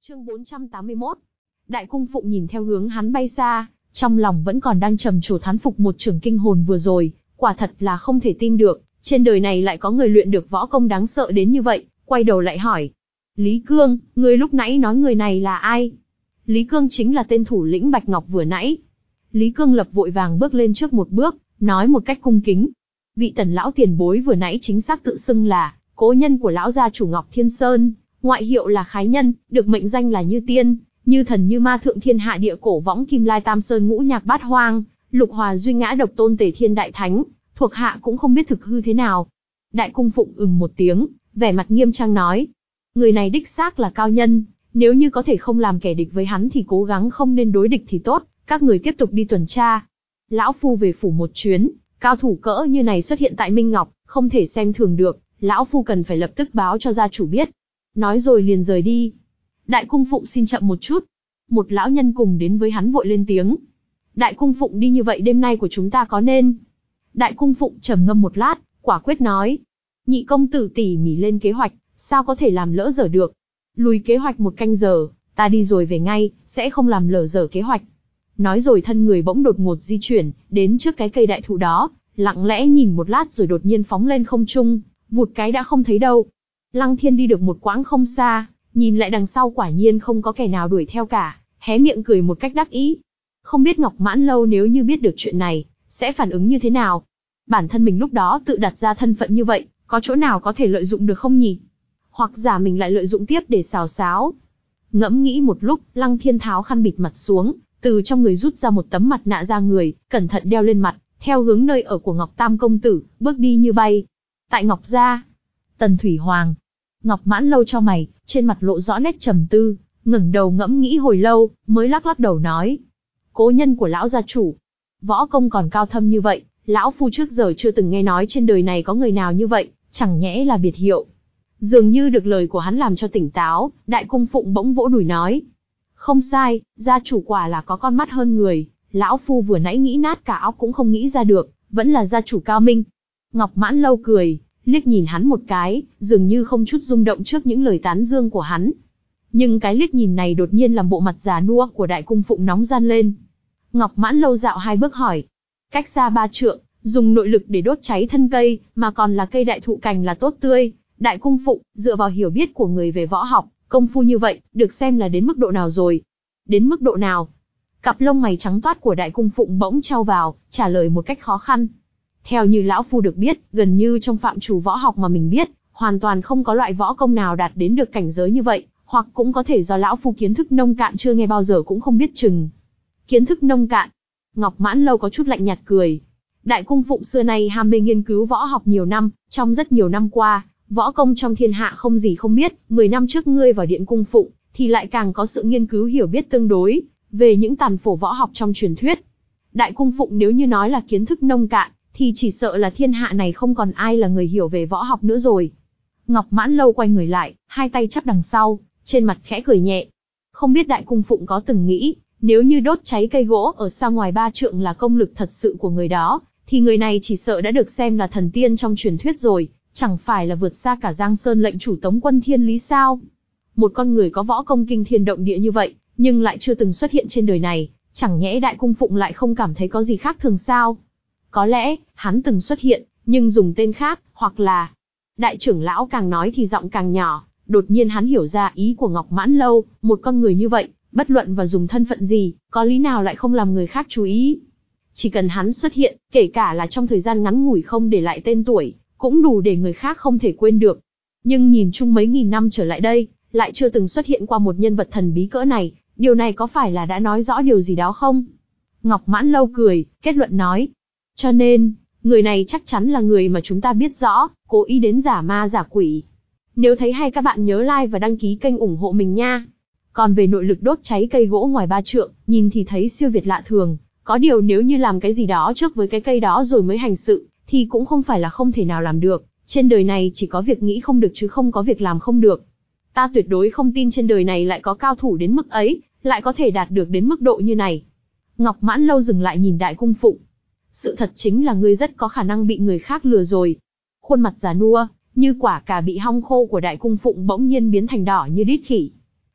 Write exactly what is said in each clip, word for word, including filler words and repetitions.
Chương bốn trăm tám mươi mốt. Đại Cung Phụng nhìn theo hướng hắn bay xa, trong lòng vẫn còn đang trầm trồ thán phục một trường kinh hồn vừa rồi, quả thật là không thể tin được, trên đời này lại có người luyện được võ công đáng sợ đến như vậy, quay đầu lại hỏi. Lý Cương, ngươi lúc nãy nói người này là ai? Lý Cương chính là tên thủ lĩnh Bạch Ngọc vừa nãy. Lý Cương lập vội vàng bước lên trước một bước, nói một cách cung kính. Vị Tần lão tiền bối vừa nãy chính xác tự xưng là cố nhân của lão gia chủ Ngọc Thiên Sơn, ngoại hiệu là Khái Nhân, được mệnh danh là Như Tiên, Như Thần Như Ma thượng thiên hạ địa cổ võng kim lai tam sơn ngũ nhạc bát hoang, lục hòa duy ngã độc tôn tề thiên đại thánh, thuộc hạ cũng không biết thực hư thế nào. Đại Cung Phụng ừm một tiếng, vẻ mặt nghiêm trang nói, người này đích xác là cao nhân, nếu như có thể không làm kẻ địch với hắn thì cố gắng không nên đối địch thì tốt, các người tiếp tục đi tuần tra. Lão phu về phủ một chuyến, cao thủ cỡ như này xuất hiện tại Minh Ngọc, không thể xem thường được, lão phu cần phải lập tức báo cho gia chủ biết. Nói rồi liền rời đi. Đại Cung Phụng xin chậm một chút. Một lão nhân cùng đến với hắn vội lên tiếng. Đại Cung Phụng đi như vậy đêm nay của chúng ta có nên? Đại Cung Phụng trầm ngâm một lát, quả quyết nói. Nhị công tử tỉ mỉ lên kế hoạch, sao có thể làm lỡ dở được? Lùi kế hoạch một canh giờ, ta đi rồi về ngay, sẽ không làm lỡ dở kế hoạch. Nói rồi thân người bỗng đột ngột di chuyển, đến trước cái cây đại thụ đó, lặng lẽ nhìn một lát rồi đột nhiên phóng lên không trung, vụt cái đã không thấy đâu. Lăng Thiên đi được một quãng không xa, nhìn lại đằng sau quả nhiên không có kẻ nào đuổi theo cả, hé miệng cười một cách đắc ý. Không biết Ngọc Mãn Lâu nếu như biết được chuyện này, sẽ phản ứng như thế nào? Bản thân mình lúc đó tự đặt ra thân phận như vậy, có chỗ nào có thể lợi dụng được không nhỉ? Hoặc giả mình lại lợi dụng tiếp để xào xáo. Ngẫm nghĩ một lúc, Lăng Thiên tháo khăn bịt mặt xuống, từ trong người rút ra một tấm mặt nạ ra người, cẩn thận đeo lên mặt, theo hướng nơi ở của Ngọc Tam công tử, bước đi như bay. Tại Ngọc gia, Tần Thủy Hoàng. Ngọc Mãn Lâu chau mày, trên mặt lộ rõ nét trầm tư, ngẩng đầu ngẫm nghĩ hồi lâu, mới lắc lắc đầu nói: Cố nhân của lão gia chủ, võ công còn cao thâm như vậy, lão phu trước giờ chưa từng nghe nói trên đời này có người nào như vậy, chẳng nhẽ là biệt hiệu. Dường như được lời của hắn làm cho tỉnh táo, Đại Cung Phụng bỗng vỗ đùi nói: Không sai, gia chủ quả là có con mắt hơn người, lão phu vừa nãy nghĩ nát cả óc cũng không nghĩ ra được, vẫn là gia chủ cao minh. Ngọc Mãn Lâu cười, liếc nhìn hắn một cái, dường như không chút rung động trước những lời tán dương của hắn. Nhưng cái liếc nhìn này đột nhiên làm bộ mặt già nua của Đại Cung Phụng nóng gian lên. Ngọc Mãn Lâu dạo hai bước hỏi: Cách xa ba trượng, dùng nội lực để đốt cháy thân cây, mà còn là cây đại thụ cành là tốt tươi. Đại Cung Phụng, dựa vào hiểu biết của người về võ học, công phu như vậy, được xem là đến mức độ nào rồi? Đến mức độ nào? Cặp lông mày trắng toát của Đại Cung Phụng bỗng trao vào, trả lời một cách khó khăn. Theo như lão phu được biết, gần như trong phạm trù võ học mà mình biết, hoàn toàn không có loại võ công nào đạt đến được cảnh giới như vậy, hoặc cũng có thể do lão phu kiến thức nông cạn chưa nghe bao giờ cũng không biết chừng. Kiến thức nông cạn? Ngọc Mãn Lâu có chút lạnh nhạt cười. Đại Cung Phụng xưa nay ham mê nghiên cứu võ học nhiều năm, trong rất nhiều năm qua, võ công trong thiên hạ không gì không biết, mười năm trước ngươi vào Điện Cung Phụng, thì lại càng có sự nghiên cứu hiểu biết tương đối, về những tàn phổ võ học trong truyền thuyết. Đại Cung Phụng nếu như nói là kiến thức nông cạn, thì chỉ sợ là thiên hạ này không còn ai là người hiểu về võ học nữa rồi. Ngọc Mãn Lâu quay người lại, hai tay chắp đằng sau, trên mặt khẽ cười nhẹ. Không biết Đại Cung Phụng có từng nghĩ, nếu như đốt cháy cây gỗ ở xa ngoài ba trượng là công lực thật sự của người đó, thì người này chỉ sợ đã được xem là thần tiên trong truyền thuyết rồi, chẳng phải là vượt xa cả Giang Sơn lệnh chủ Tống Quân Thiên Lý sao? Một con người có võ công kinh thiên động địa như vậy, nhưng lại chưa từng xuất hiện trên đời này, chẳng nhẽ Đại Cung Phụng lại không cảm thấy có gì khác thường sao? Có lẽ, hắn từng xuất hiện, nhưng dùng tên khác, hoặc là... Đại trưởng lão càng nói thì giọng càng nhỏ, đột nhiên hắn hiểu ra ý của Ngọc Mãn Lâu, một con người như vậy, bất luận và dùng thân phận gì, có lý nào lại không làm người khác chú ý. Chỉ cần hắn xuất hiện, kể cả là trong thời gian ngắn ngủi không để lại tên tuổi, cũng đủ để người khác không thể quên được. Nhưng nhìn chung mấy nghìn năm trở lại đây, lại chưa từng xuất hiện qua một nhân vật thần bí cỡ này, điều này có phải là đã nói rõ điều gì đó không? Ngọc Mãn Lâu cười, kết luận nói. Cho nên, người này chắc chắn là người mà chúng ta biết rõ, cố ý đến giả ma giả quỷ. Nếu thấy hay các bạn nhớ like và đăng ký kênh ủng hộ mình nha. Còn về nội lực đốt cháy cây gỗ ngoài ba trượng, nhìn thì thấy siêu việt lạ thường, có điều nếu như làm cái gì đó trước với cái cây đó rồi mới hành sự, thì cũng không phải là không thể nào làm được, trên đời này chỉ có việc nghĩ không được chứ không có việc làm không được. Ta tuyệt đối không tin trên đời này lại có cao thủ đến mức ấy, lại có thể đạt được đến mức độ như này. Ngọc Mãn Lâu dừng lại nhìn Đại Cung Phụng. Sự thật chính là ngươi rất có khả năng bị người khác lừa rồi. Khuôn mặt già nua, như quả cà bị hong khô của Đại Cung Phụng bỗng nhiên biến thành đỏ như đít khỉ.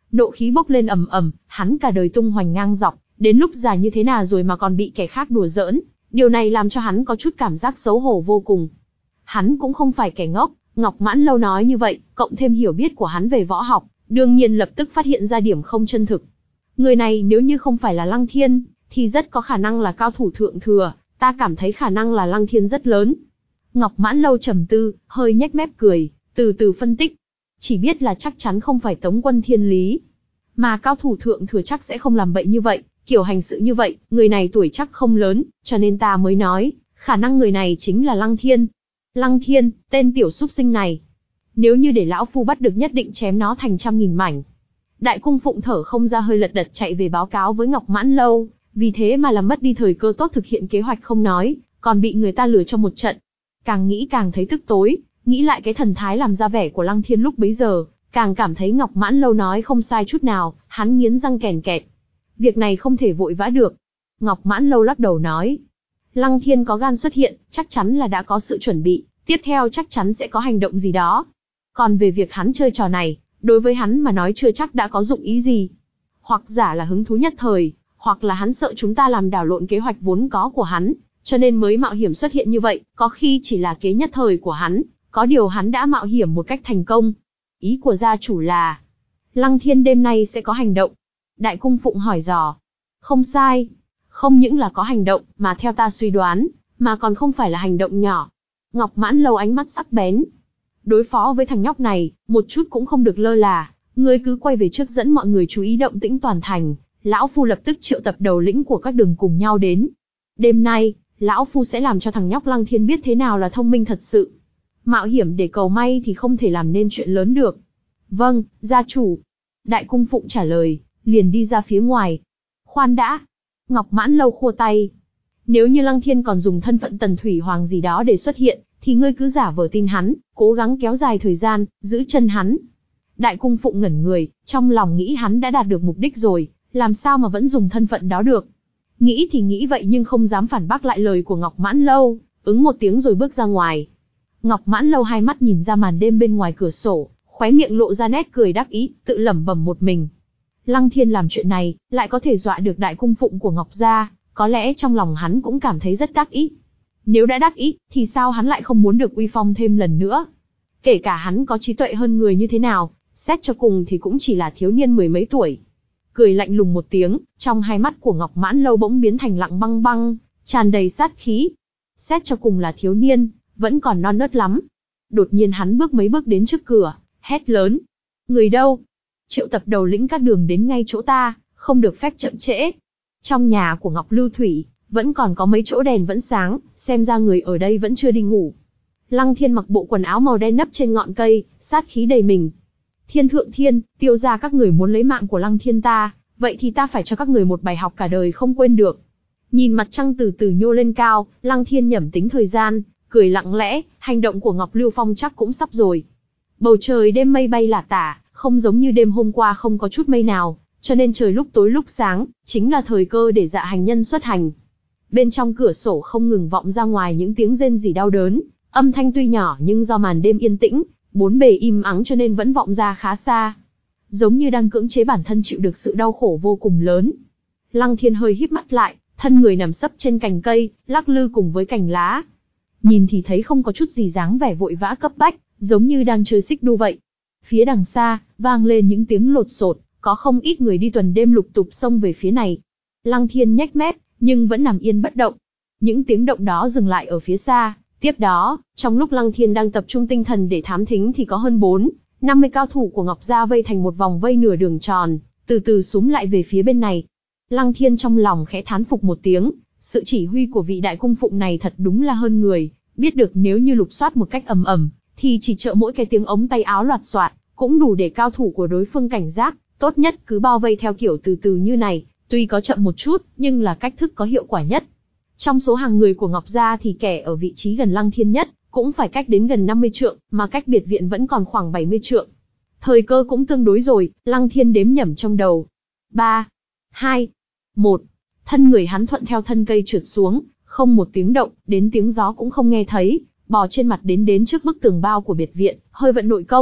Nộ khí bốc lên ầm ầm, hắn cả đời tung hoành ngang dọc, đến lúc già như thế nào rồi mà còn bị kẻ khác đùa giỡn, điều này làm cho hắn có chút cảm giác xấu hổ vô cùng. Hắn cũng không phải kẻ ngốc, Ngọc Mãn Lâu nói như vậy, cộng thêm hiểu biết của hắn về võ học, đương nhiên lập tức phát hiện ra điểm không chân thực. Người này nếu như không phải là Lăng Thiên, thì rất có khả năng là cao thủ thượng thừa, ta cảm thấy khả năng là Lăng Thiên rất lớn. Ngọc Mãn Lâu trầm tư, hơi nhếch mép cười, từ từ phân tích. Chỉ biết là chắc chắn không phải Tống Quân Thiên Lý. Mà cao thủ thượng thừa chắc sẽ không làm bậy như vậy, kiểu hành sự như vậy, người này tuổi chắc không lớn, cho nên ta mới nói, khả năng người này chính là Lăng Thiên. Lăng Thiên, tên tiểu súc sinh này. Nếu như để lão phu bắt được nhất định chém nó thành trăm nghìn mảnh. Đại cung phụng thở không ra hơi lật đật chạy về báo cáo với Ngọc Mãn Lâu, vì thế mà làm mất đi thời cơ tốt thực hiện kế hoạch không nói, còn bị người ta lừa cho một trận. Càng nghĩ càng thấy tức tối, nghĩ lại cái thần thái làm ra vẻ của Lăng Thiên lúc bấy giờ, càng cảm thấy Ngọc Mãn Lâu nói không sai chút nào, hắn nghiến răng kèn kẹt. Việc này không thể vội vã được. Ngọc Mãn Lâu lắc đầu nói. Lăng Thiên có gan xuất hiện, chắc chắn là đã có sự chuẩn bị, tiếp theo chắc chắn sẽ có hành động gì đó. Còn về việc hắn chơi trò này, đối với hắn mà nói chưa chắc đã có dụng ý gì. Hoặc giả là hứng thú nhất thời, hoặc là hắn sợ chúng ta làm đảo lộn kế hoạch vốn có của hắn, cho nên mới mạo hiểm xuất hiện như vậy, có khi chỉ là kế nhất thời của hắn, có điều hắn đã mạo hiểm một cách thành công. Ý của gia chủ là, Lăng Thiên đêm nay sẽ có hành động. Đại cung phụng hỏi dò. Không sai. Không những là có hành động, mà theo ta suy đoán, mà còn không phải là hành động nhỏ. Ngọc Mãn Lâu ánh mắt sắc bén. Đối phó với thằng nhóc này, một chút cũng không được lơ là. Ngươi cứ quay về trước dẫn mọi người chú ý động tĩnh toàn thành. Lão Phu lập tức triệu tập đầu lĩnh của các đường cùng nhau đến. Đêm nay, Lão Phu sẽ làm cho thằng nhóc Lăng Thiên biết thế nào là thông minh thật sự. Mạo hiểm để cầu may thì không thể làm nên chuyện lớn được. Vâng, gia chủ. Đại cung phụng trả lời, liền đi ra phía ngoài. Khoan đã. Ngọc Mãn Lâu khua tay. Nếu như Lăng Thiên còn dùng thân phận Tần Thủy Hoàng gì đó để xuất hiện, thì ngươi cứ giả vờ tin hắn, cố gắng kéo dài thời gian, giữ chân hắn. Đại cung phụng ngẩn người, trong lòng nghĩ hắn đã đạt được mục đích rồi, làm sao mà vẫn dùng thân phận đó được. Nghĩ thì nghĩ vậy nhưng không dám phản bác lại lời của Ngọc Mãn Lâu, ứng một tiếng rồi bước ra ngoài. Ngọc Mãn Lâu hai mắt nhìn ra màn đêm bên ngoài cửa sổ, khóe miệng lộ ra nét cười đắc ý, tự lẩm bẩm một mình. Lăng Thiên làm chuyện này, lại có thể dọa được đại cung phụng của Ngọc gia, có lẽ trong lòng hắn cũng cảm thấy rất đắc ý. Nếu đã đắc ý, thì sao hắn lại không muốn được uy phong thêm lần nữa? Kể cả hắn có trí tuệ hơn người như thế nào, xét cho cùng thì cũng chỉ là thiếu niên mười mấy tuổi. Cười lạnh lùng một tiếng, trong hai mắt của Ngọc Mãn Lâu bỗng biến thành lặng băng băng, tràn đầy sát khí. Xét cho cùng là thiếu niên, vẫn còn non nớt lắm. Đột nhiên hắn bước mấy bước đến trước cửa, hét lớn. Người đâu? Triệu tập đầu lĩnh các đường đến ngay chỗ ta, không được phép chậm trễ. Trong nhà của Ngọc Lưu Thủy, vẫn còn có mấy chỗ đèn vẫn sáng, xem ra người ở đây vẫn chưa đi ngủ. Lăng Thiên mặc bộ quần áo màu đen nấp trên ngọn cây, sát khí đầy mình. Thiên thượng thiên, tiêu gia các người muốn lấy mạng của Lăng Thiên ta, vậy thì ta phải cho các người một bài học cả đời không quên được. Nhìn mặt trăng từ từ nhô lên cao, Lăng Thiên nhẩm tính thời gian, cười lặng lẽ, hành động của Ngọc Lưu Phong chắc cũng sắp rồi. Bầu trời đêm mây bay lả tả, không giống như đêm hôm qua không có chút mây nào, cho nên trời lúc tối lúc sáng, chính là thời cơ để dạ hành nhân xuất hành. Bên trong cửa sổ không ngừng vọng ra ngoài những tiếng rên rỉ đau đớn, âm thanh tuy nhỏ nhưng do màn đêm yên tĩnh, bốn bề im ắng cho nên vẫn vọng ra khá xa. Giống như đang cưỡng chế bản thân chịu được sự đau khổ vô cùng lớn. Lăng Thiên hơi híp mắt lại, thân người nằm sấp trên cành cây, lắc lư cùng với cành lá. Nhìn thì thấy không có chút gì dáng vẻ vội vã cấp bách, giống như đang chơi xích đu vậy. Phía đằng xa, vang lên những tiếng lột xột, có không ít người đi tuần đêm lục tục xông về phía này. Lăng Thiên nhếch mép, nhưng vẫn nằm yên bất động. Những tiếng động đó dừng lại ở phía xa, tiếp đó, trong lúc Lăng Thiên đang tập trung tinh thần để thám thính thì có hơn bốn, năm mươi cao thủ của Ngọc gia vây thành một vòng vây nửa đường tròn, từ từ xúm lại về phía bên này. Lăng Thiên trong lòng khẽ thán phục một tiếng, sự chỉ huy của vị đại cung phụng này thật đúng là hơn người, biết được nếu như lục soát một cách ầm ầm, thì chỉ trợ mỗi cái tiếng ống tay áo loạt soạt, cũng đủ để cao thủ của đối phương cảnh giác, tốt nhất cứ bao vây theo kiểu từ từ như này, tuy có chậm một chút, nhưng là cách thức có hiệu quả nhất. Trong số hàng người của Ngọc gia thì kẻ ở vị trí gần Lăng Thiên nhất, cũng phải cách đến gần năm mươi trượng, mà cách biệt viện vẫn còn khoảng bảy mươi trượng. Thời cơ cũng tương đối rồi, Lăng Thiên đếm nhẩm trong đầu. ba, hai, một. Thân người hắn thuận theo thân cây trượt xuống, không một tiếng động, đến tiếng gió cũng không nghe thấy, bò trên mặt đến đến trước bức tường bao của biệt viện, hơi vận nội công,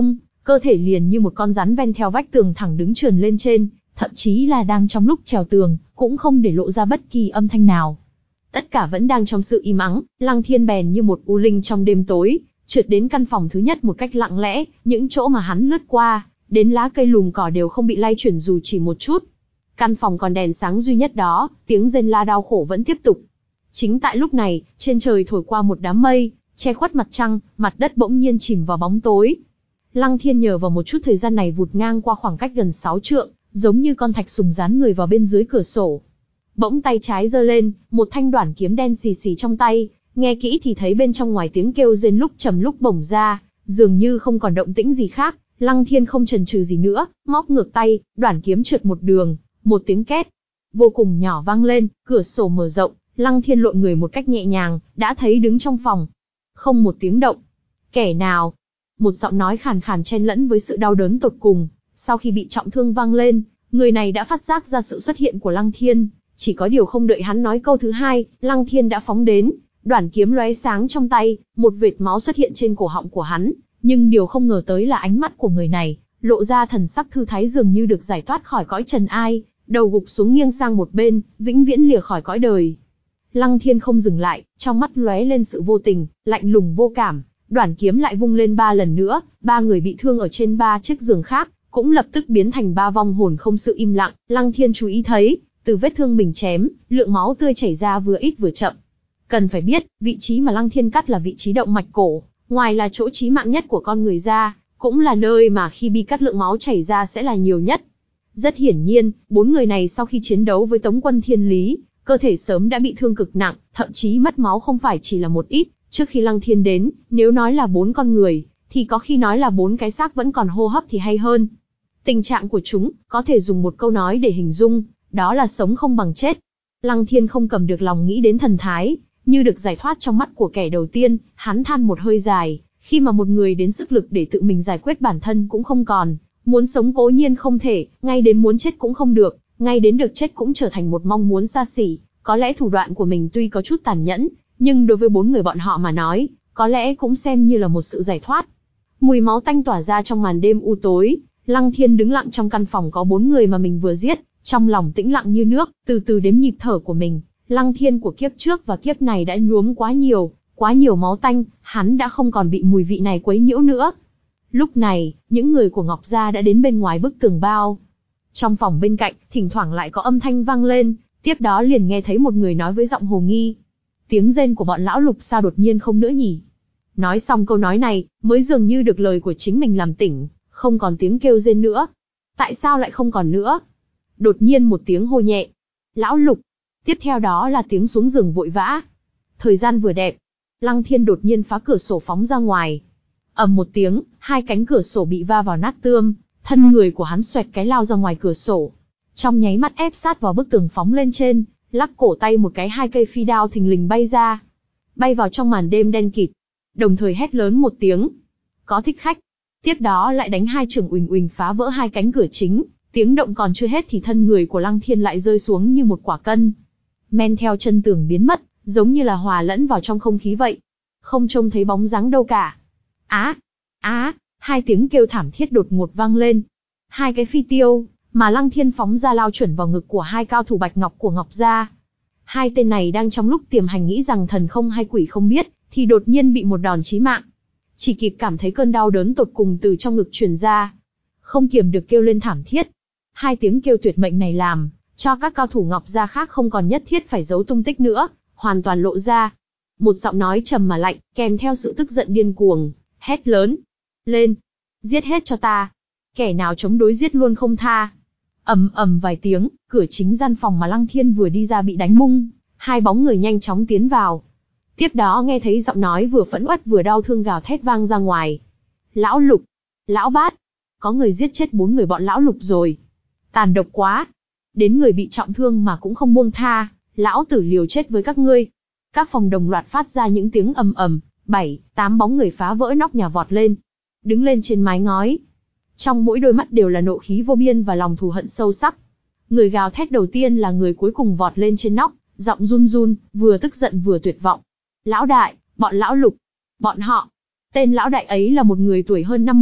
cơ thể liền như một con rắn ven theo vách tường thẳng đứng trườn lên trên, thậm chí là đang trong lúc trèo tường, cũng không để lộ ra bất kỳ âm thanh nào. Tất cả vẫn đang trong sự im ắng, Lăng Thiên bèn như một u linh trong đêm tối, trượt đến căn phòng thứ nhất một cách lặng lẽ, những chỗ mà hắn lướt qua, đến lá cây lùm cỏ đều không bị lay chuyển dù chỉ một chút. Căn phòng còn đèn sáng duy nhất đó, tiếng rên la đau khổ vẫn tiếp tục. Chính tại lúc này, trên trời thổi qua một đám mây, che khuất mặt trăng, mặt đất bỗng nhiên chìm vào bóng tối. Lăng Thiên nhờ vào một chút thời gian này vụt ngang qua khoảng cách gần sáu trượng, giống như con thạch sùng dán người vào bên dưới cửa sổ. Bỗng tay trái giơ lên, một thanh đoản kiếm đen xì xì trong tay, nghe kỹ thì thấy bên trong ngoài tiếng kêu rên lúc trầm lúc bổng ra, dường như không còn động tĩnh gì khác. Lăng Thiên không chần chừ gì nữa, móc ngược tay, đoản kiếm trượt một đường, một tiếng két vô cùng nhỏ vang lên, cửa sổ mở rộng, Lăng Thiên lộn người một cách nhẹ nhàng, đã thấy đứng trong phòng. Không một tiếng động. Kẻ nào? Một giọng nói khàn khàn chen lẫn với sự đau đớn tột cùng, sau khi bị trọng thương vang lên, người này đã phát giác ra sự xuất hiện của Lăng Thiên, chỉ có điều không đợi hắn nói câu thứ hai, Lăng Thiên đã phóng đến, đoản kiếm lóe sáng trong tay, một vệt máu xuất hiện trên cổ họng của hắn, nhưng điều không ngờ tới là ánh mắt của người này, lộ ra thần sắc thư thái dường như được giải thoát khỏi cõi trần ai, đầu gục xuống nghiêng sang một bên, vĩnh viễn lìa khỏi cõi đời. Lăng Thiên không dừng lại, trong mắt lóe lên sự vô tình, lạnh lùng vô cảm, đoản kiếm lại vung lên ba lần nữa, ba người bị thương ở trên ba chiếc giường khác, cũng lập tức biến thành ba vong hồn không sự im lặng. Lăng Thiên chú ý thấy, từ vết thương mình chém, lượng máu tươi chảy ra vừa ít vừa chậm. Cần phải biết, vị trí mà Lăng Thiên cắt là vị trí động mạch cổ, ngoài là chỗ chí mạng nhất của con người ra, cũng là nơi mà khi bị cắt lượng máu chảy ra sẽ là nhiều nhất. Rất hiển nhiên, bốn người này sau khi chiến đấu với Tống quân Thiên Lý, cơ thể sớm đã bị thương cực nặng, thậm chí mất máu không phải chỉ là một ít. Trước khi Lăng Thiên đến, nếu nói là bốn con người, thì có khi nói là bốn cái xác vẫn còn hô hấp thì hay hơn. Tình trạng của chúng, có thể dùng một câu nói để hình dung, đó là sống không bằng chết. Lăng Thiên không cầm được lòng nghĩ đến thần thái, như được giải thoát trong mắt của kẻ đầu tiên, hắn than một hơi dài, khi mà một người đến sức lực để tự mình giải quyết bản thân cũng không còn, muốn sống cố nhiên không thể, ngay đến muốn chết cũng không được, ngay đến được chết cũng trở thành một mong muốn xa xỉ. Có lẽ thủ đoạn của mình tuy có chút tàn nhẫn, nhưng đối với bốn người bọn họ mà nói, có lẽ cũng xem như là một sự giải thoát. Mùi máu tanh tỏa ra trong màn đêm u tối, Lăng Thiên đứng lặng trong căn phòng có bốn người mà mình vừa giết, trong lòng tĩnh lặng như nước, từ từ đếm nhịp thở của mình. Lăng Thiên của kiếp trước và kiếp này đã nhuốm quá nhiều, quá nhiều máu tanh, hắn đã không còn bị mùi vị này quấy nhiễu nữa. Lúc này, những người của Ngọc Gia đã đến bên ngoài bức tường bao. Trong phòng bên cạnh, thỉnh thoảng lại có âm thanh vang lên, tiếp đó liền nghe thấy một người nói với giọng hồ nghi. Tiếng rên của bọn lão Lục sao đột nhiên không nữa nhỉ? Nói xong câu nói này, mới dường như được lời của chính mình làm tỉnh, không còn tiếng kêu rên nữa. Tại sao lại không còn nữa? Đột nhiên một tiếng hô nhẹ. Lão Lục. Tiếp theo đó là tiếng xuống giường vội vã. Thời gian vừa đẹp, Lăng Thiên đột nhiên phá cửa sổ phóng ra ngoài. Ầm một tiếng, hai cánh cửa sổ bị va vào nát tươm, thân người của hắn xoẹt cái lao ra ngoài cửa sổ. Trong nháy mắt ép sát vào bức tường phóng lên trên, lắc cổ tay một cái hai cây phi đao thình lình bay ra. Bay vào trong màn đêm đen kịt. Đồng thời hét lớn một tiếng. Có thích khách. Tiếp đó lại đánh hai chưởng uỳnh uỳnh phá vỡ hai cánh cửa chính. Tiếng động còn chưa hết thì thân người của Lăng Thiên lại rơi xuống như một quả cân. Men theo chân tường biến mất, giống như là hòa lẫn vào trong không khí vậy. Không trông thấy bóng dáng đâu cả. Á, á, hai tiếng kêu thảm thiết đột ngột vang lên. Hai cái phi tiêu mà Lăng Thiên phóng ra lao chuẩn vào ngực của hai cao thủ Bạch Ngọc của Ngọc Gia. Hai tên này đang trong lúc tiềm hành nghĩ rằng thần không hay quỷ không biết, thì đột nhiên bị một đòn chí mạng. Chỉ kịp cảm thấy cơn đau đớn tột cùng từ trong ngực truyền ra. Không kiềm được kêu lên thảm thiết. Hai tiếng kêu tuyệt mệnh này làm cho các cao thủ Ngọc Gia khác không còn nhất thiết phải giấu tung tích nữa, hoàn toàn lộ ra. Một giọng nói trầm mà lạnh, kèm theo sự tức giận điên cuồng, hét lớn. Lên! Giết hết cho ta! Kẻ nào chống đối giết luôn không tha! Ầm ầm vài tiếng, cửa chính gian phòng mà Lăng Thiên vừa đi ra bị đánh bung, hai bóng người nhanh chóng tiến vào. Tiếp đó nghe thấy giọng nói vừa phẫn uất vừa đau thương gào thét vang ra ngoài. Lão Lục! Lão Bát! Có người giết chết bốn người bọn Lão Lục rồi. Tàn độc quá! Đến người bị trọng thương mà cũng không buông tha, lão tử liều chết với các ngươi. Các phòng đồng loạt phát ra những tiếng ầm ầm, bảy, tám bóng người phá vỡ nóc nhà vọt lên. Đứng lên trên mái ngói. Trong mỗi đôi mắt đều là nộ khí vô biên và lòng thù hận sâu sắc. Người gào thét đầu tiên là người cuối cùng vọt lên trên nóc, giọng run run, vừa tức giận vừa tuyệt vọng. Lão đại, bọn Lão Lục, bọn họ. Tên lão đại ấy là một người tuổi hơn năm mươi,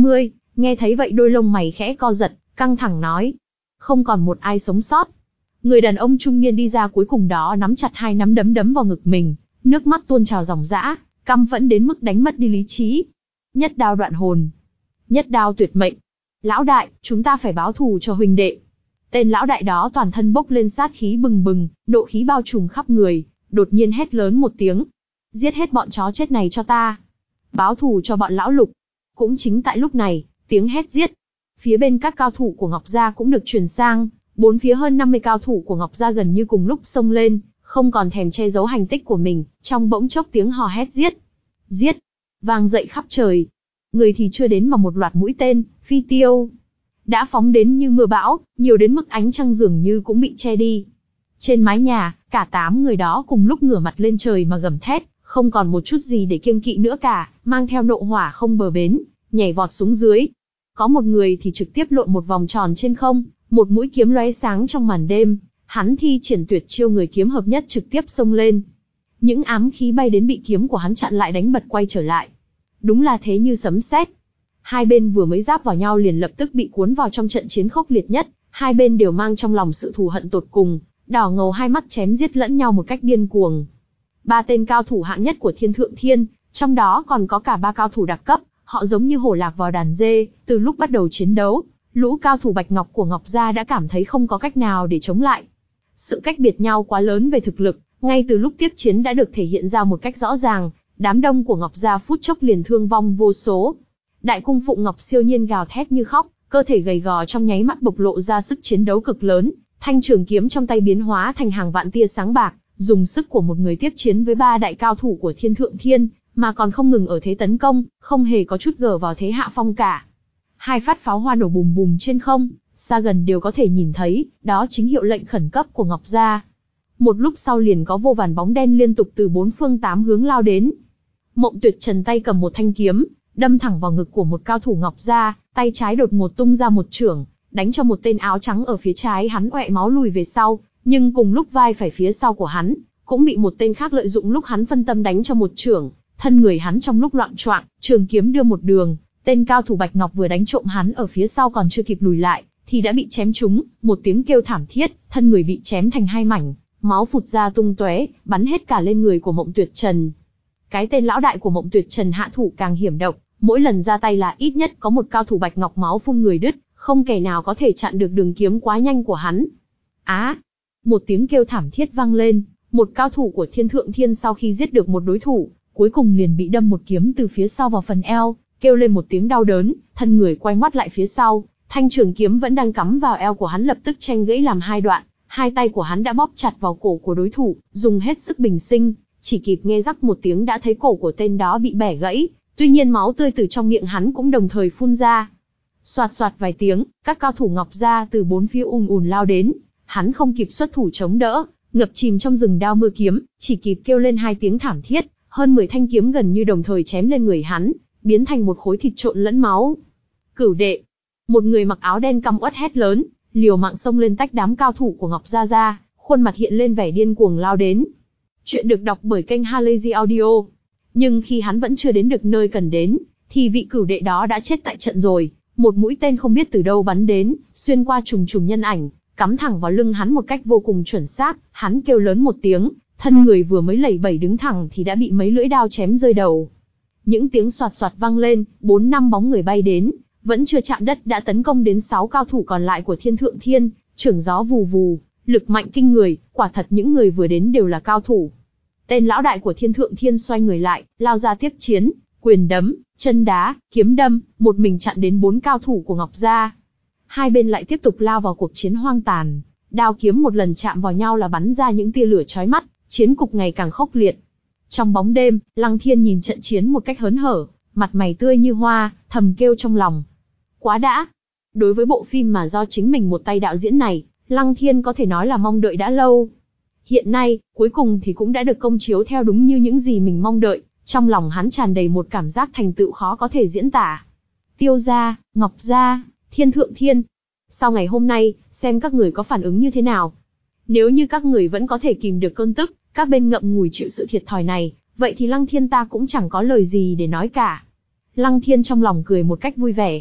Nghe thấy vậy đôi lông mày khẽ co giật, căng thẳng nói. Không còn một ai sống sót. Người đàn ông trung niên đi ra cuối cùng đó nắm chặt hai nắm đấm đấm vào ngực mình, nước mắt tuôn trào ròng rã, căm phẫn đến mức đánh mất đi lý trí. Nhất đao đoạn hồn. Nhất đao tuyệt mệnh. Lão đại, chúng ta phải báo thù cho huynh đệ. Tên lão đại đó toàn thân bốc lên sát khí bừng bừng, nộ khí bao trùm khắp người, đột nhiên hét lớn một tiếng. Giết hết bọn chó chết này cho ta. Báo thù cho bọn lão Lục. Cũng chính tại lúc này, tiếng hét giết. Phía bên các cao thủ của Ngọc Gia cũng được truyền sang, bốn phía hơn năm mươi cao thủ của Ngọc Gia gần như cùng lúc xông lên, không còn thèm che giấu hành tích của mình, trong bỗng chốc tiếng hò hét giết. Giết. Vang dậy khắp trời. Người thì chưa đến mà một loạt mũi tên, phi tiêu đã phóng đến như mưa bão, nhiều đến mức ánh trăng dường như cũng bị che đi. Trên mái nhà, cả tám người đó cùng lúc ngửa mặt lên trời mà gầm thét, không còn một chút gì để kiêng kỵ nữa cả, mang theo nộ hỏa không bờ bến, nhảy vọt xuống dưới. Có một người thì trực tiếp lộn một vòng tròn trên không, một mũi kiếm lóe sáng trong màn đêm, hắn thi triển tuyệt chiêu người kiếm hợp nhất trực tiếp xông lên. Những ám khí bay đến bị kiếm của hắn chặn lại đánh bật quay trở lại. Đúng là thế như sấm sét. Hai bên vừa mới giáp vào nhau liền lập tức bị cuốn vào trong trận chiến khốc liệt nhất, hai bên đều mang trong lòng sự thù hận tột cùng, đỏ ngầu hai mắt chém giết lẫn nhau một cách điên cuồng. Ba tên cao thủ hạng nhất của Thiên Thượng Thiên, trong đó còn có cả ba cao thủ đặc cấp, họ giống như hổ lạc vào đàn dê, từ lúc bắt đầu chiến đấu, lũ cao thủ Bạch Ngọc của Ngọc Gia đã cảm thấy không có cách nào để chống lại. Sự cách biệt nhau quá lớn về thực lực, ngay từ lúc tiếp chiến đã được thể hiện ra một cách rõ ràng, đám đông của Ngọc Gia phút chốc liền thương vong vô số. Đại cung phụng Ngọc siêu nhiên gào thét như khóc, cơ thể gầy gò trong nháy mắt bộc lộ ra sức chiến đấu cực lớn, thanh trường kiếm trong tay biến hóa thành hàng vạn tia sáng bạc, dùng sức của một người tiếp chiến với ba đại cao thủ của Thiên Thượng Thiên, mà còn không ngừng ở thế tấn công, không hề có chút gờ vào thế hạ phong cả. Hai phát pháo hoa nổ bùm bùm trên không, xa gần đều có thể nhìn thấy, đó chính hiệu lệnh khẩn cấp của Ngọc Gia. Một lúc sau liền có vô vàn bóng đen liên tục từ bốn phương tám hướng lao đến. Mộng Tuyệt Trần tay cầm một thanh kiếm, đâm thẳng vào ngực của một cao thủ Ngọc Gia, tay trái đột ngột tung ra một chưởng, đánh cho một tên áo trắng ở phía trái hắn oẹ máu lùi về sau, nhưng cùng lúc vai phải phía sau của hắn cũng bị một tên khác lợi dụng lúc hắn phân tâm đánh cho một chưởng, thân người hắn trong lúc loạng choạng, trường kiếm đưa một đường, tên cao thủ Bạch Ngọc vừa đánh trộm hắn ở phía sau còn chưa kịp lùi lại, thì đã bị chém trúng, một tiếng kêu thảm thiết, thân người bị chém thành hai mảnh, máu phụt ra tung tóe, bắn hết cả lên người của Mộng Tuyệt Trần. Cái tên lão đại của Mộng Tuyệt Trần hạ thủ càng hiểm độc, mỗi lần ra tay là ít nhất có một cao thủ Bạch Ngọc máu phun người đứt, không kẻ nào có thể chặn được đường kiếm quá nhanh của hắn. Á! Một tiếng kêu thảm thiết vang lên, một cao thủ của Thiên Thượng Thiên sau khi giết được một đối thủ, cuối cùng liền bị đâm một kiếm từ phía sau vào phần eo, kêu lên một tiếng đau đớn, thân người quay ngoắt lại phía sau, thanh trường kiếm vẫn đang cắm vào eo của hắn lập tức chanh gãy làm hai đoạn, hai tay của hắn đã bóp chặt vào cổ của đối thủ, dùng hết sức bình sinh, chỉ kịp nghe rắc một tiếng đã thấy cổ của tên đó bị bẻ gãy, tuy nhiên máu tươi từ trong miệng hắn cũng đồng thời phun ra. Soạt soạt vài tiếng, các cao thủ Ngọc Gia từ bốn phía ùn ùn lao đến, hắn không kịp xuất thủ chống đỡ, ngập chìm trong rừng đao mưa kiếm, chỉ kịp kêu lên hai tiếng thảm thiết, hơn mười thanh kiếm gần như đồng thời chém lên người hắn, biến thành một khối thịt trộn lẫn máu. Cửu đệ, một người mặc áo đen căm uất hét lớn, liều mạng xông lên tách đám cao thủ của Ngọc Gia ra, khuôn mặt hiện lên vẻ điên cuồng lao đến. Chuyện được đọc bởi kênh Halazy Audio. Nhưng khi hắn vẫn chưa đến được nơi cần đến, thì vị cửu đệ đó đã chết tại trận rồi, một mũi tên không biết từ đâu bắn đến, xuyên qua trùng trùng nhân ảnh, cắm thẳng vào lưng hắn một cách vô cùng chuẩn xác, hắn kêu lớn một tiếng, thân người vừa mới lẩy bẩy đứng thẳng thì đã bị mấy lưỡi đao chém rơi đầu. Những tiếng xoạt xoạt vang lên, bốn năm bóng người bay đến, vẫn chưa chạm đất đã tấn công đến sáu cao thủ còn lại của Thiên Thượng Thiên, chưởng gió vù vù, lực mạnh kinh người, quả thật những người vừa đến đều là cao thủ. Tên lão đại của Thiên Thượng Thiên xoay người lại, lao ra tiếp chiến, quyền đấm, chân đá, kiếm đâm, một mình chặn đến bốn cao thủ của Ngọc Gia. Hai bên lại tiếp tục lao vào cuộc chiến hoang tàn, đao kiếm một lần chạm vào nhau là bắn ra những tia lửa chói mắt, chiến cục ngày càng khốc liệt. Trong bóng đêm, Lăng Thiên nhìn trận chiến một cách hớn hở, mặt mày tươi như hoa, thầm kêu trong lòng. Quá đã! Đối với bộ phim mà do chính mình một tay đạo diễn này, Lăng Thiên có thể nói là mong đợi đã lâu. Hiện nay, cuối cùng thì cũng đã được công chiếu theo đúng như những gì mình mong đợi, trong lòng hắn tràn đầy một cảm giác thành tựu khó có thể diễn tả. Tiêu gia, Ngọc Gia, Thiên Thượng Thiên. Sau ngày hôm nay, xem các người có phản ứng như thế nào. Nếu như các người vẫn có thể kìm được cơn tức, các bên ngậm ngùi chịu sự thiệt thòi này, vậy thì Lăng Thiên ta cũng chẳng có lời gì để nói cả. Lăng Thiên trong lòng cười một cách vui vẻ.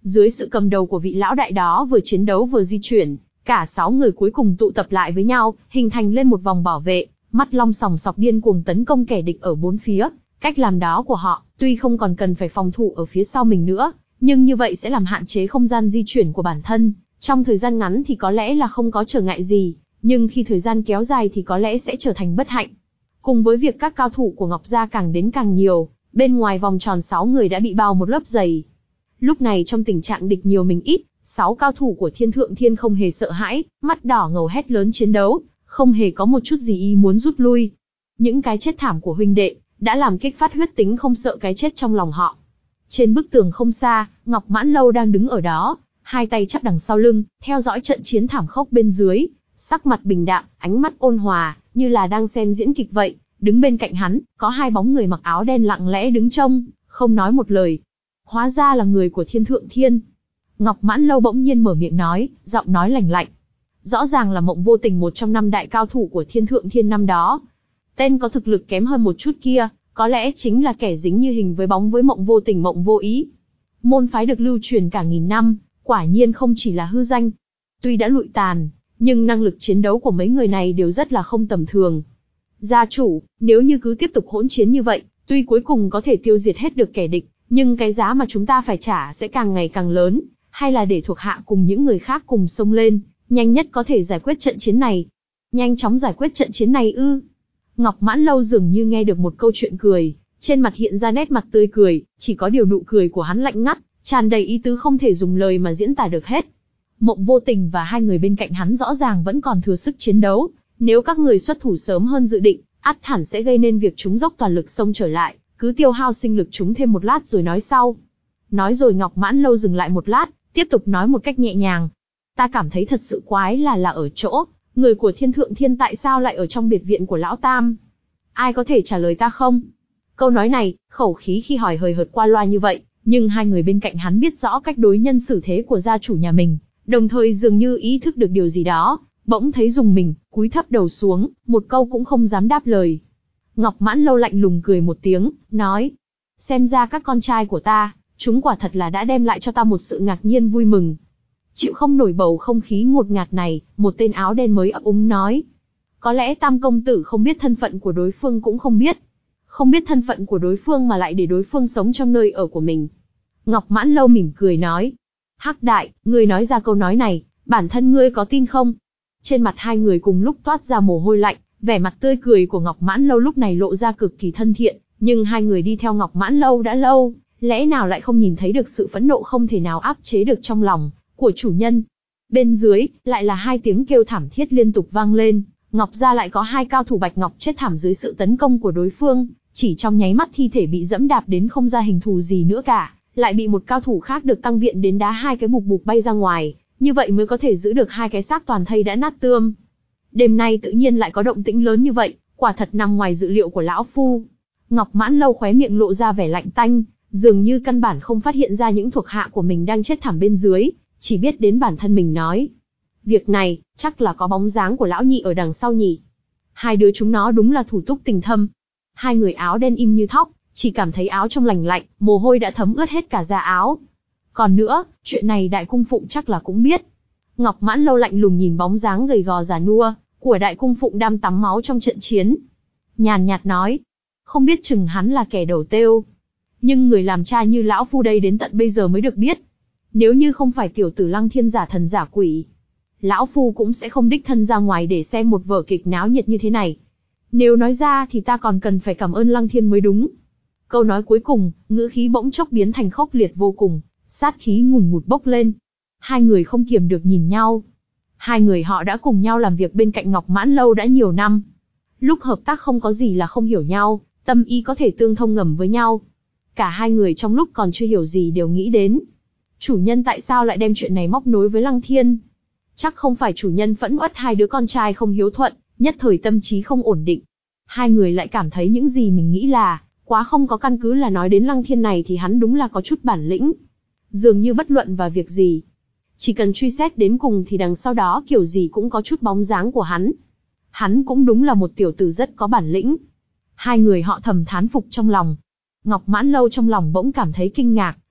Dưới sự cầm đầu của vị lão đại đó vừa chiến đấu vừa di chuyển, cả sáu người cuối cùng tụ tập lại với nhau, hình thành lên một vòng bảo vệ, mắt long sòng sọc điên cuồng tấn công kẻ địch ở bốn phía. Cách làm đó của họ, tuy không còn cần phải phòng thủ ở phía sau mình nữa, nhưng như vậy sẽ làm hạn chế không gian di chuyển của bản thân. Trong thời gian ngắn thì có lẽ là không có trở ngại gì, nhưng khi thời gian kéo dài thì có lẽ sẽ trở thành bất hạnh. Cùng với việc các cao thủ của Ngọc Gia càng đến càng nhiều, bên ngoài vòng tròn sáu người đã bị bao một lớp dày. Lúc này trong tình trạng địch nhiều mình ít, sáu cao thủ của Thiên Thượng Thiên không hề sợ hãi, mắt đỏ ngầu hét lớn chiến đấu, không hề có một chút gì ý muốn rút lui. Những cái chết thảm của huynh đệ đã làm kích phát huyết tính không sợ cái chết trong lòng họ. Trên bức tường không xa, Ngọc Mãn Lâu đang đứng ở đó, hai tay chắp đằng sau lưng, theo dõi trận chiến thảm khốc bên dưới, sắc mặt bình đạm, ánh mắt ôn hòa, như là đang xem diễn kịch vậy. Đứng bên cạnh hắn, có hai bóng người mặc áo đen lặng lẽ đứng trông, không nói một lời. Hóa ra là người của Thiên Thượng Thiên. Ngọc Mãn Lâu bỗng nhiên mở miệng nói, giọng nói lạnh lạnh. Rõ ràng là Mộng Vô Tình, một trong năm đại cao thủ của Thiên Thượng Thiên năm đó. Tên có thực lực kém hơn một chút kia, có lẽ chính là kẻ dính như hình với bóng với Mộng Vô Tình, Mộng Vô Ý. Môn phái được lưu truyền cả nghìn năm, quả nhiên không chỉ là hư danh. Tuy đã lụi tàn, nhưng năng lực chiến đấu của mấy người này đều rất là không tầm thường. Gia chủ, nếu như cứ tiếp tục hỗn chiến như vậy, tuy cuối cùng có thể tiêu diệt hết được kẻ địch, nhưng cái giá mà chúng ta phải trả sẽ càng ngày càng lớn, hay là để thuộc hạ cùng những người khác cùng xông lên, nhanh nhất có thể giải quyết trận chiến này. Nhanh chóng giải quyết trận chiến này ư? Ngọc Mãn Lâu dường như nghe được một câu chuyện cười, trên mặt hiện ra nét mặt tươi cười, chỉ có điều nụ cười của hắn lạnh ngắt, tràn đầy ý tứ không thể dùng lời mà diễn tả được hết. Mộng Vô Tình và hai người bên cạnh hắn rõ ràng vẫn còn thừa sức chiến đấu, nếu các người xuất thủ sớm hơn dự định, ắt hẳn sẽ gây nên việc chúng dốc toàn lực xông trở lại, cứ tiêu hao sinh lực chúng thêm một lát rồi nói sau. Nói rồi Ngọc Mãn Lâu dừng lại một lát, tiếp tục nói một cách nhẹ nhàng. Ta cảm thấy thật sự quái là là ở chỗ, người của Thiên Thượng Thiên tại sao lại ở trong biệt viện của Lão Tam? Ai có thể trả lời ta không? Câu nói này, khẩu khí khi hỏi hời hợt qua loa như vậy, nhưng hai người bên cạnh hắn biết rõ cách đối nhân xử thế của gia chủ nhà mình, đồng thời dường như ý thức được điều gì đó, bỗng thấy dùng mình, cúi thấp đầu xuống, một câu cũng không dám đáp lời. Ngọc Mãn Lâu lạnh lùng cười một tiếng, nói, xem ra các con trai của ta, chúng quả thật là đã đem lại cho ta một sự ngạc nhiên vui mừng. Chịu không nổi bầu không khí ngột ngạt này, một tên áo đen mới ấp úng nói, có lẽ Tam công tử không biết thân phận của đối phương cũng không biết. Không biết thân phận của đối phương mà lại để đối phương sống trong nơi ở của mình. Ngọc Mãn Lâu mỉm cười nói, Hắc Đại, ngươi nói ra câu nói này, bản thân ngươi có tin không? Trên mặt hai người cùng lúc toát ra mồ hôi lạnh, vẻ mặt tươi cười của Ngọc Mãn Lâu lúc này lộ ra cực kỳ thân thiện, nhưng hai người đi theo Ngọc Mãn Lâu đã lâu, lẽ nào lại không nhìn thấy được sự phẫn nộ không thể nào áp chế được trong lòng của chủ nhân. Bên dưới, lại là hai tiếng kêu thảm thiết liên tục vang lên, Ngọc gia lại có hai cao thủ Bạch Ngọc chết thảm dưới sự tấn công của đối phương, chỉ trong nháy mắt thi thể bị dẫm đạp đến không ra hình thù gì nữa cả, lại bị một cao thủ khác được tăng viện đến đá hai cái bục bục bay ra ngoài, như vậy mới có thể giữ được hai cái xác toàn thây đã nát tươm. Đêm nay tự nhiên lại có động tĩnh lớn như vậy, quả thật nằm ngoài dự liệu của lão phu. Ngọc Mãn Lâu khóe miệng lộ ra vẻ lạnh tanh, dường như căn bản không phát hiện ra những thuộc hạ của mình đang chết thảm bên dưới, chỉ biết đến bản thân mình nói. Việc này, chắc là có bóng dáng của lão nhị ở đằng sau nhỉ. Hai đứa chúng nó đúng là thủ túc tình thâm. Hai người áo đen im như thóc, chỉ cảm thấy áo trong lành lạnh, mồ hôi đã thấm ướt hết cả da áo. Còn nữa, chuyện này Đại Cung Phụng chắc là cũng biết. Ngọc Mãn Lâu lạnh lùng nhìn bóng dáng gầy gò già nua của Đại Cung Phụng đang tắm máu trong trận chiến. Nhàn nhạt nói, không biết chừng hắn là kẻ đầu têu. Nhưng người làm cha như lão phu đây đến tận bây giờ mới được biết. Nếu như không phải tiểu tử Lăng Thiên giả thần giả quỷ, lão phu cũng sẽ không đích thân ra ngoài để xem một vở kịch náo nhiệt như thế này. Nếu nói ra thì ta còn cần phải cảm ơn Lăng Thiên mới đúng. Câu nói cuối cùng, ngữ khí bỗng chốc biến thành khốc liệt vô cùng, sát khí ngùn ngụt bốc lên. Hai người không kiềm được nhìn nhau. Hai người họ đã cùng nhau làm việc bên cạnh Ngọc Mãn Lâu đã nhiều năm. Lúc hợp tác không có gì là không hiểu nhau, tâm ý có thể tương thông ngầm với nhau. Cả hai người trong lúc còn chưa hiểu gì đều nghĩ đến, chủ nhân tại sao lại đem chuyện này móc nối với Lăng Thiên? Chắc không phải chủ nhân phẫn uất hai đứa con trai không hiếu thuận, nhất thời tâm trí không ổn định. Hai người lại cảm thấy những gì mình nghĩ là quá không có căn cứ, là nói đến Lăng Thiên này thì hắn đúng là có chút bản lĩnh. Dường như bất luận vào việc gì, chỉ cần truy xét đến cùng thì đằng sau đó kiểu gì cũng có chút bóng dáng của hắn. Hắn cũng đúng là một tiểu tử rất có bản lĩnh. Hai người họ thầm thán phục trong lòng. Ngọc Mãn Lâu trong lòng bỗng cảm thấy kinh ngạc,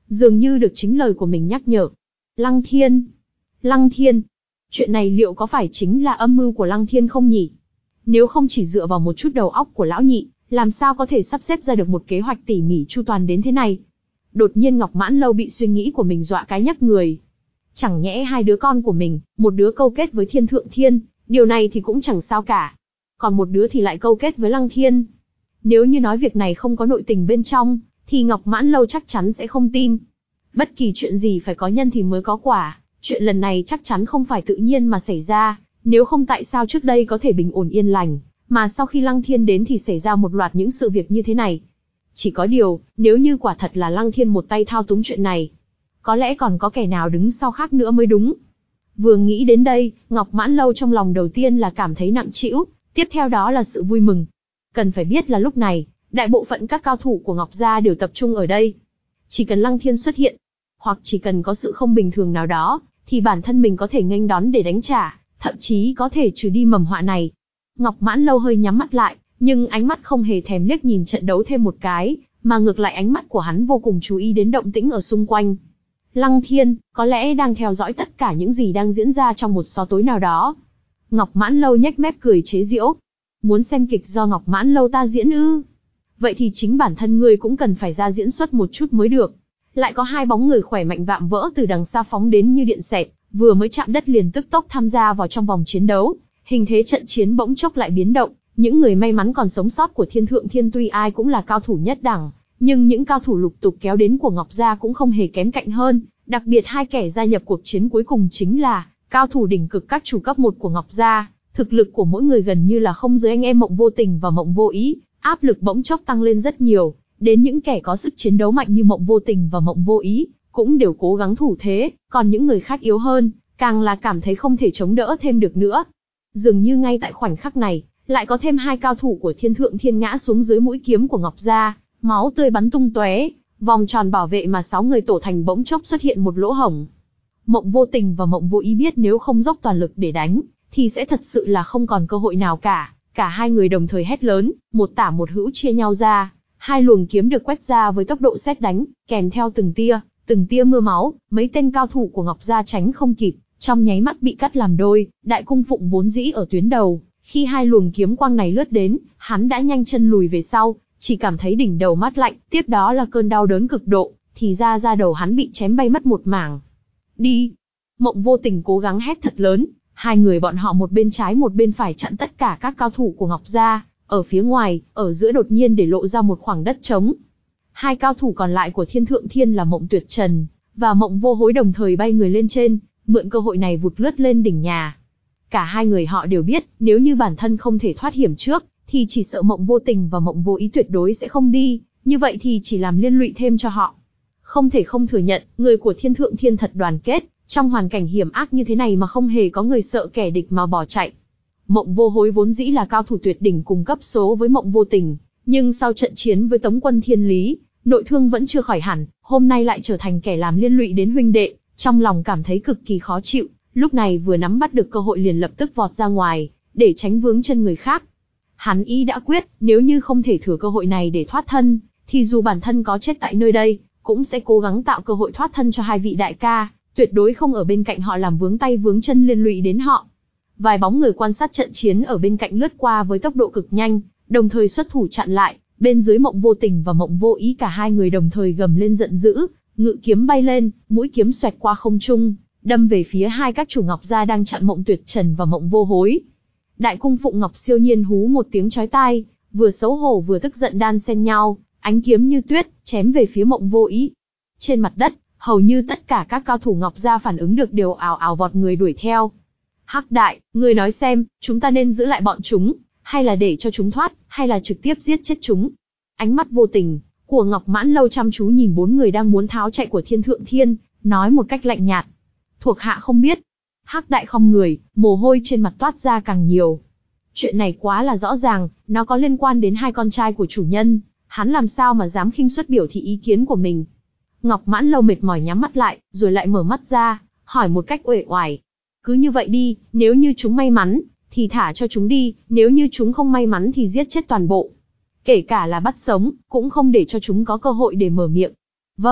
dường như được chính lời của mình nhắc nhở. Lăng Thiên, Lăng Thiên, chuyện này liệu có phải chính là âm mưu của Lăng Thiên không nhỉ? Nếu không chỉ dựa vào một chút đầu óc của lão nhị, làm sao có thể sắp xếp ra được một kế hoạch tỉ mỉ chu toàn đến thế này? Đột nhiên Ngọc Mãn Lâu bị suy nghĩ của mình dọa cái nhấc người. Chẳng nhẽ hai đứa con của mình, một đứa câu kết với Thiên Thượng Thiên, điều này thì cũng chẳng sao cả. Còn một đứa thì lại câu kết với Lăng Thiên. Nếu như nói việc này không có nội tình bên trong, thì Ngọc Mãn Lâu chắc chắn sẽ không tin. Bất kỳ chuyện gì phải có nhân thì mới có quả, chuyện lần này chắc chắn không phải tự nhiên mà xảy ra, nếu không tại sao trước đây có thể bình ổn yên lành, mà sau khi Lăng Thiên đến thì xảy ra một loạt những sự việc như thế này. Chỉ có điều, nếu như quả thật là Lăng Thiên một tay thao túng chuyện này, có lẽ còn có kẻ nào đứng sau khác nữa mới đúng. Vừa nghĩ đến đây, Ngọc Mãn Lâu trong lòng đầu tiên là cảm thấy nặng trĩu, tiếp theo đó là sự vui mừng. Cần phải biết là lúc này, đại bộ phận các cao thủ của Ngọc Gia đều tập trung ở đây. Chỉ cần Lăng Thiên xuất hiện, hoặc chỉ cần có sự không bình thường nào đó, thì bản thân mình có thể nghênh đón để đánh trả, thậm chí có thể trừ đi mầm họa này. Ngọc Mãn Lâu hơi nhắm mắt lại, nhưng ánh mắt không hề thèm liếc nhìn trận đấu thêm một cái, mà ngược lại ánh mắt của hắn vô cùng chú ý đến động tĩnh ở xung quanh. Lăng Thiên, có lẽ đang theo dõi tất cả những gì đang diễn ra trong một xó tối nào đó. Ngọc Mãn Lâu nhếch mép cười chế giễu. Muốn xem kịch do Ngọc Mãn Lâu ta diễn ư? Vậy thì chính bản thân ngươi cũng cần phải ra diễn xuất một chút mới được. Lại có hai bóng người khỏe mạnh vạm vỡ từ đằng xa phóng đến như điện xẹt, vừa mới chạm đất liền tức tốc tham gia vào trong vòng chiến đấu. Hình thế trận chiến bỗng chốc lại biến động, những người may mắn còn sống sót của Thiên Thượng Thiên tuy ai cũng là cao thủ nhất đẳng, nhưng những cao thủ lục tục kéo đến của Ngọc Gia cũng không hề kém cạnh hơn, đặc biệt hai kẻ gia nhập cuộc chiến cuối cùng chính là cao thủ đỉnh cực các chủ cấp một của Ngọc Gia, thực lực của mỗi người gần như là không dưới anh em Mộng Vô Tình và Mộng Vô Ý, áp lực bỗng chốc tăng lên rất nhiều, đến những kẻ có sức chiến đấu mạnh như Mộng Vô Tình và Mộng Vô Ý, cũng đều cố gắng thủ thế, còn những người khác yếu hơn, càng là cảm thấy không thể chống đỡ thêm được nữa. Dường như ngay tại khoảnh khắc này, lại có thêm hai cao thủ của Thiên Thượng Thiên ngã xuống dưới mũi kiếm của Ngọc Gia, máu tươi bắn tung tóe, vòng tròn bảo vệ mà sáu người tổ thành bỗng chốc xuất hiện một lỗ hổng. Mộng Vô Tình và Mộng Vô Ý biết nếu không dốc toàn lực để đánh, thì sẽ thật sự là không còn cơ hội nào cả. Cả hai người đồng thời hét lớn, một tả một hữu chia nhau ra, hai luồng kiếm được quét ra với tốc độ sét đánh, kèm theo từng tia, từng tia mưa máu, mấy tên cao thủ của Ngọc Gia tránh không kịp, trong nháy mắt bị cắt làm đôi. Đại Cung Phụng vốn dĩ ở tuyến đầu, khi hai luồng kiếm quang này lướt đến, hắn đã nhanh chân lùi về sau, chỉ cảm thấy đỉnh đầu mát lạnh, tiếp đó là cơn đau đớn cực độ, thì ra da đầu hắn bị chém bay mất một mảng. Đi! Mộng Vô Tình cố gắng hét thật lớn, hai người bọn họ một bên trái một bên phải chặn tất cả các cao thủ của Ngọc Gia, ở phía ngoài, ở giữa đột nhiên để lộ ra một khoảng đất trống. Hai cao thủ còn lại của Thiên Thượng Thiên là Mộng Tuyệt Trần và Mộng Vô Hối đồng thời bay người lên trên, mượn cơ hội này vụt lướt lên đỉnh nhà. Cả hai người họ đều biết, nếu như bản thân không thể thoát hiểm trước, thì chỉ sợ Mộng Vô Tình và Mộng Vô Ý tuyệt đối sẽ không đi, như vậy thì chỉ làm liên lụy thêm cho họ. Không thể không thừa nhận, người của Thiên Thượng Thiên thật đoàn kết, trong hoàn cảnh hiểm ác như thế này mà không hề có người sợ kẻ địch mà bỏ chạy. Mộng Vô Hối vốn dĩ là cao thủ tuyệt đỉnh cùng cấp số với Mộng Vô Tình, nhưng sau trận chiến với Tống quân Thiên Lý, nội thương vẫn chưa khỏi hẳn, hôm nay lại trở thành kẻ làm liên lụy đến huynh đệ, trong lòng cảm thấy cực kỳ khó chịu, lúc này vừa nắm bắt được cơ hội liền lập tức vọt ra ngoài, để tránh vướng chân người khác. Hắn ý đã quyết, nếu như không thể thừa cơ hội này để thoát thân, thì dù bản thân có chết tại nơi đây, cũng sẽ cố gắng tạo cơ hội thoát thân cho hai vị đại ca, tuyệt đối không ở bên cạnh họ làm vướng tay vướng chân liên lụy đến họ. Vài bóng người quan sát trận chiến ở bên cạnh lướt qua với tốc độ cực nhanh, đồng thời xuất thủ chặn lại, bên dưới Mộng Vô Tình và Mộng Vô Ý cả hai người đồng thời gầm lên giận dữ, ngự kiếm bay lên, mũi kiếm xoẹt qua không trung, đâm về phía hai các chủ Ngọc Gia đang chặn Mộng Tuyệt Trần và Mộng Vô Hối. Đại Cung Phụng Ngọc Siêu Nhiên hú một tiếng chói tai, vừa xấu hổ vừa tức giận đan xen nhau, ánh kiếm như tuyết, chém về phía Mộng Vô Ý. Trên mặt đất, hầu như tất cả các cao thủ Ngọc Gia phản ứng được đều ào ào vọt người đuổi theo. Hắc Đại, ngươi nói xem, chúng ta nên giữ lại bọn chúng, hay là để cho chúng thoát, hay là trực tiếp giết chết chúng? Ánh mắt vô tình của Ngọc Mãn Lâu chăm chú nhìn bốn người đang muốn tháo chạy của Thiên Thượng Thiên, nói một cách lạnh nhạt. Thuộc hạ không biết. Hắc Đại không người, mồ hôi trên mặt toát ra càng nhiều. Chuyện này quá là rõ ràng, nó có liên quan đến hai con trai của chủ nhân, hắn làm sao mà dám khinh suất biểu thị ý kiến của mình. Ngọc Mãn Lâu mệt mỏi nhắm mắt lại, rồi lại mở mắt ra, hỏi một cách uể oải. Cứ như vậy đi, nếu như chúng may mắn, thì thả cho chúng đi, nếu như chúng không may mắn thì giết chết toàn bộ. Kể cả là bắt sống, cũng không để cho chúng có cơ hội để mở miệng. Vâng,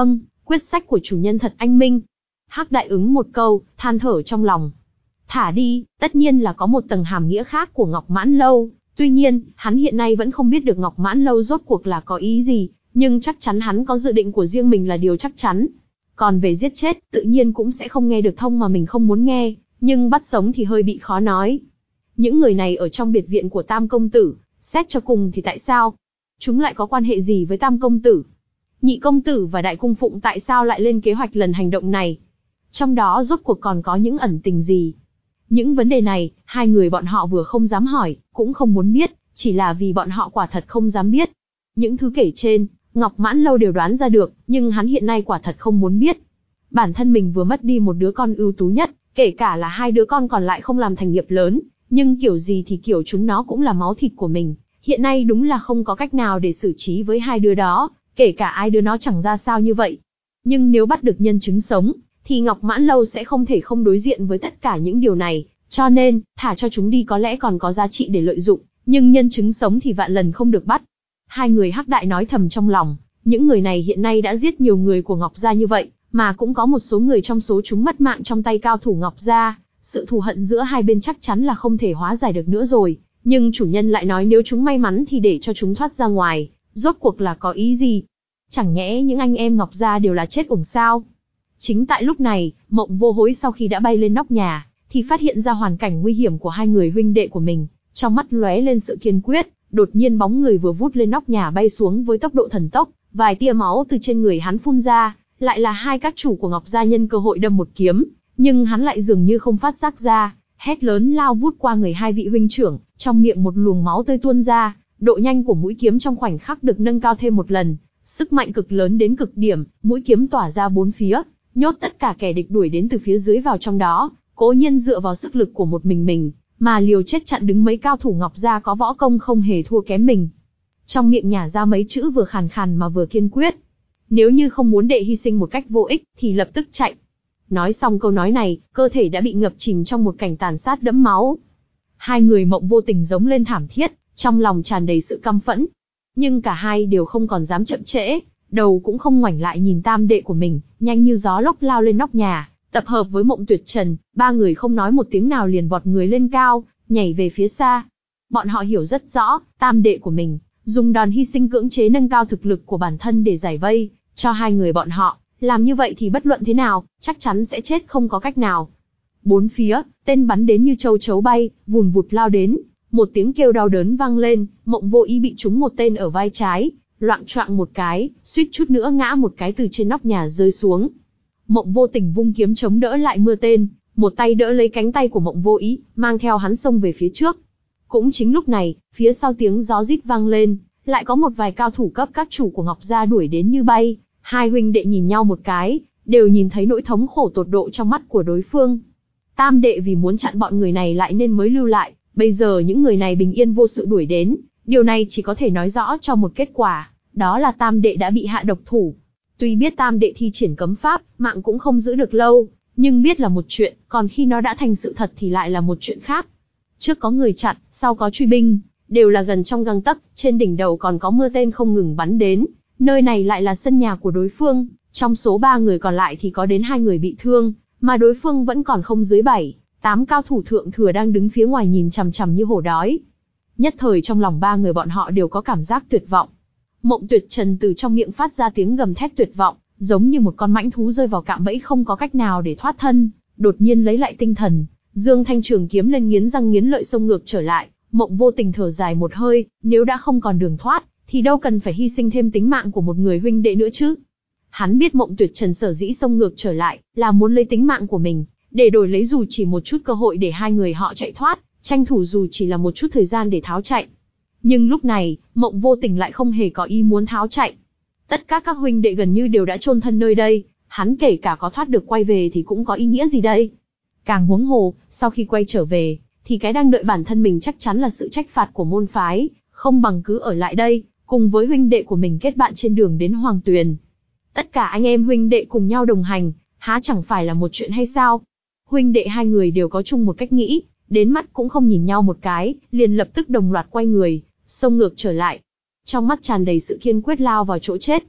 Quyết sách của chủ nhân thật anh minh. Hắc Đại ứng một câu, than thở trong lòng. Thả đi, tất nhiên là có một tầng hàm nghĩa khác của Ngọc Mãn Lâu. Tuy nhiên, hắn hiện nay vẫn không biết được Ngọc Mãn Lâu rốt cuộc là có ý gì, nhưng chắc chắn hắn có dự định của riêng mình là điều chắc chắn. Còn về giết chết, tự nhiên cũng sẽ không nghe được thông mà mình không muốn nghe, nhưng bắt sống thì hơi bị khó nói. Những người này ở trong biệt viện của Tam Công Tử, xét cho cùng thì tại sao? Chúng lại có quan hệ gì với Tam Công Tử? Nhị Công Tử và Đại Cung Phụng tại sao lại lên kế hoạch lần hành động này? Trong đó rốt cuộc còn có những ẩn tình gì? Những vấn đề này, hai người bọn họ vừa không dám hỏi, cũng không muốn biết, chỉ là vì bọn họ quả thật không dám biết. Những thứ kể trên, Ngọc Mãn Lâu đều đoán ra được, nhưng hắn hiện nay quả thật không muốn biết. Bản thân mình vừa mất đi một đứa con ưu tú nhất, kể cả là hai đứa con còn lại không làm thành nghiệp lớn, nhưng kiểu gì thì kiểu chúng nó cũng là máu thịt của mình. Hiện nay đúng là không có cách nào để xử trí với hai đứa đó, kể cả ai đứa nó chẳng ra sao như vậy. Nhưng nếu bắt được nhân chứng sống, thì Ngọc Mãn Lâu sẽ không thể không đối diện với tất cả những điều này, cho nên, thả cho chúng đi có lẽ còn có giá trị để lợi dụng, nhưng nhân chứng sống thì vạn lần không được bắt. Hai người Hắc Đại nói thầm trong lòng, những người này hiện nay đã giết nhiều người của Ngọc Gia như vậy, mà cũng có một số người trong số chúng mất mạng trong tay cao thủ Ngọc Gia, sự thù hận giữa hai bên chắc chắn là không thể hóa giải được nữa rồi, nhưng chủ nhân lại nói nếu chúng may mắn thì để cho chúng thoát ra ngoài, rốt cuộc là có ý gì? Chẳng nhẽ những anh em Ngọc Gia đều là chết uổng sao? Chính tại lúc này, Mộng Vô Hối sau khi đã bay lên nóc nhà, thì phát hiện ra hoàn cảnh nguy hiểm của hai người huynh đệ của mình, trong mắt lóe lên sự kiên quyết, đột nhiên bóng người vừa vút lên nóc nhà bay xuống với tốc độ thần tốc, vài tia máu từ trên người hắn phun ra, lại là hai các chủ của Ngọc Gia nhân cơ hội đâm một kiếm, nhưng hắn lại dường như không phát giác ra, hét lớn lao vút qua người hai vị huynh trưởng, trong miệng một luồng máu tươi tuôn ra, độ nhanh của mũi kiếm trong khoảnh khắc được nâng cao thêm một lần, sức mạnh cực lớn đến cực điểm, mũi kiếm tỏa ra bốn phía, nhốt tất cả kẻ địch đuổi đến từ phía dưới vào trong đó, cố nhiên dựa vào sức lực của một mình mình, mà liều chết chặn đứng mấy cao thủ Ngọc Gia có võ công không hề thua kém mình. Trong miệng nhả ra mấy chữ vừa khàn khàn mà vừa kiên quyết. Nếu như không muốn đệ hy sinh một cách vô ích, thì lập tức chạy. Nói xong câu nói này, cơ thể đã bị ngập chìm trong một cảnh tàn sát đẫm máu. Hai người Mộng vô tình giống lên thảm thiết, trong lòng tràn đầy sự căm phẫn. Nhưng cả hai đều không còn dám chậm trễ, đầu cũng không ngoảnh lại nhìn tam đệ của mình, nhanh như gió lốc lao lên nóc nhà, tập hợp với Mộng Tuyệt Trần, ba người không nói một tiếng nào liền vọt người lên cao, nhảy về phía xa. Bọn họ hiểu rất rõ, tam đệ của mình, dùng đòn hy sinh cưỡng chế nâng cao thực lực của bản thân để giải vây, cho hai người bọn họ, làm như vậy thì bất luận thế nào, chắc chắn sẽ chết không có cách nào. Bốn phía, tên bắn đến như châu chấu bay, vùn vụt lao đến, một tiếng kêu đau đớn vang lên, Mộng Vô Ý bị trúng một tên ở vai trái, loạng choạng một cái, suýt chút nữa ngã một cái từ trên nóc nhà rơi xuống. Mộng Vô Tình vung kiếm chống đỡ lại mưa tên, một tay đỡ lấy cánh tay của Mộng Vô Ý, mang theo hắn xông về phía trước. Cũng chính lúc này, phía sau tiếng gió rít vang lên, lại có một vài cao thủ cấp các chủ của Ngọc Gia đuổi đến như bay. Hai huynh đệ nhìn nhau một cái, đều nhìn thấy nỗi thống khổ tột độ trong mắt của đối phương. Tam đệ vì muốn chặn bọn người này lại nên mới lưu lại, bây giờ những người này bình yên vô sự đuổi đến, điều này chỉ có thể nói rõ cho một kết quả, đó là tam đệ đã bị hạ độc thủ. Tuy biết tam đệ thi triển cấm pháp, mạng cũng không giữ được lâu, nhưng biết là một chuyện, còn khi nó đã thành sự thật thì lại là một chuyện khác. Trước có người chặn, sau có truy binh, đều là gần trong gang tấc, trên đỉnh đầu còn có mưa tên không ngừng bắn đến. Nơi này lại là sân nhà của đối phương, trong số ba người còn lại thì có đến hai người bị thương, mà đối phương vẫn còn không dưới bảy, tám cao thủ thượng thừa đang đứng phía ngoài nhìn chằm chằm như hổ đói. Nhất thời trong lòng ba người bọn họ đều có cảm giác tuyệt vọng. Mộng Tuyệt Trần từ trong miệng phát ra tiếng gầm thét tuyệt vọng, giống như một con mãnh thú rơi vào cạm bẫy không có cách nào để thoát thân, đột nhiên lấy lại tinh thần, dương thanh trường kiếm lên nghiến răng nghiến lợi xông ngược trở lại. Mộng Vô Tình thở dài một hơi, nếu đã không còn đường thoát, thì đâu cần phải hy sinh thêm tính mạng của một người huynh đệ nữa chứ. Hắn biết Mộng Tuyệt Trần sở dĩ xông ngược trở lại, là muốn lấy tính mạng của mình, để đổi lấy dù chỉ một chút cơ hội để hai người họ chạy thoát, tranh thủ dù chỉ là một chút thời gian để tháo chạy. Nhưng lúc này, Mộng Vô Tình lại không hề có ý muốn tháo chạy. Tất cả các huynh đệ gần như đều đã chôn thân nơi đây, hắn kể cả có thoát được quay về thì cũng có ý nghĩa gì đây. Càng huống hồ, sau khi quay trở về, thì cái đang đợi bản thân mình chắc chắn là sự trách phạt của môn phái, không bằng cứ ở lại đây, cùng với huynh đệ của mình kết bạn trên đường đến Hoàng Tuyền. Tất cả anh em huynh đệ cùng nhau đồng hành, há chẳng phải là một chuyện hay sao? Huynh đệ hai người đều có chung một cách nghĩ, đến mắt cũng không nhìn nhau một cái, liền lập tức đồng loạt quay người, xông ngược trở lại. Trong mắt tràn đầy sự kiên quyết lao vào chỗ chết.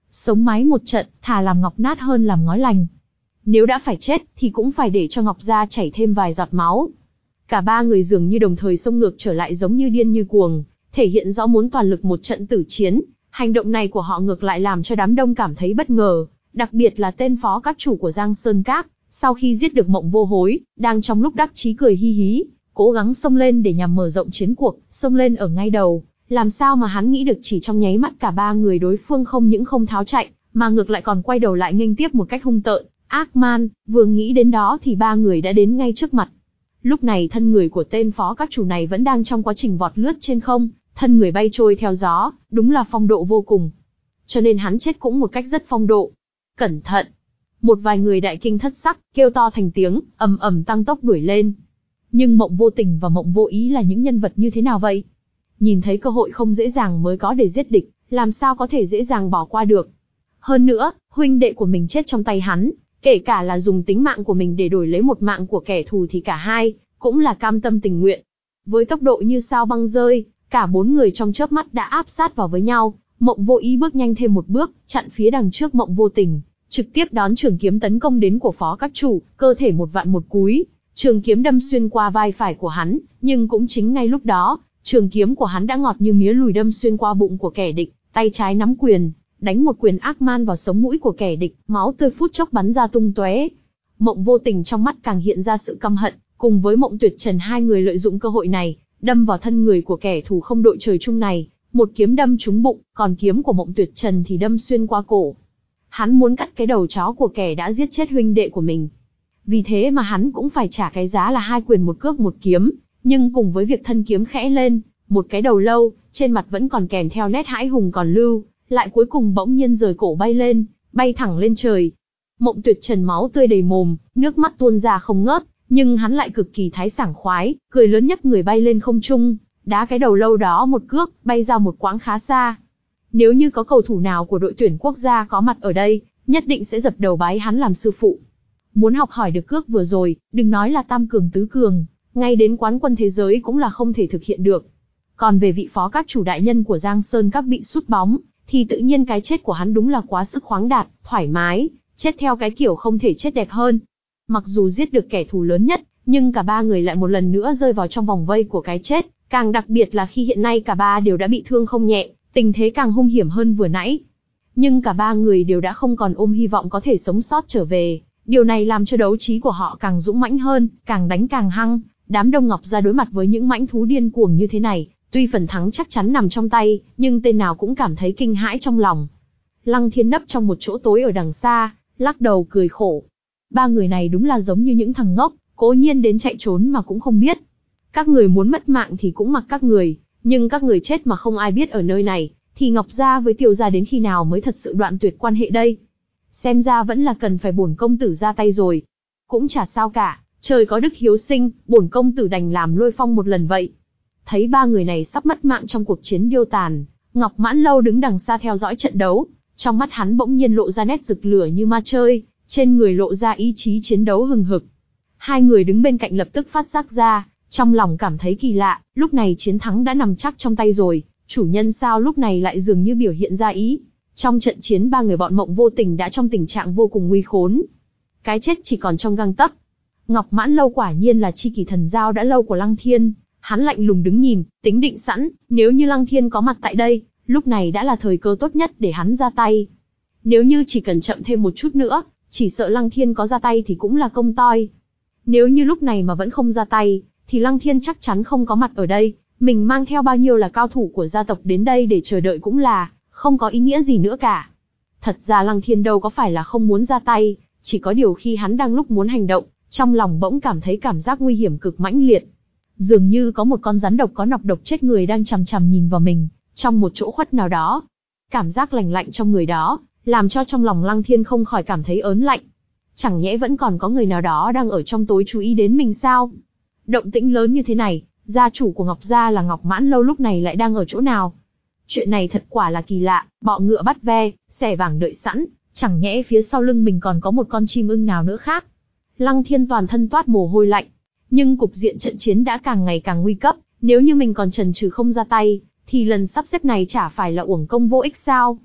Sống mái một trận, thà làm ngọc nát hơn làm ngói lành. Nếu đã phải chết, thì cũng phải để cho Ngọc Gia chảy thêm vài giọt máu. Cả ba người dường như đồng thời xông ngược trở lại giống như điên như cuồng, thể hiện rõ muốn toàn lực một trận tử chiến. Hành động này của họ ngược lại làm cho đám đông cảm thấy bất ngờ, đặc biệt là tên phó các chủ của Giang Sơn Các, sau khi giết được Mộng Vô Hối, đang trong lúc đắc chí cười hi hí, cố gắng xông lên để nhằm mở rộng chiến cuộc, xông lên ở ngay đầu. Làm sao mà hắn nghĩ được chỉ trong nháy mắt cả ba người đối phương không những không tháo chạy, mà ngược lại còn quay đầu lại nghênh tiếp một cách hung tợn, ác man. Vừa nghĩ đến đó thì ba người đã đến ngay trước mặt. Lúc này thân người của tên phó các chủ này vẫn đang trong quá trình vọt lướt trên không, thân người bay trôi theo gió, đúng là phong độ vô cùng. Cho nên hắn chết cũng một cách rất phong độ. Cẩn thận! Một vài người đại kinh thất sắc, kêu to thành tiếng, ầm ầm tăng tốc đuổi lên. Nhưng Mộng Vô Tình và Mộng Vô Ý là những nhân vật như thế nào vậy? Nhìn thấy cơ hội không dễ dàng mới có để giết địch, làm sao có thể dễ dàng bỏ qua được. Hơn nữa, huynh đệ của mình chết trong tay hắn, kể cả là dùng tính mạng của mình để đổi lấy một mạng của kẻ thù thì cả hai cũng là cam tâm tình nguyện. Với tốc độ như sao băng rơi, cả bốn người trong chớp mắt đã áp sát vào với nhau. Mộng Vô Ý bước nhanh thêm một bước, chặn phía đằng trước Mộng Vô Tình, trực tiếp đón trường kiếm tấn công đến của phó các chủ, cơ thể một vạn một cúi, trường kiếm đâm xuyên qua vai phải của hắn, nhưng cũng chính ngay lúc đó, trường kiếm của hắn đã ngọt như mía lùi đâm xuyên qua bụng của kẻ địch, tay trái nắm quyền, đánh một quyền ác man vào sống mũi của kẻ địch, máu tươi phút chốc bắn ra tung tóe. Mộng Vô Tình trong mắt càng hiện ra sự căm hận, cùng với Mộng Tuyệt Trần hai người lợi dụng cơ hội này, đâm vào thân người của kẻ thù không đội trời chung này, một kiếm đâm trúng bụng, còn kiếm của Mộng Tuyệt Trần thì đâm xuyên qua cổ. Hắn muốn cắt cái đầu chó của kẻ đã giết chết huynh đệ của mình. Vì thế mà hắn cũng phải trả cái giá là hai quyền một cước một kiếm, nhưng cùng với việc thân kiếm khẽ lên, một cái đầu lâu, trên mặt vẫn còn kèm theo nét hãi hùng còn lưu, lại cuối cùng bỗng nhiên rời cổ bay lên, bay thẳng lên trời. Mộng Tuyệt Trần máu tươi đầy mồm, nước mắt tuôn ra không ngớt, nhưng hắn lại cực kỳ thái sảng khoái, cười lớn nhấc người bay lên không trung, đá cái đầu lâu đó một cước, bay ra một quãng khá xa. Nếu như có cầu thủ nào của đội tuyển quốc gia có mặt ở đây, nhất định sẽ dập đầu bái hắn làm sư phụ. Muốn học hỏi được cước vừa rồi, đừng nói là tam cường tứ cường, ngay đến quán quân thế giới cũng là không thể thực hiện được. Còn về vị phó các chủ đại nhân của Giang Sơn Các bị sút bóng, thì tự nhiên cái chết của hắn đúng là quá sức khoáng đạt, thoải mái, chết theo cái kiểu không thể chết đẹp hơn. Mặc dù giết được kẻ thù lớn nhất, nhưng cả ba người lại một lần nữa rơi vào trong vòng vây của cái chết, càng đặc biệt là khi hiện nay cả ba đều đã bị thương không nhẹ, tình thế càng hung hiểm hơn vừa nãy. Nhưng cả ba người đều đã không còn ôm hy vọng có thể sống sót trở về, điều này làm cho đấu trí của họ càng dũng mãnh hơn, càng đánh càng hăng. Đám đông Ngọc Gia đối mặt với những mãnh thú điên cuồng như thế này, tuy phần thắng chắc chắn nằm trong tay, nhưng tên nào cũng cảm thấy kinh hãi trong lòng. Lăng Thiên nấp trong một chỗ tối ở đằng xa, lắc đầu cười khổ. Ba người này đúng là giống như những thằng ngốc, cố nhiên đến chạy trốn mà cũng không biết. Các người muốn mất mạng thì cũng mặc các người, nhưng các người chết mà không ai biết ở nơi này, thì Ngọc Gia với Tiêu Gia đến khi nào mới thật sự đoạn tuyệt quan hệ đây? Xem ra vẫn là cần phải bổn công tử ra tay rồi. Cũng chả sao cả, trời có đức hiếu sinh, bổn công tử đành làm Lôi Phong một lần vậy. Thấy ba người này sắp mất mạng trong cuộc chiến điêu tàn, Ngọc Mãn Lâu đứng đằng xa theo dõi trận đấu, trong mắt hắn bỗng nhiên lộ ra nét rực lửa như ma chơi, trên người lộ ra ý chí chiến đấu hừng hực. Hai người đứng bên cạnh lập tức phát giác ra, trong lòng cảm thấy kỳ lạ, lúc này chiến thắng đã nằm chắc trong tay rồi, chủ nhân sao lúc này lại dường như biểu hiện ra ý. Trong trận chiến ba người bọn Mộng Vô Tình đã trong tình trạng vô cùng nguy khốn. Cái chết chỉ còn trong gang tấc. Ngọc Mãn Lâu quả nhiên là chi kỷ thần giao đã lâu của Lăng Thiên, hắn lạnh lùng đứng nhìn, tính định sẵn, nếu như Lăng Thiên có mặt tại đây, lúc này đã là thời cơ tốt nhất để hắn ra tay. Nếu như chỉ cần chậm thêm một chút nữa, chỉ sợ Lăng Thiên có ra tay thì cũng là công toi. Nếu như lúc này mà vẫn không ra tay, thì Lăng Thiên chắc chắn không có mặt ở đây, mình mang theo bao nhiêu là cao thủ của gia tộc đến đây để chờ đợi cũng là không có ý nghĩa gì nữa cả. Thật ra Lăng Thiên đâu có phải là không muốn ra tay, chỉ có điều khi hắn đang lúc muốn hành động, trong lòng bỗng cảm thấy cảm giác nguy hiểm cực mãnh liệt. Dường như có một con rắn độc có nọc độc chết người đang chằm chằm nhìn vào mình, trong một chỗ khuất nào đó. Cảm giác lạnh lạnh trong người đó, làm cho trong lòng Lăng Thiên không khỏi cảm thấy ớn lạnh. Chẳng nhẽ vẫn còn có người nào đó đang ở trong tối chú ý đến mình sao? Động tĩnh lớn như thế này, gia chủ của Ngọc Gia là Ngọc Mãn Lâu lúc này lại đang ở chỗ nào? Chuyện này thật quả là kỳ lạ, bọ ngựa bắt ve, xẻ vàng đợi sẵn, chẳng nhẽ phía sau lưng mình còn có một con chim ưng nào nữa khác? Lăng Thiên toàn thân toát mồ hôi lạnh, nhưng cục diện trận chiến đã càng ngày càng nguy cấp, nếu như mình còn chần chừ không ra tay, thì lần sắp xếp này chả phải là uổng công vô ích sao?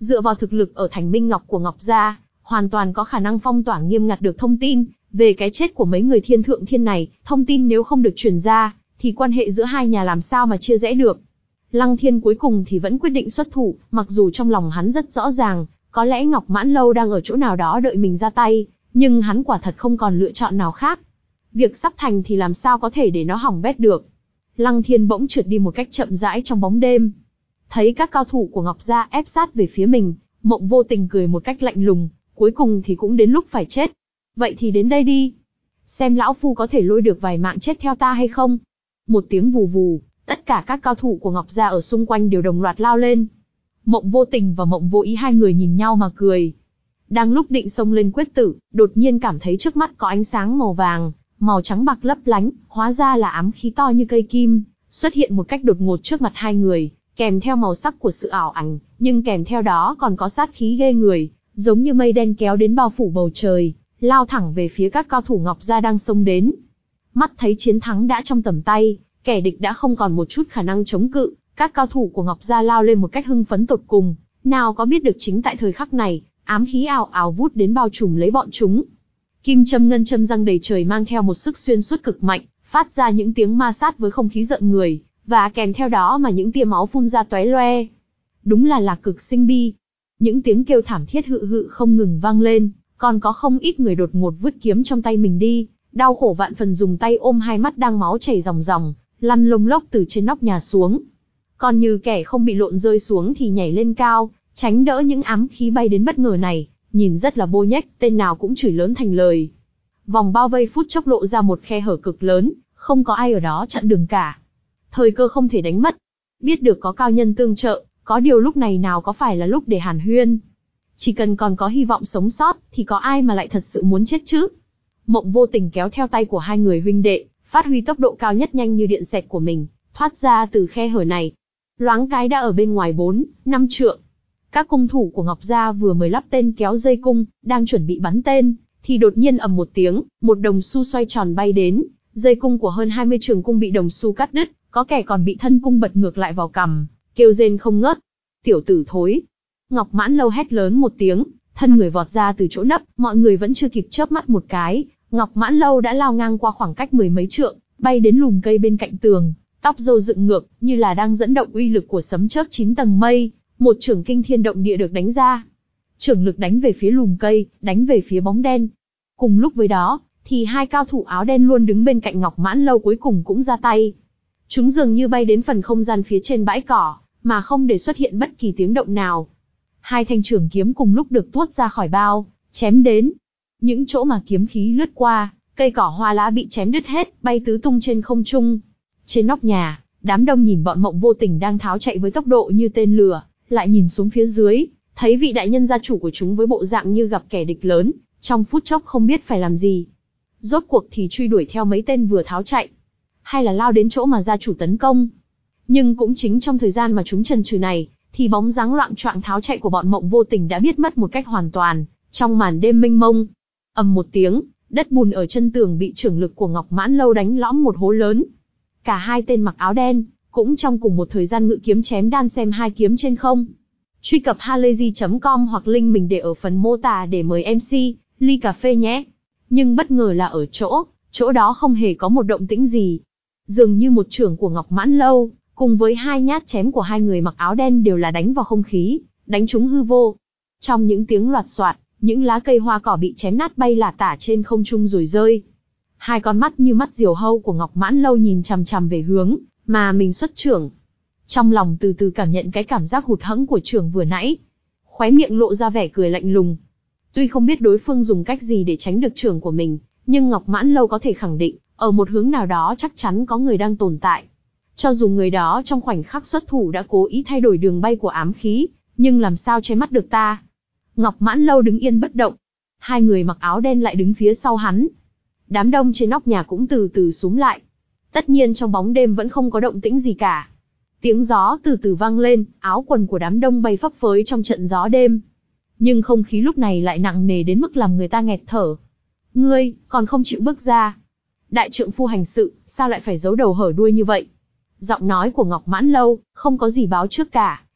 Dựa vào thực lực ở thành Minh Ngọc của Ngọc gia, hoàn toàn có khả năng phong tỏa nghiêm ngặt được thông tin về cái chết của mấy người thiên thượng thiên này, thông tin nếu không được truyền ra, thì quan hệ giữa hai nhà làm sao mà chia rẽ được. Lăng Thiên cuối cùng thì vẫn quyết định xuất thủ, mặc dù trong lòng hắn rất rõ ràng, có lẽ Ngọc Mãn Lâu đang ở chỗ nào đó đợi mình ra tay, nhưng hắn quả thật không còn lựa chọn nào khác. Việc sắp thành thì làm sao có thể để nó hỏng bét được. Lăng Thiên bỗng trượt đi một cách chậm rãi trong bóng đêm. Thấy các cao thủ của Ngọc gia ép sát về phía mình, Mộng Vô Tình cười một cách lạnh lùng, cuối cùng thì cũng đến lúc phải chết. Vậy thì đến đây đi. Xem lão phu có thể lôi được vài mạng chết theo ta hay không. Một tiếng vù vù, tất cả các cao thủ của Ngọc gia ở xung quanh đều đồng loạt lao lên. Mộng Vô Tình và Mộng Vô Ý hai người nhìn nhau mà cười. Đang lúc định xông lên quyết tử, đột nhiên cảm thấy trước mắt có ánh sáng màu vàng, màu trắng bạc lấp lánh, hóa ra là ám khí to như cây kim, xuất hiện một cách đột ngột trước mặt hai người, kèm theo màu sắc của sự ảo ảnh, nhưng kèm theo đó còn có sát khí ghê người, giống như mây đen kéo đến bao phủ bầu trời, lao thẳng về phía các cao thủ Ngọc gia đang xông đến. Mắt thấy chiến thắng đã trong tầm tay, kẻ địch đã không còn một chút khả năng chống cự, các cao thủ của Ngọc gia lao lên một cách hưng phấn tột cùng, nào có biết được chính tại thời khắc này, ám khí ào ào vút đến bao trùm lấy bọn chúng. Kim châm ngân châm răng đầy trời mang theo một sức xuyên suốt cực mạnh, phát ra những tiếng ma sát với không khí rợn người, và kèm theo đó mà những tia máu phun ra tóe loe. Đúng là lạc cực sinh bi. Những tiếng kêu thảm thiết hự hự không ngừng vang lên, còn có không ít người đột ngột vứt kiếm trong tay mình đi, đau khổ vạn phần dùng tay ôm hai mắt đang máu chảy ròng ròng, lăn lông lốc từ trên nóc nhà xuống. Còn như kẻ không bị lộn rơi xuống thì nhảy lên cao, tránh đỡ những ám khí bay đến bất ngờ này, nhìn rất là bô nhếch, tên nào cũng chửi lớn thành lời. Vòng bao vây phút chốc lộ ra một khe hở cực lớn, không có ai ở đó chặn đường cả. Thời cơ không thể đánh mất. Biết được có cao nhân tương trợ, có điều lúc này nào có phải là lúc để hàn huyên. Chỉ cần còn có hy vọng sống sót, thì có ai mà lại thật sự muốn chết chứ. Mộng Vô Tình kéo theo tay của hai người huynh đệ, phát huy tốc độ cao nhất nhanh như điện xẹt của mình, thoát ra từ khe hở này. Loáng cái đã ở bên ngoài bốn, năm trượng. Các cung thủ của Ngọc gia vừa mới lắp tên kéo dây cung, đang chuẩn bị bắn tên, thì đột nhiên ầm một tiếng, một đồng xu xoay tròn bay đến, dây cung của hơn hai mươi trường cung bị đồng xu cắt đứt, có kẻ còn bị thân cung bật ngược lại vào cằm, kêu rên không ngớt. Tiểu tử thối! Ngọc Mãn Lâu hét lớn một tiếng, thân người vọt ra từ chỗ nấp, mọi người vẫn chưa kịp chớp mắt một cái, Ngọc Mãn Lâu đã lao ngang qua khoảng cách mười mấy trượng, bay đến lùm cây bên cạnh tường, tóc râu dựng ngược, như là đang dẫn động uy lực của sấm chớp chín tầng mây. Một chưởng kinh thiên động địa được đánh ra. Chưởng lực đánh về phía lùm cây, đánh về phía bóng đen. Cùng lúc với đó, thì hai cao thủ áo đen luôn đứng bên cạnh Ngọc Mãn Lâu cuối cùng cũng ra tay. Chúng dường như bay đến phần không gian phía trên bãi cỏ, mà không để xuất hiện bất kỳ tiếng động nào. Hai thanh chưởng kiếm cùng lúc được tuốt ra khỏi bao, chém đến. Những chỗ mà kiếm khí lướt qua, cây cỏ hoa lá bị chém đứt hết, bay tứ tung trên không trung. Trên nóc nhà, đám đông nhìn bọn Mộng Vô Tình đang tháo chạy với tốc độ như tên lửa, lại nhìn xuống phía dưới, thấy vị đại nhân gia chủ của chúng với bộ dạng như gặp kẻ địch lớn, trong phút chốc không biết phải làm gì. Rốt cuộc thì truy đuổi theo mấy tên vừa tháo chạy, hay là lao đến chỗ mà gia chủ tấn công. Nhưng cũng chính trong thời gian mà chúng chần chừ này, thì bóng dáng loạng choạng tháo chạy của bọn Mộng Vô Tình đã biết mất một cách hoàn toàn, trong màn đêm mênh mông. Ầm một tiếng, đất bùn ở chân tường bị chưởng lực của Ngọc Mãn Lâu đánh lõm một hố lớn. Cả hai tên mặc áo đen, cũng trong cùng một thời gian ngự kiếm chém đan xem hai kiếm trên không. Truy cập halayzi chấm com hoặc link mình để ở phần mô tả để mời em xê, ly cà phê nhé. Nhưng bất ngờ là ở chỗ, chỗ đó không hề có một động tĩnh gì. Dường như một chưởng của Ngọc Mãn Lâu, cùng với hai nhát chém của hai người mặc áo đen đều là đánh vào không khí, đánh trúng hư vô. Trong những tiếng loạt xoạt, những lá cây hoa cỏ bị chém nát bay lả tả trên không trung rồi rơi. Hai con mắt như mắt diều hâu của Ngọc Mãn Lâu nhìn chằm chằm về hướng mà mình xuất chưởng. Trong lòng từ từ cảm nhận cái cảm giác hụt hẫng của chưởng vừa nãy. Khóe miệng lộ ra vẻ cười lạnh lùng. Tuy không biết đối phương dùng cách gì để tránh được chưởng của mình, nhưng Ngọc Mãn Lâu có thể khẳng định, ở một hướng nào đó chắc chắn có người đang tồn tại. Cho dù người đó trong khoảnh khắc xuất thủ đã cố ý thay đổi đường bay của ám khí, nhưng làm sao che mắt được ta. Ngọc Mãn Lâu đứng yên bất động. Hai người mặc áo đen lại đứng phía sau hắn. Đám đông trên nóc nhà cũng từ từ xúm lại. Tất nhiên trong bóng đêm vẫn không có động tĩnh gì cả. Tiếng gió từ từ vang lên, áo quần của đám đông bay phấp phới trong trận gió đêm. Nhưng không khí lúc này lại nặng nề đến mức làm người ta nghẹt thở. Ngươi, còn không chịu bước ra. Đại trượng phu hành sự, sao lại phải giấu đầu hở đuôi như vậy? Giọng nói của Ngọc Mãn Lâu, không có gì báo trước cả,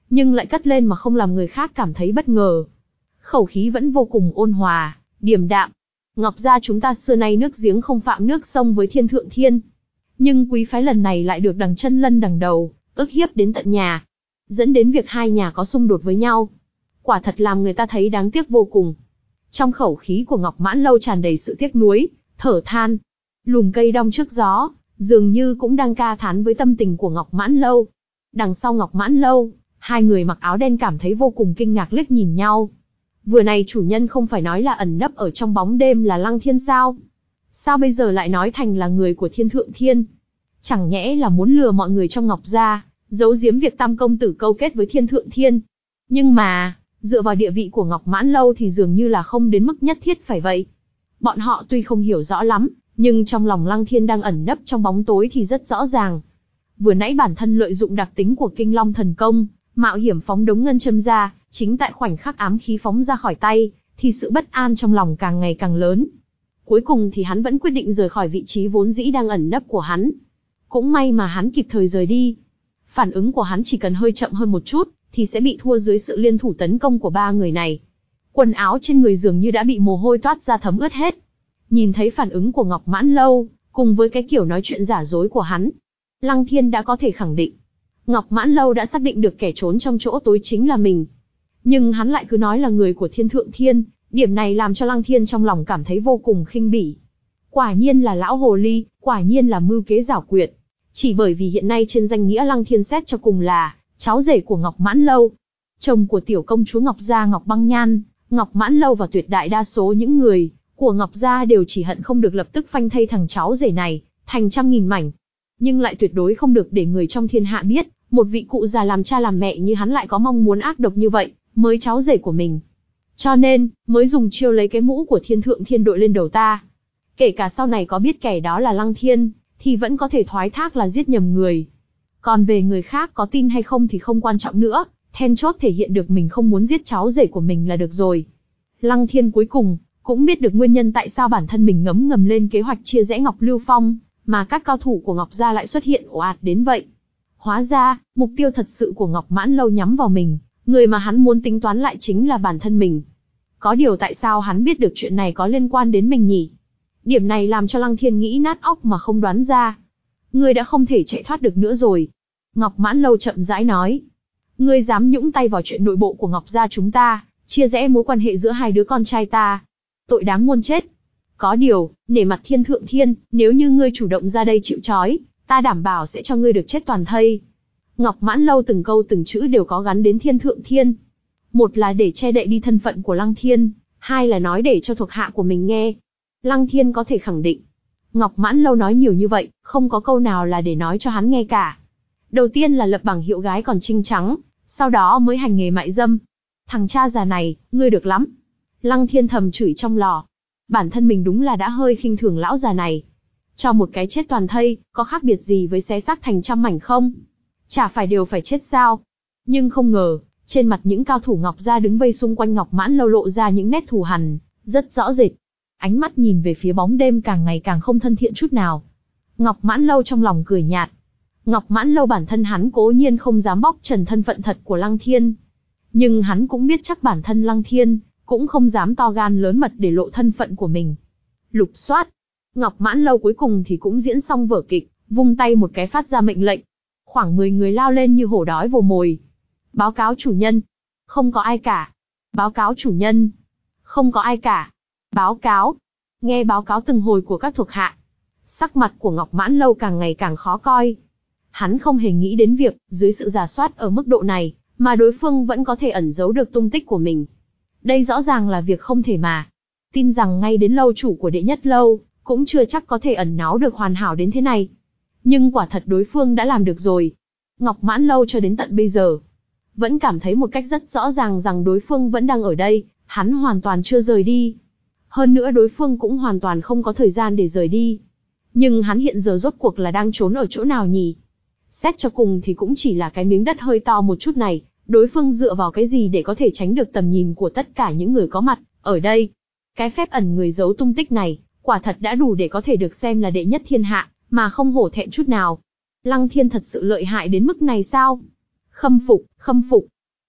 nhưng lại cất lên mà không làm người khác cảm thấy bất ngờ. Khẩu khí vẫn vô cùng ôn hòa, điềm đạm. Ngọc gia chúng ta xưa nay nước giếng không phạm nước sông với Thiên Thượng Thiên. Nhưng quý phái lần này lại được đằng chân lân đằng đầu, ức hiếp đến tận nhà. Dẫn đến việc hai nhà có xung đột với nhau. Quả thật làm người ta thấy đáng tiếc vô cùng. Trong khẩu khí của Ngọc Mãn Lâu tràn đầy sự tiếc nuối, thở than. Lùm cây đong trước gió, dường như cũng đang ca thán với tâm tình của Ngọc Mãn Lâu. Đằng sau Ngọc Mãn Lâu, hai người mặc áo đen cảm thấy vô cùng kinh ngạc liếc nhìn nhau. Vừa này chủ nhân không phải nói là ẩn nấp ở trong bóng đêm là Lăng Thiên sao? Sao bây giờ lại nói thành là người của Thiên Thượng Thiên? Chẳng nhẽ là muốn lừa mọi người trong Ngọc gia, giấu giếm việc Tam công tử câu kết với Thiên Thượng Thiên. Nhưng mà, dựa vào địa vị của Ngọc Mãn Lâu thì dường như là không đến mức nhất thiết phải vậy. Bọn họ tuy không hiểu rõ lắm, nhưng trong lòng Lăng Thiên đang ẩn nấp trong bóng tối thì rất rõ ràng. Vừa nãy bản thân lợi dụng đặc tính của Kinh Long thần công, mạo hiểm phóng đống ngân châm ra, chính tại khoảnh khắc ám khí phóng ra khỏi tay, thì sự bất an trong lòng càng ngày càng lớn. Cuối cùng thì hắn vẫn quyết định rời khỏi vị trí vốn dĩ đang ẩn nấp của hắn. Cũng may mà hắn kịp thời rời đi. Phản ứng của hắn chỉ cần hơi chậm hơn một chút, thì sẽ bị thua dưới sự liên thủ tấn công của ba người này. Quần áo trên người dường như đã bị mồ hôi toát ra thấm ướt hết. Nhìn thấy phản ứng của Ngọc Mãn Lâu, cùng với cái kiểu nói chuyện giả dối của hắn, Lăng Thiên đã có thể khẳng định. Ngọc Mãn Lâu đã xác định được kẻ trốn trong chỗ tối chính là mình. Nhưng hắn lại cứ nói là người của Thiên Thượng Thiên, điểm này làm cho Lăng Thiên trong lòng cảm thấy vô cùng khinh bỉ. Quả nhiên là lão hồ ly, quả nhiên là mưu kế giảo quyệt. Chỉ bởi vì hiện nay trên danh nghĩa Lăng Thiên xét cho cùng là cháu rể của Ngọc Mãn Lâu, chồng của tiểu công chúa Ngọc gia Ngọc Băng Nhan. Ngọc Mãn Lâu và tuyệt đại đa số những người của Ngọc gia đều chỉ hận không được lập tức phanh thây thằng cháu rể này thành trăm nghìn mảnh, nhưng lại tuyệt đối không được để người trong thiên hạ biết, một vị cụ già làm cha làm mẹ như hắn lại có mong muốn ác độc như vậy mới cháu rể của mình. Cho nên, mới dùng chiêu lấy cái mũ của Thiên Thượng Thiên đội lên đầu ta. Kể cả sau này có biết kẻ đó là Lăng Thiên, thì vẫn có thể thoái thác là giết nhầm người. Còn về người khác có tin hay không thì không quan trọng nữa, then chốt thể hiện được mình không muốn giết cháu rể của mình là được rồi. Lăng Thiên cuối cùng cũng biết được nguyên nhân tại sao bản thân mình ngấm ngầm lên kế hoạch chia rẽ Ngọc Lưu Phong, mà các cao thủ của Ngọc gia lại xuất hiện ồ ạt đến vậy. Hóa ra, mục tiêu thật sự của Ngọc Mãn Lâu nhắm vào mình, người mà hắn muốn tính toán lại chính là bản thân mình. Có điều tại sao hắn biết được chuyện này có liên quan đến mình nhỉ? Điểm này làm cho Lăng Thiên nghĩ nát óc mà không đoán ra. Ngươi đã không thể chạy thoát được nữa rồi. Ngọc Mãn Lâu chậm rãi nói. Ngươi dám nhũng tay vào chuyện nội bộ của Ngọc gia chúng ta, chia rẽ mối quan hệ giữa hai đứa con trai ta. Tội đáng muôn chết. Có điều, nể mặt Thiên Thượng Thiên, nếu như ngươi chủ động ra đây chịu trói, ta đảm bảo sẽ cho ngươi được chết toàn thây. Ngọc Mãn Lâu từng câu từng chữ đều có gắn đến Thiên Thượng Thiên. Một là để che đậy đi thân phận của Lăng Thiên, hai là nói để cho thuộc hạ của mình nghe. Lăng Thiên có thể khẳng định. Ngọc Mãn Lâu nói nhiều như vậy, không có câu nào là để nói cho hắn nghe cả. Đầu tiên là lập bảng hiệu gái còn trinh trắng, sau đó mới hành nghề mại dâm. Thằng cha già này, ngươi được lắm. Lăng Thiên thầm chửi trong lò. Bản thân mình đúng là đã hơi khinh thường lão già này. Cho một cái chết toàn thây, có khác biệt gì với xé xác thành trăm mảnh không? Chả phải đều phải chết sao? Nhưng không ngờ, trên mặt những cao thủ Ngọc gia đứng vây xung quanh Ngọc Mãn Lâu lộ ra những nét thù hằn, rất rõ rệt. Ánh mắt nhìn về phía bóng đêm càng ngày càng không thân thiện chút nào. Ngọc Mãn Lâu trong lòng cười nhạt. Ngọc Mãn Lâu bản thân hắn cố nhiên không dám bóc trần thân phận thật của Lăng Thiên. Nhưng hắn cũng biết chắc bản thân Lăng Thiên cũng không dám to gan lớn mật để lộ thân phận của mình. Lục soát. Ngọc Mãn Lâu cuối cùng thì cũng diễn xong vở kịch, vung tay một cái phát ra mệnh lệnh. Khoảng mười người lao lên như hổ đói vồ mồi. Báo cáo chủ nhân. Không có ai cả. Báo cáo chủ nhân. Không có ai cả. Báo cáo. Nghe báo cáo từng hồi của các thuộc hạ. Sắc mặt của Ngọc Mãn Lâu càng ngày càng khó coi. Hắn không hề nghĩ đến việc, dưới sự rà soát ở mức độ này, mà đối phương vẫn có thể ẩn giấu được tung tích của mình. Đây rõ ràng là việc không thể mà. Tin rằng ngay đến lâu chủ của đệ nhất lâu, cũng chưa chắc có thể ẩn náu được hoàn hảo đến thế này. Nhưng quả thật đối phương đã làm được rồi. Ngọc Mãn Lâu cho đến tận bây giờ, vẫn cảm thấy một cách rất rõ ràng rằng đối phương vẫn đang ở đây, hắn hoàn toàn chưa rời đi. Hơn nữa đối phương cũng hoàn toàn không có thời gian để rời đi. Nhưng hắn hiện giờ rốt cuộc là đang trốn ở chỗ nào nhỉ? Xét cho cùng thì cũng chỉ là cái miếng đất hơi to một chút này, đối phương dựa vào cái gì để có thể tránh được tầm nhìn của tất cả những người có mặt ở đây? Cái phép ẩn người giấu tung tích này, quả thật đã đủ để có thể được xem là đệ nhất thiên hạ, mà không hổ thẹn chút nào. Lăng Thiên thật sự lợi hại đến mức này sao? Khâm phục, khâm phục.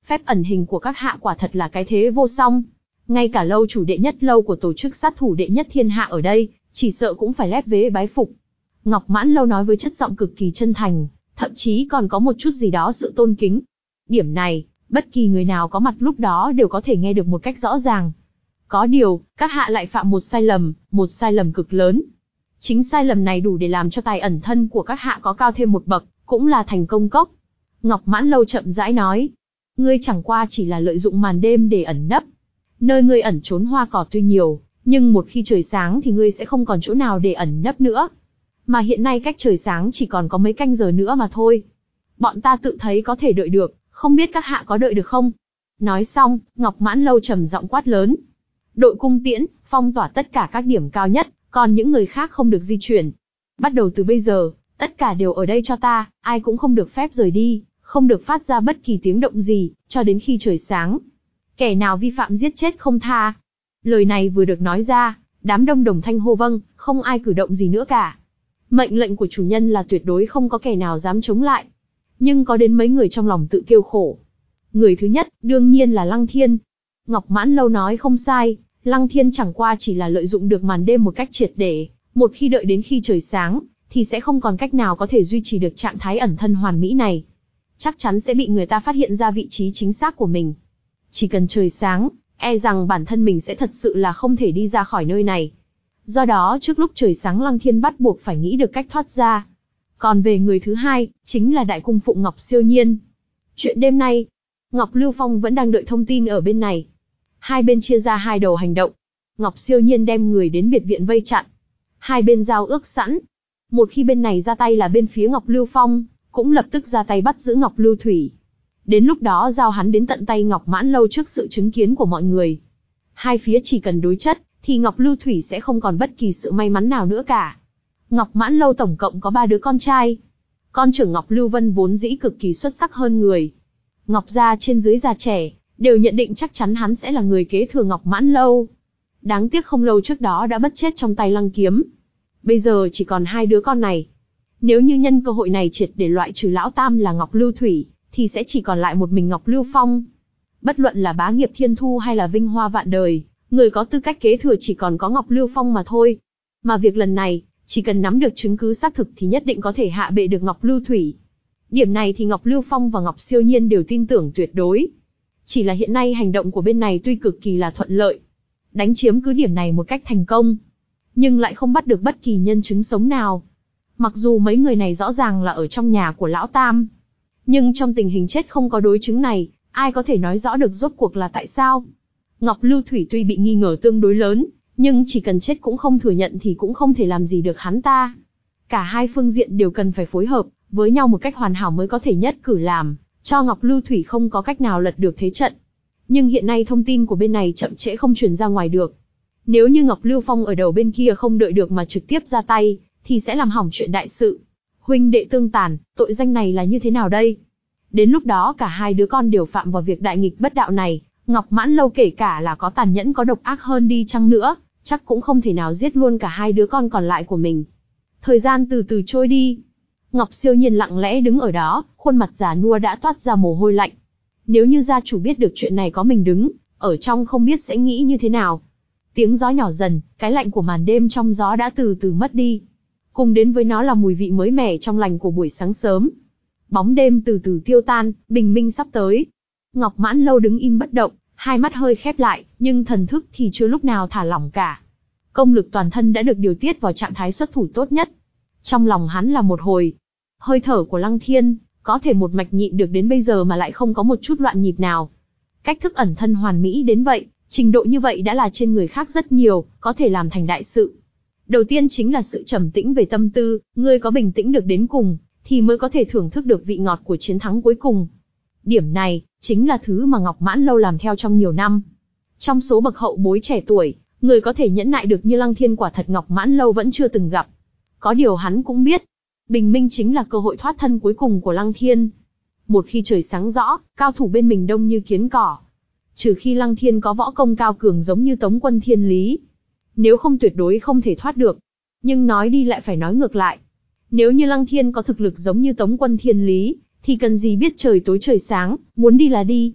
phép ẩn hình của các hạ quả thật là cái thế vô song. Ngay cả lâu chủ đệ nhất lâu của tổ chức sát thủ đệ nhất thiên hạ ở đây, chỉ sợ cũng phải lép vế bái phục. Ngọc Mãn Lâu nói với chất giọng cực kỳ chân thành, thậm chí còn có một chút gì đó sự tôn kính. Điểm này, bất kỳ người nào có mặt lúc đó đều có thể nghe được một cách rõ ràng. Có điều, các hạ lại phạm một sai lầm, một sai lầm cực lớn. Chính sai lầm này đủ để làm cho tài ẩn thân của các hạ có cao thêm một bậc, cũng là thành công cốc. Ngọc Mãn Lâu chậm rãi nói, ngươi chẳng qua chỉ là lợi dụng màn đêm để ẩn nấp. Nơi ngươi ẩn trốn hoa cỏ tuy nhiều, nhưng một khi trời sáng thì ngươi sẽ không còn chỗ nào để ẩn nấp nữa. Mà hiện nay cách trời sáng chỉ còn có mấy canh giờ nữa mà thôi. Bọn ta tự thấy có thể đợi được, không biết các hạ có đợi được không? Nói xong, Ngọc Mãn Lâu trầm giọng quát lớn. Đội cung tiễn, phong tỏa tất cả các điểm cao nhất, còn những người khác không được di chuyển. Bắt đầu từ bây giờ, tất cả đều ở đây cho ta, ai cũng không được phép rời đi, không được phát ra bất kỳ tiếng động gì, cho đến khi trời sáng. Kẻ nào vi phạm giết chết không tha. Lời này vừa được nói ra, đám đông đồng thanh hô vâng, không ai cử động gì nữa cả. Mệnh lệnh của chủ nhân là tuyệt đối không có kẻ nào dám chống lại. Nhưng có đến mấy người trong lòng tự kêu khổ. Người thứ nhất, đương nhiên là Lăng Thiên. Ngọc Mãn Lâu nói không sai, Lăng Thiên chẳng qua chỉ là lợi dụng được màn đêm một cách triệt để, một khi đợi đến khi trời sáng, thì sẽ không còn cách nào có thể duy trì được trạng thái ẩn thân hoàn mỹ này. Chắc chắn sẽ bị người ta phát hiện ra vị trí chính xác của mình. Chỉ cần trời sáng, e rằng bản thân mình sẽ thật sự là không thể đi ra khỏi nơi này. Do đó trước lúc trời sáng Lăng Thiên bắt buộc phải nghĩ được cách thoát ra. Còn về người thứ hai, chính là Đại Cung Phụng Ngọc Siêu Nhiên. Chuyện đêm nay, Ngọc Lưu Phong vẫn đang đợi thông tin ở bên này. Hai bên chia ra hai đầu hành động. Ngọc Siêu Nhiên đem người đến biệt viện vây chặn. Hai bên giao ước sẵn. Một khi bên này ra tay là bên phía Ngọc Lưu Phong, cũng lập tức ra tay bắt giữ Ngọc Lưu Thủy. Đến lúc đó giao hắn đến tận tay Ngọc Mãn Lâu trước sự chứng kiến của mọi người. Hai phía chỉ cần đối chất, thì Ngọc Lưu Thủy sẽ không còn bất kỳ sự may mắn nào nữa cả. Ngọc Mãn Lâu tổng cộng có ba đứa con trai. Con trưởng Ngọc Lưu Vân vốn dĩ cực kỳ xuất sắc hơn người. Ngọc gia trên dưới già trẻ, đều nhận định chắc chắn hắn sẽ là người kế thừa Ngọc Mãn Lâu. Đáng tiếc không lâu trước đó đã bất chết trong tay Lăng Kiếm. Bây giờ chỉ còn hai đứa con này. Nếu như nhân cơ hội này triệt để loại trừ lão tam là Ngọc Lưu Thủy, thì sẽ chỉ còn lại một mình Ngọc Lưu Phong. Bất luận là bá nghiệp thiên thu hay là vinh hoa vạn đời, người có tư cách kế thừa chỉ còn có Ngọc Lưu Phong mà thôi. Mà việc lần này, chỉ cần nắm được chứng cứ xác thực thì nhất định có thể hạ bệ được Ngọc Lưu Thủy. Điểm này thì Ngọc Lưu Phong và Ngọc Siêu Nhiên đều tin tưởng tuyệt đối. Chỉ là hiện nay hành động của bên này tuy cực kỳ là thuận lợi, đánh chiếm cứ điểm này một cách thành công, nhưng lại không bắt được bất kỳ nhân chứng sống nào. Mặc dù mấy người này rõ ràng là ở trong nhà của Lão Tam, nhưng trong tình hình chết không có đối chứng này, ai có thể nói rõ được rốt cuộc là tại sao. Ngọc Lưu Thủy tuy bị nghi ngờ tương đối lớn, nhưng chỉ cần chết cũng không thừa nhận thì cũng không thể làm gì được hắn ta. Cả hai phương diện đều cần phải phối hợp với nhau một cách hoàn hảo mới có thể nhất cử làm cho Ngọc Lưu Thủy không có cách nào lật được thế trận. Nhưng hiện nay thông tin của bên này chậm trễ không truyền ra ngoài được. Nếu như Ngọc Lưu Phong ở đầu bên kia không đợi được mà trực tiếp ra tay, thì sẽ làm hỏng chuyện đại sự. Huynh đệ tương tàn, tội danh này là như thế nào đây? Đến lúc đó cả hai đứa con đều phạm vào việc đại nghịch bất đạo này, Ngọc Mãn Lâu kể cả là có tàn nhẫn có độc ác hơn đi chăng nữa, chắc cũng không thể nào giết luôn cả hai đứa con còn lại của mình. Thời gian từ từ trôi đi. Ngọc Siêu Nhiên lặng lẽ đứng ở đó, khuôn mặt già nua đã toát ra mồ hôi lạnh. Nếu như gia chủ biết được chuyện này có mình đứng, ở trong không biết sẽ nghĩ như thế nào. Tiếng gió nhỏ dần, cái lạnh của màn đêm trong gió đã từ từ mất đi. Cùng đến với nó là mùi vị mới mẻ trong lành của buổi sáng sớm. Bóng đêm từ từ tiêu tan, bình minh sắp tới. Ngọc Mãn Lâu đứng im bất động, hai mắt hơi khép lại, nhưng thần thức thì chưa lúc nào thả lỏng cả. Công lực toàn thân đã được điều tiết vào trạng thái xuất thủ tốt nhất. Trong lòng hắn là một hồi. Hơi thở của Lăng Thiên, có thể một mạch nhịn được đến bây giờ mà lại không có một chút loạn nhịp nào. Cách thức ẩn thân hoàn mỹ đến vậy, trình độ như vậy đã là trên người khác rất nhiều, có thể làm thành đại sự. Đầu tiên chính là sự trầm tĩnh về tâm tư, ngươi có bình tĩnh được đến cùng, thì mới có thể thưởng thức được vị ngọt của chiến thắng cuối cùng. Điểm này, chính là thứ mà Ngọc Mãn Lâu làm theo trong nhiều năm. Trong số bậc hậu bối trẻ tuổi, người có thể nhẫn nại được như Lăng Thiên quả thật Ngọc Mãn Lâu vẫn chưa từng gặp. Có điều hắn cũng biết, bình minh chính là cơ hội thoát thân cuối cùng của Lăng Thiên. Một khi trời sáng rõ, cao thủ bên mình đông như kiến cỏ. Trừ khi Lăng Thiên có võ công cao cường giống như Tống Quân Thiên Lý. Nếu không tuyệt đối không thể thoát được. Nhưng nói đi lại phải nói ngược lại. Nếu như Lăng Thiên có thực lực giống như Tống Quân Thiên Lý, thì cần gì biết trời tối trời sáng, muốn đi là đi.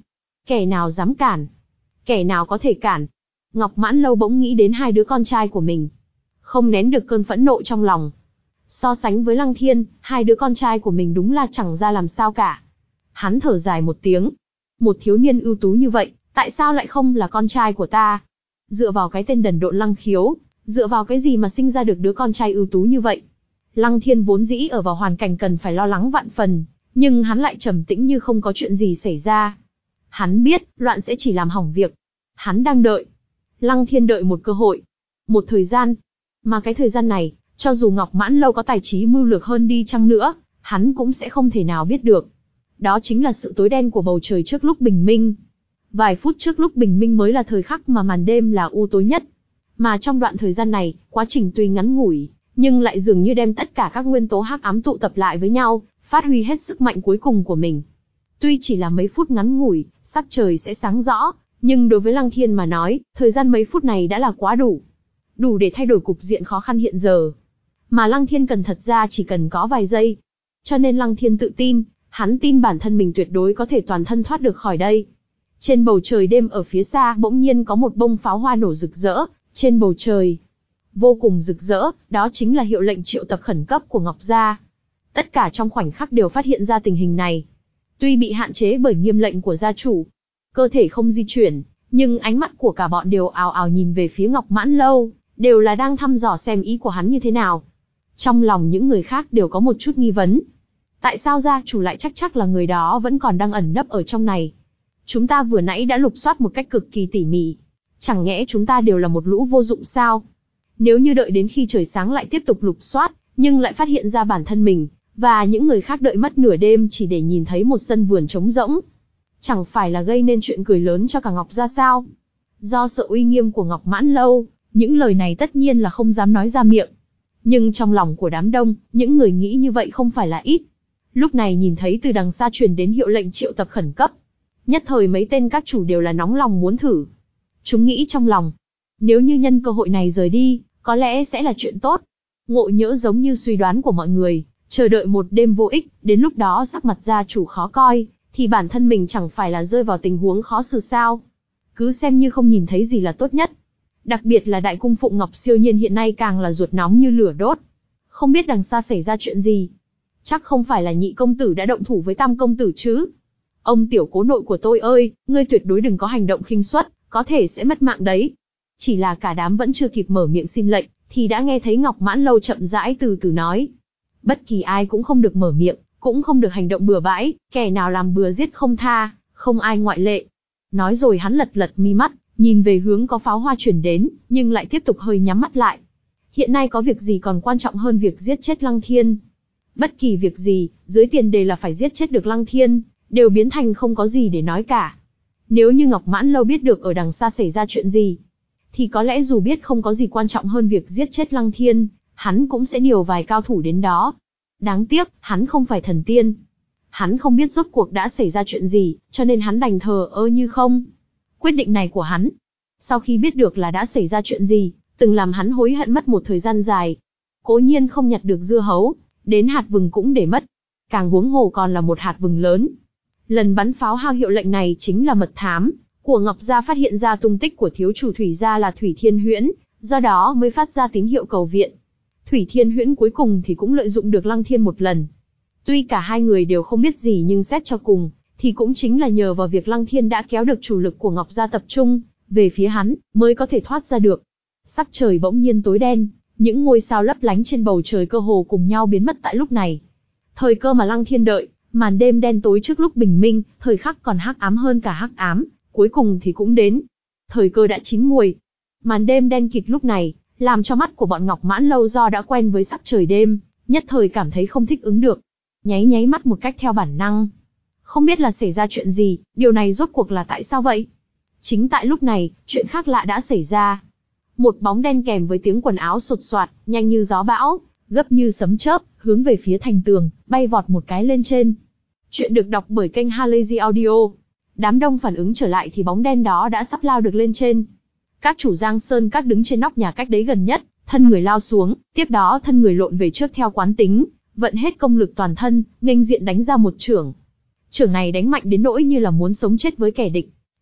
Kẻ nào dám cản? Kẻ nào có thể cản? Ngọc Mãn Lâu bỗng nghĩ đến hai đứa con trai của mình. Không nén được cơn phẫn nộ trong lòng. So sánh với Lăng Thiên, hai đứa con trai của mình đúng là chẳng ra làm sao cả. Hắn thở dài một tiếng. Một thiếu niên ưu tú như vậy, tại sao lại không là con trai của ta? Dựa vào cái tên đần độn Lăng Khiếu, dựa vào cái gì mà sinh ra được đứa con trai ưu tú như vậy? Lăng Thiên vốn dĩ ở vào hoàn cảnh cần phải lo lắng vạn phần, nhưng hắn lại trầm tĩnh như không có chuyện gì xảy ra. Hắn biết, loạn sẽ chỉ làm hỏng việc. Hắn đang đợi. Lăng Thiên đợi một cơ hội. Một thời gian. Mà cái thời gian này, cho dù Ngọc Mãn Lâu có tài trí mưu lược hơn đi chăng nữa, hắn cũng sẽ không thể nào biết được. Đó chính là sự tối đen của bầu trời trước lúc bình minh. Vài phút trước lúc bình minh mới là thời khắc mà màn đêm là u tối nhất. Mà trong đoạn thời gian này, quá trình tuy ngắn ngủi, nhưng lại dường như đem tất cả các nguyên tố hắc ám tụ tập lại với nhau, phát huy hết sức mạnh cuối cùng của mình. Tuy chỉ là mấy phút ngắn ngủi, sắc trời sẽ sáng rõ, nhưng đối với Lăng Thiên mà nói, thời gian mấy phút này đã là quá đủ. Đủ để thay đổi cục diện khó khăn hiện giờ. Mà Lăng Thiên cần thật ra chỉ cần có vài giây. Cho nên Lăng Thiên tự tin, hắn tin bản thân mình tuyệt đối có thể toàn thân thoát được khỏi đây. Trên bầu trời đêm ở phía xa bỗng nhiên có một bông pháo hoa nổ rực rỡ, trên bầu trời. Vô cùng rực rỡ, đó chính là hiệu lệnh triệu tập khẩn cấp của Ngọc Gia. Tất cả trong khoảnh khắc đều phát hiện ra tình hình này. Tuy bị hạn chế bởi nghiêm lệnh của gia chủ, cơ thể không di chuyển, nhưng ánh mắt của cả bọn đều ào ào nhìn về phía Ngọc Mãn Lâu, đều là đang thăm dò xem ý của hắn như thế nào. Trong lòng những người khác đều có một chút nghi vấn. Tại sao gia chủ lại chắc chắc là người đó vẫn còn đang ẩn nấp ở trong này? Chúng ta vừa nãy đã lục soát một cách cực kỳ tỉ mỉ. Chẳng nhẽ chúng ta đều là một lũ vô dụng sao? Nếu như đợi đến khi trời sáng lại tiếp tục lục soát, nhưng lại phát hiện ra bản thân mình, và những người khác đợi mất nửa đêm chỉ để nhìn thấy một sân vườn trống rỗng. Chẳng phải là gây nên chuyện cười lớn cho cả Ngọc Gia sao? Do sợ uy nghiêm của Ngọc Mãn Lâu, những lời này tất nhiên là không dám nói ra miệng. Nhưng trong lòng của đám đông, những người nghĩ như vậy không phải là ít. Lúc này nhìn thấy từ đằng xa truyền đến hiệu lệnh triệu tập khẩn cấp. Nhất thời mấy tên các chủ đều là nóng lòng muốn thử. Chúng nghĩ trong lòng, nếu như nhân cơ hội này rời đi, có lẽ sẽ là chuyện tốt. Ngộ nhỡ giống như suy đoán của mọi người, chờ đợi một đêm vô ích, đến lúc đó sắc mặt gia chủ khó coi, thì bản thân mình chẳng phải là rơi vào tình huống khó xử sao. Cứ xem như không nhìn thấy gì là tốt nhất. Đặc biệt là đại cung phụng Ngọc Siêu Nhiên hiện nay càng là ruột nóng như lửa đốt. Không biết đằng xa xảy ra chuyện gì. Chắc không phải là nhị công tử đã động thủ với tam công tử chứ. Ông tiểu cố nội của tôi ơi, ngươi tuyệt đối đừng có hành động khinh suất, có thể sẽ mất mạng đấy. Chỉ là cả đám vẫn chưa kịp mở miệng xin lệnh, thì đã nghe thấy Ngọc Mãn Lâu chậm rãi từ từ nói. Bất kỳ ai cũng không được mở miệng, cũng không được hành động bừa bãi, kẻ nào làm bừa giết không tha, không ai ngoại lệ. Nói rồi hắn lật lật mi mắt, nhìn về hướng có pháo hoa chuyển đến, nhưng lại tiếp tục hơi nhắm mắt lại. Hiện nay có việc gì còn quan trọng hơn việc giết chết Lăng Thiên? Bất kỳ việc gì, dưới tiền đề là phải giết chết được Lăng Thiên, đều biến thành không có gì để nói cả. Nếu như Ngọc Mãn Lâu biết được ở đằng xa xảy ra chuyện gì, thì có lẽ dù biết không có gì quan trọng hơn việc giết chết Lăng Thiên, hắn cũng sẽ điều vài cao thủ đến đó. Đáng tiếc, hắn không phải thần tiên. Hắn không biết rốt cuộc đã xảy ra chuyện gì, cho nên hắn đành thờ ơ như không. Quyết định này của hắn, sau khi biết được là đã xảy ra chuyện gì, từng làm hắn hối hận mất một thời gian dài. Cố nhiên không nhặt được dưa hấu, đến hạt vừng cũng để mất. Càng huống hồ còn là một hạt vừng lớn. Lần bắn pháo hao hiệu lệnh này chính là mật thám của Ngọc Gia phát hiện ra tung tích của thiếu chủ Thủy Gia là Thủy Thiên Huyễn, do đó mới phát ra tín hiệu cầu viện. Thủy Thiên Huyễn cuối cùng thì cũng lợi dụng được Lăng Thiên một lần. Tuy cả hai người đều không biết gì nhưng xét cho cùng, thì cũng chính là nhờ vào việc Lăng Thiên đã kéo được chủ lực của Ngọc Gia tập trung về phía hắn, mới có thể thoát ra được. Sắc trời bỗng nhiên tối đen, những ngôi sao lấp lánh trên bầu trời cơ hồ cùng nhau biến mất tại lúc này. Thời cơ mà Lăng Thiên đợi, màn đêm đen tối trước lúc bình minh, thời khắc còn hắc ám hơn cả hắc ám, cuối cùng thì cũng đến. Thời cơ đã chín muồi. Màn đêm đen kịt lúc này, làm cho mắt của bọn Ngọc Mãn Lâu do đã quen với sắc trời đêm, nhất thời cảm thấy không thích ứng được. Nháy nháy mắt một cách theo bản năng. Không biết là xảy ra chuyện gì, điều này rốt cuộc là tại sao vậy? Chính tại lúc này, chuyện khác lạ đã xảy ra. Một bóng đen kèm với tiếng quần áo sột soạt, nhanh như gió bão, gấp như sấm chớp, hướng về phía thành tường, bay vọt một cái lên trên. Chuyện được đọc bởi kênh Halazy Audio. Đám đông phản ứng trở lại thì bóng đen đó đã sắp lao được lên trên. Các chủ Giang Sơn các đứng trên nóc nhà cách đấy gần nhất, thân người lao xuống, tiếp đó thân người lộn về trước theo quán tính, vận hết công lực toàn thân, nghênh diện đánh ra một chưởng. Chưởng này đánh mạnh đến nỗi như là muốn sống chết với kẻ địch.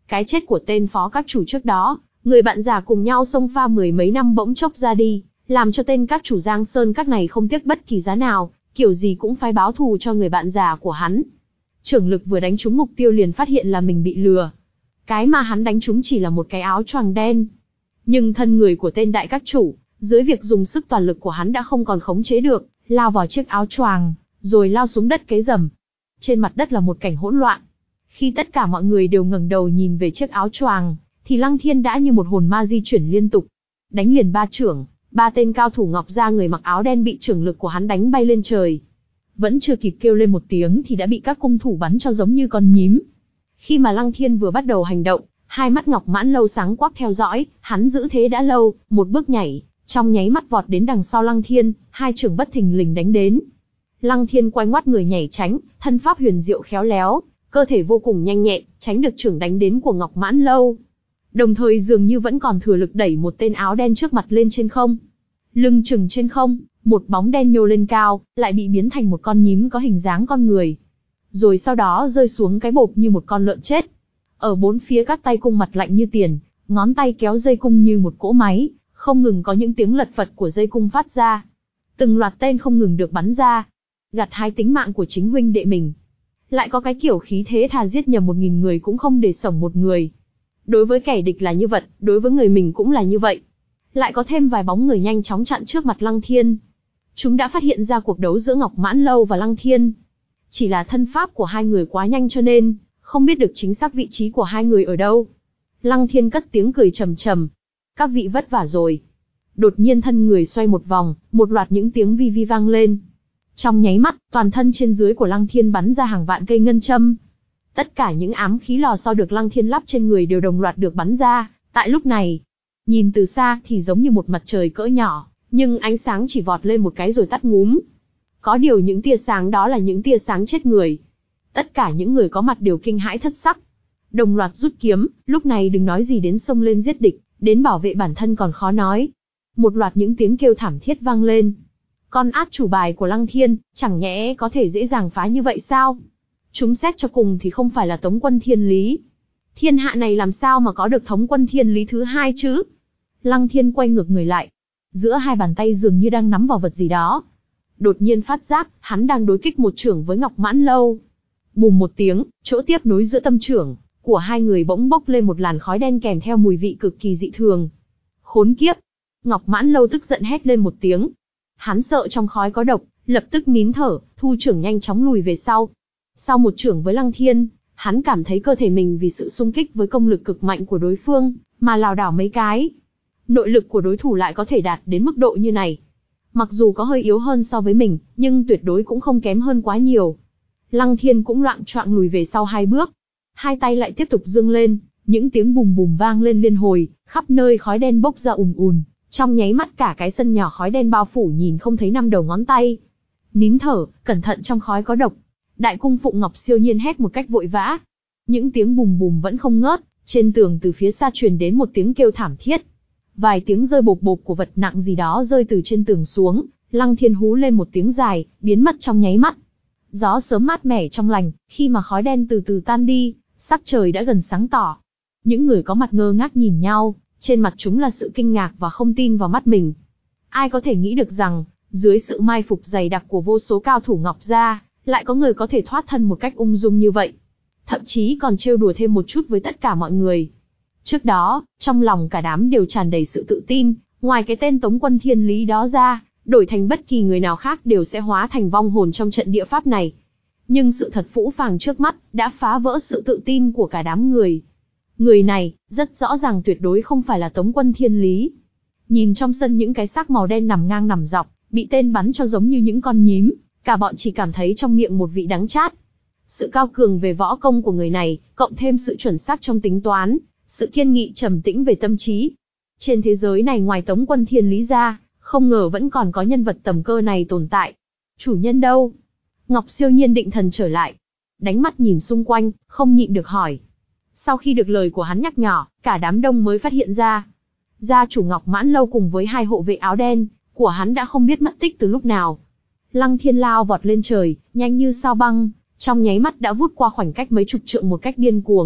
Cái chết của tên phó các chủ trước đó, người bạn già cùng nhau xông pha mười mấy năm bỗng chốc ra đi, làm cho tên các chủ Giang Sơn các này không tiếc bất kỳ giá nào, kiểu gì cũng phải báo thù cho người bạn già của hắn. Trưởng lực vừa đánh trúng mục tiêu liền phát hiện là mình bị lừa. Cái mà hắn đánh trúng chỉ là một cái áo choàng đen. Nhưng thân người của tên đại các chủ, dưới việc dùng sức toàn lực của hắn đã không còn khống chế được, lao vào chiếc áo choàng, rồi lao xuống đất cái rầm. Trên mặt đất là một cảnh hỗn loạn. Khi tất cả mọi người đều ngẩng đầu nhìn về chiếc áo choàng, thì Lăng Thiên đã như một hồn ma di chuyển liên tục, đánh liền ba chưởng, ba tên cao thủ Ngọc Gia người mặc áo đen bị chưởng lực của hắn đánh bay lên trời. Vẫn chưa kịp kêu lên một tiếng thì đã bị các cung thủ bắn cho giống như con nhím. Khi mà Lăng Thiên vừa bắt đầu hành động, hai mắt Ngọc Mãn Lâu sáng quắc theo dõi, hắn giữ thế đã lâu, một bước nhảy, trong nháy mắt vọt đến đằng sau Lăng Thiên, hai chưởng bất thình lình đánh đến. Lăng Thiên quay ngoắt người nhảy tránh, thân pháp huyền diệu khéo léo, cơ thể vô cùng nhanh nhẹn, tránh được chưởng đánh đến của Ngọc Mãn Lâu. Đồng thời dường như vẫn còn thừa lực đẩy một tên áo đen trước mặt lên trên không. Lưng chừng trên không, một bóng đen nhô lên cao, lại bị biến thành một con nhím có hình dáng con người. Rồi sau đó rơi xuống cái bộp như một con lợn chết. Ở bốn phía các tay cung mặt lạnh như tiền, ngón tay kéo dây cung như một cỗ máy, không ngừng có những tiếng lật phật của dây cung phát ra. Từng loạt tên không ngừng được bắn ra, gặt hái tính mạng của chính huynh đệ mình. Lại có cái kiểu khí thế thà giết nhầm một nghìn người cũng không để sống một người. Đối với kẻ địch là như vậy, đối với người mình cũng là như vậy. Lại có thêm vài bóng người nhanh chóng chặn trước mặt Lăng Thiên. Chúng đã phát hiện ra cuộc đấu giữa Ngọc Mãn Lâu và Lăng Thiên. Chỉ là thân pháp của hai người quá nhanh cho nên, không biết được chính xác vị trí của hai người ở đâu. Lăng Thiên cất tiếng cười trầm trầm. Các vị vất vả rồi. Đột nhiên thân người xoay một vòng, một loạt những tiếng vi vi vang lên. Trong nháy mắt, toàn thân trên dưới của Lăng Thiên bắn ra hàng vạn cây ngân châm. Tất cả những ám khí lò xo được Lăng Thiên lắp trên người đều đồng loạt được bắn ra. Tại lúc này, nhìn từ xa thì giống như một mặt trời cỡ nhỏ, nhưng ánh sáng chỉ vọt lên một cái rồi tắt ngúm. Có điều những tia sáng đó là những tia sáng chết người. Tất cả những người có mặt đều kinh hãi thất sắc. Đồng loạt rút kiếm, lúc này đừng nói gì đến xông lên giết địch, đến bảo vệ bản thân còn khó nói. Một loạt những tiếng kêu thảm thiết vang lên. Con át chủ bài của Lăng Thiên, chẳng nhẽ có thể dễ dàng phá như vậy sao? Chúng xét cho cùng thì không phải là Tống quân Thiên Lý. Thiên hạ này làm sao mà có được Thống quân Thiên Lý thứ hai chứ? Lăng Thiên quay ngược người lại. Giữa hai bàn tay dường như đang nắm vào vật gì đó. Đột nhiên phát giác, hắn đang đối kích một chưởng với Ngọc Mãn Lâu. Bùm một tiếng, chỗ tiếp nối giữa tâm chưởng của hai người bỗng bốc lên một làn khói đen kèm theo mùi vị cực kỳ dị thường. Khốn kiếp! Ngọc Mãn Lâu tức giận hét lên một tiếng. Hắn sợ trong khói có độc, lập tức nín thở, thu chưởng nhanh chóng lùi về sau. Sau một chưởng với Lăng Thiên, hắn cảm thấy cơ thể mình vì sự xung kích với công lực cực mạnh của đối phương, mà lảo đảo mấy cái. Nội lực của đối thủ lại có thể đạt đến mức độ như này. Mặc dù có hơi yếu hơn so với mình, nhưng tuyệt đối cũng không kém hơn quá nhiều. Lăng Thiên cũng loạng choạng lùi về sau hai bước. Hai tay lại tiếp tục giương lên, những tiếng bùm bùm vang lên liên hồi, khắp nơi khói đen bốc ra ùn ùn. Trong nháy mắt cả cái sân nhỏ khói đen bao phủ nhìn không thấy năm đầu ngón tay. Nín thở, cẩn thận trong khói có độc. Đại cung phụng Ngọc siêu nhiên hét một cách vội vã. Những tiếng bùm bùm vẫn không ngớt, trên tường từ phía xa truyền đến một tiếng kêu thảm thiết. Vài tiếng rơi bộp bộp của vật nặng gì đó rơi từ trên tường xuống, Lăng Thiên hú lên một tiếng dài, biến mất trong nháy mắt. Gió sớm mát mẻ trong lành, khi mà khói đen từ từ tan đi, sắc trời đã gần sáng tỏ. Những người có mặt ngơ ngác nhìn nhau, trên mặt chúng là sự kinh ngạc và không tin vào mắt mình. Ai có thể nghĩ được rằng, dưới sự mai phục dày đặc của vô số cao thủ Ngọc Gia, lại có người có thể thoát thân một cách ung dung như vậy. Thậm chí còn trêu đùa thêm một chút với tất cả mọi người. Trước đó, trong lòng cả đám đều tràn đầy sự tự tin, ngoài cái tên Tống quân Thiên Lý đó ra, đổi thành bất kỳ người nào khác đều sẽ hóa thành vong hồn trong trận địa pháp này. Nhưng sự thật phũ phàng trước mắt, đã phá vỡ sự tự tin của cả đám người. Người này, rất rõ ràng tuyệt đối không phải là Tống quân Thiên Lý. Nhìn trong sân những cái xác màu đen nằm ngang nằm dọc, bị tên bắn cho giống như những con nhím, cả bọn chỉ cảm thấy trong miệng một vị đắng chát. Sự cao cường về võ công của người này, cộng thêm sự chuẩn xác trong tính toán, sự kiên nghị trầm tĩnh về tâm trí. Trên thế giới này ngoài Tống quân Thiên Lý ra, không ngờ vẫn còn có nhân vật tầm cơ này tồn tại. Chủ nhân đâu? Ngọc siêu nhiên định thần trở lại. Đánh mắt nhìn xung quanh, không nhịn được hỏi. Sau khi được lời của hắn nhắc nhở, cả đám đông mới phát hiện ra. Gia chủ Ngọc Mãn Lâu cùng với hai hộ vệ áo đen, của hắn đã không biết mất tích từ lúc nào. Lăng Thiên lao vọt lên trời, nhanh như sao băng, trong nháy mắt đã vút qua khoảnh cách mấy chục trượng một cách điên cuồng,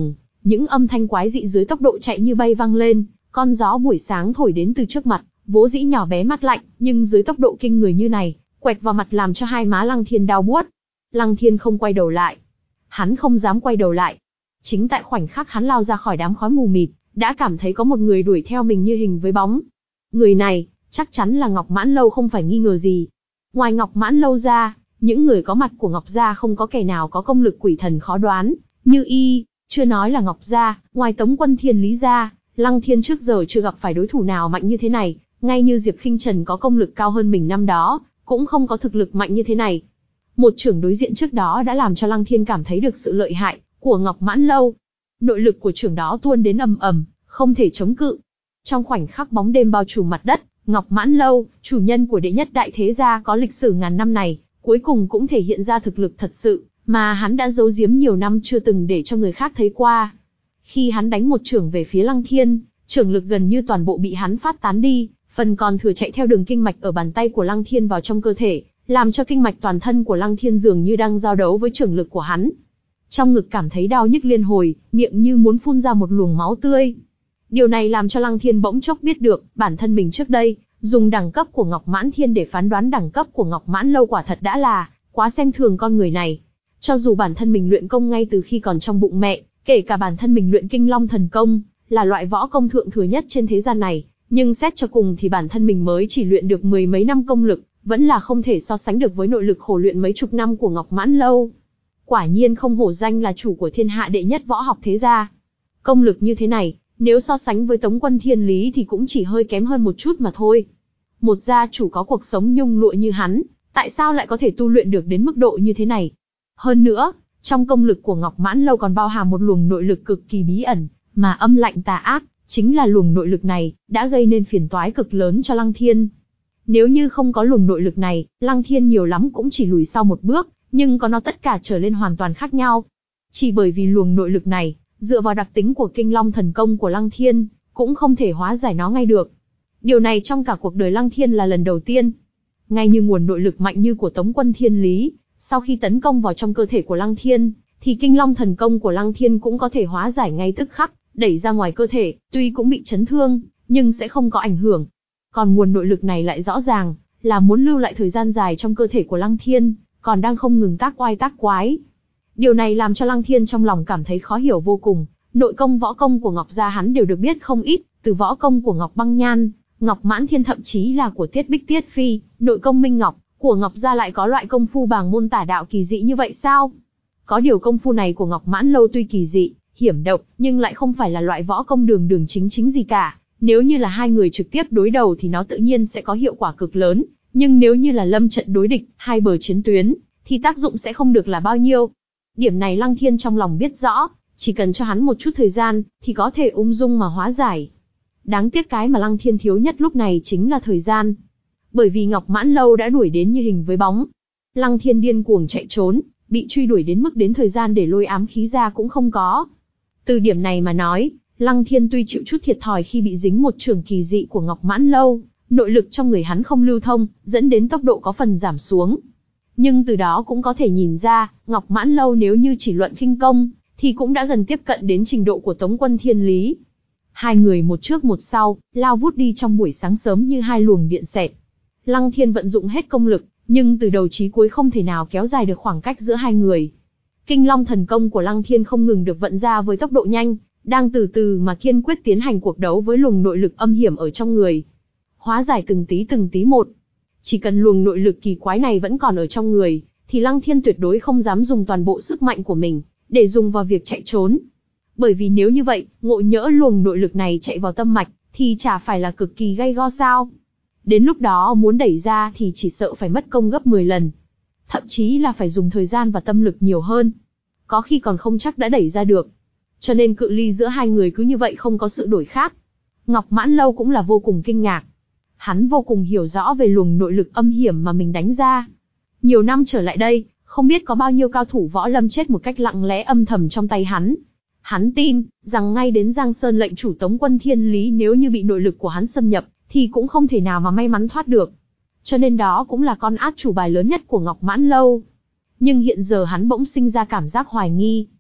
Những âm thanh quái dị dưới tốc độ chạy như bay vang lên, con gió buổi sáng thổi đến từ trước mặt, vốn dĩ nhỏ bé mát lạnh, nhưng dưới tốc độ kinh người như này, quẹt vào mặt làm cho hai má Lăng Thiên đau buốt. Lăng Thiên không quay đầu lại. Hắn không dám quay đầu lại. Chính tại khoảnh khắc hắn lao ra khỏi đám khói mù mịt, đã cảm thấy có một người đuổi theo mình như hình với bóng. Người này, chắc chắn là Ngọc Mãn Lâu không phải nghi ngờ gì. Ngoài Ngọc Mãn Lâu ra, những người có mặt của Ngọc Gia không có kẻ nào có công lực quỷ thần khó đoán, như y, chưa nói là Ngọc Gia, ngoài Tống Quân Thiên Lý gia, Lăng Thiên trước giờ chưa gặp phải đối thủ nào mạnh như thế này, ngay như Diệp Khinh Trần có công lực cao hơn mình năm đó, cũng không có thực lực mạnh như thế này. Một trưởng đối diện trước đó đã làm cho Lăng Thiên cảm thấy được sự lợi hại của Ngọc Mãn Lâu. Nội lực của trưởng đó tuôn đến ầm ầm, không thể chống cự. Trong khoảnh khắc bóng đêm bao trùm mặt đất, Ngọc Mãn Lâu, chủ nhân của đệ nhất đại thế gia có lịch sử ngàn năm này, cuối cùng cũng thể hiện ra thực lực thật sự, mà hắn đã giấu giếm nhiều năm chưa từng để cho người khác thấy qua. Khi hắn đánh một chưởng về phía Lăng Thiên, chưởng lực gần như toàn bộ bị hắn phát tán đi, phần còn thừa chạy theo đường kinh mạch ở bàn tay của Lăng Thiên vào trong cơ thể, làm cho kinh mạch toàn thân của Lăng Thiên dường như đang giao đấu với chưởng lực của hắn. Trong ngực cảm thấy đau nhức liên hồi, miệng như muốn phun ra một luồng máu tươi. Điều này làm cho Lăng Thiên bỗng chốc biết được, bản thân mình trước đây, dùng đẳng cấp của Ngọc Mãn Thiên để phán đoán đẳng cấp của Ngọc Mãn Lâu quả thật đã là quá xem thường con người này. Cho dù bản thân mình luyện công ngay từ khi còn trong bụng mẹ, kể cả bản thân mình luyện Kinh Long Thần Công, là loại võ công thượng thừa nhất trên thế gian này, nhưng xét cho cùng thì bản thân mình mới chỉ luyện được mười mấy năm công lực, vẫn là không thể so sánh được với nội lực khổ luyện mấy chục năm của Ngọc Mãn Lâu. Quả nhiên không hổ danh là chủ của thiên hạ đệ nhất võ học thế gia. Công lực như thế này, nếu so sánh với Tống Quân Thiên Lý thì cũng chỉ hơi kém hơn một chút mà thôi. Một gia chủ có cuộc sống nhung lụa như hắn, tại sao lại có thể tu luyện được đến mức độ như thế này? Hơn nữa, trong công lực của Ngọc Mãn Lâu còn bao hàm một luồng nội lực cực kỳ bí ẩn, mà âm lạnh tà ác, chính là luồng nội lực này, đã gây nên phiền toái cực lớn cho Lăng Thiên. Nếu như không có luồng nội lực này, Lăng Thiên nhiều lắm cũng chỉ lùi sau một bước, nhưng có nó tất cả trở lên hoàn toàn khác nhau. Chỉ bởi vì luồng nội lực này, dựa vào đặc tính của Kinh Long Thần Công của Lăng Thiên, cũng không thể hóa giải nó ngay được. Điều này trong cả cuộc đời Lăng Thiên là lần đầu tiên. Ngay như nguồn nội lực mạnh như của Tống Quân Thiên Lý, sau khi tấn công vào trong cơ thể của Lăng Thiên, thì Kinh Long Thần Công của Lăng Thiên cũng có thể hóa giải ngay tức khắc, đẩy ra ngoài cơ thể, tuy cũng bị chấn thương, nhưng sẽ không có ảnh hưởng. Còn nguồn nội lực này lại rõ ràng, là muốn lưu lại thời gian dài trong cơ thể của Lăng Thiên, còn đang không ngừng tác oai tác quái. Điều này làm cho Lăng Thiên trong lòng cảm thấy khó hiểu vô cùng, nội công võ công của Ngọc Gia hắn đều được biết không ít, từ võ công của Ngọc Băng Nhan, Ngọc Mãn Thiên thậm chí là của Tiết Bích Tiết Phi, nội công Minh Ngọc, của Ngọc Gia lại có loại công phu bàng môn tả đạo kỳ dị như vậy sao? Có điều công phu này của Ngọc Mãn Lâu tuy kỳ dị, hiểm độc, nhưng lại không phải là loại võ công đường đường chính chính gì cả. Nếu như là hai người trực tiếp đối đầu thì nó tự nhiên sẽ có hiệu quả cực lớn, nhưng nếu như là lâm trận đối địch, hai bờ chiến tuyến, thì tác dụng sẽ không được là bao nhiêu. Điểm này Lăng Thiên trong lòng biết rõ, chỉ cần cho hắn một chút thời gian, thì có thể ung dung mà hóa giải. Đáng tiếc cái mà Lăng Thiên thiếu nhất lúc này chính là thời gian. Bởi vì Ngọc Mãn Lâu đã đuổi đến như hình với bóng. Lăng Thiên điên cuồng chạy trốn, bị truy đuổi đến mức đến thời gian để lôi ám khí ra cũng không có. Từ điểm này mà nói, Lăng Thiên tuy chịu chút thiệt thòi khi bị dính một trường kỳ dị của Ngọc Mãn Lâu, nội lực trong người hắn không lưu thông, dẫn đến tốc độ có phần giảm xuống. Nhưng từ đó cũng có thể nhìn ra, Ngọc Mãn Lâu nếu như chỉ luận khinh công, thì cũng đã gần tiếp cận đến trình độ của Tống Quân Thiên Lý. Hai người một trước một sau, lao vút đi trong buổi sáng sớm như hai luồng điện xẹt. Lăng Thiên vận dụng hết công lực, nhưng từ đầu chí cuối không thể nào kéo dài được khoảng cách giữa hai người. Kinh Long Thần Công của Lăng Thiên không ngừng được vận ra với tốc độ nhanh, đang từ từ mà kiên quyết tiến hành cuộc đấu với luồng nội lực âm hiểm ở trong người. Hóa giải từng tí từng tí một. Chỉ cần luồng nội lực kỳ quái này vẫn còn ở trong người, thì Lăng Thiên tuyệt đối không dám dùng toàn bộ sức mạnh của mình, để dùng vào việc chạy trốn. Bởi vì nếu như vậy, ngộ nhỡ luồng nội lực này chạy vào tâm mạch, thì chả phải là cực kỳ gay go sao. Đến lúc đó muốn đẩy ra thì chỉ sợ phải mất công gấp mười lần. Thậm chí là phải dùng thời gian và tâm lực nhiều hơn. Có khi còn không chắc đã đẩy ra được. Cho nên cự ly giữa hai người cứ như vậy không có sự đổi khác. Ngọc Mãn Lâu cũng là vô cùng kinh ngạc. Hắn vô cùng hiểu rõ về luồng nội lực âm hiểm mà mình đánh ra. Nhiều năm trở lại đây, không biết có bao nhiêu cao thủ võ lâm chết một cách lặng lẽ âm thầm trong tay hắn. Hắn tin, rằng ngay đến Giang Sơn lệnh chủ Tống Quân Thiên Lý nếu như bị nội lực của hắn xâm nhập, thì cũng không thể nào mà may mắn thoát được. Cho nên đó cũng là con át chủ bài lớn nhất của Ngọc Mãn Lâu. Nhưng hiện giờ hắn bỗng sinh ra cảm giác hoài nghi.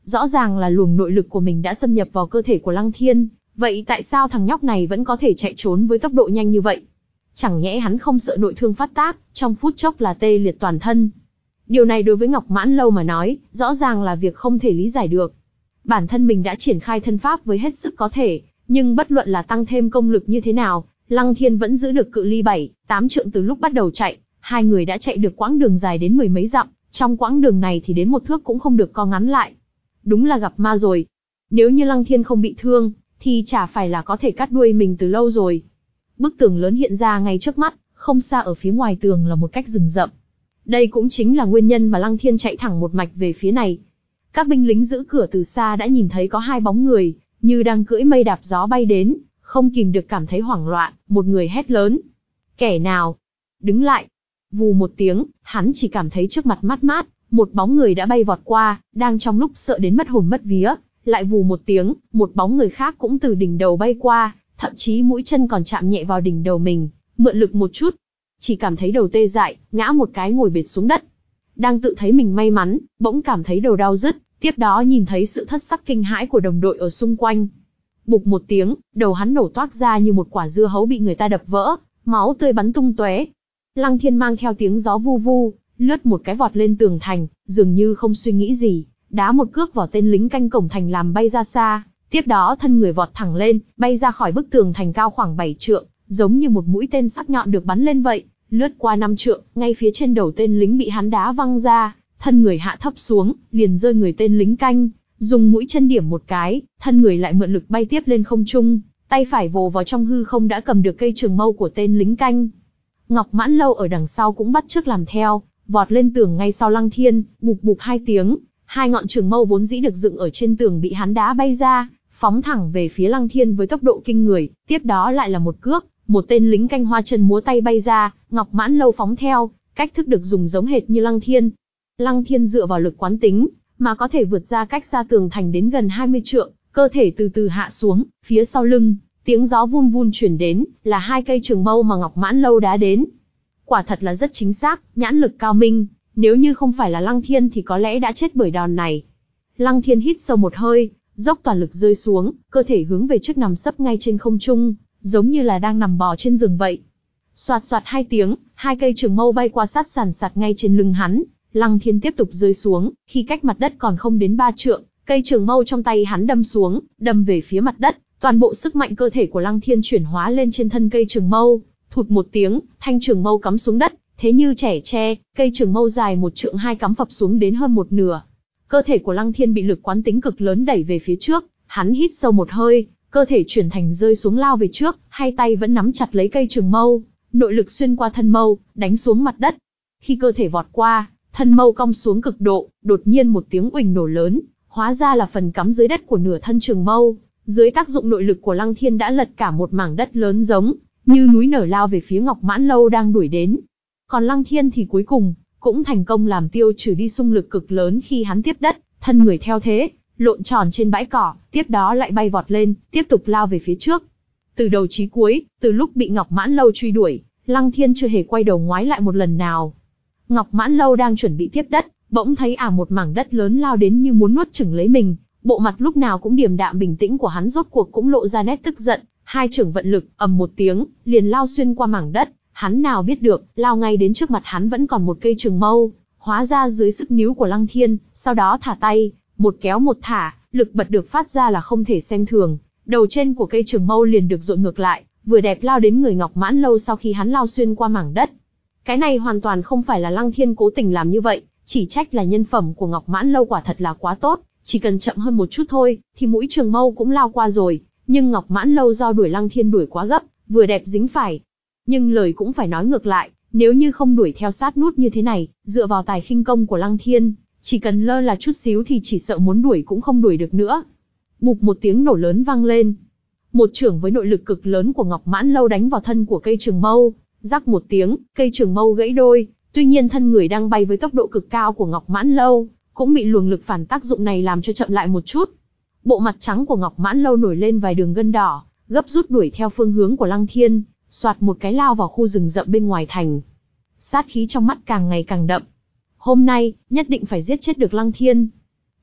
rõ ràng là luồng nội lực của mình đã xâm nhập vào cơ thể của Lăng Thiên, vậy tại sao thằng nhóc này vẫn có thể chạy trốn với tốc độ nhanh như vậy? Chẳng nhẽ hắn không sợ nội thương phát tác, trong phút chốc là tê liệt toàn thân. Điều này đối với Ngọc Mãn Lâu mà nói, rõ ràng là việc không thể lý giải được. Bản thân mình đã triển khai thân pháp với hết sức có thể, nhưng bất luận là tăng thêm công lực như thế nào, Lăng Thiên vẫn giữ được cự ly bảy, tám trượng từ lúc bắt đầu chạy, hai người đã chạy được quãng đường dài đến mười mấy dặm, trong quãng đường này thì đến một thước cũng không được co ngắn lại. Đúng là gặp ma rồi. Nếu như Lăng Thiên không bị thương, thì chả phải là có thể cắt đuôi mình từ lâu rồi. Bức tường lớn hiện ra ngay trước mắt, không xa ở phía ngoài tường là một cách rừng rậm. Đây cũng chính là nguyên nhân mà Lăng Thiên chạy thẳng một mạch về phía này. Các binh lính giữ cửa từ xa đã nhìn thấy có hai bóng người, như đang cưỡi mây đạp gió bay đến, không kìm được cảm thấy hoảng loạn, một người hét lớn. Kẻ nào? Đứng lại! Vù một tiếng, hắn chỉ cảm thấy trước mặt mát mát, một bóng người đã bay vọt qua, đang trong lúc sợ đến mất hồn mất vía, lại vù một tiếng, một bóng người khác cũng từ đỉnh đầu bay qua, thậm chí mũi chân còn chạm nhẹ vào đỉnh đầu mình, mượn lực một chút. Chỉ cảm thấy đầu tê dại, ngã một cái ngồi bệt xuống đất. Đang tự thấy mình may mắn, bỗng cảm thấy đầu đau rứt, tiếp đó nhìn thấy sự thất sắc kinh hãi của đồng đội ở xung quanh. Bụp một tiếng, đầu hắn nổ toác ra như một quả dưa hấu bị người ta đập vỡ, máu tươi bắn tung tóe. Lăng Thiên mang theo tiếng gió vu vu, lướt một cái vọt lên tường thành, dường như không suy nghĩ gì, đá một cước vào tên lính canh cổng thành làm bay ra xa, tiếp đó thân người vọt thẳng lên, bay ra khỏi bức tường thành cao khoảng bảy trượng, giống như một mũi tên sắc nhọn được bắn lên vậy, lướt qua năm trượng, ngay phía trên đầu tên lính bị hắn đá văng ra, thân người hạ thấp xuống, liền rơi người tên lính canh, dùng mũi chân điểm một cái, thân người lại mượn lực bay tiếp lên không trung, tay phải vồ vào trong hư không đã cầm được cây trường mâu của tên lính canh. Ngọc Mãn Lâu ở đằng sau cũng bắt chước làm theo, vọt lên tường ngay sau Lăng Thiên, bụp bụp hai tiếng, hai ngọn trường mâu vốn dĩ được dựng ở trên tường bị hắn đá bay ra, phóng thẳng về phía Lăng Thiên với tốc độ kinh người, tiếp đó lại là một cước, một tên lính canh hoa chân múa tay bay ra, Ngọc Mãn Lâu phóng theo, cách thức được dùng giống hệt như Lăng Thiên. Lăng Thiên dựa vào lực quán tính, mà có thể vượt ra cách xa tường thành đến gần hai mươi trượng, cơ thể từ từ hạ xuống, phía sau lưng, tiếng gió vun vun chuyển đến, là hai cây trường mâu mà Ngọc Mãn Lâu đá đến. Quả thật là rất chính xác, nhãn lực cao minh, nếu như không phải là Lăng Thiên thì có lẽ đã chết bởi đòn này. Lăng Thiên hít sâu một hơi, dốc toàn lực rơi xuống, cơ thể hướng về trước nằm sấp ngay trên không trung, giống như là đang nằm bò trên giường vậy. Soạt soạt hai tiếng, hai cây trường mâu bay qua sát sàn sạt ngay trên lưng hắn. Lăng Thiên tiếp tục rơi xuống, khi cách mặt đất còn không đến ba trượng, cây trường mâu trong tay hắn đâm xuống, đâm về phía mặt đất, toàn bộ sức mạnh cơ thể của Lăng Thiên chuyển hóa lên trên thân cây trường mâu, thụt một tiếng, thanh trường mâu cắm xuống đất, thế như trẻ tre, cây trường mâu dài một trượng hai cắm phập xuống đến hơn một nửa. Cơ thể của Lăng Thiên bị lực quán tính cực lớn đẩy về phía trước, hắn hít sâu một hơi, cơ thể chuyển thành rơi xuống lao về trước, hai tay vẫn nắm chặt lấy cây trường mâu, nội lực xuyên qua thân mâu, đánh xuống mặt đất. Khi cơ thể vọt qua, thân mâu cong xuống cực độ, đột nhiên một tiếng uỳnh nổ lớn, hóa ra là phần cắm dưới đất của nửa thân trường mâu, dưới tác dụng nội lực của Lăng Thiên đã lật cả một mảng đất lớn giống như núi nở lao về phía Ngọc Mãn Lâu đang đuổi đến. Còn Lăng Thiên thì cuối cùng cũng thành công làm tiêu trừ đi xung lực cực lớn khi hắn tiếp đất, thân người theo thế lộn tròn trên bãi cỏ, tiếp đó lại bay vọt lên, tiếp tục lao về phía trước. Từ đầu chí cuối, từ lúc bị Ngọc Mãn Lâu truy đuổi, Lăng Thiên chưa hề quay đầu ngoái lại một lần nào. Ngọc Mãn Lâu đang chuẩn bị tiếp đất, bỗng thấy ả một mảng đất lớn lao đến như muốn nuốt chửng lấy mình, bộ mặt lúc nào cũng điềm đạm bình tĩnh của hắn rốt cuộc cũng lộ ra nét tức giận, hai chưởng vận lực, ầm một tiếng, liền lao xuyên qua mảng đất, hắn nào biết được, lao ngay đến trước mặt hắn vẫn còn một cây trường mâu, hóa ra dưới sức níu của Lăng Thiên, sau đó thả tay, một kéo một thả, lực bật được phát ra là không thể xem thường, đầu trên của cây trường mâu liền được dội ngược lại, vừa đẹp lao đến người Ngọc Mãn Lâu sau khi hắn lao xuyên qua mảng đất. Cái này hoàn toàn không phải là Lăng Thiên cố tình làm như vậy, chỉ trách là nhân phẩm của Ngọc Mãn Lâu quả thật là quá tốt, chỉ cần chậm hơn một chút thôi, thì mũi trường mâu cũng lao qua rồi, nhưng Ngọc Mãn Lâu do đuổi Lăng Thiên đuổi quá gấp, vừa đẹp dính phải. Nhưng lời cũng phải nói ngược lại, nếu như không đuổi theo sát nút như thế này, dựa vào tài khinh công của Lăng Thiên, chỉ cần lơ là chút xíu thì chỉ sợ muốn đuổi cũng không đuổi được nữa. Bụp một tiếng nổ lớn vang lên. Một chưởng với nội lực cực lớn của Ngọc Mãn Lâu đánh vào thân của cây trường mâu, rắc một tiếng, cây trường mâu gãy đôi, tuy nhiên thân người đang bay với tốc độ cực cao của Ngọc Mãn Lâu, cũng bị luồng lực phản tác dụng này làm cho chậm lại một chút. Bộ mặt trắng của Ngọc Mãn Lâu nổi lên vài đường gân đỏ, gấp rút đuổi theo phương hướng của Lăng Thiên, soạt một cái lao vào khu rừng rậm bên ngoài thành. Sát khí trong mắt càng ngày càng đậm. Hôm nay, nhất định phải giết chết được Lăng Thiên.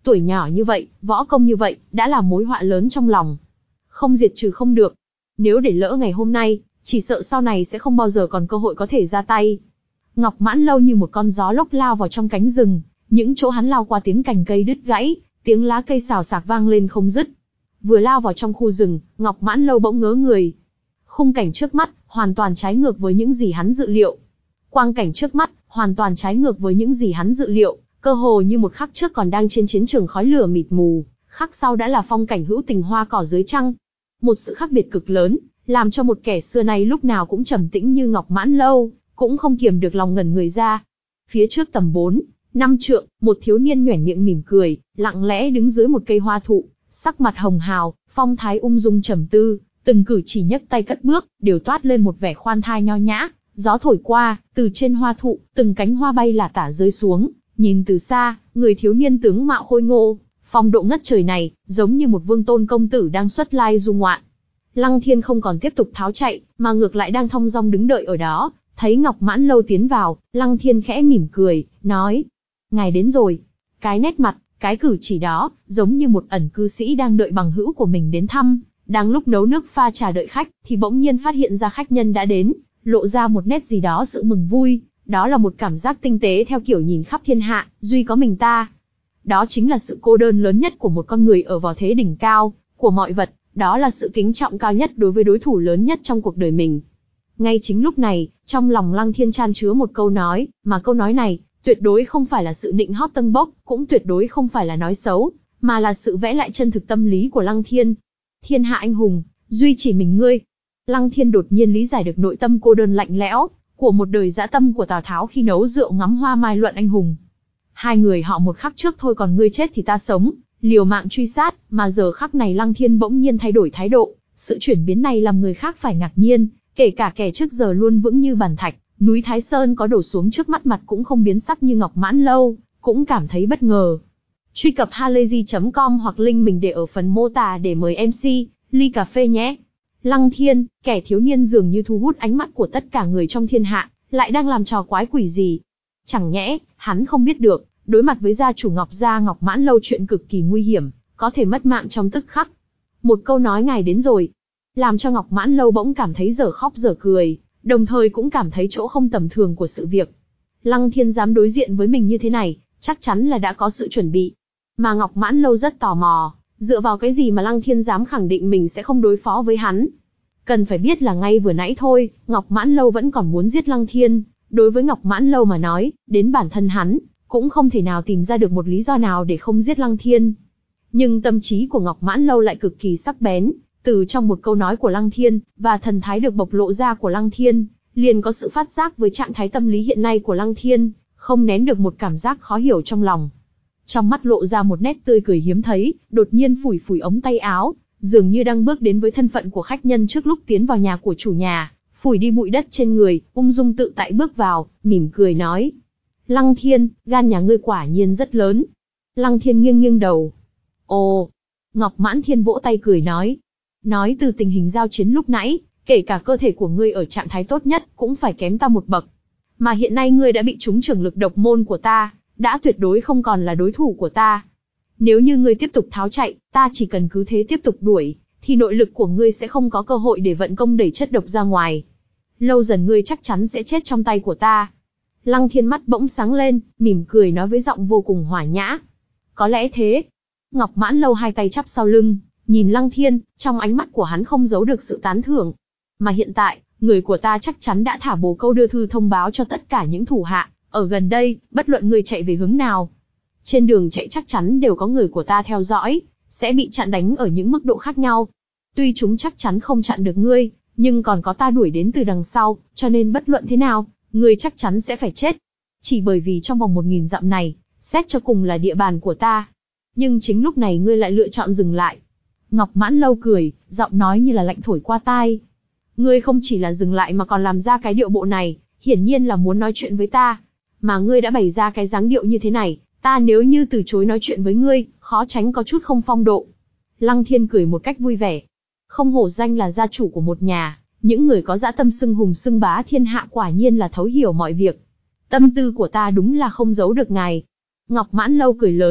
tuổi nhỏ như vậy, võ công như vậy, đã là mối họa lớn trong lòng. Không diệt trừ không được. Nếu để lỡ ngày hôm nay, chỉ sợ sau này sẽ không bao giờ còn cơ hội có thể ra tay. Ngọc Mãn Lâu như một con gió lốc lao vào trong cánh rừng, những chỗ hắn lao qua tiếng cành cây đứt gãy, tiếng lá cây xào xạc vang lên không dứt. Vừa lao vào trong khu rừng, Ngọc Mãn Lâu bỗng ngớ người. Khung cảnh trước mắt, hoàn toàn trái ngược với những gì hắn dự liệu. Quang cảnh trước mắt, hoàn toàn trái ngược với những gì hắn dự liệu, cơ hồ như một khắc trước còn đang trên chiến trường khói lửa mịt mù, khắc sau đã là phong cảnh hữu tình hoa cỏ dưới trăng. Một sự khác biệt cực lớn, làm cho một kẻ xưa nay lúc nào cũng trầm tĩnh như Ngọc Mãn Lâu, cũng không kiềm được lòng ngẩn người ra. Phía trước tầm bốn, năm trượng, một thiếu niên nhoẻn miệng mỉm cười, lặng lẽ đứng dưới một cây hoa thụ, sắc mặt hồng hào, phong thái ung dung trầm tư, từng cử chỉ nhấc tay cất bước, đều toát lên một vẻ khoan thai nho nhã. Gió thổi qua, từ trên hoa thụ, từng cánh hoa bay lả tả rơi xuống, nhìn từ xa, người thiếu niên tướng mạo khôi ngô, phong độ ngất trời này, giống như một vương tôn công tử đang xuất lai du ngoạn. Lăng Thiên không còn tiếp tục tháo chạy, mà ngược lại đang thong dong đứng đợi ở đó, thấy Ngọc Mãn Lâu tiến vào, Lăng Thiên khẽ mỉm cười, nói: "Ngài đến rồi." Cái nét mặt, cái cử chỉ đó, giống như một ẩn cư sĩ đang đợi bằng hữu của mình đến thăm, đang lúc nấu nước pha trà đợi khách, thì bỗng nhiên phát hiện ra khách nhân đã đến, lộ ra một nét gì đó sự mừng vui, đó là một cảm giác tinh tế theo kiểu nhìn khắp thiên hạ, duy có mình ta. Đó chính là sự cô đơn lớn nhất của một con người ở vào thế đỉnh cao, của mọi vật, đó là sự kính trọng cao nhất đối với đối thủ lớn nhất trong cuộc đời mình. Ngay chính lúc này, trong lòng Lăng Thiên chan chứa một câu nói, mà câu nói này, tuyệt đối không phải là sự nịnh hót tâng bốc, cũng tuyệt đối không phải là nói xấu, mà là sự vẽ lại chân thực tâm lý của Lăng Thiên. Thiên hạ anh hùng, duy chỉ mình ngươi. Lăng Thiên đột nhiên lý giải được nội tâm cô đơn lạnh lẽo của một đời dã tâm của Tào Tháo khi nấu rượu ngắm hoa mai luận anh hùng. Hai người họ một khắc trước thôi còn ngươi chết thì ta sống, liều mạng truy sát, mà giờ khắc này Lăng Thiên bỗng nhiên thay đổi thái độ, sự chuyển biến này làm người khác phải ngạc nhiên, kể cả kẻ trước giờ luôn vững như bàn thạch, núi Thái Sơn có đổ xuống trước mắt mặt cũng không biến sắc như Ngọc Mãn Lâu, cũng cảm thấy bất ngờ. Truy cập halayzi chấm com hoặc link mình để ở phần mô tả để mời em xê, ly cà phê nhé. Lăng Thiên, kẻ thiếu niên dường như thu hút ánh mắt của tất cả người trong thiên hạ, lại đang làm trò quái quỷ gì? Chẳng nhẽ, hắn không biết được, đối mặt với gia chủ Ngọc gia Ngọc Mãn Lâu chuyện cực kỳ nguy hiểm, có thể mất mạng trong tức khắc. Một câu nói ngài đến rồi, làm cho Ngọc Mãn Lâu bỗng cảm thấy dở khóc dở cười, đồng thời cũng cảm thấy chỗ không tầm thường của sự việc. Lăng Thiên dám đối diện với mình như thế này, chắc chắn là đã có sự chuẩn bị. Mà Ngọc Mãn Lâu rất tò mò, dựa vào cái gì mà Lăng Thiên dám khẳng định mình sẽ không đối phó với hắn. Cần phải biết là ngay vừa nãy thôi, Ngọc Mãn Lâu vẫn còn muốn giết Lăng Thiên. Đối với Ngọc Mãn Lâu mà nói, đến bản thân hắn, cũng không thể nào tìm ra được một lý do nào để không giết Lăng Thiên. Nhưng tâm trí của Ngọc Mãn Lâu lại cực kỳ sắc bén, từ trong một câu nói của Lăng Thiên, và thần thái được bộc lộ ra của Lăng Thiên, liền có sự phát giác với trạng thái tâm lý hiện nay của Lăng Thiên, không nén được một cảm giác khó hiểu trong lòng. Trong mắt lộ ra một nét tươi cười hiếm thấy, đột nhiên phủi phủi ống tay áo, dường như đang bước đến với thân phận của khách nhân trước lúc tiến vào nhà của chủ nhà, phủi đi bụi đất trên người, ung dung tự tại bước vào, mỉm cười nói: "Lăng Thiên, gan nhà ngươi quả nhiên rất lớn." Lăng Thiên nghiêng nghiêng đầu. "Ồ." Ngọc Mãn Thiên vỗ tay cười nói: "Nói từ tình hình giao chiến lúc nãy, kể cả cơ thể của ngươi ở trạng thái tốt nhất, cũng phải kém ta một bậc. Mà hiện nay ngươi đã bị trúng trưởng lực độc môn của ta, đã tuyệt đối không còn là đối thủ của ta. Nếu như ngươi tiếp tục tháo chạy, ta chỉ cần cứ thế tiếp tục đuổi, thì nội lực của ngươi sẽ không có cơ hội để vận công đẩy chất độc ra ngoài. Lâu dần ngươi chắc chắn sẽ chết trong tay của ta." Lăng Thiên mắt bỗng sáng lên, mỉm cười nói với giọng vô cùng hòa nhã: "Có lẽ thế." Ngọc Mãn Lâu hai tay chắp sau lưng, nhìn Lăng Thiên, trong ánh mắt của hắn không giấu được sự tán thưởng. "Mà hiện tại, người của ta chắc chắn đã thả bồ câu đưa thư thông báo cho tất cả những thủ hạ, ở gần đây, bất luận người chạy về hướng nào. Trên đường chạy chắc chắn đều có người của ta theo dõi, sẽ bị chặn đánh ở những mức độ khác nhau. Tuy chúng chắc chắn không chặn được ngươi, nhưng còn có ta đuổi đến từ đằng sau, cho nên bất luận thế nào, ngươi chắc chắn sẽ phải chết. Chỉ bởi vì trong vòng một nghìn dặm này, xét cho cùng là địa bàn của ta. Nhưng chính lúc này ngươi lại lựa chọn dừng lại." Ngọc Mãn Lâu cười, giọng nói như là lạnh thổi qua tai. "Ngươi không chỉ là dừng lại mà còn làm ra cái điệu bộ này, hiển nhiên là muốn nói chuyện với ta. Mà ngươi đã bày ra cái dáng điệu như thế này, ta nếu như từ chối nói chuyện với ngươi, khó tránh có chút không phong độ." Lăng Thiên cười một cách vui vẻ. Không hổ danh là gia chủ của một nhà, những người có dã tâm xưng hùng xưng bá thiên hạ quả nhiên là thấu hiểu mọi việc. Tâm tư của ta đúng là không giấu được ngài. Ngọc Mãn Lâu cười lớn,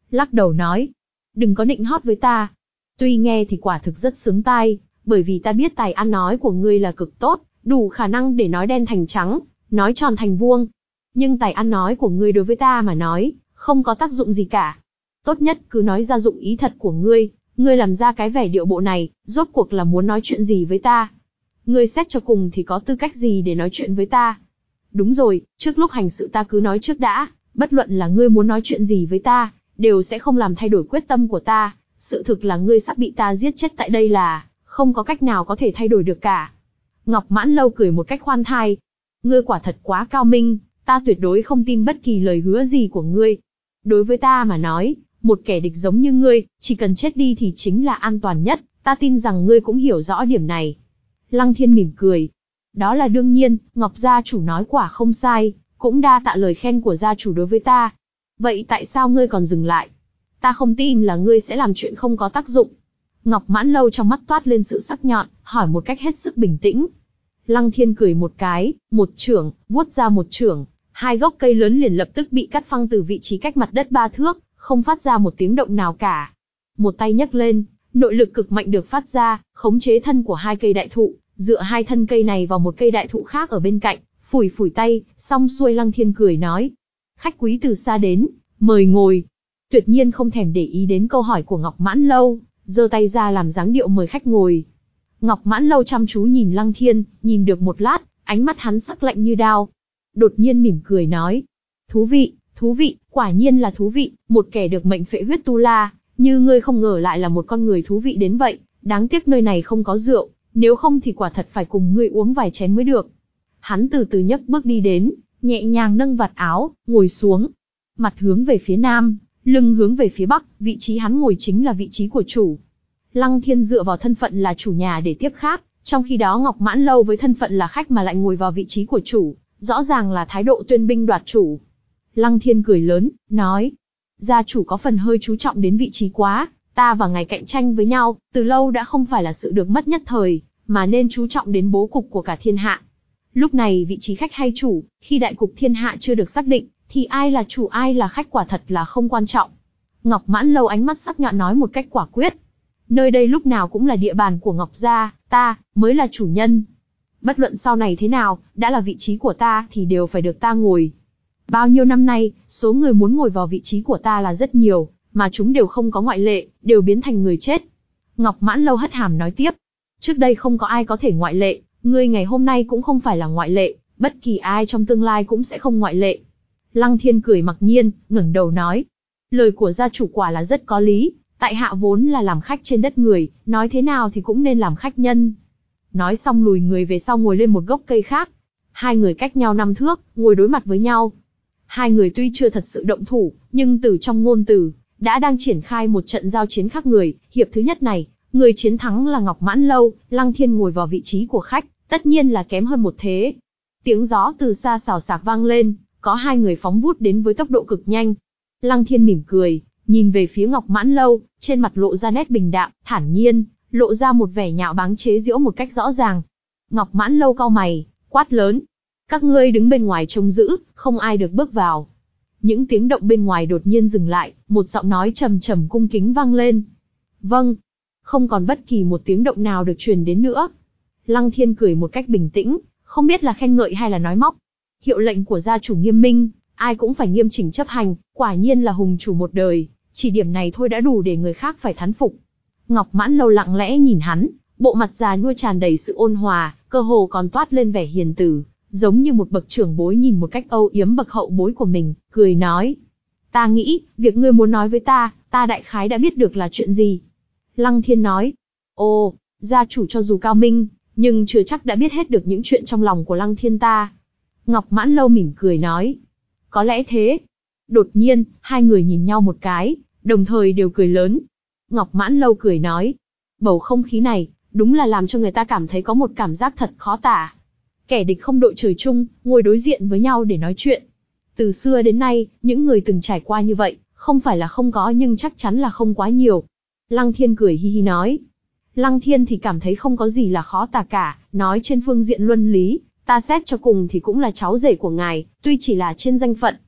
lắc đầu nói, đừng có nịnh hót với ta. Tuy nghe thì quả thực rất sướng tai, bởi vì ta biết tài ăn nói của ngươi là cực tốt, đủ khả năng để nói đen thành trắng, nói tròn thành vuông. Nhưng tài ăn nói của ngươi đối với ta mà nói, không có tác dụng gì cả. Tốt nhất cứ nói ra dụng ý thật của ngươi, ngươi làm ra cái vẻ điệu bộ này, rốt cuộc là muốn nói chuyện gì với ta? Ngươi xét cho cùng thì có tư cách gì để nói chuyện với ta? Đúng rồi, trước lúc hành sự ta cứ nói trước đã, bất luận là ngươi muốn nói chuyện gì với ta, đều sẽ không làm thay đổi quyết tâm của ta. Sự thực là ngươi sắp bị ta giết chết tại đây là, không có cách nào có thể thay đổi được cả. Ngọc Mãn Lâu cười một cách khoan thai. Ngươi quả thật quá cao minh, ta tuyệt đối không tin bất kỳ lời hứa gì của ngươi. Đối với ta mà nói, một kẻ địch giống như ngươi, chỉ cần chết đi thì chính là an toàn nhất, ta tin rằng ngươi cũng hiểu rõ điểm này. Lăng Thiên mỉm cười. Đó là đương nhiên, Ngọc gia chủ nói quả không sai, cũng đa tạ lời khen của gia chủ đối với ta. Vậy tại sao ngươi còn dừng lại? Ta không tin là ngươi sẽ làm chuyện không có tác dụng. Ngọc Mãn Lâu trong mắt toát lên sự sắc nhọn, hỏi một cách hết sức bình tĩnh. Lăng Thiên cười một cái, một chưởng, vuốt ra một chưởng, hai gốc cây lớn liền lập tức bị cắt phăng từ vị trí cách mặt đất ba thước, không phát ra một tiếng động nào cả. Một tay nhấc lên, nội lực cực mạnh được phát ra, khống chế thân của hai cây đại thụ, dựa hai thân cây này vào một cây đại thụ khác ở bên cạnh, phủi phủi tay, xong xuôi Lăng Thiên cười nói. Khách quý từ xa đến, mời ngồi. Tuyệt nhiên không thèm để ý đến câu hỏi của Ngọc Mãn Lâu, giơ tay ra làm dáng điệu mời khách ngồi. Ngọc Mãn Lâu chăm chú nhìn Lăng Thiên, nhìn được một lát, ánh mắt hắn sắc lạnh như đao. Đột nhiên mỉm cười nói. Thú vị, thú vị, quả nhiên là thú vị, một kẻ được mệnh phệ huyết tu la, như ngươi không ngờ lại là một con người thú vị đến vậy, đáng tiếc nơi này không có rượu, nếu không thì quả thật phải cùng ngươi uống vài chén mới được. Hắn từ từ nhấc bước đi đến, nhẹ nhàng nâng vạt áo, ngồi xuống. Mặt hướng về phía nam, lưng hướng về phía bắc, vị trí hắn ngồi chính là vị trí của chủ. Lăng Thiên dựa vào thân phận là chủ nhà để tiếp khách, trong khi đó Ngọc Mãn Lâu với thân phận là khách mà lại ngồi vào vị trí của chủ, rõ ràng là thái độ tuyên binh đoạt chủ. Lăng Thiên cười lớn, nói, gia chủ có phần hơi chú trọng đến vị trí quá, ta và ngài cạnh tranh với nhau, từ lâu đã không phải là sự được mất nhất thời, mà nên chú trọng đến bố cục của cả thiên hạ. Lúc này vị trí khách hay chủ, khi đại cục thiên hạ chưa được xác định, thì ai là chủ ai là khách quả thật là không quan trọng. Ngọc Mãn Lâu ánh mắt sắc nhọn nói một cách quả quyết. Nơi đây lúc nào cũng là địa bàn của Ngọc gia, ta mới là chủ nhân. Bất luận sau này thế nào, đã là vị trí của ta thì đều phải được ta ngồi. Bao nhiêu năm nay, số người muốn ngồi vào vị trí của ta là rất nhiều, mà chúng đều không có ngoại lệ, đều biến thành người chết. Ngọc Mãn Lâu hất hàm nói tiếp. Trước đây không có ai có thể ngoại lệ, ngươi ngày hôm nay cũng không phải là ngoại lệ, bất kỳ ai trong tương lai cũng sẽ không ngoại lệ. Lăng Thiên cười mặc nhiên, ngẩng đầu nói. Lời của gia chủ quả là rất có lý, tại hạ vốn là làm khách trên đất người, nói thế nào thì cũng nên làm khách nhân. Nói xong lùi người về sau ngồi lên một gốc cây khác. Hai người cách nhau năm thước, ngồi đối mặt với nhau. Hai người tuy chưa thật sự động thủ, nhưng từ trong ngôn từ, đã đang triển khai một trận giao chiến khác người. Hiệp thứ nhất này, người chiến thắng là Ngọc Mãn Lâu, Lăng Thiên ngồi vào vị trí của khách, tất nhiên là kém hơn một thế. Tiếng gió từ xa xào xạc vang lên, có hai người phóng vút đến với tốc độ cực nhanh. Lăng Thiên mỉm cười, nhìn về phía Ngọc Mãn Lâu, trên mặt lộ ra nét bình đạm, thản nhiên, lộ ra một vẻ nhạo báng chế giễu một cách rõ ràng. Ngọc Mãn Lâu cau mày, quát lớn. Các ngươi đứng bên ngoài trông giữ, không ai được bước vào. Những tiếng động bên ngoài đột nhiên dừng lại, một giọng nói trầm trầm cung kính vang lên. Vâng. Không còn bất kỳ một tiếng động nào được truyền đến nữa. Lăng Thiên cười một cách bình tĩnh, không biết là khen ngợi hay là nói móc. Hiệu lệnh của gia chủ nghiêm minh, ai cũng phải nghiêm chỉnh chấp hành, quả nhiên là hùng chủ một đời, chỉ điểm này thôi đã đủ để người khác phải thán phục. Ngọc Mãn Lâu lặng lẽ nhìn hắn, bộ mặt già nua tràn đầy sự ôn hòa, cơ hồ còn toát lên vẻ hiền từ, giống như một bậc trưởng bối nhìn một cách âu yếm bậc hậu bối của mình, cười nói. Ta nghĩ, việc ngươi muốn nói với ta, ta đại khái đã biết được là chuyện gì. Lăng Thiên nói. Ồ, gia chủ cho dù cao minh, nhưng chưa chắc đã biết hết được những chuyện trong lòng của Lăng Thiên ta. Ngọc Mãn Lâu mỉm cười nói. Có lẽ thế. Đột nhiên, hai người nhìn nhau một cái, đồng thời đều cười lớn. Ngọc Mãn Lâu cười nói. Bầu không khí này, đúng là làm cho người ta cảm thấy có một cảm giác thật khó tả. Kẻ địch không đội trời chung, ngồi đối diện với nhau để nói chuyện. Từ xưa đến nay, những người từng trải qua như vậy, không phải là không có nhưng chắc chắn là không quá nhiều. Lăng Thiên cười hi hi nói. Lăng Thiên thì cảm thấy không có gì là khó tả cả, nói trên phương diện luân lý, ta xét cho cùng thì cũng là cháu rể của ngài, tuy chỉ là trên danh phận.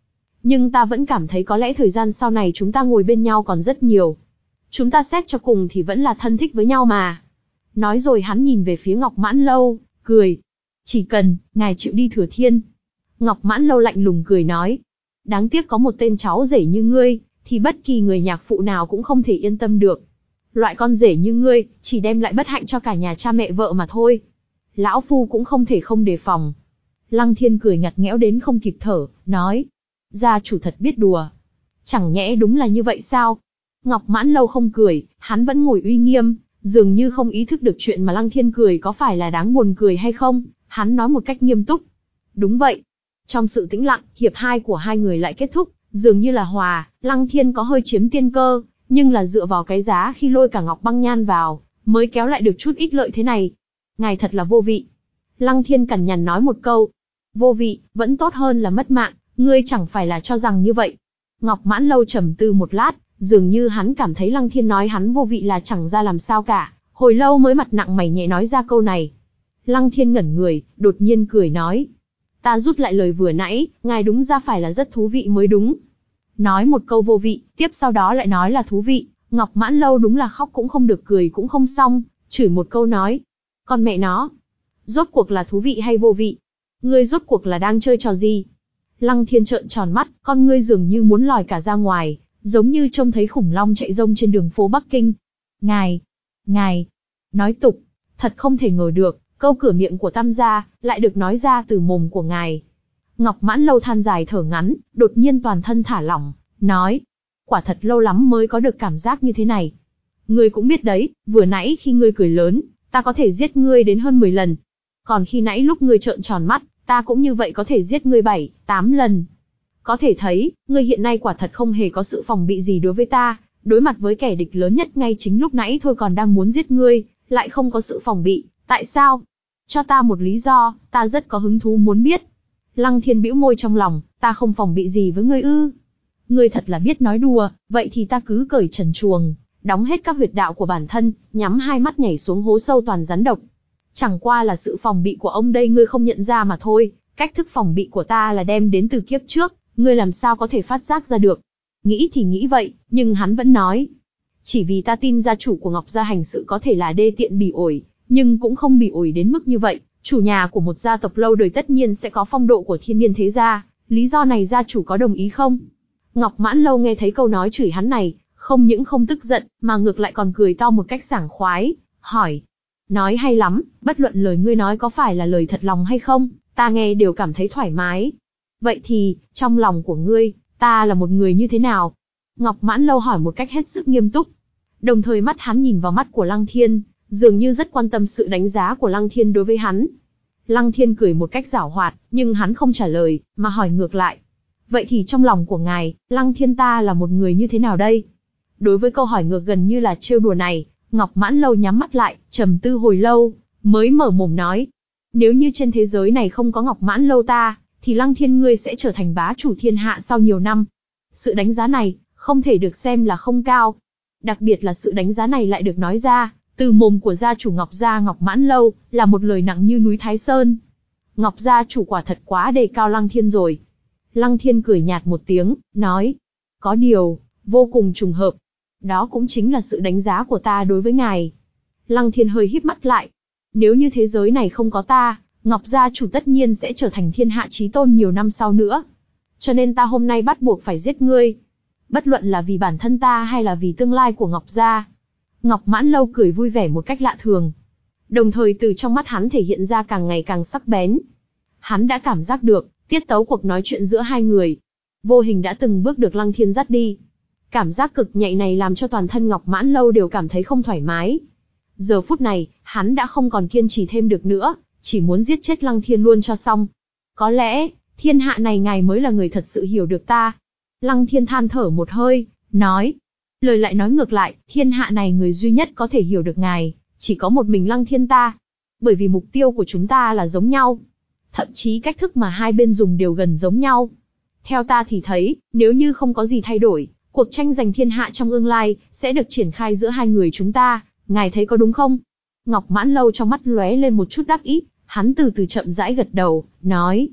Nhưng ta vẫn cảm thấy có lẽ thời gian sau này chúng ta ngồi bên nhau còn rất nhiều. Chúng ta xét cho cùng thì vẫn là thân thích với nhau mà. Nói rồi hắn nhìn về phía Ngọc Mãn Lâu, cười. Chỉ cần, ngài chịu đi Thừa Thiên. Ngọc Mãn Lâu lạnh lùng cười nói. Đáng tiếc có một tên cháu rể như ngươi, thì bất kỳ người nhạc phụ nào cũng không thể yên tâm được. Loại con rể như ngươi, chỉ đem lại bất hạnh cho cả nhà cha mẹ vợ mà thôi. Lão Phu cũng không thể không đề phòng. Lăng Thiên cười ngặt nghẽo đến không kịp thở, nói. Gia chủ thật biết đùa. Chẳng nhẽ đúng là như vậy sao? Ngọc Mãn Lâu không cười, hắn vẫn ngồi uy nghiêm, dường như không ý thức được chuyện mà Lăng Thiên cười có phải là đáng buồn cười hay không. Hắn nói một cách nghiêm túc. Đúng vậy. Trong sự tĩnh lặng, hiệp hai của hai người lại kết thúc, dường như là hòa, Lăng Thiên có hơi chiếm tiên cơ, nhưng là dựa vào cái giá khi lôi cả Ngọc Băng Nhan vào, mới kéo lại được chút ít lợi thế này. Ngài thật là vô vị. Lăng Thiên cằn nhằn nói một câu. Vô vị, vẫn tốt hơn là mất mạng, ngươi chẳng phải là cho rằng như vậy. Ngọc Mãn Lâu trầm tư một lát, dường như hắn cảm thấy Lăng Thiên nói hắn vô vị là chẳng ra làm sao cả, hồi lâu mới mặt nặng mày nhẹ nói ra câu này. Lăng Thiên ngẩn người, đột nhiên cười nói. Ta rút lại lời vừa nãy, ngài đúng ra phải là rất thú vị mới đúng. Nói một câu vô vị, tiếp sau đó lại nói là thú vị, Ngọc Mãn Lâu đúng là khóc cũng không được cười cũng không xong, chửi một câu nói. Con mẹ nó! Rốt cuộc là thú vị hay vô vị? Ngươi rốt cuộc là đang chơi trò gì? Lăng Thiên trợn tròn mắt, con ngươi dường như muốn lòi cả ra ngoài, giống như trông thấy khủng long chạy rông trên đường phố Bắc Kinh. Ngài! Ngài! Nói tục! Thật không thể ngờ được, câu cửa miệng của Tam gia, lại được nói ra từ mồm của ngài. Ngọc Mãn Lâu than dài thở ngắn, đột nhiên toàn thân thả lỏng, nói. Quả thật lâu lắm mới có được cảm giác như thế này. Ngươi cũng biết đấy, vừa nãy khi ngươi cười lớn, ta có thể giết ngươi đến hơn mười lần. Còn khi nãy lúc ngươi trợn tròn mắt, ta cũng như vậy có thể giết ngươi bảy, tám lần. Có thể thấy, ngươi hiện nay quả thật không hề có sự phòng bị gì đối với ta, đối mặt với kẻ địch lớn nhất ngay chính lúc nãy thôi còn đang muốn giết ngươi, lại không có sự phòng bị, tại sao? Cho ta một lý do, ta rất có hứng thú muốn biết. Lăng Thiên bĩu môi trong lòng, ta không phòng bị gì với ngươi ư? Ngươi thật là biết nói đùa, vậy thì ta cứ cởi trần truồng, đóng hết các huyệt đạo của bản thân, nhắm hai mắt nhảy xuống hố sâu toàn rắn độc. Chẳng qua là sự phòng bị của ông đây ngươi không nhận ra mà thôi, cách thức phòng bị của ta là đem đến từ kiếp trước, ngươi làm sao có thể phát giác ra được. Nghĩ thì nghĩ vậy, nhưng hắn vẫn nói. Chỉ vì ta tin gia chủ của Ngọc gia hành sự có thể là đê tiện bỉ ổi, nhưng cũng không bỉ ổi đến mức như vậy, chủ nhà của một gia tộc lâu đời tất nhiên sẽ có phong độ của thiên niên thế gia, lý do này gia chủ có đồng ý không? Ngọc Mãn Lâu nghe thấy câu nói chửi hắn này, không những không tức giận, mà ngược lại còn cười to một cách sảng khoái, hỏi. Nói hay lắm, bất luận lời ngươi nói có phải là lời thật lòng hay không, ta nghe đều cảm thấy thoải mái. Vậy thì, trong lòng của ngươi, ta là một người như thế nào? Ngọc Mãn Lâu hỏi một cách hết sức nghiêm túc. Đồng thời mắt hắn nhìn vào mắt của Lăng Thiên, dường như rất quan tâm sự đánh giá của Lăng Thiên đối với hắn. Lăng Thiên cười một cách giảo hoạt, nhưng hắn không trả lời, mà hỏi ngược lại. Vậy thì trong lòng của ngài, Lăng Thiên ta là một người như thế nào đây? Đối với câu hỏi ngược gần như là trêu đùa này, Ngọc Mãn Lâu nhắm mắt lại, trầm tư hồi lâu, mới mở mồm nói. Nếu như trên thế giới này không có Ngọc Mãn Lâu ta, thì Lăng Thiên ngươi sẽ trở thành bá chủ thiên hạ sau nhiều năm. Sự đánh giá này, không thể được xem là không cao. Đặc biệt là sự đánh giá này lại được nói ra, từ mồm của gia chủ Ngọc gia Ngọc Mãn Lâu, là một lời nặng như núi Thái Sơn. Ngọc gia chủ quả thật quá đề cao Lăng Thiên rồi. Lăng Thiên cười nhạt một tiếng, nói. Có điều, vô cùng trùng hợp. Đó cũng chính là sự đánh giá của ta đối với ngài. Lăng Thiên hơi híp mắt lại. Nếu như thế giới này không có ta, Ngọc gia chủ tất nhiên sẽ trở thành thiên hạ chí tôn nhiều năm sau nữa. Cho nên ta hôm nay bắt buộc phải giết ngươi. Bất luận là vì bản thân ta hay là vì tương lai của Ngọc gia. Ngọc Mãn Lâu cười vui vẻ một cách lạ thường. Đồng thời từ trong mắt hắn thể hiện ra càng ngày càng sắc bén. Hắn đã cảm giác được, tiết tấu cuộc nói chuyện giữa hai người. Vô hình đã từng bước được Lăng Thiên dắt đi. Cảm giác cực nhạy này làm cho toàn thân Ngọc Mãn Lâu đều cảm thấy không thoải mái. Giờ phút này, hắn đã không còn kiên trì thêm được nữa, chỉ muốn giết chết Lăng Thiên luôn cho xong. Có lẽ, thiên hạ này ngài mới là người thật sự hiểu được ta. Lăng Thiên than thở một hơi, nói. Lời lại nói ngược lại, thiên hạ này người duy nhất có thể hiểu được ngài, chỉ có một mình Lăng Thiên ta. Bởi vì mục tiêu của chúng ta là giống nhau. Thậm chí cách thức mà hai bên dùng đều gần giống nhau. Theo ta thì thấy, nếu như không có gì thay đổi, cuộc tranh giành thiên hạ trong tương lai sẽ được triển khai giữa hai người chúng ta, ngài thấy có đúng không? Ngọc Mãn Lâu trong mắt lóe lên một chút đắc ý, hắn từ từ chậm rãi gật đầu, nói.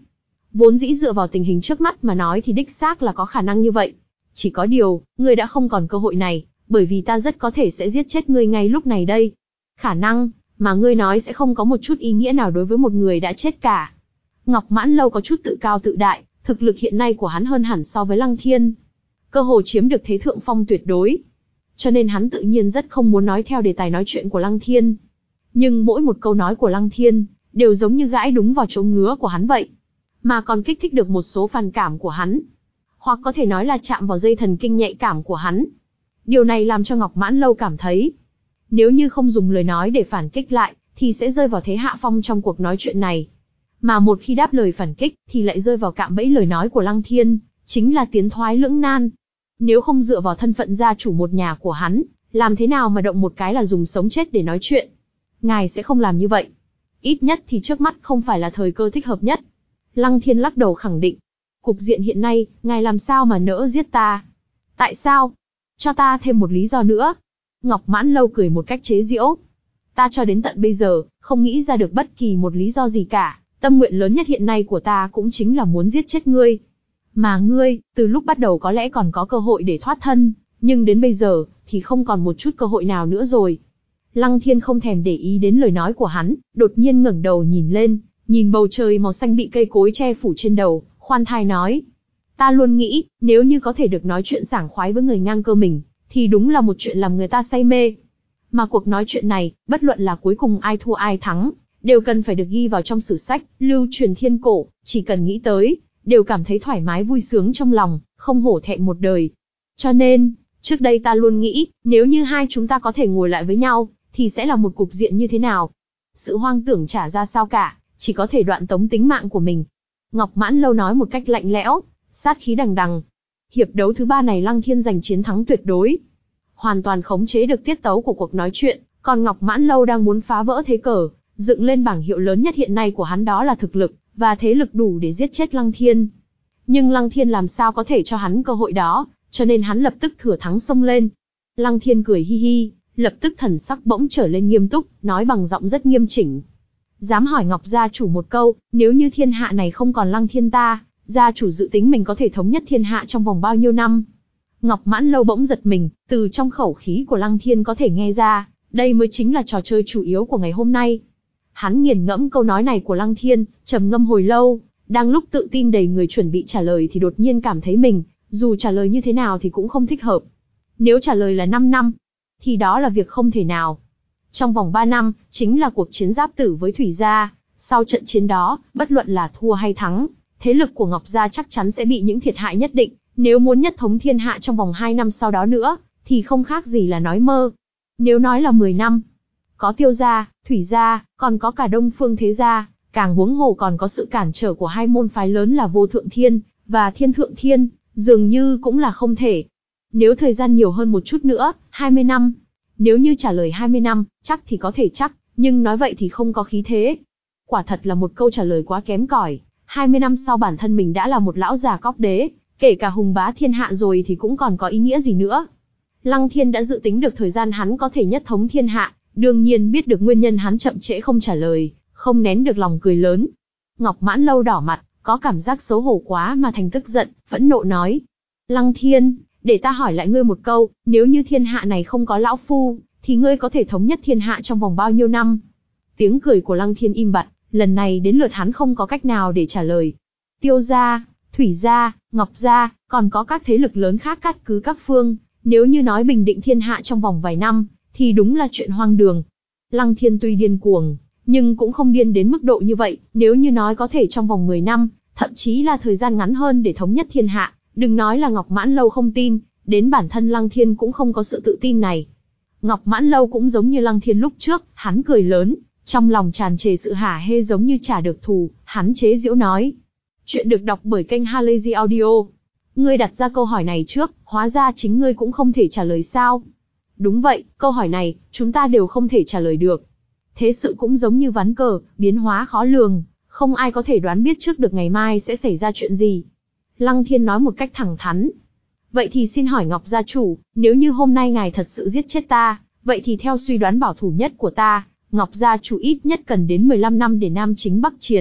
Vốn dĩ dựa vào tình hình trước mắt mà nói thì đích xác là có khả năng như vậy. Chỉ có điều, ngươi đã không còn cơ hội này, bởi vì ta rất có thể sẽ giết chết ngươi ngay lúc này đây. Khả năng mà ngươi nói sẽ không có một chút ý nghĩa nào đối với một người đã chết cả. Ngọc Mãn Lâu có chút tự cao tự đại, thực lực hiện nay của hắn hơn hẳn so với Lăng Thiên. Cơ hồ chiếm được thế thượng phong tuyệt đối. Cho nên hắn tự nhiên rất không muốn nói theo đề tài nói chuyện của Lăng Thiên. Nhưng mỗi một câu nói của Lăng Thiên, đều giống như gãi đúng vào chỗ ngứa của hắn vậy. Mà còn kích thích được một số phản cảm của hắn. Hoặc có thể nói là chạm vào dây thần kinh nhạy cảm của hắn. Điều này làm cho Ngọc Mãn Lâu cảm thấy, nếu như không dùng lời nói để phản kích lại, thì sẽ rơi vào thế hạ phong trong cuộc nói chuyện này. Mà một khi đáp lời phản kích, thì lại rơi vào cạm bẫy lời nói của Lăng Thiên, chính là tiến thoái lưỡng nan. Nếu không dựa vào thân phận gia chủ một nhà của hắn, làm thế nào mà động một cái là dùng sống chết để nói chuyện? Ngài sẽ không làm như vậy. Ít nhất thì trước mắt không phải là thời cơ thích hợp nhất. Lăng Thiên lắc đầu khẳng định. Cục diện hiện nay, ngài làm sao mà nỡ giết ta? Tại sao? Cho ta thêm một lý do nữa. Ngọc Mãn Lâu cười một cách chế giễu. Ta cho đến tận bây giờ, không nghĩ ra được bất kỳ một lý do gì cả. Tâm nguyện lớn nhất hiện nay của ta cũng chính là muốn giết chết ngươi. Mà ngươi, từ lúc bắt đầu có lẽ còn có cơ hội để thoát thân, nhưng đến bây giờ, thì không còn một chút cơ hội nào nữa rồi. Lăng Thiên không thèm để ý đến lời nói của hắn, đột nhiên ngẩng đầu nhìn lên, nhìn bầu trời màu xanh bị cây cối che phủ trên đầu, khoan thai nói. Ta luôn nghĩ, nếu như có thể được nói chuyện sảng khoái với người ngang cơ mình, thì đúng là một chuyện làm người ta say mê. Mà cuộc nói chuyện này, bất luận là cuối cùng ai thua ai thắng, đều cần phải được ghi vào trong sử sách, lưu truyền thiên cổ, chỉ cần nghĩ tới, đều cảm thấy thoải mái vui sướng trong lòng, không hổ thẹn một đời. Cho nên, trước đây ta luôn nghĩ, nếu như hai chúng ta có thể ngồi lại với nhau, thì sẽ là một cục diện như thế nào? Sự hoang tưởng chả ra sao cả, chỉ có thể đoạn tống tính mạng của mình. Ngọc Mãn Lâu nói một cách lạnh lẽo, sát khí đằng đằng. Hiệp đấu thứ ba này Lăng Thiên giành chiến thắng tuyệt đối. Hoàn toàn khống chế được tiết tấu của cuộc nói chuyện, còn Ngọc Mãn Lâu đang muốn phá vỡ thế cờ, dựng lên bảng hiệu lớn nhất hiện nay của hắn đó là thực lực, và thế lực đủ để giết chết Lăng Thiên. Nhưng Lăng Thiên làm sao có thể cho hắn cơ hội đó, cho nên hắn lập tức thừa thắng xông lên. Lăng Thiên cười hi hi, lập tức thần sắc bỗng trở lên nghiêm túc, nói bằng giọng rất nghiêm chỉnh. Dám hỏi Ngọc gia chủ một câu, nếu như thiên hạ này không còn Lăng Thiên ta, gia chủ dự tính mình có thể thống nhất thiên hạ trong vòng bao nhiêu năm? Ngọc Mãn Lâu bỗng giật mình, từ trong khẩu khí của Lăng Thiên có thể nghe ra, đây mới chính là trò chơi chủ yếu của ngày hôm nay. Hắn nghiền ngẫm câu nói này của Lăng Thiên, trầm ngâm hồi lâu, đang lúc tự tin đầy người chuẩn bị trả lời thì đột nhiên cảm thấy mình, dù trả lời như thế nào thì cũng không thích hợp. Nếu trả lời là năm năm, thì đó là việc không thể nào. Trong vòng ba năm, chính là cuộc chiến giáp tử với Thủy gia, sau trận chiến đó, bất luận là thua hay thắng, thế lực của Ngọc gia chắc chắn sẽ bị những thiệt hại nhất định, nếu muốn nhất thống thiên hạ trong vòng hai năm sau đó nữa, thì không khác gì là nói mơ. Nếu nói là mười năm, có Tiêu gia, Thủy gia, còn có cả Đông Phương Thế gia, càng huống hồ còn có sự cản trở của hai môn phái lớn là Vô Thượng Thiên và Thiên Thượng Thiên, dường như cũng là không thể. Nếu thời gian nhiều hơn một chút nữa, hai mươi năm. Nếu như trả lời hai mươi năm, chắc thì có thể chắc, nhưng nói vậy thì không có khí thế. Quả thật là một câu trả lời quá kém cỏi. hai mươi năm sau bản thân mình đã là một lão già cóc đế, kể cả hùng bá thiên hạ rồi thì cũng còn có ý nghĩa gì nữa. Lăng Thiên đã dự tính được thời gian hắn có thể nhất thống thiên hạ, đương nhiên biết được nguyên nhân hắn chậm trễ không trả lời, không nén được lòng cười lớn. Ngọc Mãn Lâu đỏ mặt, có cảm giác xấu hổ quá mà thành tức giận, phẫn nộ nói. Lăng Thiên, để ta hỏi lại ngươi một câu, nếu như thiên hạ này không có lão phu, thì ngươi có thể thống nhất thiên hạ trong vòng bao nhiêu năm? Tiếng cười của Lăng Thiên im bặt, lần này đến lượt hắn không có cách nào để trả lời. Tiêu gia, Thủy gia, Ngọc gia, còn có các thế lực lớn khác cát cứ các phương, nếu như nói bình định thiên hạ trong vòng vài năm, thì đúng là chuyện hoang đường. Lăng Thiên tuy điên cuồng, nhưng cũng không điên đến mức độ như vậy, nếu như nói có thể trong vòng mười năm, thậm chí là thời gian ngắn hơn để thống nhất thiên hạ, đừng nói là Ngọc Mãn Lâu không tin, đến bản thân Lăng Thiên cũng không có sự tự tin này. Ngọc Mãn Lâu cũng giống như Lăng Thiên lúc trước, hắn cười lớn, trong lòng tràn trề sự hả hê giống như trả được thù, hắn chế giễu nói. Chuyện được đọc bởi kênh Halazy Audio. Ngươi đặt ra câu hỏi này trước, hóa ra chính ngươi cũng không thể trả lời sao? Đúng vậy, câu hỏi này, chúng ta đều không thể trả lời được. Thế sự cũng giống như ván cờ, biến hóa khó lường, không ai có thể đoán biết trước được ngày mai sẽ xảy ra chuyện gì. Lăng Thiên nói một cách thẳng thắn. Vậy thì xin hỏi Ngọc gia chủ, nếu như hôm nay ngài thật sự giết chết ta, vậy thì theo suy đoán bảo thủ nhất của ta, Ngọc gia chủ ít nhất cần đến mười lăm năm để nam chính bắc chiến,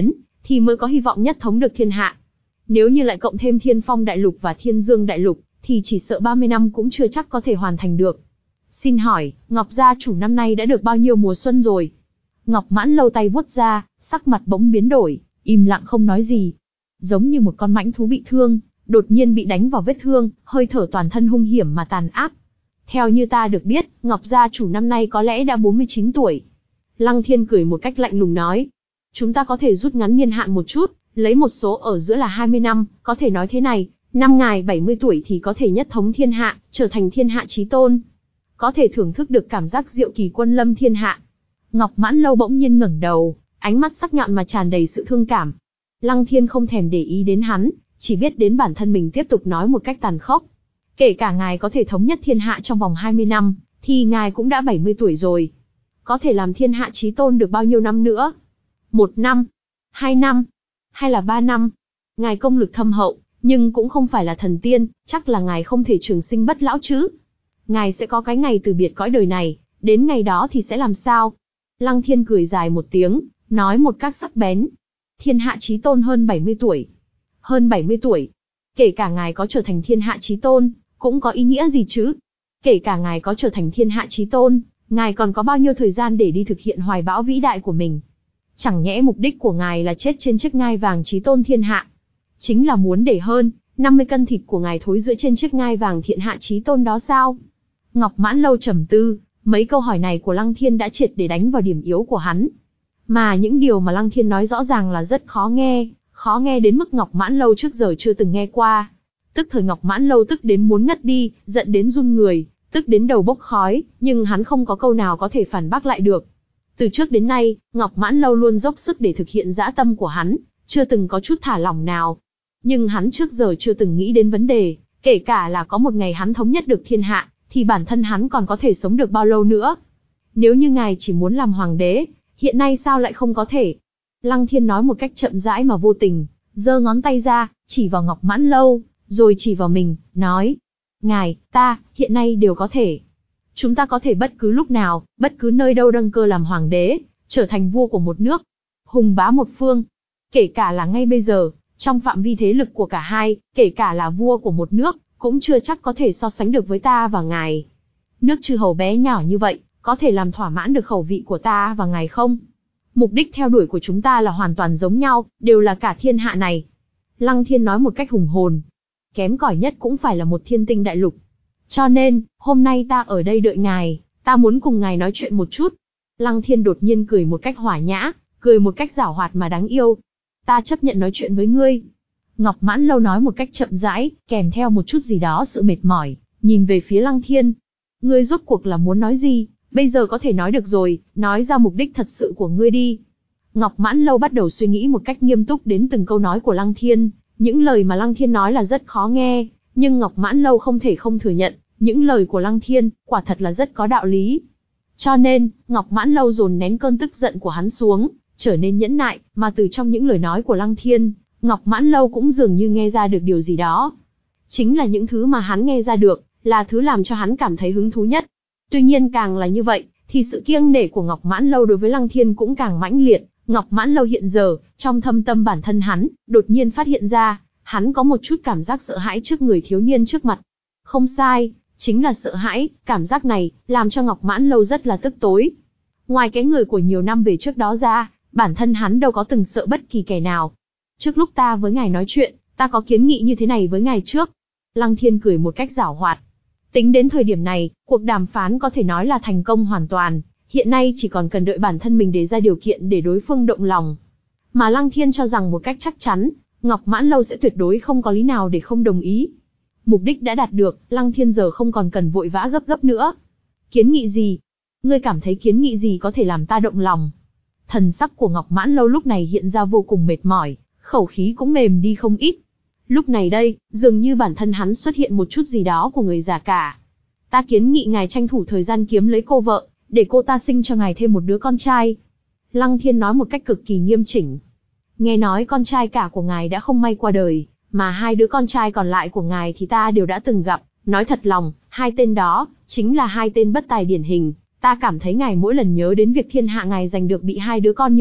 thì mới có hy vọng nhất thống được thiên hạ. Nếu như lại cộng thêm Thiên Phong Đại Lục và Thiên Dương Đại Lục, thì chỉ sợ ba mươi năm cũng chưa chắc có thể hoàn thành được. Xin hỏi, Ngọc gia chủ năm nay đã được bao nhiêu mùa xuân rồi? Ngọc Mãn Lâu tay vuốt ra, sắc mặt bỗng biến đổi, im lặng không nói gì. Giống như một con mãnh thú bị thương, đột nhiên bị đánh vào vết thương, hơi thở toàn thân hung hiểm mà tàn áp. Theo như ta được biết, Ngọc gia chủ năm nay có lẽ đã bốn mươi chín tuổi. Lăng Thiên cười một cách lạnh lùng nói. Chúng ta có thể rút ngắn niên hạn một chút, lấy một số ở giữa là hai mươi năm, có thể nói thế này, năm ngài bảy mươi tuổi thì có thể nhất thống thiên hạ, trở thành thiên hạ chí tôn. Có thể thưởng thức được cảm giác diệu kỳ quân lâm thiên hạ. Ngọc Mãn Lâu bỗng nhiên ngẩng đầu, ánh mắt sắc nhọn mà tràn đầy sự thương cảm. Lăng Thiên không thèm để ý đến hắn, chỉ biết đến bản thân mình tiếp tục nói một cách tàn khốc. Kể cả ngài có thể thống nhất thiên hạ trong vòng hai mươi năm, thì ngài cũng đã bảy mươi tuổi rồi. Có thể làm thiên hạ chí tôn được bao nhiêu năm nữa? Một năm? Hai năm? Hay là ba năm? Ngài công lực thâm hậu, nhưng cũng không phải là thần tiên, chắc là ngài không thể trường sinh bất lão chứ. Ngài sẽ có cái ngày từ biệt cõi đời này, đến ngày đó thì sẽ làm sao? Lăng Thiên cười dài một tiếng, nói một cách sắc bén. Thiên hạ chí tôn hơn bảy mươi tuổi. Hơn bảy mươi tuổi. Kể cả ngài có trở thành thiên hạ chí tôn, cũng có ý nghĩa gì chứ? Kể cả ngài có trở thành thiên hạ chí tôn, ngài còn có bao nhiêu thời gian để đi thực hiện hoài bão vĩ đại của mình? Chẳng nhẽ mục đích của ngài là chết trên chiếc ngai vàng chí tôn thiên hạ? Chính là muốn để hơn năm mươi cân thịt của ngài thối rữa trên chiếc ngai vàng thiên hạ chí tôn đó sao? Ngọc Mãn Lâu trầm tư, mấy câu hỏi này của Lăng Thiên đã triệt để đánh vào điểm yếu của hắn. Mà những điều mà Lăng Thiên nói rõ ràng là rất khó nghe, khó nghe đến mức Ngọc Mãn Lâu trước giờ chưa từng nghe qua. Tức thời Ngọc Mãn Lâu tức đến muốn ngất đi, giận đến run người, tức đến đầu bốc khói, nhưng hắn không có câu nào có thể phản bác lại được. Từ trước đến nay, Ngọc Mãn Lâu luôn dốc sức để thực hiện dã tâm của hắn, chưa từng có chút thả lỏng nào. Nhưng hắn trước giờ chưa từng nghĩ đến vấn đề, kể cả là có một ngày hắn thống nhất được thiên hạ, thì bản thân hắn còn có thể sống được bao lâu nữa. Nếu như ngài chỉ muốn làm hoàng đế, hiện nay sao lại không có thể? Lăng Thiên nói một cách chậm rãi mà vô tình, giơ ngón tay ra, chỉ vào Ngọc Mãn Lâu, rồi chỉ vào mình, nói. Ngài, ta, hiện nay đều có thể. Chúng ta có thể bất cứ lúc nào, bất cứ nơi đâu đăng cơ làm hoàng đế, trở thành vua của một nước, hùng bá một phương. Kể cả là ngay bây giờ, trong phạm vi thế lực của cả hai, kể cả là vua của một nước, cũng chưa chắc có thể so sánh được với ta và ngài. Nước chư hầu bé nhỏ như vậy, có thể làm thỏa mãn được khẩu vị của ta và ngài không? Mục đích theo đuổi của chúng ta là hoàn toàn giống nhau, đều là cả thiên hạ này. Lăng Thiên nói một cách hùng hồn. Kém cỏi nhất cũng phải là một thiên tinh đại lục. Cho nên, hôm nay ta ở đây đợi ngài, ta muốn cùng ngài nói chuyện một chút. Lăng Thiên đột nhiên cười một cách hỏa nhã, cười một cách giảo hoạt mà đáng yêu. Ta chấp nhận nói chuyện với ngươi. Ngọc Mãn Lâu nói một cách chậm rãi, kèm theo một chút gì đó sự mệt mỏi, nhìn về phía Lăng Thiên. Ngươi rốt cuộc là muốn nói gì? Bây giờ có thể nói được rồi, nói ra mục đích thật sự của ngươi đi. Ngọc Mãn Lâu bắt đầu suy nghĩ một cách nghiêm túc đến từng câu nói của Lăng Thiên. Những lời mà Lăng Thiên nói là rất khó nghe, nhưng Ngọc Mãn Lâu không thể không thừa nhận, những lời của Lăng Thiên, quả thật là rất có đạo lý. Cho nên, Ngọc Mãn Lâu dồn nén cơn tức giận của hắn xuống, trở nên nhẫn nại, mà từ trong những lời nói của Lăng Thiên, Ngọc Mãn Lâu cũng dường như nghe ra được điều gì đó. Chính là những thứ mà hắn nghe ra được, là thứ làm cho hắn cảm thấy hứng thú nhất. Tuy nhiên càng là như vậy, thì sự kiêng nể của Ngọc Mãn Lâu đối với Lăng Thiên cũng càng mãnh liệt. Ngọc Mãn Lâu hiện giờ, trong thâm tâm bản thân hắn, đột nhiên phát hiện ra, hắn có một chút cảm giác sợ hãi trước người thiếu niên trước mặt. Không sai, chính là sợ hãi, cảm giác này, làm cho Ngọc Mãn Lâu rất là tức tối. Ngoài cái người của nhiều năm về trước đó ra, bản thân hắn đâu có từng sợ bất kỳ kẻ nào. Trước lúc ta với ngài nói chuyện, ta có kiến nghị như thế này với ngài trước. Lăng Thiên cười một cách giảo hoạt. Tính đến thời điểm này, cuộc đàm phán có thể nói là thành công hoàn toàn. Hiện nay chỉ còn cần đợi bản thân mình đề ra điều kiện để đối phương động lòng. Mà Lăng Thiên cho rằng một cách chắc chắn, Ngọc Mãn Lâu sẽ tuyệt đối không có lý nào để không đồng ý. Mục đích đã đạt được, Lăng Thiên giờ không còn cần vội vã gấp gấp nữa. Kiến nghị gì? Ngươi cảm thấy kiến nghị gì có thể làm ta động lòng? Thần sắc của Ngọc Mãn Lâu lúc này hiện ra vô cùng mệt mỏi, khẩu khí cũng mềm đi không ít. Lúc này đây, dường như bản thân hắn xuất hiện một chút gì đó của người già cả. Ta kiến nghị ngài tranh thủ thời gian kiếm lấy cô vợ, để cô ta sinh cho ngài thêm một đứa con trai. Lăng Thiên nói một cách cực kỳ nghiêm chỉnh. Nghe nói con trai cả của ngài đã không may qua đời, mà hai đứa con trai còn lại của ngài thì ta đều đã từng gặp. Nói thật lòng, hai tên đó, chính là hai tên bất tài điển hình. Ta cảm thấy ngài mỗi lần nhớ đến việc thiên hạ ngài giành được bị hai đứa con như vậy,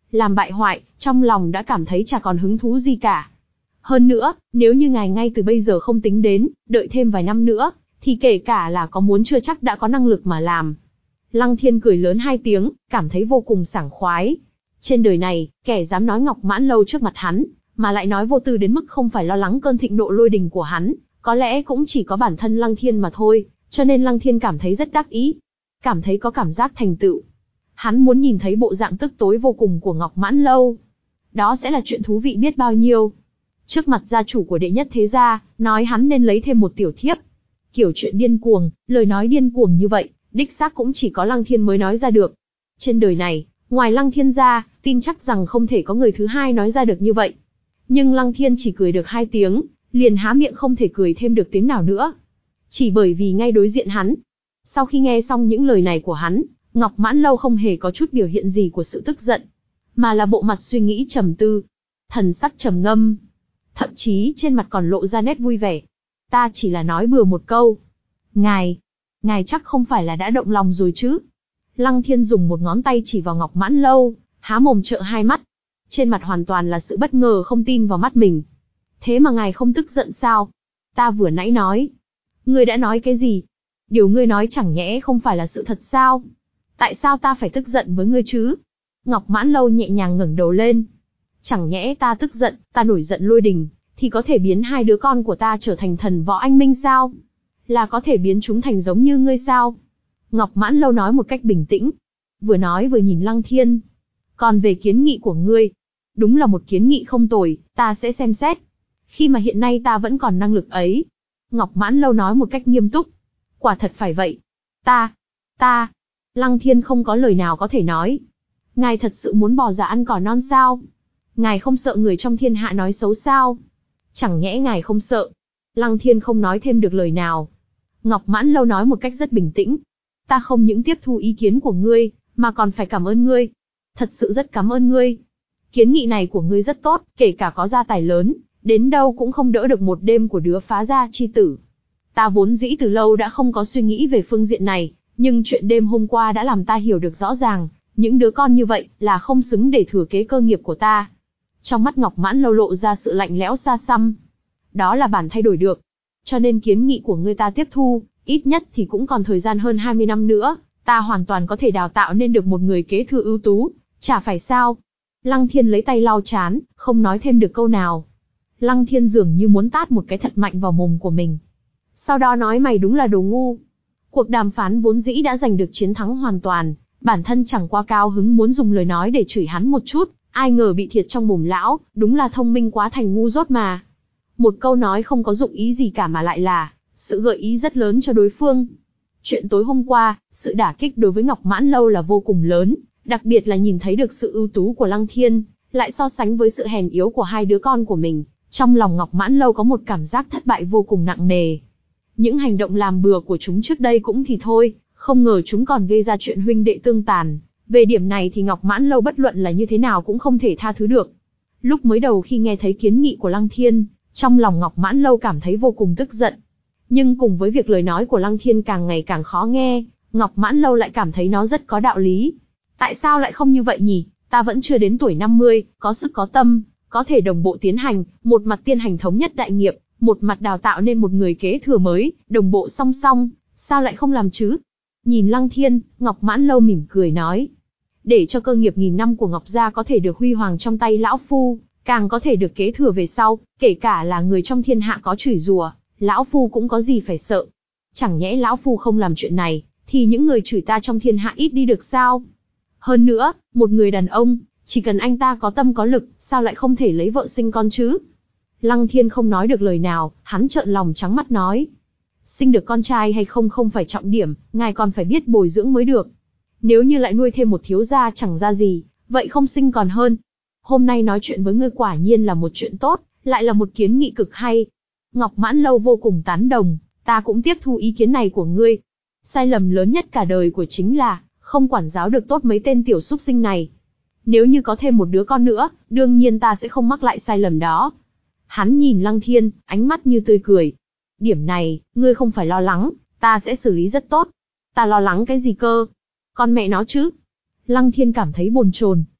làm bại hoại, trong lòng đã cảm thấy chả còn hứng thú gì cả. Hơn nữa, nếu như ngài ngay từ bây giờ không tính đến, đợi thêm vài năm nữa, thì kể cả là có muốn chưa chắc đã có năng lực mà làm. Lăng Thiên cười lớn hai tiếng, cảm thấy vô cùng sảng khoái. Trên đời này, kẻ dám nói Ngọc Mãn Lâu trước mặt hắn, mà lại nói vô tư đến mức không phải lo lắng cơn thịnh nộ lôi đình của hắn, có lẽ cũng chỉ có bản thân Lăng Thiên mà thôi, cho nên Lăng Thiên cảm thấy rất đắc ý, cảm thấy có cảm giác thành tựu. Hắn muốn nhìn thấy bộ dạng tức tối vô cùng của Ngọc Mãn Lâu. Đó sẽ là chuyện thú vị biết bao nhiêu. Trước mặt gia chủ của đệ nhất thế gia, nói hắn nên lấy thêm một tiểu thiếp. Kiểu chuyện điên cuồng, lời nói điên cuồng như vậy, đích xác cũng chỉ có Lăng Thiên mới nói ra được. Trên đời này, ngoài Lăng Thiên ra, tin chắc rằng không thể có người thứ hai nói ra được như vậy. Nhưng Lăng Thiên chỉ cười được hai tiếng, liền há miệng không thể cười thêm được tiếng nào nữa. Chỉ bởi vì ngay đối diện hắn. Sau khi nghe xong những lời này của hắn, Ngọc Mãn Lâu không hề có chút biểu hiện gì của sự tức giận, mà là bộ mặt suy nghĩ trầm tư, thần sắc trầm ngâm, thậm chí trên mặt còn lộ ra nét vui vẻ. Ta chỉ là nói bừa một câu. Ngài, ngài chắc không phải là đã động lòng rồi chứ? Lăng Thiên dùng một ngón tay chỉ vào Ngọc Mãn Lâu, há mồm trợn hai mắt. Trên mặt hoàn toàn là sự bất ngờ không tin vào mắt mình. Thế mà ngài không tức giận sao? Ta vừa nãy nói. Ngươi đã nói cái gì? Điều ngươi nói chẳng nhẽ không phải là sự thật sao? Tại sao ta phải tức giận với ngươi chứ? Ngọc Mãn Lâu nhẹ nhàng ngẩng đầu lên. Chẳng nhẽ ta tức giận, ta nổi giận lôi đình, thì có thể biến hai đứa con của ta trở thành thần võ anh minh sao? Là có thể biến chúng thành giống như ngươi sao? Ngọc Mãn Lâu nói một cách bình tĩnh. Vừa nói vừa nhìn Lăng Thiên. Còn về kiến nghị của ngươi, đúng là một kiến nghị không tồi, ta sẽ xem xét. Khi mà hiện nay ta vẫn còn năng lực ấy. Ngọc Mãn Lâu nói một cách nghiêm túc. Quả thật phải vậy. Ta, ta, Lăng Thiên không có lời nào có thể nói. Ngài thật sự muốn bò ra ăn cỏ non sao? Ngài không sợ người trong thiên hạ nói xấu sao? Chẳng nhẽ ngài không sợ? Lăng Thiên không nói thêm được lời nào. Ngọc Mãn Lâu nói một cách rất bình tĩnh. Ta không những tiếp thu ý kiến của ngươi, mà còn phải cảm ơn ngươi. Thật sự rất cảm ơn ngươi. Kiến nghị này của ngươi rất tốt, kể cả có gia tài lớn, đến đâu cũng không đỡ được một đêm của đứa phá gia chi tử. Ta vốn dĩ từ lâu đã không có suy nghĩ về phương diện này, nhưng chuyện đêm hôm qua đã làm ta hiểu được rõ ràng, những đứa con như vậy là không xứng để thừa kế cơ nghiệp của ta. Trong mắt Ngọc Mãn Lâu lộ ra sự lạnh lẽo xa xăm. Đó là bản thay đổi được. Cho nên kiến nghị của ngươi ta tiếp thu, ít nhất thì cũng còn thời gian hơn hai mươi năm nữa, ta hoàn toàn có thể đào tạo nên được một người kế thừa ưu tú, chả phải sao? Lăng Thiên lấy tay lau chán, không nói thêm được câu nào. Lăng Thiên dường như muốn tát một cái thật mạnh vào mồm của mình. Sau đó nói mày đúng là đồ ngu. Cuộc đàm phán vốn dĩ đã giành được chiến thắng hoàn toàn, bản thân chẳng qua cao hứng muốn dùng lời nói để chửi hắn một chút, ai ngờ bị thiệt trong mồm lão, đúng là thông minh quá thành ngu dốt mà. Một câu nói không có dụng ý gì cả mà lại là sự gợi ý rất lớn cho đối phương. Chuyện tối hôm qua, sự đả kích đối với Ngọc Mãn Lâu là vô cùng lớn, đặc biệt là nhìn thấy được sự ưu tú của Lăng Thiên, lại so sánh với sự hèn yếu của hai đứa con của mình, trong lòng Ngọc Mãn Lâu có một cảm giác thất bại vô cùng nặng nề. Những hành động làm bừa của chúng trước đây cũng thì thôi, không ngờ chúng còn gây ra chuyện huynh đệ tương tàn. Về điểm này thì Ngọc Mãn Lâu bất luận là như thế nào cũng không thể tha thứ được. Lúc mới đầu khi nghe thấy kiến nghị của Lăng Thiên, trong lòng Ngọc Mãn Lâu cảm thấy vô cùng tức giận. Nhưng cùng với việc lời nói của Lăng Thiên càng ngày càng khó nghe, Ngọc Mãn Lâu lại cảm thấy nó rất có đạo lý. Tại sao lại không như vậy nhỉ? Ta vẫn chưa đến tuổi năm mươi, có sức có tâm, có thể đồng bộ tiến hành, một mặt tiên hành thống nhất đại nghiệp, một mặt đào tạo nên một người kế thừa mới, đồng bộ song song, sao lại không làm chứ? Nhìn Lăng Thiên, Ngọc Mãn Lâu mỉm cười nói. Để cho cơ nghiệp nghìn năm của Ngọc Gia có thể được huy hoàng trong tay lão phu, càng có thể được kế thừa về sau, kể cả là người trong thiên hạ có chửi rủa, lão phu cũng có gì phải sợ. Chẳng nhẽ lão phu không làm chuyện này, thì những người chửi ta trong thiên hạ ít đi được sao? Hơn nữa, một người đàn ông, chỉ cần anh ta có tâm có lực, sao lại không thể lấy vợ sinh con chứ? Lăng Thiên không nói được lời nào, hắn trợn lòng trắng mắt nói. Sinh được con trai hay không không phải trọng điểm, ngài còn phải biết bồi dưỡng mới được. Nếu như lại nuôi thêm một thiếu gia chẳng ra gì, vậy không sinh còn hơn. Hôm nay nói chuyện với ngươi quả nhiên là một chuyện tốt, lại là một kiến nghị cực hay. Ngọc Mãn Lâu vô cùng tán đồng, ta cũng tiếp thu ý kiến này của ngươi. Sai lầm lớn nhất cả đời của chính là, không quản giáo được tốt mấy tên tiểu súc sinh này. Nếu như có thêm một đứa con nữa, đương nhiên ta sẽ không mắc lại sai lầm đó. Hắn nhìn Lăng Thiên, ánh mắt như tươi cười. Điểm này, ngươi không phải lo lắng, ta sẽ xử lý rất tốt. Ta lo lắng cái gì cơ? Con mẹ nó chứ. Lăng Thiên cảm thấy bồn chồn,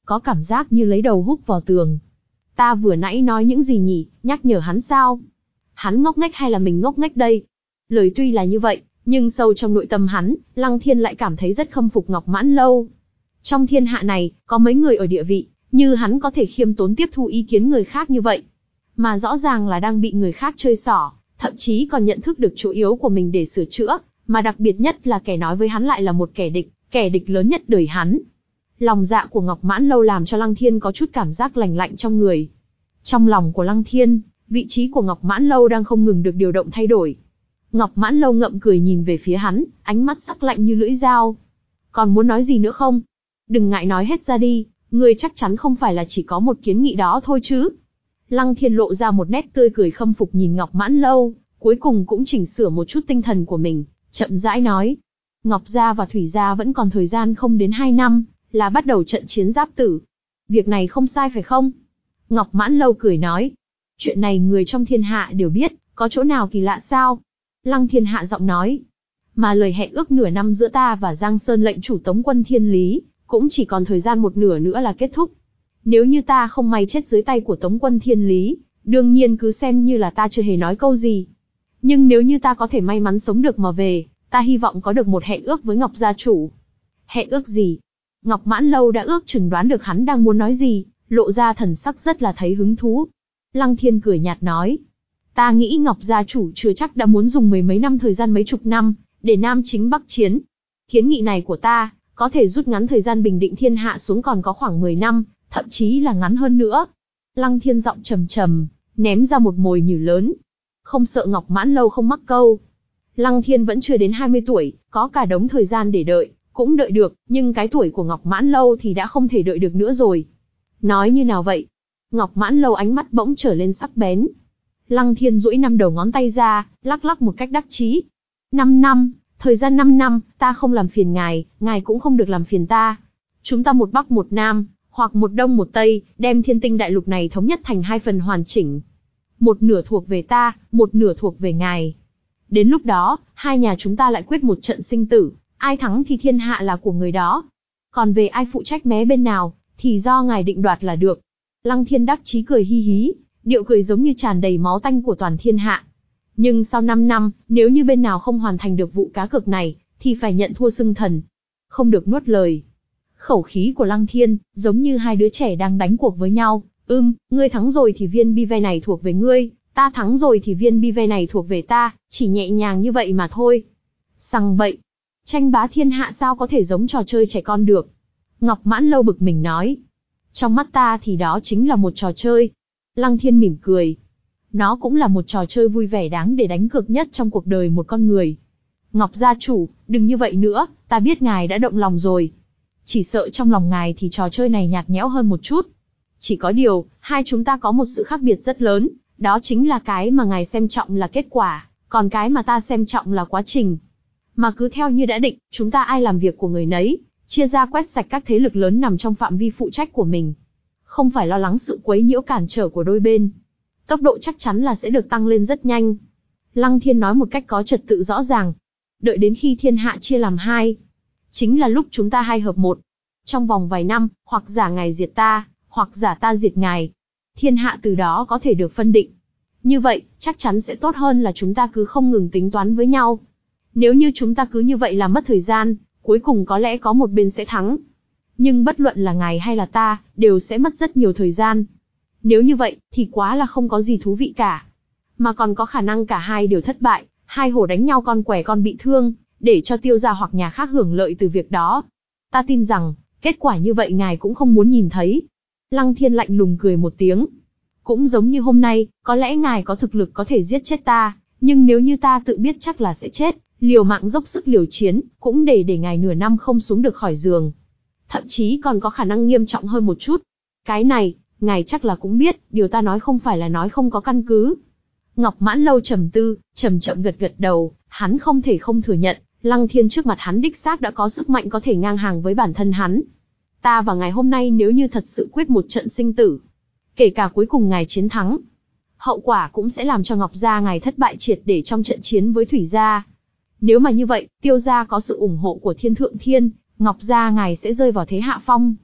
có cảm giác như lấy đầu húc vào tường. Ta vừa nãy nói những gì nhỉ, nhắc nhở hắn sao? Hắn ngốc nghếch hay là mình ngốc nghếch đây? Lời tuy là như vậy, nhưng sâu trong nội tâm hắn, Lăng Thiên lại cảm thấy rất khâm phục Ngọc Mãn Lâu. Trong thiên hạ này, có mấy người ở địa vị, như hắn có thể khiêm tốn tiếp thu ý kiến người khác như vậy. Mà rõ ràng là đang bị người khác chơi xỏ, thậm chí còn nhận thức được chỗ yếu của mình để sửa chữa, mà đặc biệt nhất là kẻ nói với hắn lại là một kẻ địch, kẻ địch lớn nhất đời hắn. Lòng dạ của Ngọc Mãn Lâu làm cho Lăng Thiên có chút cảm giác lành lạnh trong người. Trong lòng của Lăng Thiên, vị trí của Ngọc Mãn Lâu đang không ngừng được điều động thay đổi. Ngọc Mãn Lâu ngậm cười nhìn về phía hắn, ánh mắt sắc lạnh như lưỡi dao. Còn muốn nói gì nữa không? Đừng ngại nói hết ra đi, ngươi chắc chắn không phải là chỉ có một kiến nghị đó thôi chứ. Lăng Thiên lộ ra một nét tươi cười khâm phục nhìn Ngọc Mãn Lâu, cuối cùng cũng chỉnh sửa một chút tinh thần của mình, chậm rãi nói. Ngọc Gia và Thủy Gia vẫn còn thời gian không đến hai năm, là bắt đầu trận chiến giáp tử. Việc này không sai phải không? Ngọc Mãn Lâu cười nói. Chuyện này người trong thiên hạ đều biết, có chỗ nào kỳ lạ sao? Lăng Thiên hạ giọng nói. Mà lời hẹn ước nửa năm giữa ta và Giang Sơn lệnh chủ Tống quân Thiên Lý, cũng chỉ còn thời gian một nửa nữa là kết thúc. Nếu như ta không may chết dưới tay của Tống quân Thiên Lý, đương nhiên cứ xem như là ta chưa hề nói câu gì. Nhưng nếu như ta có thể may mắn sống được mà về, ta hy vọng có được một hẹn ước với Ngọc gia chủ. Hẹn ước gì? Ngọc Mãn Lâu đã ước chừng đoán được hắn đang muốn nói gì, lộ ra thần sắc rất là thấy hứng thú. Lăng Thiên cười nhạt nói. Ta nghĩ Ngọc gia chủ chưa chắc đã muốn dùng mười mấy năm thời gian mấy chục năm, để Nam chính Bắc chiến. Kiến nghị này của ta, có thể rút ngắn thời gian bình định thiên hạ xuống còn có khoảng mười năm, thậm chí là ngắn hơn nữa. Lăng Thiên giọng trầm trầm, ném ra một mồi nhử lớn. Không sợ Ngọc Mãn Lâu không mắc câu. Lăng Thiên vẫn chưa đến hai mươi tuổi, có cả đống thời gian để đợi, cũng đợi được, nhưng cái tuổi của Ngọc Mãn Lâu thì đã không thể đợi được nữa rồi. Nói như nào vậy? Ngọc Mãn Lâu ánh mắt bỗng trở lên sắc bén. Lăng Thiên duỗi năm đầu ngón tay ra, lắc lắc một cách đắc chí. Năm năm, thời gian năm năm, ta không làm phiền ngài, ngài cũng không được làm phiền ta. Chúng ta một Bắc một Nam, hoặc một Đông một Tây, đem thiên tinh đại lục này thống nhất thành hai phần hoàn chỉnh. Một nửa thuộc về ta, một nửa thuộc về ngài. Đến lúc đó, hai nhà chúng ta lại quyết một trận sinh tử, ai thắng thì thiên hạ là của người đó. Còn về ai phụ trách mé bên nào, thì do ngài định đoạt là được. Lăng Thiên đắc chí cười hi hí, điệu cười giống như tràn đầy máu tanh của toàn thiên hạ. Nhưng sau năm năm, nếu như bên nào không hoàn thành được vụ cá cược này, thì phải nhận thua xưng thần. Không được nuốt lời. Khẩu khí của Lăng Thiên, giống như hai đứa trẻ đang đánh cuộc với nhau. Ưm, ngươi thắng rồi thì viên bi ve này thuộc về ngươi, ta thắng rồi thì viên bi ve này thuộc về ta, chỉ nhẹ nhàng như vậy mà thôi. Sằng bậy. Tranh bá thiên hạ sao có thể giống trò chơi trẻ con được. Ngọc Mãn Lâu bực mình nói. Trong mắt ta thì đó chính là một trò chơi. Lăng Thiên mỉm cười. Nó cũng là một trò chơi vui vẻ đáng để đánh cược nhất trong cuộc đời một con người. Ngọc gia chủ, đừng như vậy nữa, ta biết ngài đã động lòng rồi. Chỉ sợ trong lòng ngài thì trò chơi này nhạt nhẽo hơn một chút. Chỉ có điều, hai chúng ta có một sự khác biệt rất lớn, đó chính là cái mà ngài xem trọng là kết quả, còn cái mà ta xem trọng là quá trình. Mà cứ theo như đã định, chúng ta ai làm việc của người nấy, chia ra quét sạch các thế lực lớn nằm trong phạm vi phụ trách của mình. Không phải lo lắng sự quấy nhiễu cản trở của đôi bên. Tốc độ chắc chắn là sẽ được tăng lên rất nhanh. Lăng Thiên nói một cách có trật tự rõ ràng. Đợi đến khi thiên hạ chia làm hai, chính là lúc chúng ta hai hợp một. Trong vòng vài năm, hoặc giả ngài diệt ta, hoặc giả ta diệt ngài. Thiên hạ từ đó có thể được phân định. Như vậy, chắc chắn sẽ tốt hơn là chúng ta cứ không ngừng tính toán với nhau. Nếu như chúng ta cứ như vậy làm mất thời gian, cuối cùng có lẽ có một bên sẽ thắng. Nhưng bất luận là ngài hay là ta, đều sẽ mất rất nhiều thời gian. Nếu như vậy, thì quá là không có gì thú vị cả. Mà còn có khả năng cả hai đều thất bại, hai hổ đánh nhau con quẻ con bị thương, để cho Tiêu gia hoặc nhà khác hưởng lợi từ việc đó. Ta tin rằng, kết quả như vậy ngài cũng không muốn nhìn thấy. Lăng Thiên lạnh lùng cười một tiếng. Cũng giống như hôm nay, có lẽ ngài có thực lực có thể giết chết ta, nhưng nếu như ta tự biết chắc là sẽ chết, liều mạng dốc sức liều chiến, cũng để để ngài nửa năm không xuống được khỏi giường. Thậm chí còn có khả năng nghiêm trọng hơn một chút. Cái này, ngài chắc là cũng biết, điều ta nói không phải là nói không có căn cứ. Ngọc Mãn Lâu trầm tư, chậm chậm gật gật đầu, hắn không thể không thừa nhận, Lăng Thiên trước mặt hắn đích xác đã có sức mạnh có thể ngang hàng với bản thân hắn. Ta và ngài hôm nay nếu như thật sự quyết một trận sinh tử, kể cả cuối cùng ngài chiến thắng, hậu quả cũng sẽ làm cho Ngọc gia ngài thất bại triệt để trong trận chiến với Thủy gia. Nếu mà như vậy, Tiêu gia có sự ủng hộ của Thiên Thượng Thiên, Ngọc gia ngài sẽ rơi vào thế hạ phong.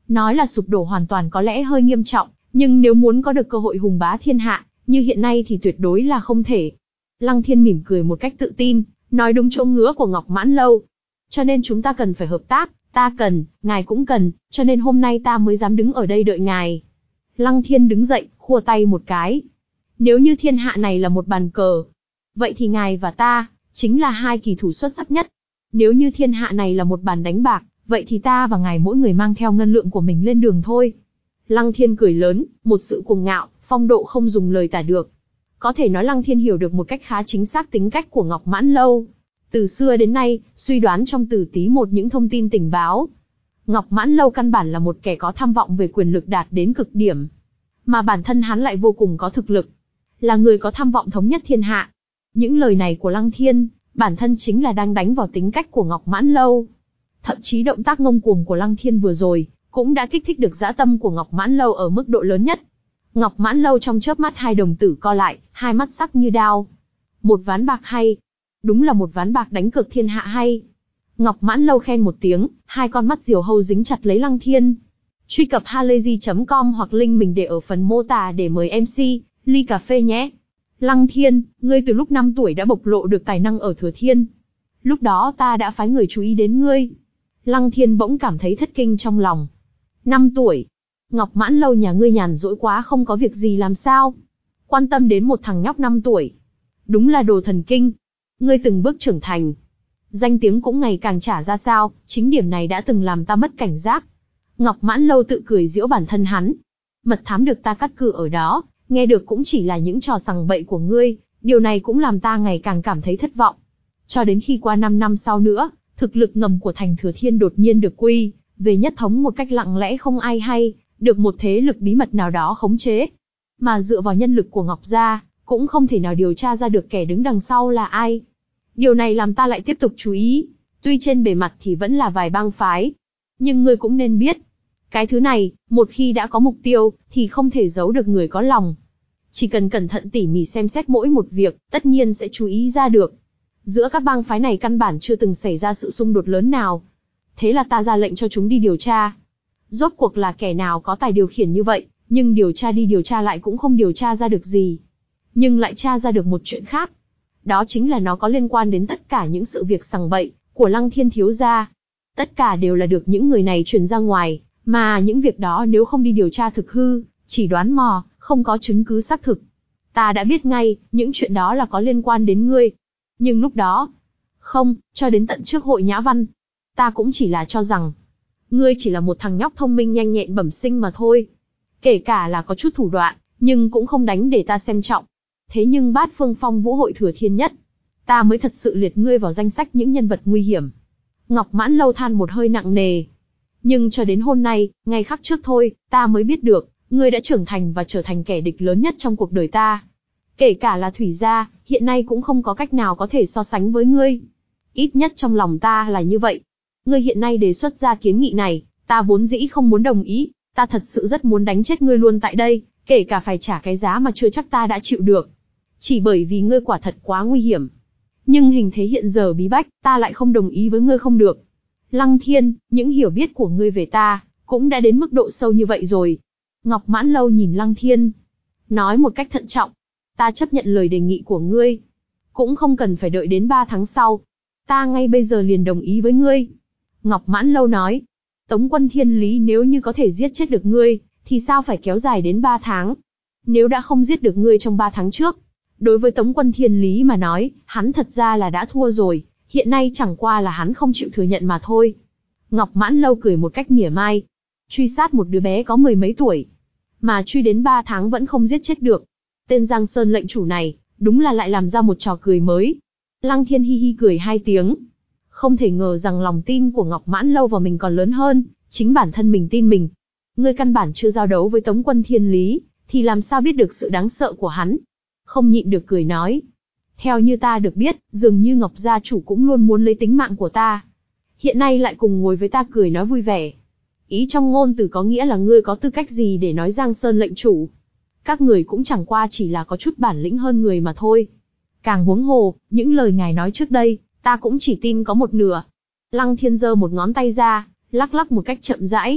Nói là sụp đổ hoàn toàn có lẽ hơi nghiêm trọng, nhưng nếu muốn có được cơ hội hùng bá thiên hạ, như hiện nay thì tuyệt đối là không thể. Lăng Thiên mỉm cười một cách tự tin, nói đúng chỗ ngứa của Ngọc Mãn Lâu. Cho nên chúng ta cần phải hợp tác, ta cần, ngài cũng cần, cho nên hôm nay ta mới dám đứng ở đây đợi ngài. Lăng Thiên đứng dậy, khua tay một cái. Nếu như thiên hạ này là một bàn cờ, vậy thì ngài và ta, chính là hai kỳ thủ xuất sắc nhất. Nếu như thiên hạ này là một bàn đánh bạc, vậy thì ta và ngài mỗi người mang theo ngân lượng của mình lên đường thôi. Lăng Thiên cười lớn, một sự cuồng ngạo, phong độ không dùng lời tả được. Có thể nói Lăng Thiên hiểu được một cách khá chính xác tính cách của Ngọc Mãn Lâu. Từ xưa đến nay, suy đoán trong từ tí một những thông tin tình báo. Ngọc Mãn Lâu căn bản là một kẻ có tham vọng về quyền lực đạt đến cực điểm. Mà bản thân hắn lại vô cùng có thực lực. Là người có tham vọng thống nhất thiên hạ. Những lời này của Lăng Thiên, bản thân chính là đang đánh vào tính cách của Ngọc Mãn Lâu. Thậm chí động tác ngông cuồng của Lăng Thiên vừa rồi, cũng đã kích thích được dã tâm của Ngọc Mãn Lâu ở mức độ lớn nhất. Ngọc Mãn Lâu trong chớp mắt hai đồng tử co lại, hai mắt sắc như đao. Một ván bạc hay. Đúng là một ván bạc đánh cược thiên hạ hay. Ngọc Mãn Lâu khen một tiếng, hai con mắt diều hâu dính chặt lấy Lăng Thiên. Truy cập halayzi chấm com hoặc link mình để ở phần mô tả để mời em xê, ly cà phê nhé. Lăng Thiên, ngươi từ lúc năm tuổi đã bộc lộ được tài năng ở Thừa Thiên. Lúc đó ta đã phái người chú ý đến ngươi. Lăng Thiên bỗng cảm thấy thất kinh trong lòng. Năm tuổi. Ngọc Mãn Lâu nhà ngươi nhàn rỗi quá không có việc gì làm sao? Quan tâm đến một thằng nhóc năm tuổi. Đúng là đồ thần kinh. Ngươi từng bước trưởng thành. Danh tiếng cũng ngày càng trả ra sao, chính điểm này đã từng làm ta mất cảnh giác. Ngọc Mãn Lâu tự cười giễu bản thân hắn. Mật thám được ta cắt cử ở đó, nghe được cũng chỉ là những trò sằng bậy của ngươi, điều này cũng làm ta ngày càng cảm thấy thất vọng. Cho đến khi qua năm năm sau nữa, thực lực ngầm của thành Thừa Thiên đột nhiên được quy về nhất thống một cách lặng lẽ không ai hay, được một thế lực bí mật nào đó khống chế. Mà dựa vào nhân lực của Ngọc gia, cũng không thể nào điều tra ra được kẻ đứng đằng sau là ai. Điều này làm ta lại tiếp tục chú ý, tuy trên bề mặt thì vẫn là vài bang phái. Nhưng ngươi cũng nên biết, cái thứ này, một khi đã có mục tiêu, thì không thể giấu được người có lòng. Chỉ cần cẩn thận tỉ mỉ xem xét mỗi một việc, tất nhiên sẽ chú ý ra được. Giữa các bang phái này căn bản chưa từng xảy ra sự xung đột lớn nào. Thế là ta ra lệnh cho chúng đi điều tra. Rốt cuộc là kẻ nào có tài điều khiển như vậy, nhưng điều tra đi điều tra lại cũng không điều tra ra được gì. Nhưng lại tra ra được một chuyện khác. Đó chính là nó có liên quan đến tất cả những sự việc sằng bậy của Lăng Thiên thiếu gia. Tất cả đều là được những người này truyền ra ngoài, mà những việc đó nếu không đi điều tra thực hư, chỉ đoán mò, không có chứng cứ xác thực. Ta đã biết ngay, những chuyện đó là có liên quan đến ngươi. Nhưng lúc đó, không, cho đến tận trước hội nhã văn, ta cũng chỉ là cho rằng, ngươi chỉ là một thằng nhóc thông minh nhanh nhẹn bẩm sinh mà thôi. Kể cả là có chút thủ đoạn, nhưng cũng không đánh để ta xem trọng. Thế nhưng Bát Phương Phong Vũ hội Thừa Thiên nhất, ta mới thật sự liệt ngươi vào danh sách những nhân vật nguy hiểm. Ngọc Mãn Lâu than một hơi nặng nề. Nhưng cho đến hôm nay, ngày khắc trước thôi, ta mới biết được, ngươi đã trưởng thành và trở thành kẻ địch lớn nhất trong cuộc đời ta. Kể cả là Thủy gia, hiện nay cũng không có cách nào có thể so sánh với ngươi. Ít nhất trong lòng ta là như vậy. Ngươi hiện nay đề xuất ra kiến nghị này, ta vốn dĩ không muốn đồng ý, ta thật sự rất muốn đánh chết ngươi luôn tại đây, kể cả phải trả cái giá mà chưa chắc ta đã chịu được. Chỉ bởi vì ngươi quả thật quá nguy hiểm. Nhưng hình thế hiện giờ bí bách, ta lại không đồng ý với ngươi không được. Lăng Thiên, những hiểu biết của ngươi về ta, cũng đã đến mức độ sâu như vậy rồi. Ngọc Mãn Lâu nhìn Lăng Thiên, nói một cách thận trọng. Ta chấp nhận lời đề nghị của ngươi. Cũng không cần phải đợi đến ba tháng sau. Ta ngay bây giờ liền đồng ý với ngươi. Ngọc Mãn Lâu nói. Tống quân Thiên Lý nếu như có thể giết chết được ngươi, thì sao phải kéo dài đến ba tháng? Nếu đã không giết được ngươi trong ba tháng trước, đối với Tống quân Thiên Lý mà nói, hắn thật ra là đã thua rồi, hiện nay chẳng qua là hắn không chịu thừa nhận mà thôi. Ngọc Mãn Lâu cười một cách mỉa mai. Truy sát một đứa bé có mười mấy tuổi, mà truy đến ba tháng vẫn không giết chết được. Tên Giang Sơn lệnh chủ này, đúng là lại làm ra một trò cười mới. Lăng Thiên hi hi cười hai tiếng. Không thể ngờ rằng lòng tin của Ngọc Mãn Lâu vào mình còn lớn hơn, chính bản thân mình tin mình. Ngươi căn bản chưa giao đấu với Tống quân Thiên Lý, thì làm sao biết được sự đáng sợ của hắn? Không nhịn được cười nói. Theo như ta được biết, dường như Ngọc gia chủ cũng luôn muốn lấy tính mạng của ta. Hiện nay lại cùng ngồi với ta cười nói vui vẻ. Ý trong ngôn từ có nghĩa là ngươi có tư cách gì để nói Giang Sơn lệnh chủ? Các người cũng chẳng qua chỉ là có chút bản lĩnh hơn người mà thôi. Càng huống hồ, những lời ngài nói trước đây, ta cũng chỉ tin có một nửa. Lăng Thiên giơ một ngón tay ra, lắc lắc một cách chậm rãi.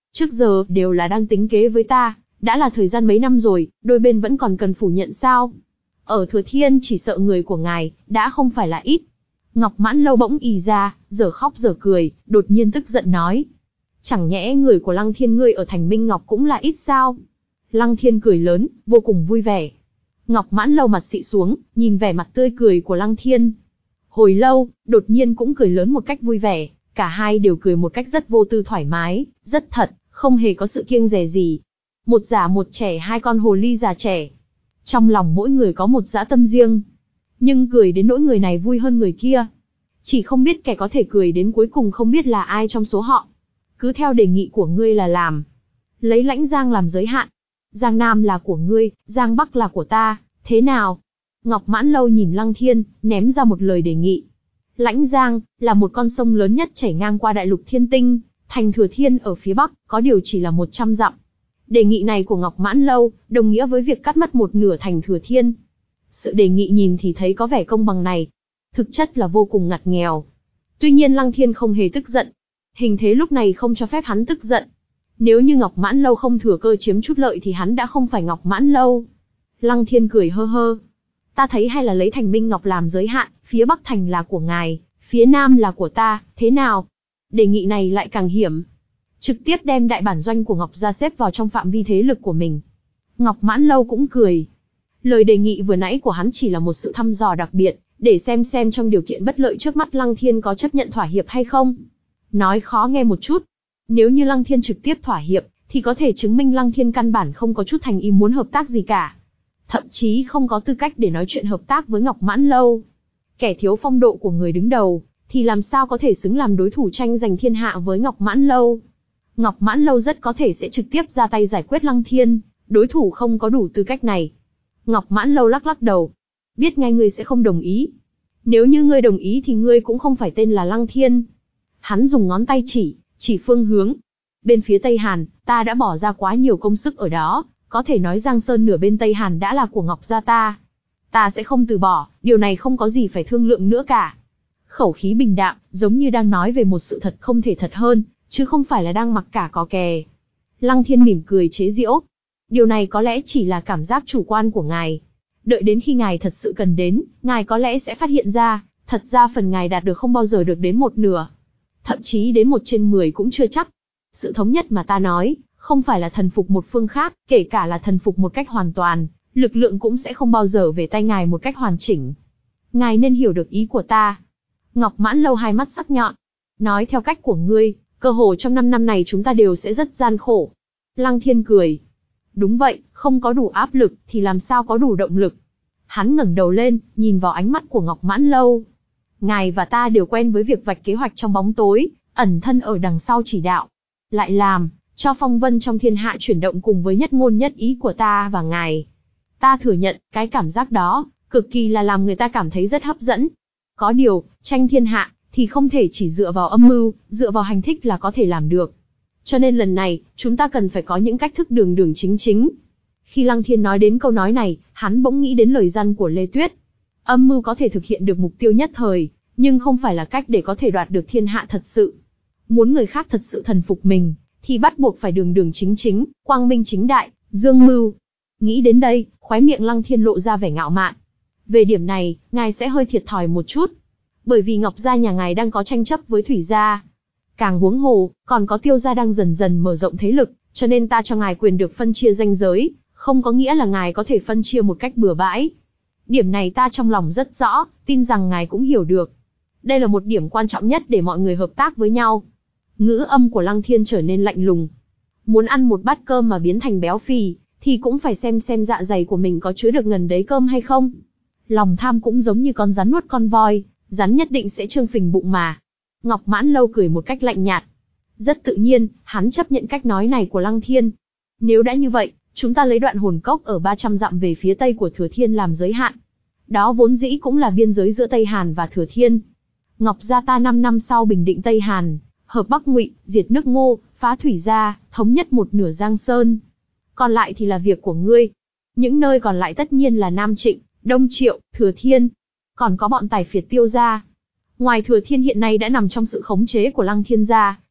Trước giờ đều là đang tính kế với ta, đã là thời gian mấy năm rồi, đôi bên vẫn còn cần phủ nhận sao? Ở Thừa Thiên chỉ sợ người của ngài đã không phải là ít. Ngọc Mãn Lâu bỗng ì ra, giờ khóc giờ cười, đột nhiên tức giận nói. Chẳng nhẽ người của Lăng Thiên ngươi ở thành Minh Ngọc cũng là ít sao? Lăng Thiên cười lớn, vô cùng vui vẻ. Ngọc Mãn Lâu mặt xị xuống, nhìn vẻ mặt tươi cười của Lăng Thiên. Hồi lâu, đột nhiên cũng cười lớn một cách vui vẻ, cả hai đều cười một cách rất vô tư thoải mái, rất thật, không hề có sự kiêng dè gì. Một già một trẻ, hai con hồ ly già trẻ. Trong lòng mỗi người có một dã tâm riêng. Nhưng cười đến nỗi người này vui hơn người kia. Chỉ không biết kẻ có thể cười đến cuối cùng không biết là ai trong số họ. Cứ theo đề nghị của ngươi là làm. Lấy Lãnh Giang làm giới hạn. Giang Nam là của ngươi, Giang Bắc là của ta, thế nào? Ngọc Mãn Lâu nhìn Lăng Thiên, ném ra một lời đề nghị. Lãnh Giang, là một con sông lớn nhất chảy ngang qua đại lục Thiên Tinh, thành Thừa Thiên ở phía Bắc, có điều chỉ là một trăm dặm. Đề nghị này của Ngọc Mãn Lâu, đồng nghĩa với việc cắt mất một nửa thành Thừa Thiên. Sự đề nghị nhìn thì thấy có vẻ công bằng này, thực chất là vô cùng ngặt nghèo. Tuy nhiên Lăng Thiên không hề tức giận. Hình thế lúc này không cho phép hắn tức giận. Nếu như Ngọc Mãn Lâu không thừa cơ chiếm chút lợi thì hắn đã không phải Ngọc Mãn Lâu. Lăng Thiên cười hơ hơ. Ta thấy hay là lấy thành Minh Ngọc làm giới hạn, phía Bắc thành là của ngài, phía Nam là của ta, thế nào? Đề nghị này lại càng hiểm. Trực tiếp đem đại bản doanh của Ngọc gia xếp vào trong phạm vi thế lực của mình. Ngọc Mãn Lâu cũng cười. Lời đề nghị vừa nãy của hắn chỉ là một sự thăm dò đặc biệt, để xem xem trong điều kiện bất lợi trước mắt Lăng Thiên có chấp nhận thỏa hiệp hay không. Nói khó nghe một chút. Nếu như Lăng Thiên trực tiếp thỏa hiệp, thì có thể chứng minh Lăng Thiên căn bản không có chút thành ý muốn hợp tác gì cả. Thậm chí không có tư cách để nói chuyện hợp tác với Ngọc Mãn Lâu. Kẻ thiếu phong độ của người đứng đầu, thì làm sao có thể xứng làm đối thủ tranh giành thiên hạ với Ngọc Mãn Lâu. Ngọc Mãn Lâu rất có thể sẽ trực tiếp ra tay giải quyết Lăng Thiên, đối thủ không có đủ tư cách này. Ngọc Mãn Lâu lắc lắc đầu. Biết ngay ngươi sẽ không đồng ý. Nếu như ngươi đồng ý thì ngươi cũng không phải tên là Lăng Thiên. Hắn dùng ngón tay chỉ, chỉ phương hướng. Bên phía Tây Hàn, ta đã bỏ ra quá nhiều công sức ở đó, có thể nói Giang Sơn nửa bên Tây Hàn đã là của Ngọc gia ta. Ta sẽ không từ bỏ, điều này không có gì phải thương lượng nữa cả. Khẩu khí bình đạm, giống như đang nói về một sự thật không thể thật hơn, chứ không phải là đang mặc cả có kè. Lăng Thiên mỉm cười chế giễu. Điều này có lẽ chỉ là cảm giác chủ quan của ngài. Đợi đến khi ngài thật sự cần đến, ngài có lẽ sẽ phát hiện ra, thật ra phần ngài đạt được không bao giờ được đến một nửa. Thậm chí đến một trên mười cũng chưa chắc. Sự thống nhất mà ta nói, không phải là thần phục một phương khác, kể cả là thần phục một cách hoàn toàn, lực lượng cũng sẽ không bao giờ về tay ngài một cách hoàn chỉnh. Ngài nên hiểu được ý của ta. Ngọc Mãn Lâu hai mắt sắc nhọn. Nói theo cách của ngươi, cơ hồ trong năm năm này chúng ta đều sẽ rất gian khổ. Lăng Thiên cười. Đúng vậy, không có đủ áp lực, thì làm sao có đủ động lực. Hắn ngẩng đầu lên, nhìn vào ánh mắt của Ngọc Mãn Lâu. Ngài và ta đều quen với việc vạch kế hoạch trong bóng tối, ẩn thân ở đằng sau chỉ đạo. Lại làm, cho phong vân trong thiên hạ chuyển động cùng với nhất ngôn nhất ý của ta và ngài. Ta thừa nhận, cái cảm giác đó, cực kỳ là làm người ta cảm thấy rất hấp dẫn. Có điều, tranh thiên hạ, thì không thể chỉ dựa vào âm mưu, dựa vào hành thích là có thể làm được. Cho nên lần này, chúng ta cần phải có những cách thức đường đường chính chính. Khi Lăng Thiên nói đến câu nói này, hắn bỗng nghĩ đến lời răn của Lê Tuyết. Âm mưu có thể thực hiện được mục tiêu nhất thời, nhưng không phải là cách để có thể đoạt được thiên hạ thật sự. Muốn người khác thật sự thần phục mình, thì bắt buộc phải đường đường chính chính, quang minh chính đại, dương mưu. Nghĩ đến đây, khóe miệng Lăng Thiên lộ ra vẻ ngạo mạn. Về điểm này, ngài sẽ hơi thiệt thòi một chút. Bởi vì Ngọc gia nhà ngài đang có tranh chấp với Thủy gia. Càng huống hồ, còn có Tiêu gia đang dần dần mở rộng thế lực, cho nên ta cho ngài quyền được phân chia ranh giới, không có nghĩa là ngài có thể phân chia một cách bừa bãi. Điểm này ta trong lòng rất rõ, tin rằng ngài cũng hiểu được. Đây là một điểm quan trọng nhất để mọi người hợp tác với nhau. Ngữ âm của Lăng Thiên trở nên lạnh lùng. Muốn ăn một bát cơm mà biến thành béo phì, thì cũng phải xem xem dạ dày của mình có chứa được ngần đấy cơm hay không. Lòng tham cũng giống như con rắn nuốt con voi, rắn nhất định sẽ trương phình bụng mà. Ngọc Mãn Lâu cười một cách lạnh nhạt. Rất tự nhiên, hắn chấp nhận cách nói này của Lăng Thiên. Nếu đã như vậy, chúng ta lấy đoạn hồn cốc ở ba trăm dặm về phía tây của Thừa Thiên làm giới hạn. Đó vốn dĩ cũng là biên giới giữa Tây Hàn và Thừa Thiên. Ngọc gia ta năm năm sau bình định Tây Hàn, hợp Bắc Ngụy, diệt nước Ngô, phá Thủy gia, thống nhất một nửa Giang Sơn. Còn lại thì là việc của ngươi. Những nơi còn lại tất nhiên là Nam Trịnh, Đông Triệu, Thừa Thiên. Còn có bọn tài phiệt Tiêu gia. Ngoài Thừa Thiên hiện nay đã nằm trong sự khống chế của Lăng Thiên gia,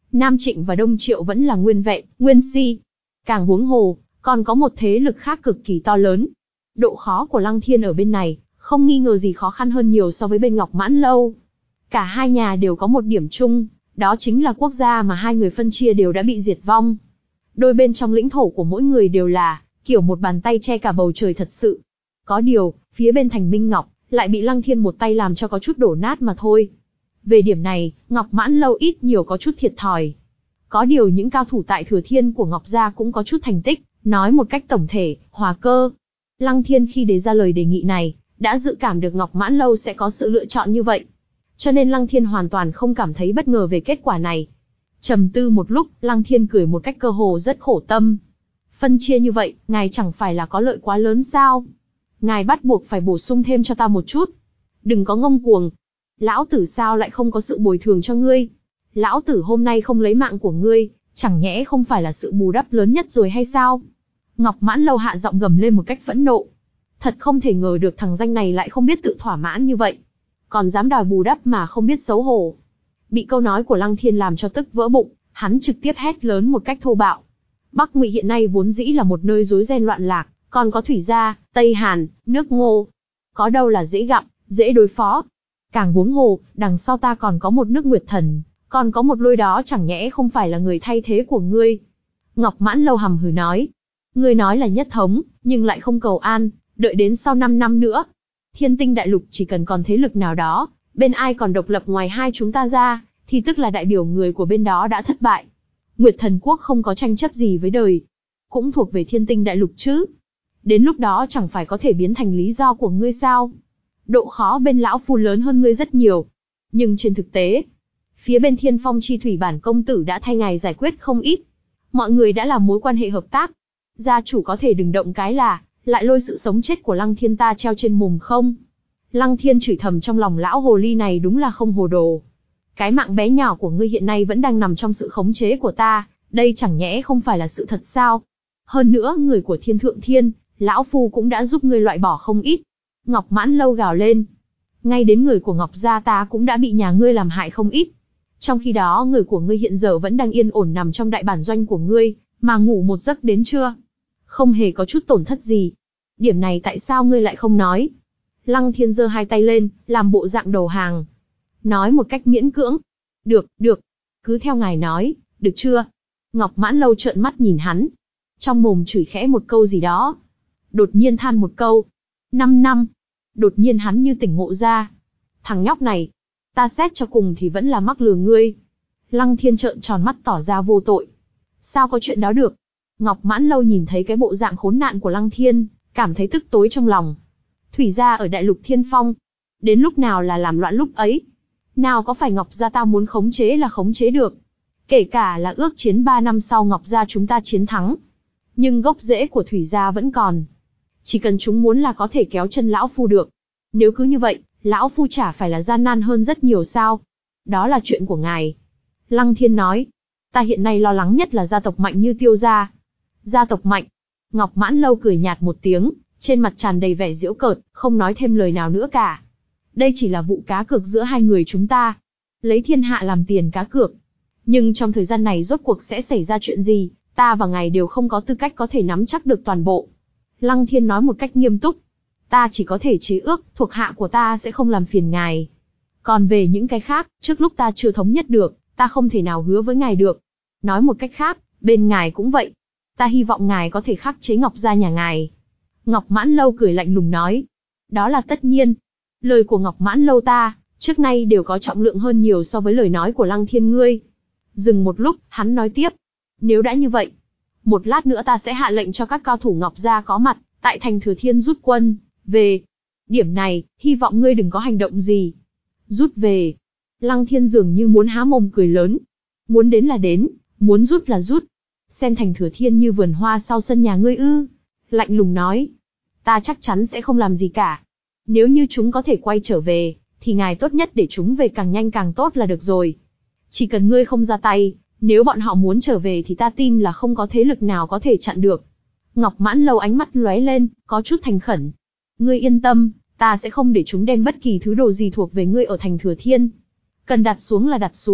Nam Trịnh và Đông Triệu vẫn là nguyên vẹn, nguyên si. Càng huống hồ, còn có một thế lực khác cực kỳ to lớn. Độ khó của Lăng Thiên ở bên này, không nghi ngờ gì khó khăn hơn nhiều so với bên Ngọc Mãn Lâu. Cả hai nhà đều có một điểm chung, đó chính là quốc gia mà hai người phân chia đều đã bị diệt vong. Đôi bên trong lĩnh thổ của mỗi người đều là, kiểu một bàn tay che cả bầu trời thật sự. Có điều, phía bên thành Minh Ngọc, lại bị Lăng Thiên một tay làm cho có chút đổ nát mà thôi. Về điểm này, Ngọc Mãn Lâu ít nhiều có chút thiệt thòi. Có điều những cao thủ tại Thừa Thiên của Ngọc Gia cũng có chút thành tích, nói một cách tổng thể, hòa cơ. Lăng Thiên khi đề ra lời đề nghị này, đã dự cảm được Ngọc Mãn Lâu sẽ có sự lựa chọn như vậy. Cho nên Lăng Thiên hoàn toàn không cảm thấy bất ngờ về kết quả này. Trầm tư một lúc, Lăng Thiên cười một cách cơ hồ rất khổ tâm. Phân chia như vậy, ngài chẳng phải là có lợi quá lớn sao? Ngài bắt buộc phải bổ sung thêm cho ta một chút. Đừng có ngông cuồng. Lão tử sao lại không có sự bồi thường cho ngươi? Lão tử hôm nay không lấy mạng của ngươi, chẳng nhẽ không phải là sự bù đắp lớn nhất rồi hay sao? Ngọc Mãn Lâu hạ giọng gầm lên một cách phẫn nộ. Thật không thể ngờ được thằng danh này lại không biết tự thỏa mãn như vậy. Còn dám đòi bù đắp mà không biết xấu hổ. Bị câu nói của Lăng Thiên làm cho tức vỡ bụng, hắn trực tiếp hét lớn một cách thô bạo. Bắc Ngụy hiện nay vốn dĩ là một nơi rối ren loạn lạc, còn có Thủy Gia, Tây Hàn, nước Ngô. Có đâu là dễ gặm, dễ đối phó. Càng huống hồ, đằng sau ta còn có một nước Nguyệt Thần, còn có một lôi đó chẳng nhẽ không phải là người thay thế của ngươi. Ngọc Mãn Lâu hầm hừ nói. Ngươi nói là nhất thống, nhưng lại không cầu an, đợi đến sau năm năm nữa. Thiên Tinh Đại Lục chỉ cần còn thế lực nào đó, bên ai còn độc lập ngoài hai chúng ta ra, thì tức là đại biểu người của bên đó đã thất bại. Nguyệt Thần Quốc không có tranh chấp gì với đời, cũng thuộc về Thiên Tinh Đại Lục chứ. Đến lúc đó chẳng phải có thể biến thành lý do của ngươi sao? Độ khó bên lão phu lớn hơn ngươi rất nhiều. Nhưng trên thực tế, phía bên Thiên Phong Chi Thủy bản công tử đã thay ngài giải quyết không ít. Mọi người đã làm mối quan hệ hợp tác. Gia chủ có thể đừng động cái là, lại lôi sự sống chết của Lăng Thiên ta treo trên mồm không? Lăng Thiên chửi thầm trong lòng lão hồ ly này đúng là không hồ đồ. Cái mạng bé nhỏ của ngươi hiện nay vẫn đang nằm trong sự khống chế của ta, đây chẳng nhẽ không phải là sự thật sao? Hơn nữa người của Thiên Thượng Thiên, lão phu cũng đã giúp ngươi loại bỏ không ít. Ngọc Mãn Lâu gào lên. Ngay đến người của Ngọc Gia ta cũng đã bị nhà ngươi làm hại không ít. Trong khi đó người của ngươi hiện giờ vẫn đang yên ổn nằm trong đại bản doanh của ngươi, mà ngủ một giấc đến trưa. Không hề có chút tổn thất gì. Điểm này tại sao ngươi lại không nói? Lăng Thiên giơ hai tay lên, làm bộ dạng đầu hàng. Nói một cách miễn cưỡng. Được, được. Cứ theo ngài nói, được chưa? Ngọc Mãn Lâu trợn mắt nhìn hắn. Trong mồm chửi khẽ một câu gì đó. Đột nhiên than một câu. Năm năm. Đột nhiên hắn như tỉnh ngộ ra. Thằng nhóc này. Ta xét cho cùng thì vẫn là mắc lừa ngươi. Lăng Thiên trợn tròn mắt tỏ ra vô tội. Sao có chuyện đó được? Ngọc Mãn Lâu nhìn thấy cái bộ dạng khốn nạn của Lăng Thiên, cảm thấy tức tối trong lòng. Thủy Gia ở Đại Lục Thiên Phong. Đến lúc nào là làm loạn lúc ấy? Nào có phải Ngọc Gia ta muốn khống chế là khống chế được. Kể cả là ước chiến ba năm sau Ngọc Gia chúng ta chiến thắng. Nhưng gốc rễ của Thủy Gia vẫn còn. Chỉ cần chúng muốn là có thể kéo chân lão phu được. Nếu cứ như vậy, lão phu chả phải là gian nan hơn rất nhiều sao? Đó là chuyện của ngài. Lăng Thiên nói. Ta hiện nay lo lắng nhất là gia tộc mạnh như Tiêu Gia. Gia tộc mạnh. Ngọc Mãn Lâu cười nhạt một tiếng, trên mặt tràn đầy vẻ giễu cợt, không nói thêm lời nào nữa cả. Đây chỉ là vụ cá cược giữa hai người chúng ta. Lấy thiên hạ làm tiền cá cược. Nhưng trong thời gian này rốt cuộc sẽ xảy ra chuyện gì, ta và ngài đều không có tư cách có thể nắm chắc được toàn bộ. Lăng Thiên nói một cách nghiêm túc. Ta chỉ có thể chế ước, thuộc hạ của ta sẽ không làm phiền ngài. Còn về những cái khác, trước lúc ta chưa thống nhất được, ta không thể nào hứa với ngài được. Nói một cách khác, bên ngài cũng vậy. Ta hy vọng ngài có thể khắc chế Ngọc Gia nhà ngài. Ngọc Mãn Lâu cười lạnh lùng nói. Đó là tất nhiên. Lời của Ngọc Mãn Lâu ta, trước nay đều có trọng lượng hơn nhiều so với lời nói của Lăng Thiên ngươi. Dừng một lúc, hắn nói tiếp. Nếu đã như vậy, một lát nữa ta sẽ hạ lệnh cho các cao thủ Ngọc Gia có mặt, tại thành Thừa Thiên rút quân, về. Điểm này, hy vọng ngươi đừng có hành động gì. Rút về. Lăng Thiên dường như muốn há mồm cười lớn. Muốn đến là đến, muốn rút là rút. Xem thành Thừa Thiên như vườn hoa sau sân nhà ngươi ư. Lạnh lùng nói. Ta chắc chắn sẽ không làm gì cả. Nếu như chúng có thể quay trở về, thì ngài tốt nhất để chúng về càng nhanh càng tốt là được rồi. Chỉ cần ngươi không ra tay, nếu bọn họ muốn trở về thì ta tin là không có thế lực nào có thể chặn được. Ngọc Mãn Lâu ánh mắt lóe lên, có chút thành khẩn. Ngươi yên tâm, ta sẽ không để chúng đem bất kỳ thứ đồ gì thuộc về ngươi ở thành Thừa Thiên. Cần đặt xuống là đặt xuống,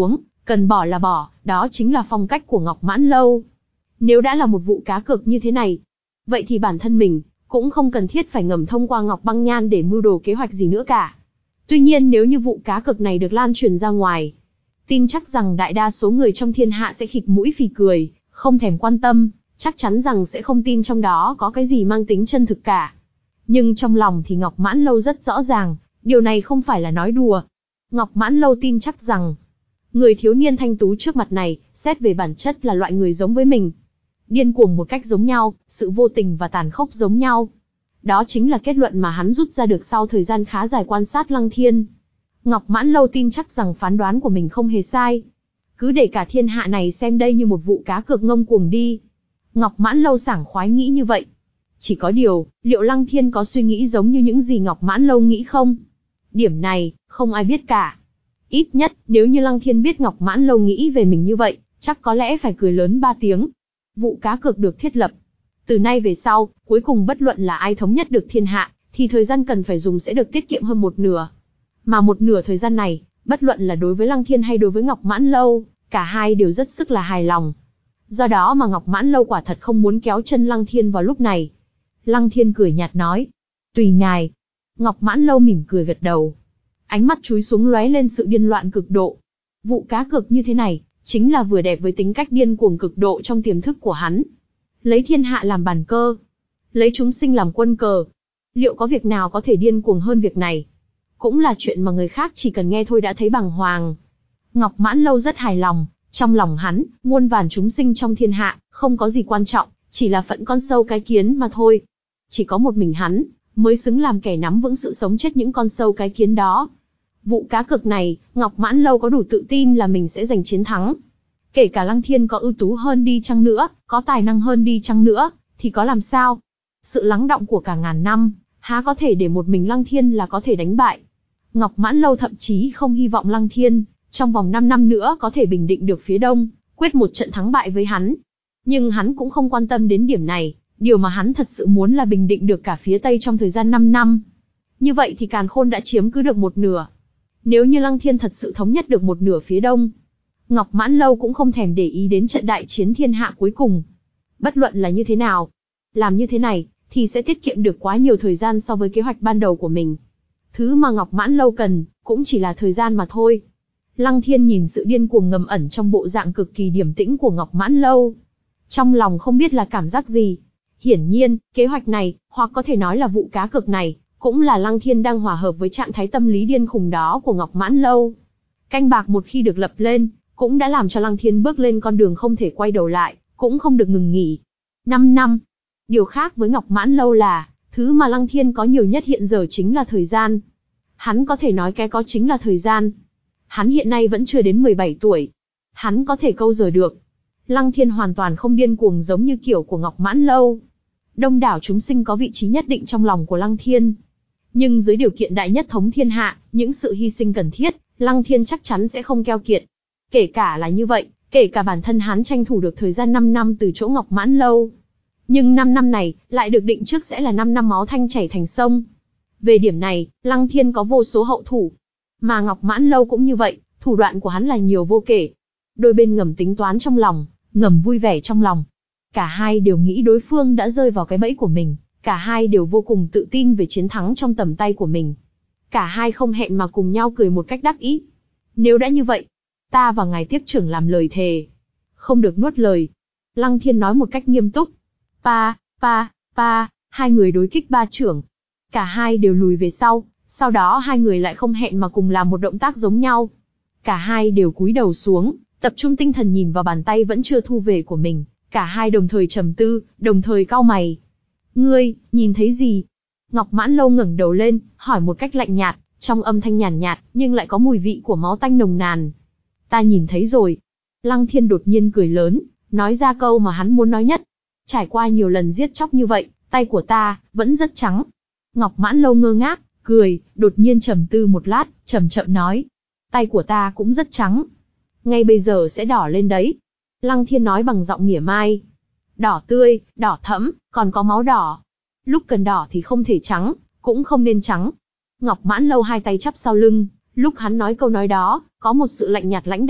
Cần bỏ là bỏ, đó chính là phong cách của Ngọc Mãn Lâu. Nếu đã là một vụ cá cược như thế này, vậy thì bản thân mình cũng không cần thiết phải ngầm thông qua Ngọc Băng Nhan để mưu đồ kế hoạch gì nữa cả. Tuy nhiên nếu như vụ cá cược này được lan truyền ra ngoài, tin chắc rằng đại đa số người trong thiên hạ sẽ khịt mũi phì cười, không thèm quan tâm, chắc chắn rằng sẽ không tin trong đó có cái gì mang tính chân thực cả. Nhưng trong lòng thì Ngọc Mãn Lâu rất rõ ràng, điều này không phải là nói đùa. Ngọc Mãn Lâu tin chắc rằng, người thiếu niên thanh tú trước mặt này, xét về bản chất là loại người giống với mình. Điên cuồng một cách giống nhau, sự vô tình và tàn khốc giống nhau. Đó chính là kết luận mà hắn rút ra được sau thời gian khá dài quan sát Lăng Thiên. Ngọc Mãn Lâu tin chắc rằng phán đoán của mình không hề sai. Cứ để cả thiên hạ này xem đây như một vụ cá cược ngông cuồng đi. Ngọc Mãn Lâu sảng khoái nghĩ như vậy. Chỉ có điều, liệu Lăng Thiên có suy nghĩ giống như những gì Ngọc Mãn Lâu nghĩ không? Điểm này, không ai biết cả. Ít nhất, nếu như Lăng Thiên biết Ngọc Mãn Lâu nghĩ về mình như vậy, chắc có lẽ phải cười lớn ba tiếng. Vụ cá cược được thiết lập. Từ nay về sau, cuối cùng bất luận là ai thống nhất được thiên hạ, thì thời gian cần phải dùng sẽ được tiết kiệm hơn một nửa. Mà một nửa thời gian này, bất luận là đối với Lăng Thiên hay đối với Ngọc Mãn Lâu, cả hai đều rất sức là hài lòng. Do đó mà Ngọc Mãn Lâu quả thật không muốn kéo chân Lăng Thiên vào lúc này. Lăng Thiên cười nhạt nói, tùy ngài. Ngọc Mãn Lâu mỉm cười gật đầu. Ánh mắt chúi xuống lóe lên sự điên loạn cực độ. Vụ cá cược như thế này, chính là vừa đẹp với tính cách điên cuồng cực độ trong tiềm thức của hắn. Lấy thiên hạ làm bàn cơ, lấy chúng sinh làm quân cờ. Liệu có việc nào có thể điên cuồng hơn việc này? Cũng là chuyện mà người khác chỉ cần nghe thôi đã thấy bàng hoàng. Ngọc Mãn Lâu rất hài lòng, trong lòng hắn, muôn vàn chúng sinh trong thiên hạ, không có gì quan trọng, chỉ là phận con sâu cái kiến mà thôi. Chỉ có một mình hắn, mới xứng làm kẻ nắm vững sự sống chết những con sâu cái kiến đó. Vụ cá cược này, Ngọc Mãn Lâu có đủ tự tin là mình sẽ giành chiến thắng. Kể cả Lăng Thiên có ưu tú hơn đi chăng nữa, có tài năng hơn đi chăng nữa, thì có làm sao? Sự lắng đọng của cả ngàn năm, há có thể để một mình Lăng Thiên là có thể đánh bại. Ngọc Mãn Lâu thậm chí không hy vọng Lăng Thiên, trong vòng năm năm nữa có thể bình định được phía đông, quyết một trận thắng bại với hắn. Nhưng hắn cũng không quan tâm đến điểm này, điều mà hắn thật sự muốn là bình định được cả phía Tây trong thời gian năm năm. Như vậy thì Càn Khôn đã chiếm cứ được một nửa. Nếu như Lăng Thiên thật sự thống nhất được một nửa phía đông, Ngọc Mãn Lâu cũng không thèm để ý đến trận đại chiến thiên hạ cuối cùng. Bất luận là như thế nào, làm như thế này, thì sẽ tiết kiệm được quá nhiều thời gian so với kế hoạch ban đầu của mình. Thứ mà Ngọc Mãn Lâu cần, cũng chỉ là thời gian mà thôi. Lăng Thiên nhìn sự điên cuồng ngầm ẩn trong bộ dạng cực kỳ điềm tĩnh của Ngọc Mãn Lâu. Trong lòng không biết là cảm giác gì. Hiển nhiên, kế hoạch này, hoặc có thể nói là vụ cá cược này, cũng là Lăng Thiên đang hòa hợp với trạng thái tâm lý điên khùng đó của Ngọc Mãn Lâu. Canh bạc một khi được lập lên, cũng đã làm cho Lăng Thiên bước lên con đường không thể quay đầu lại, cũng không được ngừng nghỉ. Năm năm. Điều khác với Ngọc Mãn Lâu là, thứ mà Lăng Thiên có nhiều nhất hiện giờ chính là thời gian. Hắn có thể nói cái có chính là thời gian. Hắn hiện nay vẫn chưa đến mười bảy tuổi. Hắn có thể câu giờ được. Lăng Thiên hoàn toàn không điên cuồng giống như kiểu của Ngọc Mãn Lâu. Đông đảo chúng sinh có vị trí nhất định trong lòng của Lăng Thiên. Nhưng dưới điều kiện đại nhất thống thiên hạ, những sự hy sinh cần thiết, Lăng Thiên chắc chắn sẽ không keo kiệt. Kể cả là như vậy, kể cả bản thân hắn tranh thủ được thời gian năm năm từ chỗ Ngọc Mãn Lâu. Nhưng năm năm này, lại được định trước sẽ là năm năm máu thanh chảy thành sông. Về điểm này, Lăng Thiên có vô số hậu thủ. Mà Ngọc Mãn Lâu cũng như vậy, thủ đoạn của hắn là nhiều vô kể. Đôi bên ngầm tính toán trong lòng, ngầm vui vẻ trong lòng. Cả hai đều nghĩ đối phương đã rơi vào cái bẫy của mình, cả hai đều vô cùng tự tin về chiến thắng trong tầm tay của mình. Cả hai không hẹn mà cùng nhau cười một cách đắc ý. Nếu đã như vậy, ta và ngài tiếp trưởng làm lời thề. Không được nuốt lời. Lăng Thiên nói một cách nghiêm túc. Pa, pa, pa, hai người đối kích ba trưởng. Cả hai đều lùi về sau, sau đó hai người lại không hẹn mà cùng làm một động tác giống nhau. Cả hai đều cúi đầu xuống, tập trung tinh thần nhìn vào bàn tay vẫn chưa thu về của mình. Cả hai đồng thời trầm tư, đồng thời cau mày. Ngươi, nhìn thấy gì? Ngọc Mãn Lâu ngẩng đầu lên, hỏi một cách lạnh nhạt, trong âm thanh nhàn nhạt, nhưng lại có mùi vị của máu tanh nồng nàn. Ta nhìn thấy rồi. Lăng Thiên đột nhiên cười lớn, nói ra câu mà hắn muốn nói nhất. Trải qua nhiều lần giết chóc như vậy, tay của ta, vẫn rất trắng. Ngọc Mãn Lâu ngơ ngác, cười, đột nhiên trầm tư một lát, chậm chậm nói. Tay của ta cũng rất trắng. Ngay bây giờ sẽ đỏ lên đấy. Lăng Thiên nói bằng giọng mỉa mai. Đỏ tươi, đỏ thẫm, còn có máu đỏ. Lúc cần đỏ thì không thể trắng, cũng không nên trắng. Ngọc Mãn Lâu hai tay chắp sau lưng, lúc hắn nói câu nói đó, có một sự lạnh nhạt lãnh đạm,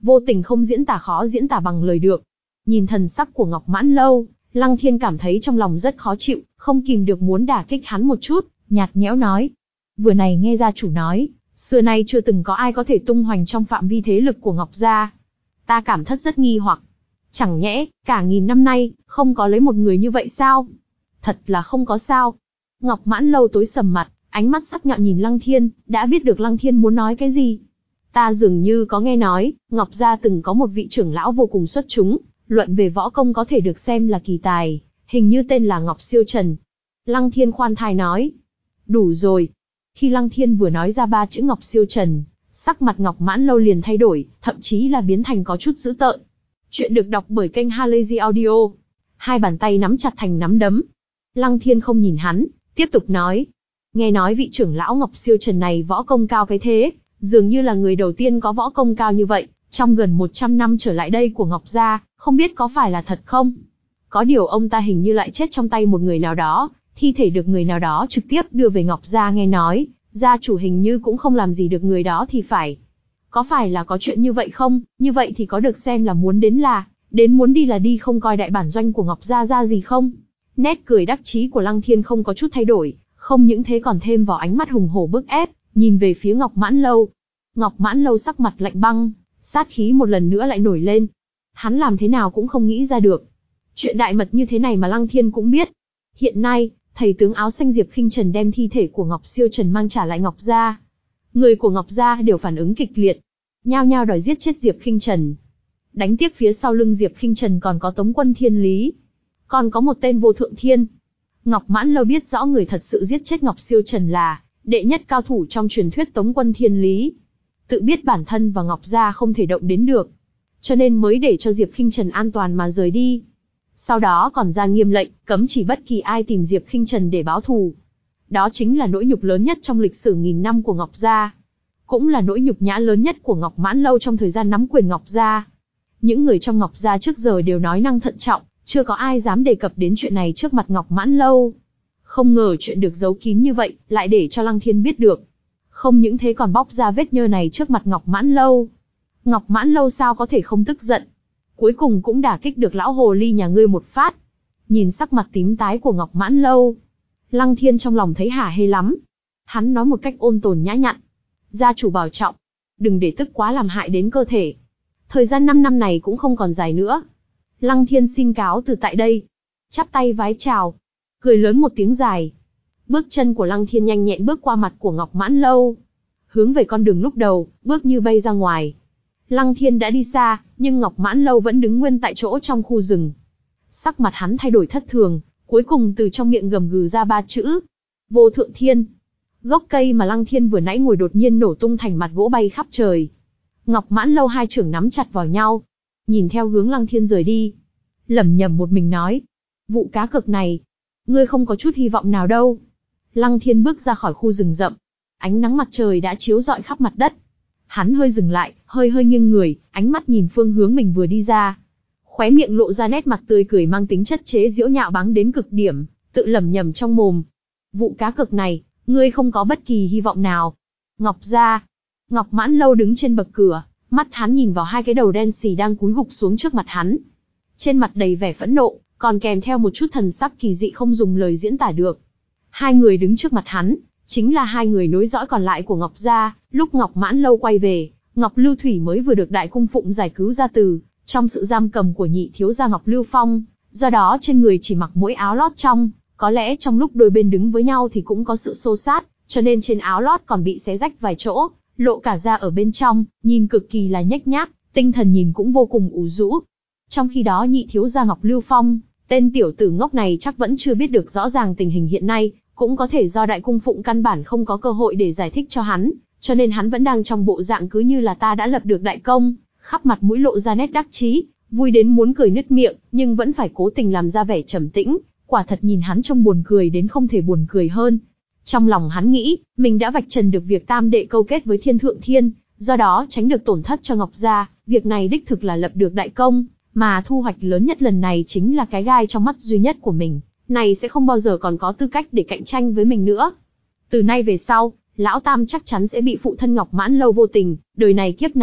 vô tình không diễn tả khó diễn tả bằng lời được. Nhìn thần sắc của Ngọc Mãn Lâu, Lăng Thiên cảm thấy trong lòng rất khó chịu, không kìm được muốn đả kích hắn một chút, nhạt nhẽo nói. Vừa này nghe gia chủ nói, xưa nay chưa từng có ai có thể tung hoành trong phạm vi thế lực của Ngọc gia. Ta cảm thất rất nghi hoặc. Chẳng nhẽ, cả nghìn năm nay, không có lấy một người như vậy sao? Thật là không có sao. Ngọc Mãn Lâu tối sầm mặt, ánh mắt sắc nhọn nhìn Lăng Thiên, đã biết được Lăng Thiên muốn nói cái gì. Ta dường như có nghe nói, Ngọc gia từng có một vị trưởng lão vô cùng xuất chúng, luận về võ công có thể được xem là kỳ tài, hình như tên là Ngọc Siêu Trần. Lăng Thiên khoan thai nói. Đủ rồi. Khi Lăng Thiên vừa nói ra ba chữ Ngọc Siêu Trần, sắc mặt Ngọc Mãn Lâu liền thay đổi, thậm chí là biến thành có chút dữ tợn. Chuyện được đọc bởi kênh Halazy Audio. Hai bàn tay nắm chặt thành nắm đấm. Lăng Thiên không nhìn hắn, tiếp tục nói. Nghe nói vị trưởng lão Ngọc Siêu Trần này võ công cao cái thế, dường như là người đầu tiên có võ công cao như vậy, trong gần một trăm năm trở lại đây của Ngọc gia, không biết có phải là thật không? Có điều ông ta hình như lại chết trong tay một người nào đó, thi thể được người nào đó trực tiếp đưa về Ngọc gia nghe nói, gia chủ hình như cũng không làm gì được người đó thì phải. Có phải là có chuyện như vậy không? Như vậy thì có được xem là muốn đến là, đến muốn đi là đi, không coi đại bản doanh của Ngọc gia ra gì không? Nét cười đắc chí của Lăng Thiên không có chút thay đổi, không những thế còn thêm vào ánh mắt hùng hổ bức ép, nhìn về phía Ngọc Mãn Lâu. Ngọc Mãn Lâu sắc mặt lạnh băng, sát khí một lần nữa lại nổi lên. Hắn làm thế nào cũng không nghĩ ra được. Chuyện đại mật như thế này mà Lăng Thiên cũng biết. Hiện nay, thầy tướng áo xanh Diệp Khinh Trần đem thi thể của Ngọc Siêu Trần mang trả lại Ngọc gia. Người của Ngọc gia đều phản ứng kịch liệt, nhao nhao đòi giết chết Diệp Khinh Trần. Đánh tiếc phía sau lưng Diệp Khinh Trần còn có Tống Quân Thiên Lý, còn có một tên Vô Thượng Thiên. Ngọc Mãn Lâu biết rõ người thật sự giết chết Ngọc Siêu Trần là đệ nhất cao thủ trong truyền thuyết Tống Quân Thiên Lý. Tự biết bản thân và Ngọc gia không thể động đến được, cho nên mới để cho Diệp Khinh Trần an toàn mà rời đi. Sau đó còn ra nghiêm lệnh, cấm chỉ bất kỳ ai tìm Diệp Khinh Trần để báo thù. Đó chính là nỗi nhục lớn nhất trong lịch sử nghìn năm của Ngọc gia. Cũng là nỗi nhục nhã lớn nhất của Ngọc Mãn Lâu trong thời gian nắm quyền Ngọc gia. Những người trong Ngọc gia trước giờ đều nói năng thận trọng, chưa có ai dám đề cập đến chuyện này trước mặt Ngọc Mãn Lâu. Không ngờ chuyện được giấu kín như vậy, lại để cho Lăng Thiên biết được. Không những thế còn bóc ra vết nhơ này trước mặt Ngọc Mãn Lâu. Ngọc Mãn Lâu sao có thể không tức giận. Cuối cùng cũng đả kích được lão hồ ly nhà ngươi một phát. Nhìn sắc mặt tím tái của Ngọc Mãn Lâu, Lăng Thiên trong lòng thấy hả hê lắm. Hắn nói một cách ôn tồn nhã nhặn. Gia chủ bảo trọng, đừng để tức quá làm hại đến cơ thể. Thời gian năm năm này cũng không còn dài nữa. Lăng Thiên xin cáo từ tại đây. Chắp tay vái chào, cười lớn một tiếng dài. Bước chân của Lăng Thiên nhanh nhẹn bước qua mặt của Ngọc Mãn Lâu, hướng về con đường lúc đầu, bước như bay ra ngoài. Lăng Thiên đã đi xa, nhưng Ngọc Mãn Lâu vẫn đứng nguyên tại chỗ trong khu rừng. Sắc mặt hắn thay đổi thất thường, cuối cùng từ trong miệng gầm gừ ra ba chữ: Vô Thượng Thiên. Gốc cây mà Lăng Thiên vừa nãy ngồi đột nhiên nổ tung thành mặt gỗ bay khắp trời. Ngọc Mãn Lâu hai chưởng nắm chặt vào nhau, nhìn theo hướng Lăng Thiên rời đi, lẩm nhẩm một mình nói: Vụ cá cược này, ngươi không có chút hy vọng nào đâu. Lăng Thiên bước ra khỏi khu rừng rậm, ánh nắng mặt trời đã chiếu rọi khắp mặt đất. Hắn hơi dừng lại, hơi hơi nghiêng người, ánh mắt nhìn phương hướng mình vừa đi ra. Khóe miệng lộ ra nét mặt tươi cười mang tính chất chế giễu nhạo báng đến cực điểm, tự lẩm nhẩm trong mồm: Vụ cá cược này, ngươi không có bất kỳ hy vọng nào. Ngọc gia. Ngọc Mãn Lâu đứng trên bậc cửa, mắt hắn nhìn vào hai cái đầu đen xì đang cúi gục xuống trước mặt hắn. Trên mặt đầy vẻ phẫn nộ, còn kèm theo một chút thần sắc kỳ dị không dùng lời diễn tả được. Hai người đứng trước mặt hắn, chính là hai người nối dõi còn lại của Ngọc gia. Lúc Ngọc Mãn Lâu quay về, Ngọc Lưu Thủy mới vừa được Đại Cung Phụng giải cứu ra từ trong sự giam cầm của nhị thiếu gia Ngọc Lưu Phong, do đó trên người chỉ mặc mỗi áo lót trong. Có lẽ trong lúc đôi bên đứng với nhau thì cũng có sự xô sát, cho nên trên áo lót còn bị xé rách vài chỗ, lộ cả da ở bên trong, nhìn cực kỳ là nhếch nhác, tinh thần nhìn cũng vô cùng ủ rũ. Trong khi đó nhị thiếu gia Ngọc Lưu Phong, tên tiểu tử ngốc này chắc vẫn chưa biết được rõ ràng tình hình hiện nay, cũng có thể do Đại Cung Phụng căn bản không có cơ hội để giải thích cho hắn, cho nên hắn vẫn đang trong bộ dạng cứ như là ta đã lập được đại công, khắp mặt mũi lộ ra nét đắc chí, vui đến muốn cười nứt miệng, nhưng vẫn phải cố tình làm ra vẻ trầm tĩnh. Quả thật nhìn hắn trông buồn cười đến không thể buồn cười hơn. Trong lòng hắn nghĩ, mình đã vạch trần được việc tam đệ câu kết với Thiên Thượng Thiên, do đó tránh được tổn thất cho Ngọc gia. Việc này đích thực là lập được đại công, mà thu hoạch lớn nhất lần này chính là cái gai trong mắt duy nhất của mình. Này sẽ không bao giờ còn có tư cách để cạnh tranh với mình nữa. Từ nay về sau, lão tam chắc chắn sẽ bị phụ thân Ngọc Mãn Lâu vô tình, đời này kiếp này,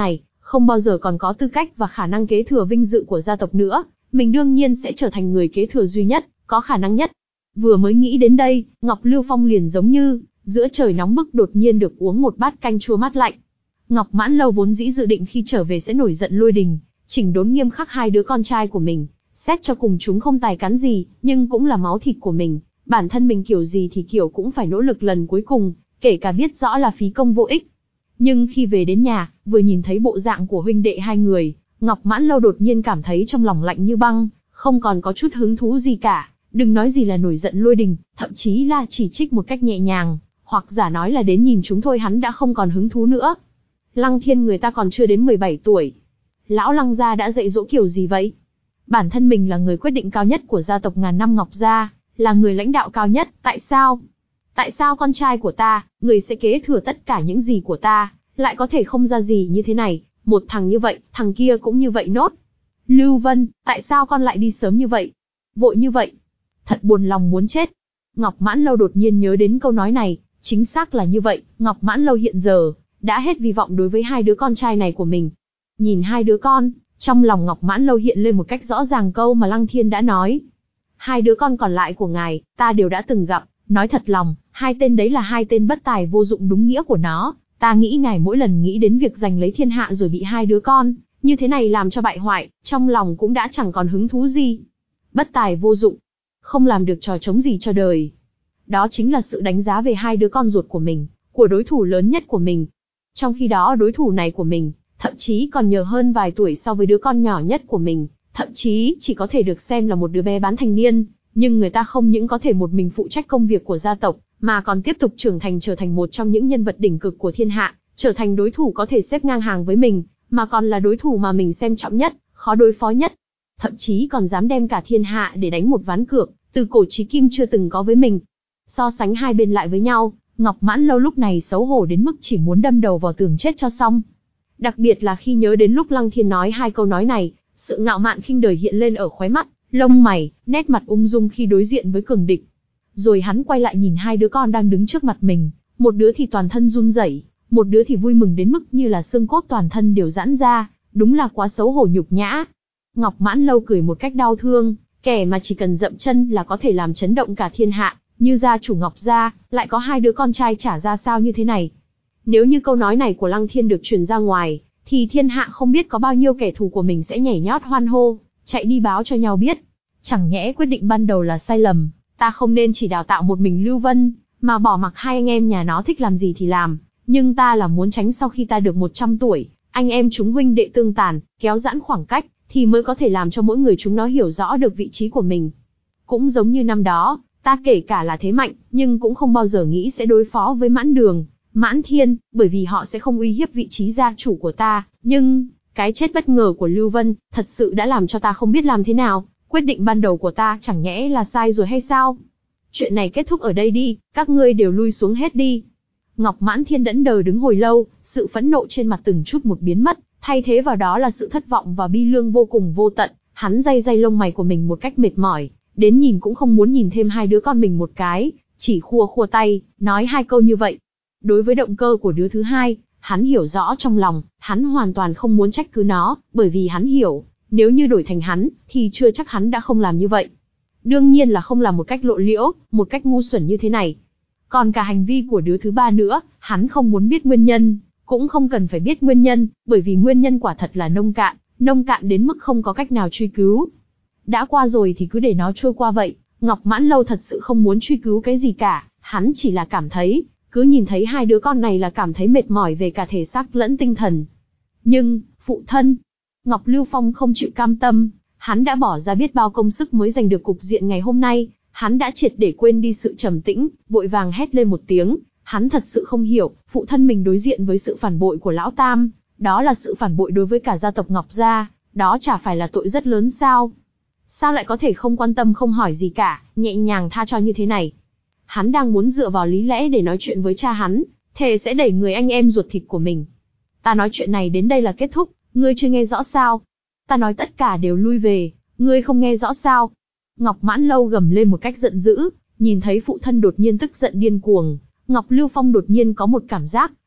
không bao giờ còn có tư cách và khả năng kế thừa vinh dự của gia tộc nữa, mình đương nhiên sẽ trở thành người kế thừa duy nhất, có khả năng nhất. Vừa mới nghĩ đến đây, Ngọc Lưu Phong liền giống như giữa trời nóng bức đột nhiên được uống một bát canh chua mát lạnh. Ngọc Mãn Lâu vốn dĩ dự định khi trở về sẽ nổi giận lôi đình, chỉnh đốn nghiêm khắc hai đứa con trai của mình, xét cho cùng chúng không tài cán gì, nhưng cũng là máu thịt của mình, bản thân mình kiểu gì thì kiểu cũng phải nỗ lực lần cuối cùng, kể cả biết rõ là phí công vô ích. Nhưng khi về đến nhà, vừa nhìn thấy bộ dạng của huynh đệ hai người, Ngọc Mãn Lâu đột nhiên cảm thấy trong lòng lạnh như băng, không còn có chút hứng thú gì cả, đừng nói gì là nổi giận lôi đình, thậm chí là chỉ trích một cách nhẹ nhàng, hoặc giả nói là đến nhìn chúng thôi hắn đã không còn hứng thú nữa. Lăng Thiên người ta còn chưa đến mười bảy tuổi. Lão Lăng gia đã dạy dỗ kiểu gì vậy? Bản thân mình là người quyết định cao nhất của gia tộc ngàn năm Ngọc gia, là người lãnh đạo cao nhất, tại sao? Tại sao con trai của ta, người sẽ kế thừa tất cả những gì của ta, lại có thể không ra gì như thế này, một thằng như vậy, thằng kia cũng như vậy nốt. Lưu Vân, tại sao con lại đi sớm như vậy? Vội như vậy? Thật buồn lòng muốn chết. Ngọc Mãn Lâu đột nhiên nhớ đến câu nói này, chính xác là như vậy, Ngọc Mãn Lâu hiện giờ đã hết hy vọng đối với hai đứa con trai này của mình. Nhìn hai đứa con, trong lòng Ngọc Mãn Lâu hiện lên một cách rõ ràng câu mà Lăng Thiên đã nói. Hai đứa con còn lại của ngài, ta đều đã từng gặp, nói thật lòng, hai tên đấy là hai tên bất tài vô dụng đúng nghĩa của nó, ta nghĩ ngài mỗi lần nghĩ đến việc giành lấy thiên hạ rồi bị hai đứa con như thế này làm cho bại hoại, trong lòng cũng đã chẳng còn hứng thú gì. Bất tài vô dụng, không làm được trò trống gì cho đời. Đó chính là sự đánh giá về hai đứa con ruột của mình, của đối thủ lớn nhất của mình. Trong khi đó đối thủ này của mình, thậm chí còn nhờ hơn vài tuổi so với đứa con nhỏ nhất của mình, thậm chí chỉ có thể được xem là một đứa bé bán thành niên, nhưng người ta không những có thể một mình phụ trách công việc của gia tộc, mà còn tiếp tục trưởng thành trở thành một trong những nhân vật đỉnh cực của thiên hạ, trở thành đối thủ có thể xếp ngang hàng với mình, mà còn là đối thủ mà mình xem trọng nhất, khó đối phó nhất. Thậm chí còn dám đem cả thiên hạ để đánh một ván cược, từ cổ chí kim chưa từng có với mình. So sánh hai bên lại với nhau, Ngọc Mãn Lâu lúc này xấu hổ đến mức chỉ muốn đâm đầu vào tường chết cho xong. Đặc biệt là khi nhớ đến lúc Lăng Thiên nói hai câu nói này, sự ngạo mạn khinh đời hiện lên ở khóe mắt, lông mày, nét mặt ung dung khi đối diện với cường địch. Rồi hắn quay lại nhìn hai đứa con đang đứng trước mặt mình, một đứa thì toàn thân run rẩy, một đứa thì vui mừng đến mức như là xương cốt toàn thân đều giãn ra, đúng là quá xấu hổ nhục nhã. Ngọc Mãn Lâu cười một cách đau thương, kẻ mà chỉ cần dậm chân là có thể làm chấn động cả thiên hạ, như gia chủ Ngọc gia, lại có hai đứa con trai trả ra sao như thế này. Nếu như câu nói này của Lăng Thiên được truyền ra ngoài, thì thiên hạ không biết có bao nhiêu kẻ thù của mình sẽ nhảy nhót hoan hô, chạy đi báo cho nhau biết. Chẳng nhẽ quyết định ban đầu là sai lầm, ta không nên chỉ đào tạo một mình Lưu Vân, mà bỏ mặc hai anh em nhà nó thích làm gì thì làm, nhưng ta là muốn tránh sau khi ta được một trăm tuổi, anh em chúng huynh đệ tương tàn, kéo giãn khoảng cách, thì mới có thể làm cho mỗi người chúng nó hiểu rõ được vị trí của mình. Cũng giống như năm đó, ta kể cả là thế mạnh, nhưng cũng không bao giờ nghĩ sẽ đối phó với Mãn Đường, Mãn Thiên, bởi vì họ sẽ không uy hiếp vị trí gia chủ của ta, nhưng cái chết bất ngờ của Lưu Vân, thật sự đã làm cho ta không biết làm thế nào, quyết định ban đầu của ta chẳng nhẽ là sai rồi hay sao? Chuyện này kết thúc ở đây đi, các ngươi đều lui xuống hết đi. Ngọc Mãn Thiên đẫn đờ đứng hồi lâu, sự phẫn nộ trên mặt từng chút một biến mất, thay thế vào đó là sự thất vọng và bi lương vô cùng vô tận, hắn day day lông mày của mình một cách mệt mỏi, đến nhìn cũng không muốn nhìn thêm hai đứa con mình một cái, chỉ khua khua tay, nói hai câu như vậy. Đối với động cơ của đứa thứ hai, hắn hiểu rõ trong lòng, hắn hoàn toàn không muốn trách cứ nó, bởi vì hắn hiểu, nếu như đổi thành hắn, thì chưa chắc hắn đã không làm như vậy. Đương nhiên là không làm một cách lộ liễu, một cách ngu xuẩn như thế này. Còn cả hành vi của đứa thứ ba nữa, hắn không muốn biết nguyên nhân, cũng không cần phải biết nguyên nhân, bởi vì nguyên nhân quả thật là nông cạn, nông cạn đến mức không có cách nào truy cứu. Đã qua rồi thì cứ để nó trôi qua vậy, Ngọc Mãn Lâu thật sự không muốn truy cứu cái gì cả, hắn chỉ là cảm thấy, cứ nhìn thấy hai đứa con này là cảm thấy mệt mỏi về cả thể xác lẫn tinh thần. Nhưng, phụ thân, Ngọc Lưu Phong không chịu cam tâm, hắn đã bỏ ra biết bao công sức mới giành được cục diện ngày hôm nay, hắn đã triệt để quên đi sự trầm tĩnh, vội vàng hét lên một tiếng, hắn thật sự không hiểu, phụ thân mình đối diện với sự phản bội của Lão Tam, đó là sự phản bội đối với cả gia tộc Ngọc gia, đó chả phải là tội rất lớn sao? Sao lại có thể không quan tâm không hỏi gì cả, nhẹ nhàng tha cho như thế này? Hắn đang muốn dựa vào lý lẽ để nói chuyện với cha hắn, thề sẽ đẩy người anh em ruột thịt của mình. Ta nói chuyện này đến đây là kết thúc, ngươi chưa nghe rõ sao? Ta nói tất cả đều lui về, ngươi không nghe rõ sao? Ngọc Mãn Lâu gầm lên một cách giận dữ, nhìn thấy phụ thân đột nhiên tức giận điên cuồng, Ngọc Lưu Phong đột nhiên có một cảm giác,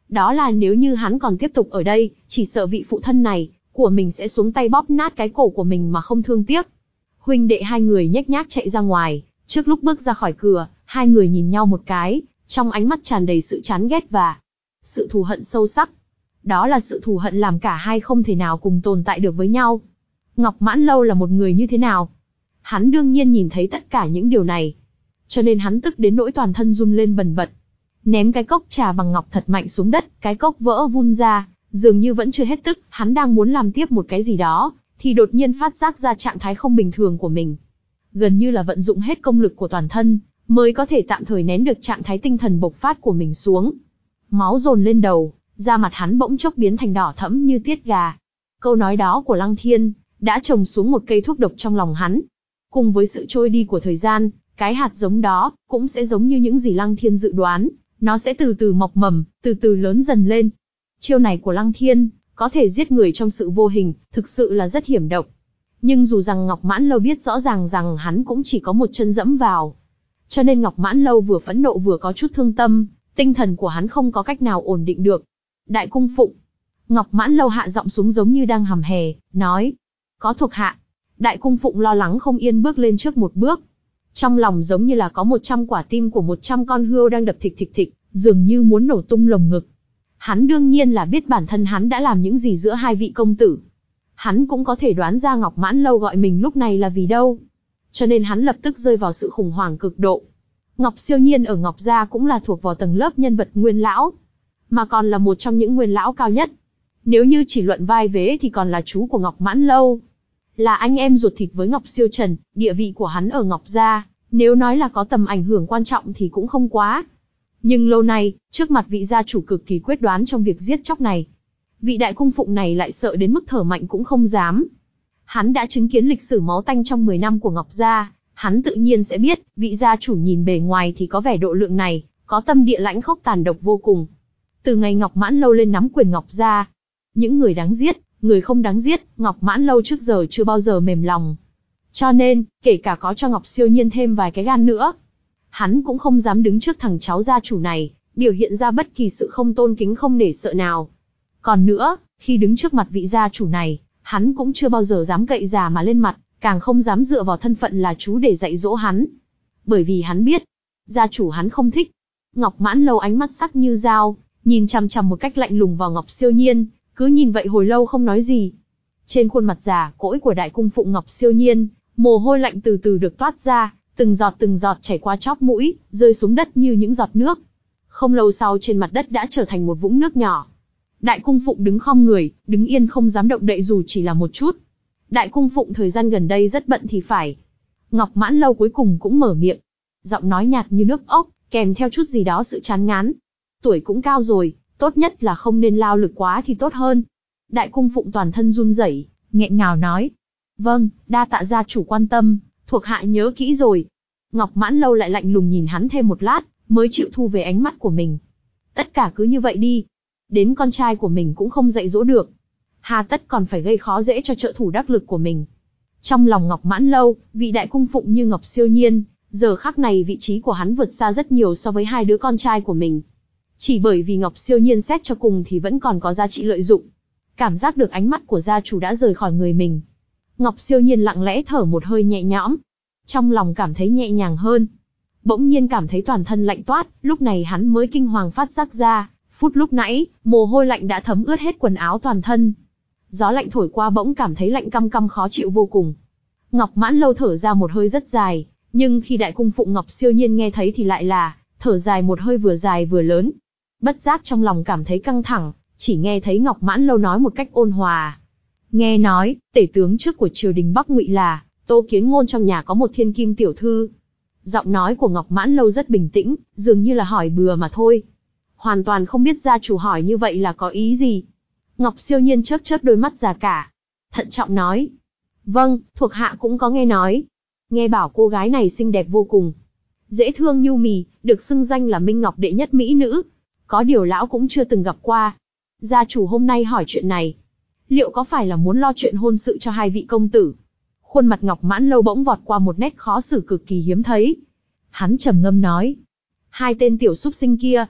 Đó là nếu như hắn còn tiếp tục ở đây, chỉ sợ vị phụ thân này của mình sẽ xuống tay bóp nát cái cổ của mình mà không thương tiếc. Huynh đệ hai người nhếch nhác chạy ra ngoài, trước lúc bước ra khỏi cửa, hai người nhìn nhau một cái, trong ánh mắt tràn đầy sự chán ghét và sự thù hận sâu sắc. Đó là sự thù hận làm cả hai không thể nào cùng tồn tại được với nhau. Ngọc Mãn Lâu là một người như thế nào? Hắn đương nhiên nhìn thấy tất cả những điều này. Cho nên hắn tức đến nỗi toàn thân run lên bần bật. Ném cái cốc trà bằng ngọc thật mạnh xuống đất, cái cốc vỡ vun ra, dường như vẫn chưa hết tức, hắn đang muốn làm tiếp một cái gì đó, thì đột nhiên phát giác ra trạng thái không bình thường của mình. Gần như là vận dụng hết công lực của toàn thân, mới có thể tạm thời nén được trạng thái tinh thần bộc phát của mình xuống. Máu dồn lên đầu, da mặt hắn bỗng chốc biến thành đỏ thẫm như tiết gà. Câu nói đó của Lăng Thiên đã trồng xuống một cây thuốc độc trong lòng hắn. Cùng với sự trôi đi của thời gian, cái hạt giống đó cũng sẽ giống như những gì Lăng Thiên dự đoán, nó sẽ từ từ mọc mầm, từ từ lớn dần lên. Chiêu này của Lăng Thiên có thể giết người trong sự vô hình, thực sự là rất hiểm độc. Nhưng dù rằng Ngọc Mãn Lâu biết rõ ràng rằng hắn cũng chỉ có một chân dẫm vào, cho nên Ngọc Mãn Lâu vừa phẫn nộ vừa có chút thương tâm, tinh thần của hắn không có cách nào ổn định được. Đại cung phụng. Ngọc Mãn Lâu hạ giọng xuống giống như đang hầm hè, nói. Có thuộc hạ. Đại cung phụng lo lắng không yên bước lên trước một bước. Trong lòng giống như là có một trăm quả tim của một trăm con hươu đang đập thịch thịch thịch, dường như muốn nổ tung lồng ngực. Hắn đương nhiên là biết bản thân hắn đã làm những gì giữa hai vị công tử. Hắn cũng có thể đoán ra Ngọc Mãn Lâu gọi mình lúc này là vì đâu. Cho nên hắn lập tức rơi vào sự khủng hoảng cực độ. Ngọc Siêu Nhiên ở Ngọc Gia cũng là thuộc vào tầng lớp nhân vật nguyên lão, mà còn là một trong những nguyên lão cao nhất. Nếu như chỉ luận vai vế thì còn là chú của Ngọc Mãn Lâu. Là anh em ruột thịt với Ngọc Siêu Trần, địa vị của hắn ở Ngọc Gia, nếu nói là có tầm ảnh hưởng quan trọng thì cũng không quá. Nhưng lâu nay, trước mặt vị gia chủ cực kỳ quyết đoán trong việc giết chóc này, vị đại cung phụng này lại sợ đến mức thở mạnh cũng không dám. Hắn đã chứng kiến lịch sử máu tanh trong mười năm của Ngọc Gia, hắn tự nhiên sẽ biết, vị gia chủ nhìn bề ngoài thì có vẻ độ lượng này, có tâm địa lãnh khốc tàn độc vô cùng. Từ ngày Ngọc Mãn Lâu lên nắm quyền Ngọc Gia, những người đáng giết, người không đáng giết, Ngọc Mãn Lâu trước giờ chưa bao giờ mềm lòng. Cho nên, kể cả có cho Ngọc Siêu Nhiên thêm vài cái gan nữa, hắn cũng không dám đứng trước thằng cháu gia chủ này, biểu hiện ra bất kỳ sự không tôn kính không nể sợ nào. Còn nữa, khi đứng trước mặt vị gia chủ này, hắn cũng chưa bao giờ dám cậy già mà lên mặt, càng không dám dựa vào thân phận là chú để dạy dỗ hắn. Bởi vì hắn biết, gia chủ hắn không thích. Ngọc Mãn Lâu ánh mắt sắc như dao, nhìn chằm chằm một cách lạnh lùng vào Ngọc Siêu Nhiên, cứ nhìn vậy hồi lâu không nói gì. Trên khuôn mặt già cỗi của đại cung phụng Ngọc Siêu Nhiên, mồ hôi lạnh từ từ được toát ra, từng giọt từng giọt chảy qua chóp mũi, rơi xuống đất như những giọt nước. Không lâu sau trên mặt đất đã trở thành một vũng nước nhỏ. Đại cung phụng đứng khom người, đứng yên không dám động đậy dù chỉ là một chút. Đại cung phụng thời gian gần đây rất bận thì phải. Ngọc Mãn Lâu cuối cùng cũng mở miệng. Giọng nói nhạt như nước ốc, kèm theo chút gì đó sự chán ngán. Tuổi cũng cao rồi, tốt nhất là không nên lao lực quá thì tốt hơn. Đại cung phụng toàn thân run rẩy, nghẹn ngào nói. Vâng, đa tạ gia chủ quan tâm, thuộc hạ nhớ kỹ rồi. Ngọc Mãn Lâu lại lạnh lùng nhìn hắn thêm một lát, mới chịu thu về ánh mắt của mình. Tất cả cứ như vậy đi. Đến con trai của mình cũng không dạy dỗ được, hà tất còn phải gây khó dễ cho trợ thủ đắc lực của mình. Trong lòng Ngọc Mãn Lâu, vị đại cung phụng như Ngọc Siêu Nhiên, giờ khắc này vị trí của hắn vượt xa rất nhiều so với hai đứa con trai của mình. Chỉ bởi vì Ngọc Siêu Nhiên xét cho cùng thì vẫn còn có giá trị lợi dụng. Cảm giác được ánh mắt của gia chủ đã rời khỏi người mình, Ngọc Siêu Nhiên lặng lẽ thở một hơi nhẹ nhõm, trong lòng cảm thấy nhẹ nhàng hơn. Bỗng nhiên cảm thấy toàn thân lạnh toát, lúc này hắn mới kinh hoàng phát giác ra, phút lúc nãy, mồ hôi lạnh đã thấm ướt hết quần áo toàn thân. Gió lạnh thổi qua bỗng cảm thấy lạnh căm căm khó chịu vô cùng. Ngọc Mãn Lâu thở ra một hơi rất dài, nhưng khi đại cung phụng Ngọc Siêu Nhiên nghe thấy thì lại là thở dài một hơi vừa dài vừa lớn. Bất giác trong lòng cảm thấy căng thẳng, chỉ nghe thấy Ngọc Mãn Lâu nói một cách ôn hòa. Nghe nói, tể tướng trước của triều đình Bắc Ngụy là Tô Kiến Ngôn trong nhà có một thiên kim tiểu thư. Giọng nói của Ngọc Mãn Lâu rất bình tĩnh, dường như là hỏi bừa mà thôi. Hoàn toàn không biết gia chủ hỏi như vậy là có ý gì. Ngọc Siêu Nhiên chớp chớp đôi mắt già cả, thận trọng nói. Vâng, thuộc hạ cũng có nghe nói. Nghe bảo cô gái này xinh đẹp vô cùng, dễ thương nhu mì, được xưng danh là Minh Ngọc đệ nhất mỹ nữ. Có điều lão cũng chưa từng gặp qua. Gia chủ hôm nay hỏi chuyện này, liệu có phải là muốn lo chuyện hôn sự cho hai vị công tử? Khuôn mặt Ngọc Mãn Lâu bỗng vọt qua một nét khó xử cực kỳ hiếm thấy. Hắn trầm ngâm nói. Hai tên tiểu súc sinh kia,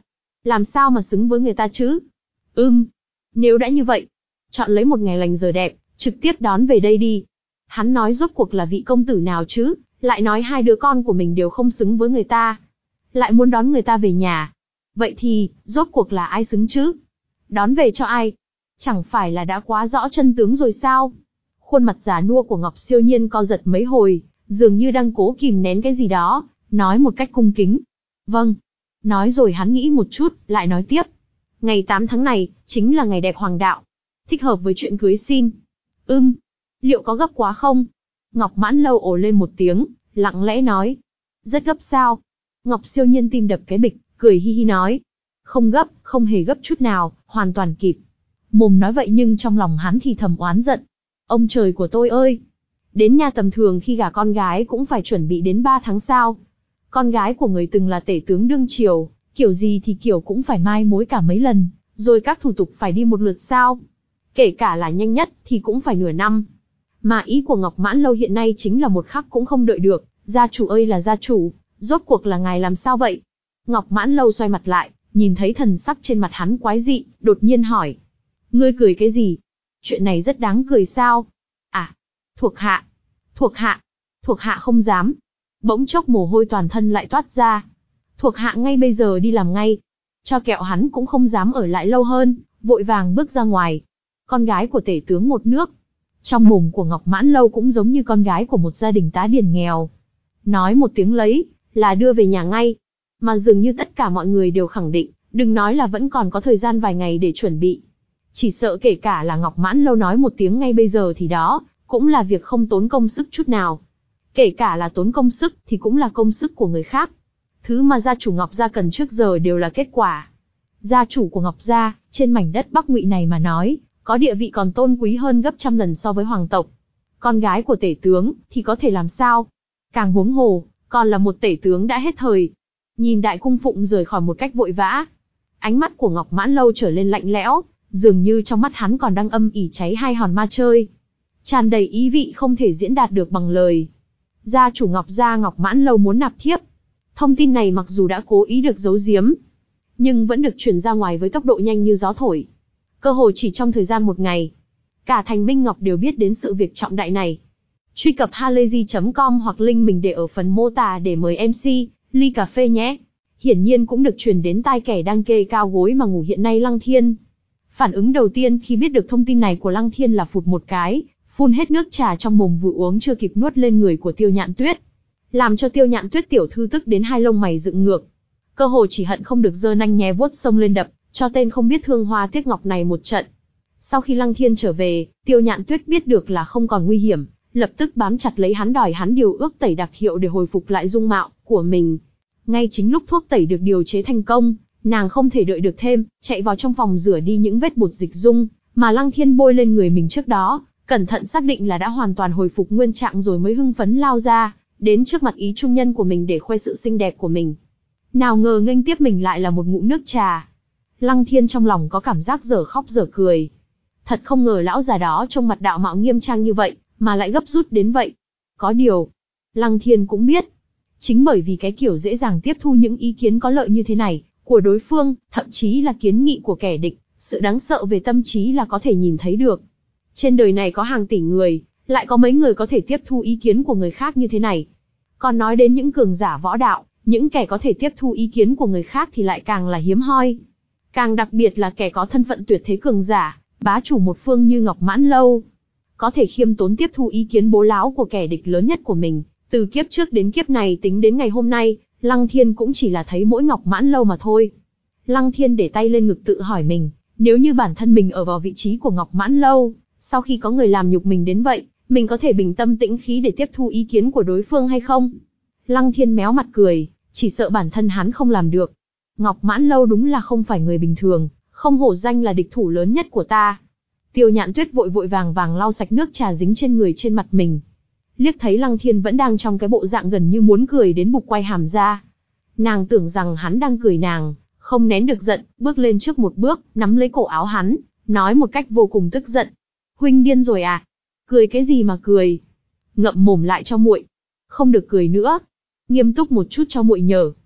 Làm sao mà xứng với người ta chứ? Ừm, nếu đã như vậy, chọn lấy một ngày lành giờ đẹp, trực tiếp đón về đây đi. Hắn nói rốt cuộc là vị công tử nào chứ, lại nói hai đứa con của mình đều không xứng với người ta. Lại muốn đón người ta về nhà. Vậy thì, rốt cuộc là ai xứng chứ? Đón về cho ai? Chẳng phải là đã quá rõ chân tướng rồi sao? Khuôn mặt già nua của Ngọc Siêu Nhiên co giật mấy hồi, dường như đang cố kìm nén cái gì đó, nói một cách cung kính. Vâng. Nói rồi hắn nghĩ một chút, lại nói tiếp. Ngày tám tháng này, chính là ngày đẹp hoàng đạo. Thích hợp với chuyện cưới xin. Ưm, liệu có gấp quá không? Ngọc Mãn Lâu ồ lên một tiếng, lặng lẽ nói. Rất gấp sao? Ngọc Siêu Nhiên tim đập cái bịch, cười hi hi nói. Không gấp, không hề gấp chút nào, hoàn toàn kịp. Mồm nói vậy nhưng trong lòng hắn thì thầm oán giận. Ông trời của tôi ơi! Đến nhà tầm thường khi gả con gái cũng phải chuẩn bị đến ba tháng sao. Con gái của người từng là tể tướng đương triều, kiểu gì thì kiểu cũng phải mai mối cả mấy lần, rồi các thủ tục phải đi một lượt sao. Kể cả là nhanh nhất thì cũng phải nửa năm. Mà ý của Ngọc Mãn Lâu hiện nay chính là một khắc cũng không đợi được, gia chủ ơi là gia chủ, rốt cuộc là ngài làm sao vậy? Ngọc Mãn Lâu xoay mặt lại, nhìn thấy thần sắc trên mặt hắn quái dị, đột nhiên hỏi. Ngươi cười cái gì? Chuyện này rất đáng cười sao? À, thuộc hạ, thuộc hạ, thuộc hạ không dám. Bỗng chốc mồ hôi toàn thân lại toát ra. Thuộc hạ ngay bây giờ đi làm ngay. Cho kẹo hắn cũng không dám ở lại lâu hơn, vội vàng bước ra ngoài. Con gái của tể tướng một nước. Trong mồm của Ngọc Mãn Lâu cũng giống như con gái của một gia đình tá điền nghèo. Nói một tiếng lấy, là đưa về nhà ngay. Mà dường như tất cả mọi người đều khẳng định, đừng nói là vẫn còn có thời gian vài ngày để chuẩn bị. Chỉ sợ kể cả là Ngọc Mãn Lâu nói một tiếng ngay bây giờ thì đó, cũng là việc không tốn công sức chút nào. Kể cả là tốn công sức thì cũng là công sức của người khác. Thứ mà gia chủ Ngọc gia cần trước giờ đều là kết quả. Gia chủ của Ngọc gia, trên mảnh đất Bắc Ngụy này mà nói, có địa vị còn tôn quý hơn gấp trăm lần so với hoàng tộc. Con gái của tể tướng thì có thể làm sao? Càng huống hồ, còn là một tể tướng đã hết thời. Nhìn Đại Cung Phụng rời khỏi một cách vội vã. Ánh mắt của Ngọc Mãn Lâu trở lên lạnh lẽo, dường như trong mắt hắn còn đang âm ỉ cháy hai hòn ma chơi. Tràn đầy ý vị không thể diễn đạt được bằng lời. Gia chủ Ngọc gia Ngọc Mãn Lâu muốn nạp thiếp. Thông tin này mặc dù đã cố ý được giấu giếm, nhưng vẫn được truyền ra ngoài với tốc độ nhanh như gió thổi. Cơ hồ chỉ trong thời gian một ngày, cả thành Minh Ngọc đều biết đến sự việc trọng đại này. Truy cập halayzi chấm com hoặc link mình để ở phần mô tả để mời em xê, ly cà phê nhé. Hiển nhiên cũng được truyền đến tai kẻ đang kê cao gối mà ngủ hiện nay Lăng Thiên. Phản ứng đầu tiên khi biết được thông tin này của Lăng Thiên là phụt một cái, phun hết nước trà trong mồm vừa uống chưa kịp nuốt lên người của Tiêu Nhạn Tuyết. Làm cho Tiêu Nhạn Tuyết tiểu thư tức đến hai lông mày dựng ngược. Cơ hồ chỉ hận không được giơ nanh nhé vuốt xông lên đập, cho tên không biết thương hoa tiếc ngọc này một trận. Sau khi Lăng Thiên trở về, Tiêu Nhạn Tuyết biết được là không còn nguy hiểm, lập tức bám chặt lấy hắn đòi hắn điều ước tẩy đặc hiệu để hồi phục lại dung mạo của mình. Ngay chính lúc thuốc tẩy được điều chế thành công, nàng không thể đợi được thêm, chạy vào trong phòng rửa đi những vết bột dịch dung mà Lăng Thiên bôi lên người mình trước đó, cẩn thận xác định là đã hoàn toàn hồi phục nguyên trạng rồi mới hưng phấn lao ra, đến trước mặt ý trung nhân của mình để khoe sự xinh đẹp của mình. Nào ngờ nghênh tiếp mình lại là một ngụm nước trà. Lăng Thiên trong lòng có cảm giác dở khóc dở cười. Thật không ngờ lão già đó trông mặt đạo mạo nghiêm trang như vậy, mà lại gấp rút đến vậy. Có điều, Lăng Thiên cũng biết, chính bởi vì cái kiểu dễ dàng tiếp thu những ý kiến có lợi như thế này, của đối phương, thậm chí là kiến nghị của kẻ địch, sự đáng sợ về tâm trí là có thể nhìn thấy được. Trên đời này có hàng tỷ người, lại có mấy người có thể tiếp thu ý kiến của người khác như thế này. Còn nói đến những cường giả võ đạo, những kẻ có thể tiếp thu ý kiến của người khác thì lại càng là hiếm hoi. Càng đặc biệt là kẻ có thân phận tuyệt thế cường giả, bá chủ một phương như Ngọc Mãn Lâu. Có thể khiêm tốn tiếp thu ý kiến bố láo của kẻ địch lớn nhất của mình, từ kiếp trước đến kiếp này tính đến ngày hôm nay, Lăng Thiên cũng chỉ là thấy mỗi Ngọc Mãn Lâu mà thôi. Lăng Thiên để tay lên ngực tự hỏi mình, nếu như bản thân mình ở vào vị trí của Ngọc Mãn Lâu, sau khi có người làm nhục mình đến vậy, mình có thể bình tâm tĩnh khí để tiếp thu ý kiến của đối phương hay không? Lăng Thiên méo mặt cười, chỉ sợ bản thân hắn không làm được. Ngọc Mãn Lâu đúng là không phải người bình thường, không hổ danh là địch thủ lớn nhất của ta. Tiêu Nhạn Tuyết vội vội vàng vàng lau sạch nước trà dính trên người trên mặt mình. Liếc thấy Lăng Thiên vẫn đang trong cái bộ dạng gần như muốn cười đến bục quay hàm ra. Nàng tưởng rằng hắn đang cười nàng, không nén được giận, bước lên trước một bước, nắm lấy cổ áo hắn, nói một cách vô cùng tức giận. Huynh điên rồi à? Cười cái gì mà cười? Ngậm mồm lại cho muội. Không được cười nữa. Nghiêm túc một chút cho muội nhờ.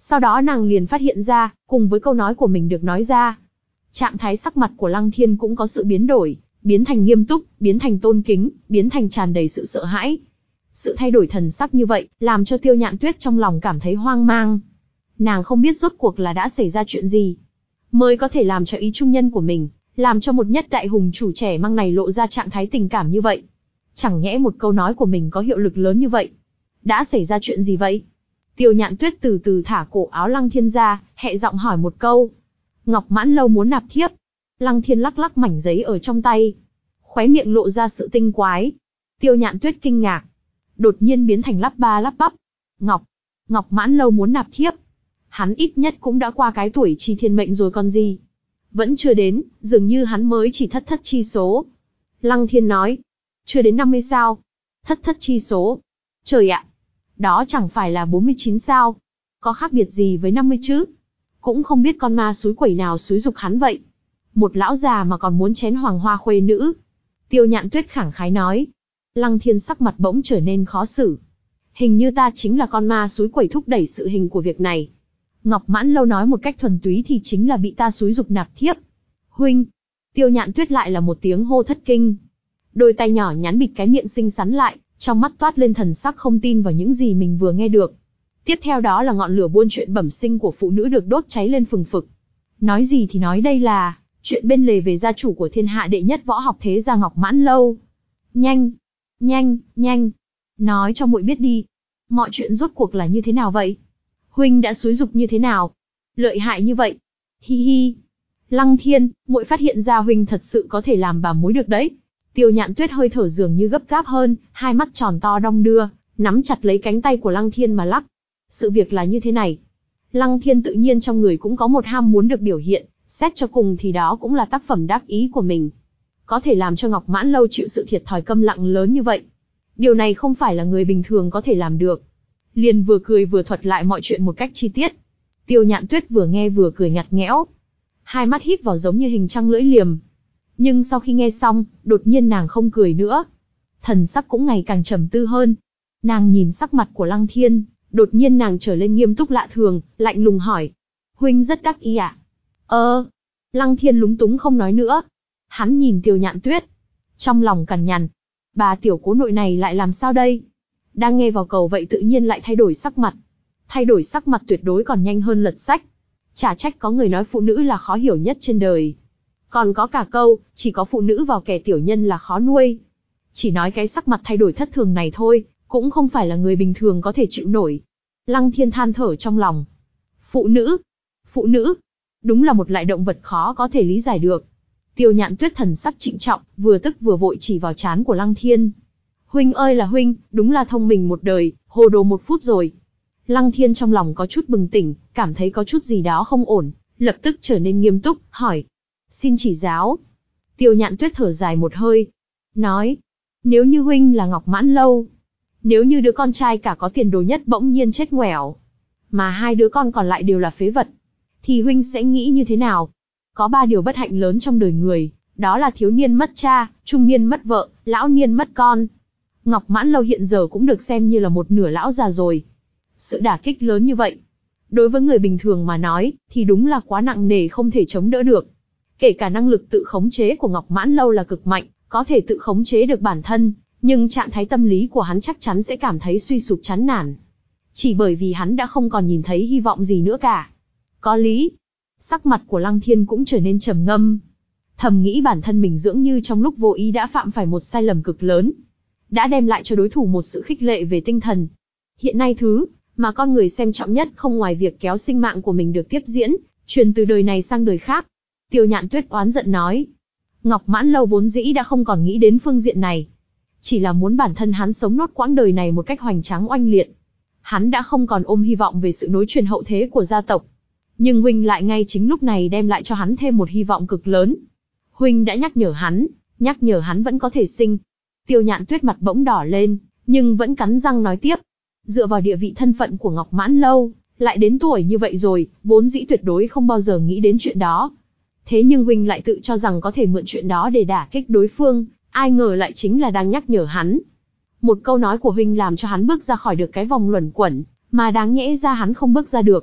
Sau đó nàng liền phát hiện ra, cùng với câu nói của mình được nói ra, trạng thái sắc mặt của Lăng Thiên cũng có sự biến đổi, biến thành nghiêm túc, biến thành tôn kính, biến thành tràn đầy sự sợ hãi. Sự thay đổi thần sắc như vậy, làm cho Tiêu Nhạn Tuyết trong lòng cảm thấy hoang mang. Nàng không biết rốt cuộc là đã xảy ra chuyện gì, mới có thể làm cho ý trung nhân của mình, làm cho một nhất đại hùng chủ trẻ măng này lộ ra trạng thái tình cảm như vậy. Chẳng nhẽ một câu nói của mình có hiệu lực lớn như vậy? Đã xảy ra chuyện gì vậy? Tiêu Nhạn Tuyết từ từ thả cổ áo Lăng Thiên ra, hẹ giọng hỏi một câu. Ngọc Mãn Lâu muốn nạp thiếp. Lăng Thiên lắc lắc mảnh giấy ở trong tay, khóe miệng lộ ra sự tinh quái. Tiêu Nhạn Tuyết kinh ngạc, đột nhiên biến thành lắp ba lắp bắp. Ngọc, Ngọc Mãn Lâu muốn nạp thiếp. Hắn ít nhất cũng đã qua cái tuổi chi thiên mệnh rồi còn gì. Vẫn chưa đến, dường như hắn mới chỉ thất thất chi số. Lăng Thiên nói, chưa đến năm mươi sao? Thất thất chi số. Trời ạ, đó chẳng phải là bốn mươi chín sao? Có khác biệt gì với năm mươi chứ? Cũng không biết con ma xúi quẩy nào xúi dục hắn vậy. Một lão già mà còn muốn chén hoàng hoa khuê nữ. Tiêu Nhạn Tuyết khẳng khái nói. Lăng Thiên sắc mặt bỗng trở nên khó xử. Hình như ta chính là con ma xúi quẩy thúc đẩy sự hình của việc này. Ngọc Mãn Lâu nói một cách thuần túy thì chính là bị ta xúi dục nạp thiếp. Huynh! Tiêu Nhạn Tuyết lại là một tiếng hô thất kinh. Đôi tay nhỏ nhắn bịt cái miệng xinh xắn lại, trong mắt toát lên thần sắc không tin vào những gì mình vừa nghe được. Tiếp theo đó là ngọn lửa buôn chuyện bẩm sinh của phụ nữ được đốt cháy lên phừng phực. Nói gì thì nói đây là chuyện bên lề về gia chủ của thiên hạ đệ nhất võ học thế gia Ngọc Mãn Lâu. Nhanh, nhanh, nhanh, nói cho muội biết đi, mọi chuyện rốt cuộc là như thế nào vậy? Huynh đã xúi dục như thế nào? Lợi hại như vậy? Hi hi. Lăng Thiên, muội phát hiện ra huynh thật sự có thể làm bà mối được đấy. Tiêu Nhạn Tuyết hơi thở dường như gấp gáp hơn, hai mắt tròn to đong đưa, nắm chặt lấy cánh tay của Lăng Thiên mà lắc. Sự việc là như thế này. Lăng Thiên tự nhiên trong người cũng có một ham muốn được biểu hiện, xét cho cùng thì đó cũng là tác phẩm đắc ý của mình. Có thể làm cho Ngọc Mãn Lâu chịu sự thiệt thòi câm lặng lớn như vậy. Điều này không phải là người bình thường có thể làm được. Liền vừa cười vừa thuật lại mọi chuyện một cách chi tiết. Tiêu Nhạn Tuyết vừa nghe vừa cười ngặt nghẽo. Hai mắt híp vào giống như hình trăng lưỡi liềm. Nhưng sau khi nghe xong, đột nhiên nàng không cười nữa. Thần sắc cũng ngày càng trầm tư hơn. Nàng nhìn sắc mặt của Lăng Thiên, đột nhiên nàng trở lên nghiêm túc lạ thường, lạnh lùng hỏi. Huynh rất đắc ý à? Ơ, Lăng Thiên lúng túng không nói nữa. Hắn nhìn Tiêu Nhạn Tuyết, trong lòng cằn nhằn. Bà tiểu cố nội này lại làm sao đây? Đang nghe vào cầu vậy tự nhiên lại thay đổi sắc mặt. Thay đổi sắc mặt tuyệt đối còn nhanh hơn lật sách. Chả trách có người nói phụ nữ là khó hiểu nhất trên đời. Còn có cả câu, chỉ có phụ nữ vào kẻ tiểu nhân là khó nuôi. Chỉ nói cái sắc mặt thay đổi thất thường này thôi, cũng không phải là người bình thường có thể chịu nổi. Lăng Thiên than thở trong lòng. Phụ nữ, phụ nữ, đúng là một loại động vật khó có thể lý giải được. Tiêu Nhạn Tuyết thần sắc trịnh trọng, vừa tức vừa vội chỉ vào trán của Lăng Thiên. Huynh ơi là huynh, đúng là thông minh một đời, hồ đồ một phút rồi. Lăng Thiên trong lòng có chút bừng tỉnh, cảm thấy có chút gì đó không ổn, lập tức trở nên nghiêm túc, hỏi. Xin chỉ giáo. Tiêu Nhạn Tuyết thở dài một hơi, nói. Nếu như huynh là Ngọc Mãn Lâu, nếu như đứa con trai cả có tiền đồ nhất bỗng nhiên chết ngoẻo, mà hai đứa con còn lại đều là phế vật, thì huynh sẽ nghĩ như thế nào? Có ba điều bất hạnh lớn trong đời người, đó là thiếu niên mất cha, trung niên mất vợ, lão niên mất con. Ngọc Mãn Lâu hiện giờ cũng được xem như là một nửa lão già rồi. Sự đả kích lớn như vậy, đối với người bình thường mà nói, thì đúng là quá nặng nề không thể chống đỡ được. Kể cả năng lực tự khống chế của Ngọc Mãn Lâu là cực mạnh, có thể tự khống chế được bản thân, nhưng trạng thái tâm lý của hắn chắc chắn sẽ cảm thấy suy sụp chán nản. Chỉ bởi vì hắn đã không còn nhìn thấy hy vọng gì nữa cả. Có lý. Sắc mặt của Lăng Thiên cũng trở nên trầm ngâm. Thầm nghĩ bản thân mình dường như trong lúc vô ý đã phạm phải một sai lầm cực lớn. Đã đem lại cho đối thủ một sự khích lệ về tinh thần. Hiện nay thứ mà con người xem trọng nhất không ngoài việc kéo sinh mạng của mình được tiếp diễn, truyền từ đời này sang đời khác. Tiêu Nhạn Tuyết oán giận nói. Ngọc Mãn Lâu vốn dĩ đã không còn nghĩ đến phương diện này. Chỉ là muốn bản thân hắn sống nốt quãng đời này một cách hoành tráng oanh liệt. Hắn đã không còn ôm hy vọng về sự nối truyền hậu thế của gia tộc. Nhưng huynh lại ngay chính lúc này đem lại cho hắn thêm một hy vọng cực lớn. Huynh đã nhắc nhở hắn, nhắc nhở hắn vẫn có thể sinh. Tiêu Nhạn Tuyết mặt bỗng đỏ lên, nhưng vẫn cắn răng nói tiếp. Dựa vào địa vị thân phận của Ngọc Mãn Lâu, lại đến tuổi như vậy rồi, vốn dĩ tuyệt đối không bao giờ nghĩ đến chuyện đó. Thế nhưng huynh lại tự cho rằng có thể mượn chuyện đó để đả kích đối phương, ai ngờ lại chính là đang nhắc nhở hắn. Một câu nói của huynh làm cho hắn bước ra khỏi được cái vòng luẩn quẩn, mà đáng nhẽ ra hắn không bước ra được.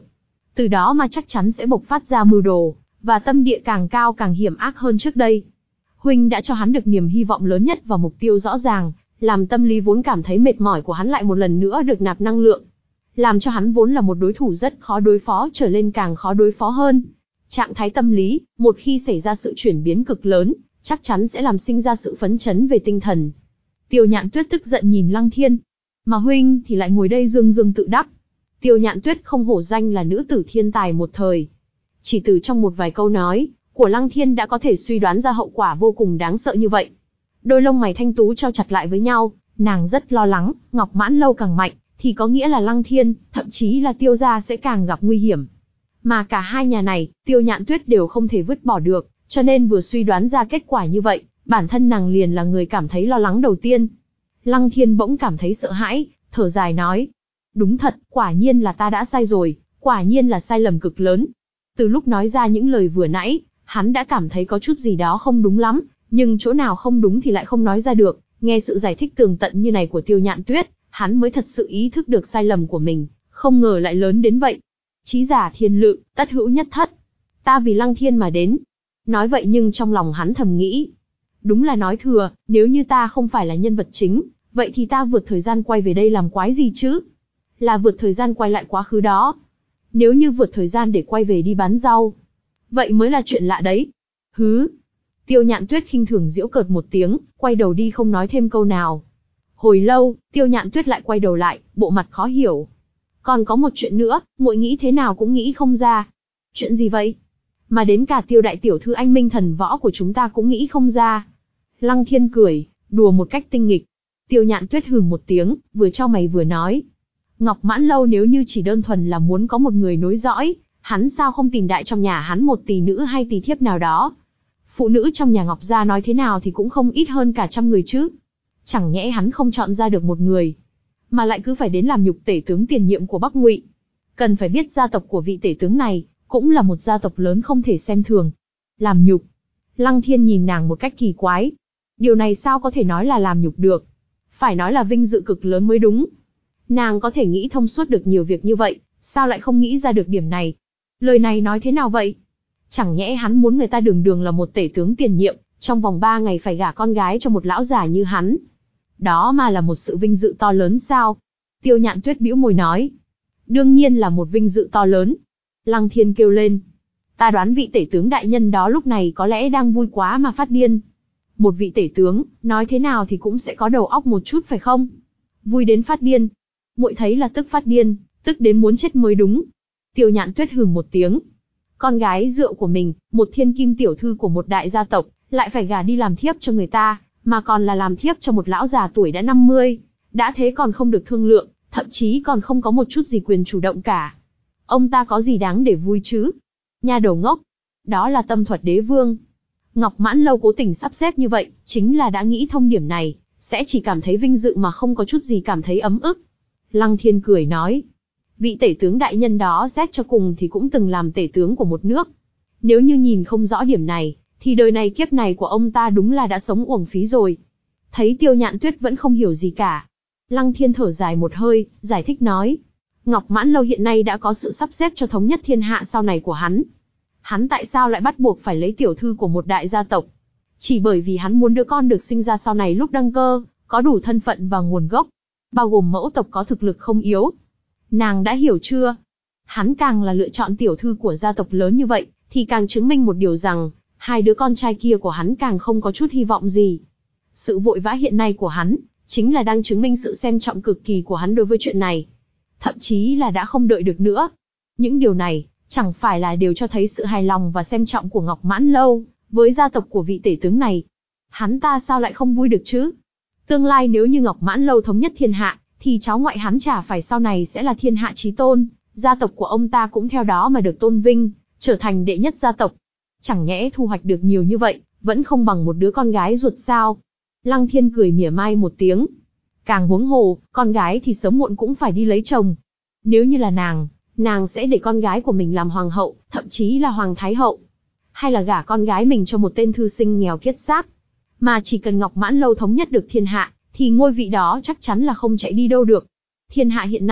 từ đó mà chắc chắn sẽ bộc phát ra mưu đồ, và tâm địa càng cao càng hiểm ác hơn trước đây. Huynh đã cho hắn được niềm hy vọng lớn nhất và mục tiêu rõ ràng, làm tâm lý vốn cảm thấy mệt mỏi của hắn lại một lần nữa được nạp năng lượng, làm cho hắn vốn là một đối thủ rất khó đối phó trở lên càng khó đối phó hơn. Trạng thái tâm lý, một khi xảy ra sự chuyển biến cực lớn, chắc chắn sẽ làm sinh ra sự phấn chấn về tinh thần. Tiêu Nhạn Tuyết tức giận nhìn Lăng Thiên, mà huynh thì lại ngồi đây dương dương tự đắc. Tiêu Nhạn Tuyết không hổ danh là nữ tử thiên tài một thời. Chỉ từ trong một vài câu nói của Lăng Thiên đã có thể suy đoán ra hậu quả vô cùng đáng sợ như vậy. Đôi lông mày thanh tú trao chặt lại với nhau, nàng rất lo lắng, Ngọc Mãn Lâu càng mạnh, thì có nghĩa là Lăng Thiên, thậm chí là Tiêu gia sẽ càng gặp nguy hiểm. Mà cả hai nhà này, Tiêu Nhạn Tuyết đều không thể vứt bỏ được, cho nên vừa suy đoán ra kết quả như vậy, bản thân nàng liền là người cảm thấy lo lắng đầu tiên. Lăng Thiên bỗng cảm thấy sợ hãi, thở dài nói. Đúng thật, quả nhiên là ta đã sai rồi, quả nhiên là sai lầm cực lớn. Từ lúc nói ra những lời vừa nãy, hắn đã cảm thấy có chút gì đó không đúng lắm, nhưng chỗ nào không đúng thì lại không nói ra được. Nghe sự giải thích tường tận như này của Tiêu Nhạn Tuyết, hắn mới thật sự ý thức được sai lầm của mình, không ngờ lại lớn đến vậy. Chí giả thiên lự, tất hữu nhất thất. Ta vì Lăng Thiên mà đến. Nói vậy nhưng trong lòng hắn thầm nghĩ. Đúng là nói thừa, nếu như ta không phải là nhân vật chính, vậy thì ta vượt thời gian quay về đây làm quái gì chứ? Là vượt thời gian quay lại quá khứ đó. Nếu như vượt thời gian để quay về đi bán rau, vậy mới là chuyện lạ đấy. Hứ. Tiêu Nhạn Tuyết khinh thường giễu cợt một tiếng, quay đầu đi không nói thêm câu nào. Hồi lâu, Tiêu Nhạn Tuyết lại quay đầu lại, bộ mặt khó hiểu. Còn có một chuyện nữa, muội nghĩ thế nào cũng nghĩ không ra. Chuyện gì vậy? Mà đến cả Tiêu đại tiểu thư anh minh thần võ của chúng ta cũng nghĩ không ra. Lăng Thiên cười, đùa một cách tinh nghịch. Tiêu Nhạn Tuyết hừ một tiếng, vừa chau mày vừa nói. Ngọc Mãn Lâu nếu như chỉ đơn thuần là muốn có một người nối dõi, hắn sao không tìm đại trong nhà hắn một tỷ nữ hay tỷ thiếp nào đó? Phụ nữ trong nhà Ngọc gia nói thế nào thì cũng không ít hơn cả trăm người chứ. Chẳng nhẽ hắn không chọn ra được một người, mà lại cứ phải đến làm nhục tể tướng tiền nhiệm của Bắc Ngụy. Cần phải biết gia tộc của vị tể tướng này cũng là một gia tộc lớn không thể xem thường. Làm nhục? Lăng Thiên nhìn nàng một cách kỳ quái. Điều này sao có thể nói là làm nhục được? Phải nói là vinh dự cực lớn mới đúng. Nàng có thể nghĩ thông suốt được nhiều việc như vậy, sao lại không nghĩ ra được điểm này? Lời này nói thế nào vậy? Chẳng nhẽ hắn muốn người ta đường đường là một tể tướng tiền nhiệm, trong vòng ba ngày phải gả con gái cho một lão già như hắn? Đó mà là một sự vinh dự to lớn sao? Tiêu Nhạn Tuyết bĩu môi nói. Đương nhiên là một vinh dự to lớn. Lăng Thiên kêu lên. Ta đoán vị tể tướng đại nhân đó lúc này có lẽ đang vui quá mà phát điên. Một vị tể tướng, nói thế nào thì cũng sẽ có đầu óc một chút phải không? Vui đến phát điên. Muội thấy là tức phát điên, tức đến muốn chết mới đúng. Tiêu Nhạn Tuyết hừ một tiếng. Con gái rượu của mình, một thiên kim tiểu thư của một đại gia tộc, lại phải gả đi làm thiếp cho người ta, mà còn là làm thiếp cho một lão già tuổi đã năm mươi. Đã thế còn không được thương lượng, thậm chí còn không có một chút gì quyền chủ động cả. Ông ta có gì đáng để vui chứ? Nha đầu ngốc. Đó là tâm thuật đế vương. Ngọc Mãn Lâu cố tình sắp xếp như vậy, chính là đã nghĩ thông điểm này, sẽ chỉ cảm thấy vinh dự mà không có chút gì cảm thấy ấm ức. Lăng Thiên cười nói. Vị tể tướng đại nhân đó xét cho cùng thì cũng từng làm tể tướng của một nước. Nếu như nhìn không rõ điểm này, thì đời này kiếp này của ông ta đúng là đã sống uổng phí rồi. Thấy Tiêu Nhạn Tuyết vẫn không hiểu gì cả. Lăng Thiên thở dài một hơi, giải thích nói. Ngọc Mãn Lâu hiện nay đã có sự sắp xếp cho thống nhất thiên hạ sau này của hắn. Hắn tại sao lại bắt buộc phải lấy tiểu thư của một đại gia tộc? Chỉ bởi vì hắn muốn đứa con được sinh ra sau này lúc đăng cơ, có đủ thân phận và nguồn gốc, bao gồm mẫu tộc có thực lực không yếu. Nàng đã hiểu chưa? Hắn càng là lựa chọn tiểu thư của gia tộc lớn như vậy, thì càng chứng minh một điều rằng, hai đứa con trai kia của hắn càng không có chút hy vọng gì. Sự vội vã hiện nay của hắn, chính là đang chứng minh sự xem trọng cực kỳ của hắn đối với chuyện này. Thậm chí là đã không đợi được nữa. Những điều này, chẳng phải là đều cho thấy sự hài lòng và xem trọng của Ngọc Mãn Lâu, với gia tộc của vị tể tướng này. Hắn ta sao lại không vui được chứ? Tương lai nếu như Ngọc Mãn Lâu thống nhất thiên hạ, thì cháu ngoại hắn chả phải sau này sẽ là thiên hạ chí tôn, gia tộc của ông ta cũng theo đó mà được tôn vinh, trở thành đệ nhất gia tộc. Chẳng nhẽ thu hoạch được nhiều như vậy, vẫn không bằng một đứa con gái ruột sao? Lăng Thiên cười mỉa mai một tiếng. Càng huống hồ, con gái thì sớm muộn cũng phải đi lấy chồng. Nếu như là nàng, nàng sẽ để con gái của mình làm hoàng hậu, thậm chí là hoàng thái hậu. Hay là gả con gái mình cho một tên thư sinh nghèo kiết xác. Mà chỉ cần Ngọc Mãn Lâu thống nhất được thiên hạ, thì ngôi vị đó chắc chắn là không chạy đi đâu được. Thiên hạ hiện nay,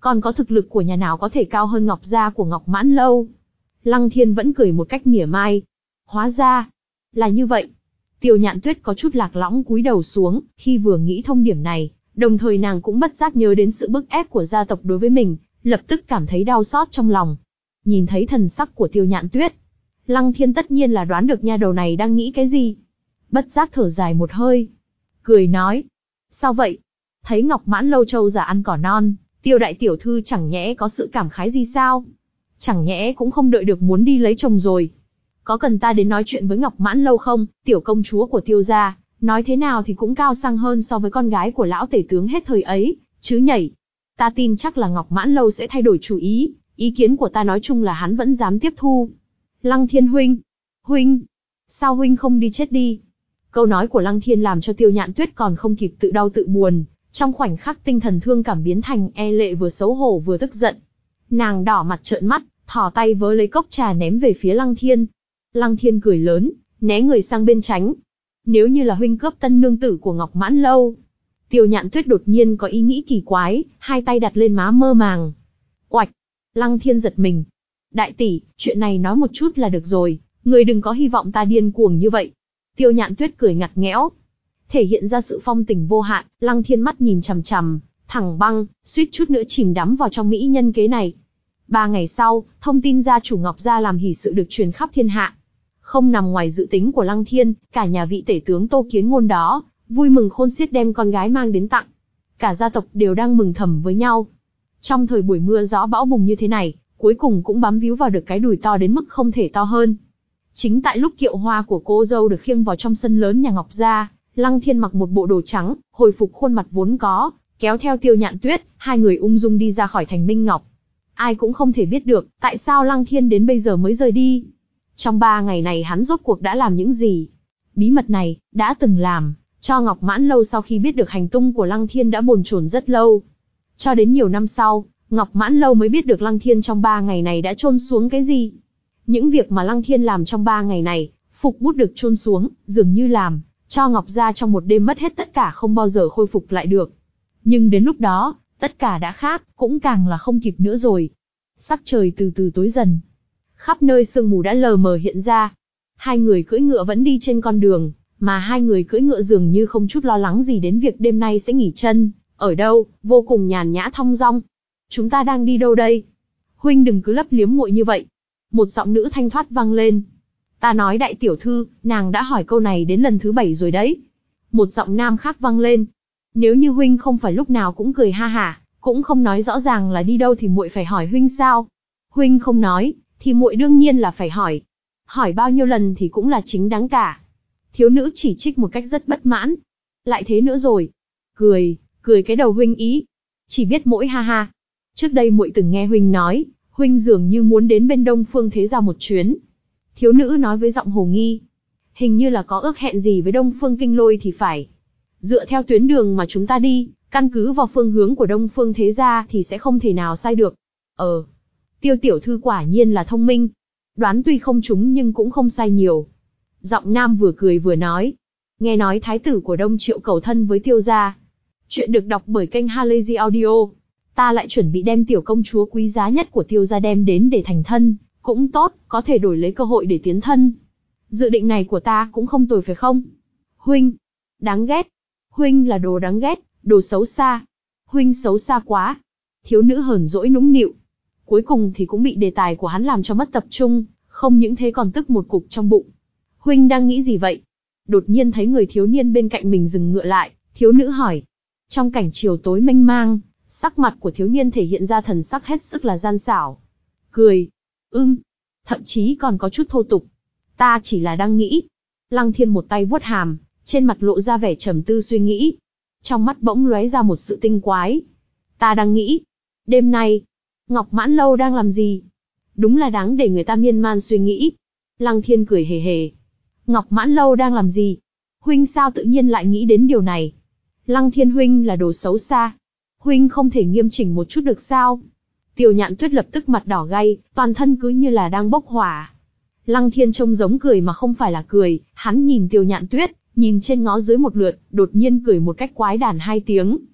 Còn có thực lực của nhà nào có thể cao hơn Ngọc gia của Ngọc Mãn Lâu? Lăng Thiên vẫn cười một cách mỉa mai. Hóa ra là như vậy. Tiêu Nhạn Tuyết có chút lạc lõng cúi đầu xuống, khi vừa nghĩ thông điểm này, đồng thời nàng cũng bất giác nhớ đến sự bức ép của gia tộc đối với mình, lập tức cảm thấy đau xót trong lòng. Nhìn thấy thần sắc của Tiêu Nhạn Tuyết, Lăng Thiên tất nhiên là đoán được nha đầu này đang nghĩ cái gì. Bất giác thở dài một hơi, cười nói: sao vậy? Thấy Ngọc Mãn Lâu trâu già ăn cỏ non, Tiêu đại tiểu thư chẳng nhẽ có sự cảm khái gì sao? Chẳng nhẽ cũng không đợi được muốn đi lấy chồng rồi? Có cần ta đến nói chuyện với Ngọc Mãn Lâu không? Tiểu công chúa của Tiêu gia, nói thế nào thì cũng cao sang hơn so với con gái của lão tể tướng hết thời ấy, chứ nhảy. Ta tin chắc là Ngọc Mãn Lâu sẽ thay đổi chủ ý, ý kiến của ta nói chung là hắn vẫn dám tiếp thu. Lăng Thiên huynh, huynh, sao huynh không đi chết đi? Câu nói của Lăng Thiên làm cho Tiêu Nhạn Tuyết còn không kịp tự đau tự buồn, trong khoảnh khắc tinh thần thương cảm biến thành e lệ, vừa xấu hổ vừa tức giận. Nàng đỏ mặt trợn mắt, thò tay vớ lấy cốc trà ném về phía Lăng Thiên. Lăng Thiên cười lớn, né người sang bên tránh. Nếu như là huynh cướp tân nương tử của Ngọc Mãn Lâu. Tiêu Nhạn Tuyết đột nhiên có ý nghĩ kỳ quái, hai tay đặt lên má mơ màng. Oạch! Lăng Thiên giật mình. Đại tỷ, chuyện này nói một chút là được rồi, người đừng có hy vọng ta điên cuồng như vậy. Tiêu Nhạn Tuyết cười ngặt nghẽo, thể hiện ra sự phong tình vô hạn. Lăng Thiên mắt nhìn chằm chằm, thẳng băng, suýt chút nữa chìm đắm vào trong mỹ nhân kế này. Ba ngày sau, thông tin gia chủ Ngọc gia làm hỷ sự được truyền khắp thiên hạ. Không nằm ngoài dự tính của Lăng Thiên, cả nhà vị tể tướng Tô Kiến Ngôn đó, vui mừng khôn xiết đem con gái mang đến tặng. Cả gia tộc đều đang mừng thầm với nhau. Trong thời buổi mưa gió bão bùng như thế này, cuối cùng cũng bám víu vào được cái đùi to đến mức không thể to hơn. Chính tại lúc kiệu hoa của cô dâu được khiêng vào trong sân lớn nhà Ngọc gia, Lăng Thiên mặc một bộ đồ trắng, hồi phục khuôn mặt vốn có, kéo theo Tiêu Nhạn Tuyết, hai người ung dung đi ra khỏi thành Minh Ngọc. Ai cũng không thể biết được, tại sao Lăng Thiên đến bây giờ mới rời đi. Trong ba ngày này hắn rốt cuộc đã làm những gì? Bí mật này, đã từng làm cho Ngọc Mãn Lâu sau khi biết được hành tung của Lăng Thiên đã bồn chồn rất lâu. Cho đến nhiều năm sau, Ngọc Mãn Lâu mới biết được Lăng Thiên trong ba ngày này đã chôn xuống cái gì. Những việc mà Lăng Thiên làm trong ba ngày này, phục bút được chôn xuống, dường như làm cho Ngọc gia trong một đêm mất hết tất cả, không bao giờ khôi phục lại được. Nhưng đến lúc đó, tất cả đã khác, cũng càng là không kịp nữa rồi. Sắc trời từ từ tối dần, khắp nơi sương mù đã lờ mờ hiện ra. Hai người cưỡi ngựa vẫn đi trên con đường, mà hai người cưỡi ngựa dường như không chút lo lắng gì đến việc đêm nay sẽ nghỉ chân, ở đâu, vô cùng nhàn nhã thong dong. Chúng ta đang đi đâu đây? Huynh đừng cứ lấp liếm muội như vậy. Một giọng nữ thanh thoát vang lên. Ta nói đại tiểu thư, nàng đã hỏi câu này đến lần thứ bảy rồi đấy. Một giọng nam khác vang lên. Nếu như huynh không phải lúc nào cũng cười ha hả, cũng không nói rõ ràng là đi đâu thì muội phải hỏi huynh sao? Huynh không nói, thì muội đương nhiên là phải hỏi. Hỏi bao nhiêu lần thì cũng là chính đáng cả. Thiếu nữ chỉ trích một cách rất bất mãn. Lại thế nữa rồi. Cười, cười cái đầu huynh ý. Chỉ biết mỗi ha ha. Trước đây muội từng nghe huynh nói, huynh dường như muốn đến bên Đông Phương Thế Gia một chuyến. Thiếu nữ nói với giọng hồ nghi. Hình như là có ước hẹn gì với Đông Phương Kinh Lôi thì phải. Dựa theo tuyến đường mà chúng ta đi, căn cứ vào phương hướng của Đông Phương Thế Gia thì sẽ không thể nào sai được. Ờ, Tiêu tiểu thư quả nhiên là thông minh. Đoán tuy không trúng nhưng cũng không sai nhiều. Giọng nam vừa cười vừa nói. Nghe nói thái tử của Đông Triệu cầu thân với Tiêu gia. Chuyện được đọc bởi kênh Halazy Audio. Ta lại chuẩn bị đem tiểu công chúa quý giá nhất của Tiêu gia đem đến để thành thân. Cũng tốt, có thể đổi lấy cơ hội để tiến thân. Dự định này của ta cũng không tồi phải không? Huynh, đáng ghét. Huynh là đồ đáng ghét, đồ xấu xa. Huynh xấu xa quá. Thiếu nữ hờn dỗi nũng nịu. Cuối cùng thì cũng bị đề tài của hắn làm cho mất tập trung, không những thế còn tức một cục trong bụng. Huynh đang nghĩ gì vậy? Đột nhiên thấy người thiếu niên bên cạnh mình dừng ngựa lại, thiếu nữ hỏi. Trong cảnh chiều tối mênh mang, sắc mặt của thiếu niên thể hiện ra thần sắc hết sức là gian xảo. Cười. Ưm. Thậm chí còn có chút thô tục. Ta chỉ là đang nghĩ. Lăng Thiên một tay vuốt hàm, trên mặt lộ ra vẻ trầm tư suy nghĩ. Trong mắt bỗng lóe ra một sự tinh quái. Ta đang nghĩ. Đêm nay, Ngọc Mãn Lâu đang làm gì? Đúng là đáng để người ta miên man suy nghĩ. Lăng Thiên cười hề hề. Ngọc Mãn Lâu đang làm gì? Huynh sao tự nhiên lại nghĩ đến điều này? Lăng Thiên huynh là đồ xấu xa. Huynh không thể nghiêm chỉnh một chút được sao? Tiêu Nhạn Tuyết lập tức mặt đỏ gay, toàn thân cứ như là đang bốc hỏa. Lăng Thiên trông giống cười mà không phải là cười, hắn nhìn Tiêu Nhạn Tuyết, nhìn trên ngó dưới một lượt, đột nhiên cười một cách quái đản hai tiếng.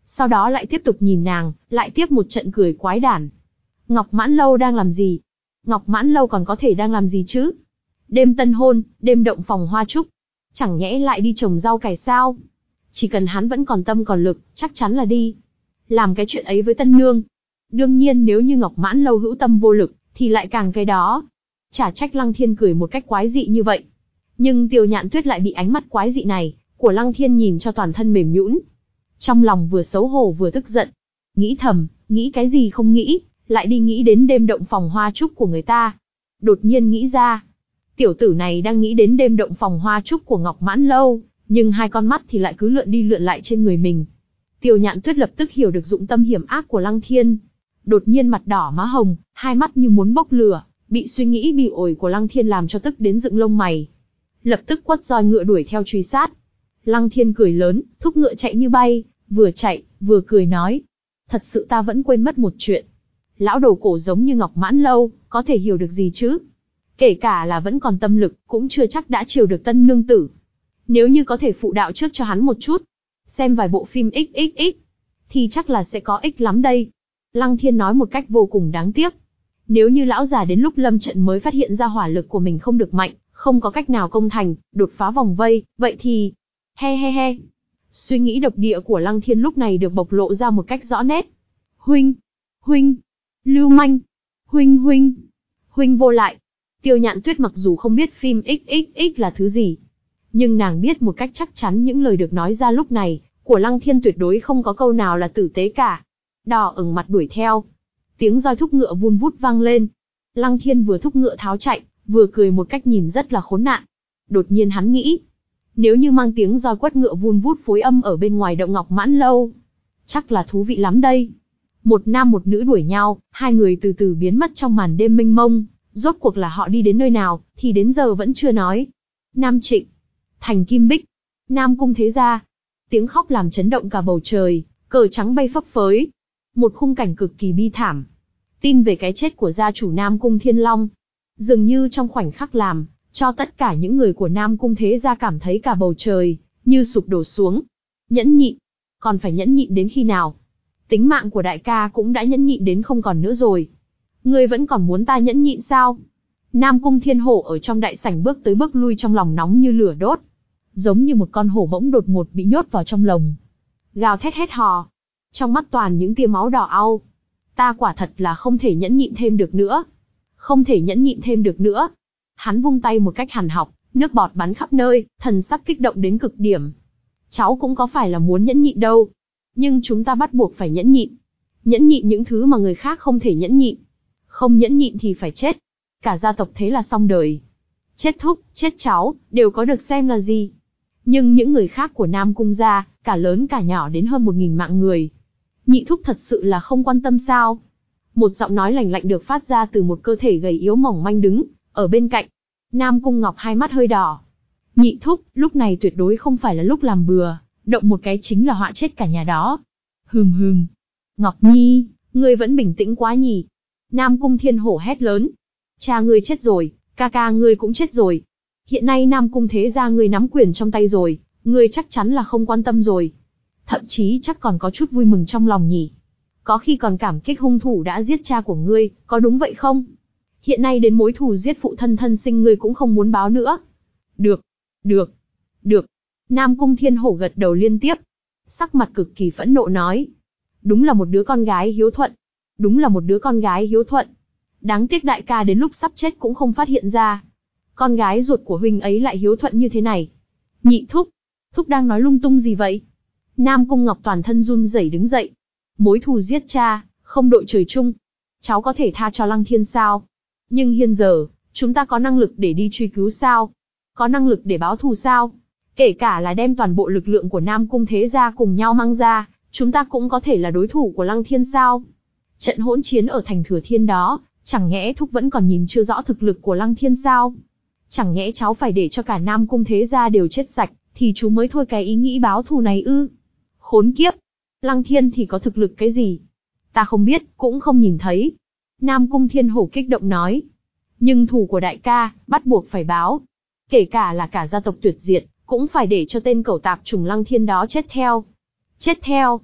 Sau đó lại tiếp tục nhìn nàng, lại tiếp một trận cười quái đản. Ngọc Mãn Lâu đang làm gì? Ngọc Mãn Lâu còn có thể đang làm gì chứ? Đêm tân hôn, đêm động phòng hoa trúc. Chẳng nhẽ lại đi trồng rau cải sao? Chỉ cần hắn vẫn còn tâm còn lực, chắc chắn là đi làm cái chuyện ấy với tân nương. Đương nhiên nếu như Ngọc Mãn Lâu hữu tâm vô lực, thì lại càng cái đó. Chả trách Lăng Thiên cười một cách quái dị như vậy. Nhưng Tiêu Nhạn Tuyết lại bị ánh mắt quái dị này của Lăng Thiên nhìn cho toàn thân mềm nhũn. Trong lòng vừa xấu hổ vừa tức giận. Nghĩ thầm, nghĩ cái gì không nghĩ, lại đi nghĩ đến đêm động phòng hoa trúc của người ta. Đột nhiên nghĩ ra, tiểu tử này đang nghĩ đến đêm động phòng hoa trúc của Ngọc Mãn Lâu, nhưng hai con mắt thì lại cứ lượn đi lượn lại trên người mình. Tiêu Nhạn Tuyết lập tức hiểu được dụng tâm hiểm ác của Lăng Thiên. Đột nhiên mặt đỏ má hồng, hai mắt như muốn bốc lửa, bị suy nghĩ bỉ ổi của Lăng Thiên làm cho tức đến dựng lông mày. Lập tức quất roi ngựa đuổi theo truy sát. Lăng Thiên cười lớn, thúc ngựa chạy như bay, vừa chạy, vừa cười nói. Thật sự ta vẫn quên mất một chuyện. Lão đầu cổ giống như Ngọc Mãn Lâu, có thể hiểu được gì chứ? Kể cả là vẫn còn tâm lực, cũng chưa chắc đã chiều được tân nương tử. Nếu như có thể phụ đạo trước cho hắn một chút, xem vài bộ phim ích ích ích, thì chắc là sẽ có ích lắm đây. Lăng Thiên nói một cách vô cùng đáng tiếc. Nếu như lão già đến lúc lâm trận mới phát hiện ra hỏa lực của mình không được mạnh, không có cách nào công thành, đột phá vòng vây, vậy thì... He he he. Suy nghĩ độc địa của Lăng Thiên lúc này được bộc lộ ra một cách rõ nét. Huynh! Huynh! Lưu manh! Huynh huynh! Huynh vô lại! Tiêu Nhạn Tuyết mặc dù không biết phim ích ích ích là thứ gì, nhưng nàng biết một cách chắc chắn những lời được nói ra lúc này, của Lăng Thiên tuyệt đối không có câu nào là tử tế cả. Đỏ ửng mặt đuổi theo. Tiếng roi thúc ngựa vun vút vang lên. Lăng Thiên vừa thúc ngựa tháo chạy, vừa cười một cách nhìn rất là khốn nạn. Đột nhiên hắn nghĩ, nếu như mang tiếng roi quất ngựa vun vút phối âm ở bên ngoài động Ngọc Mãn Lâu, chắc là thú vị lắm đây. Một nam một nữ đuổi nhau, hai người từ từ biến mất trong màn đêm mênh mông. Rốt cuộc là họ đi đến nơi nào, thì đến giờ vẫn chưa nói. Nam Trịnh, thành Kim Bích, Nam Cung Thế Gia. Tiếng khóc làm chấn động cả bầu trời, cờ trắng bay phấp phới. Một khung cảnh cực kỳ bi thảm. Tin về cái chết của gia chủ Nam Cung Thiên Long. Dường như trong khoảnh khắc làm, cho tất cả những người của Nam Cung Thế Gia cảm thấy cả bầu trời, như sụp đổ xuống. Nhẫn nhịn. Còn phải nhẫn nhịn đến khi nào? Tính mạng của đại ca cũng đã nhẫn nhịn đến không còn nữa rồi. Ngươi vẫn còn muốn ta nhẫn nhịn sao? Nam Cung Thiên Hổ ở trong đại sảnh bước tới bước lui trong lòng nóng như lửa đốt. Giống như một con hổ bỗng đột ngột bị nhốt vào trong lồng. Gào thét hét hò. Trong mắt toàn những tia máu đỏ au. Ta quả thật là không thể nhẫn nhịn thêm được nữa. Không thể nhẫn nhịn thêm được nữa. Hắn vung tay một cách hàn học, nước bọt bắn khắp nơi, thần sắc kích động đến cực điểm. Cháu cũng có phải là muốn nhẫn nhịn đâu. Nhưng chúng ta bắt buộc phải nhẫn nhịn. Nhẫn nhịn những thứ mà người khác không thể nhẫn nhịn. Không nhẫn nhịn thì phải chết. Cả gia tộc thế là xong đời. Chết thúc, chết cháu, đều có được xem là gì. Nhưng những người khác của Nam Cung gia, cả lớn cả nhỏ đến hơn một nghìn mạng người. Nhị thúc thật sự là không quan tâm sao? Một giọng nói lạnh lạnh được phát ra từ một cơ thể gầy yếu mỏng manh đứng ở bên cạnh. Nam Cung Ngọc hai mắt hơi đỏ. Nhị thúc, lúc này tuyệt đối không phải là lúc làm bừa, động một cái chính là họa chết cả nhà đó. Hừm hừm. Ngọc Nhi, ngươi vẫn bình tĩnh quá nhỉ? Nam Cung Thiên Hổ hét lớn. Cha ngươi chết rồi, ca ca ngươi cũng chết rồi. Hiện nay Nam Cung Thế Gia ngươi nắm quyền trong tay rồi, ngươi chắc chắn là không quan tâm rồi. Thậm chí chắc còn có chút vui mừng trong lòng nhỉ. Có khi còn cảm kích hung thủ đã giết cha của ngươi, có đúng vậy không? Hiện nay đến mối thù giết phụ thân thân sinh ngươi cũng không muốn báo nữa. Được, được, được. Nam Cung Thiên Hổ gật đầu liên tiếp. Sắc mặt cực kỳ phẫn nộ nói. Đúng là một đứa con gái hiếu thuận. Đúng là một đứa con gái hiếu thuận. Đáng tiếc đại ca đến lúc sắp chết cũng không phát hiện ra. Con gái ruột của huynh ấy lại hiếu thuận như thế này. Nhị thúc, thúc đang nói lung tung gì vậy? Nam Cung Ngọc toàn thân run rẩy đứng dậy. Mối thù giết cha, không đội trời chung. Cháu có thể tha cho Lăng Thiên sao? Nhưng hiện giờ, chúng ta có năng lực để đi truy cứu sao? Có năng lực để báo thù sao? Kể cả là đem toàn bộ lực lượng của Nam Cung Thế Gia cùng nhau mang ra, chúng ta cũng có thể là đối thủ của Lăng Thiên sao? Trận hỗn chiến ở thành Thừa Thiên đó, chẳng nhẽ thúc vẫn còn nhìn chưa rõ thực lực của Lăng Thiên sao? Chẳng nhẽ cháu phải để cho cả Nam Cung Thế Gia đều chết sạch, thì chú mới thôi cái ý nghĩ báo thù này ư? Khốn kiếp! Lăng Thiên thì có thực lực cái gì? Ta không biết, cũng không nhìn thấy. Nam Cung Thiên Hổ kích động nói. Nhưng thù của đại ca, bắt buộc phải báo. Kể cả là cả gia tộc tuyệt diệt, cũng phải để cho tên cẩu tạp trùng Lăng Thiên đó chết theo. Chết theo.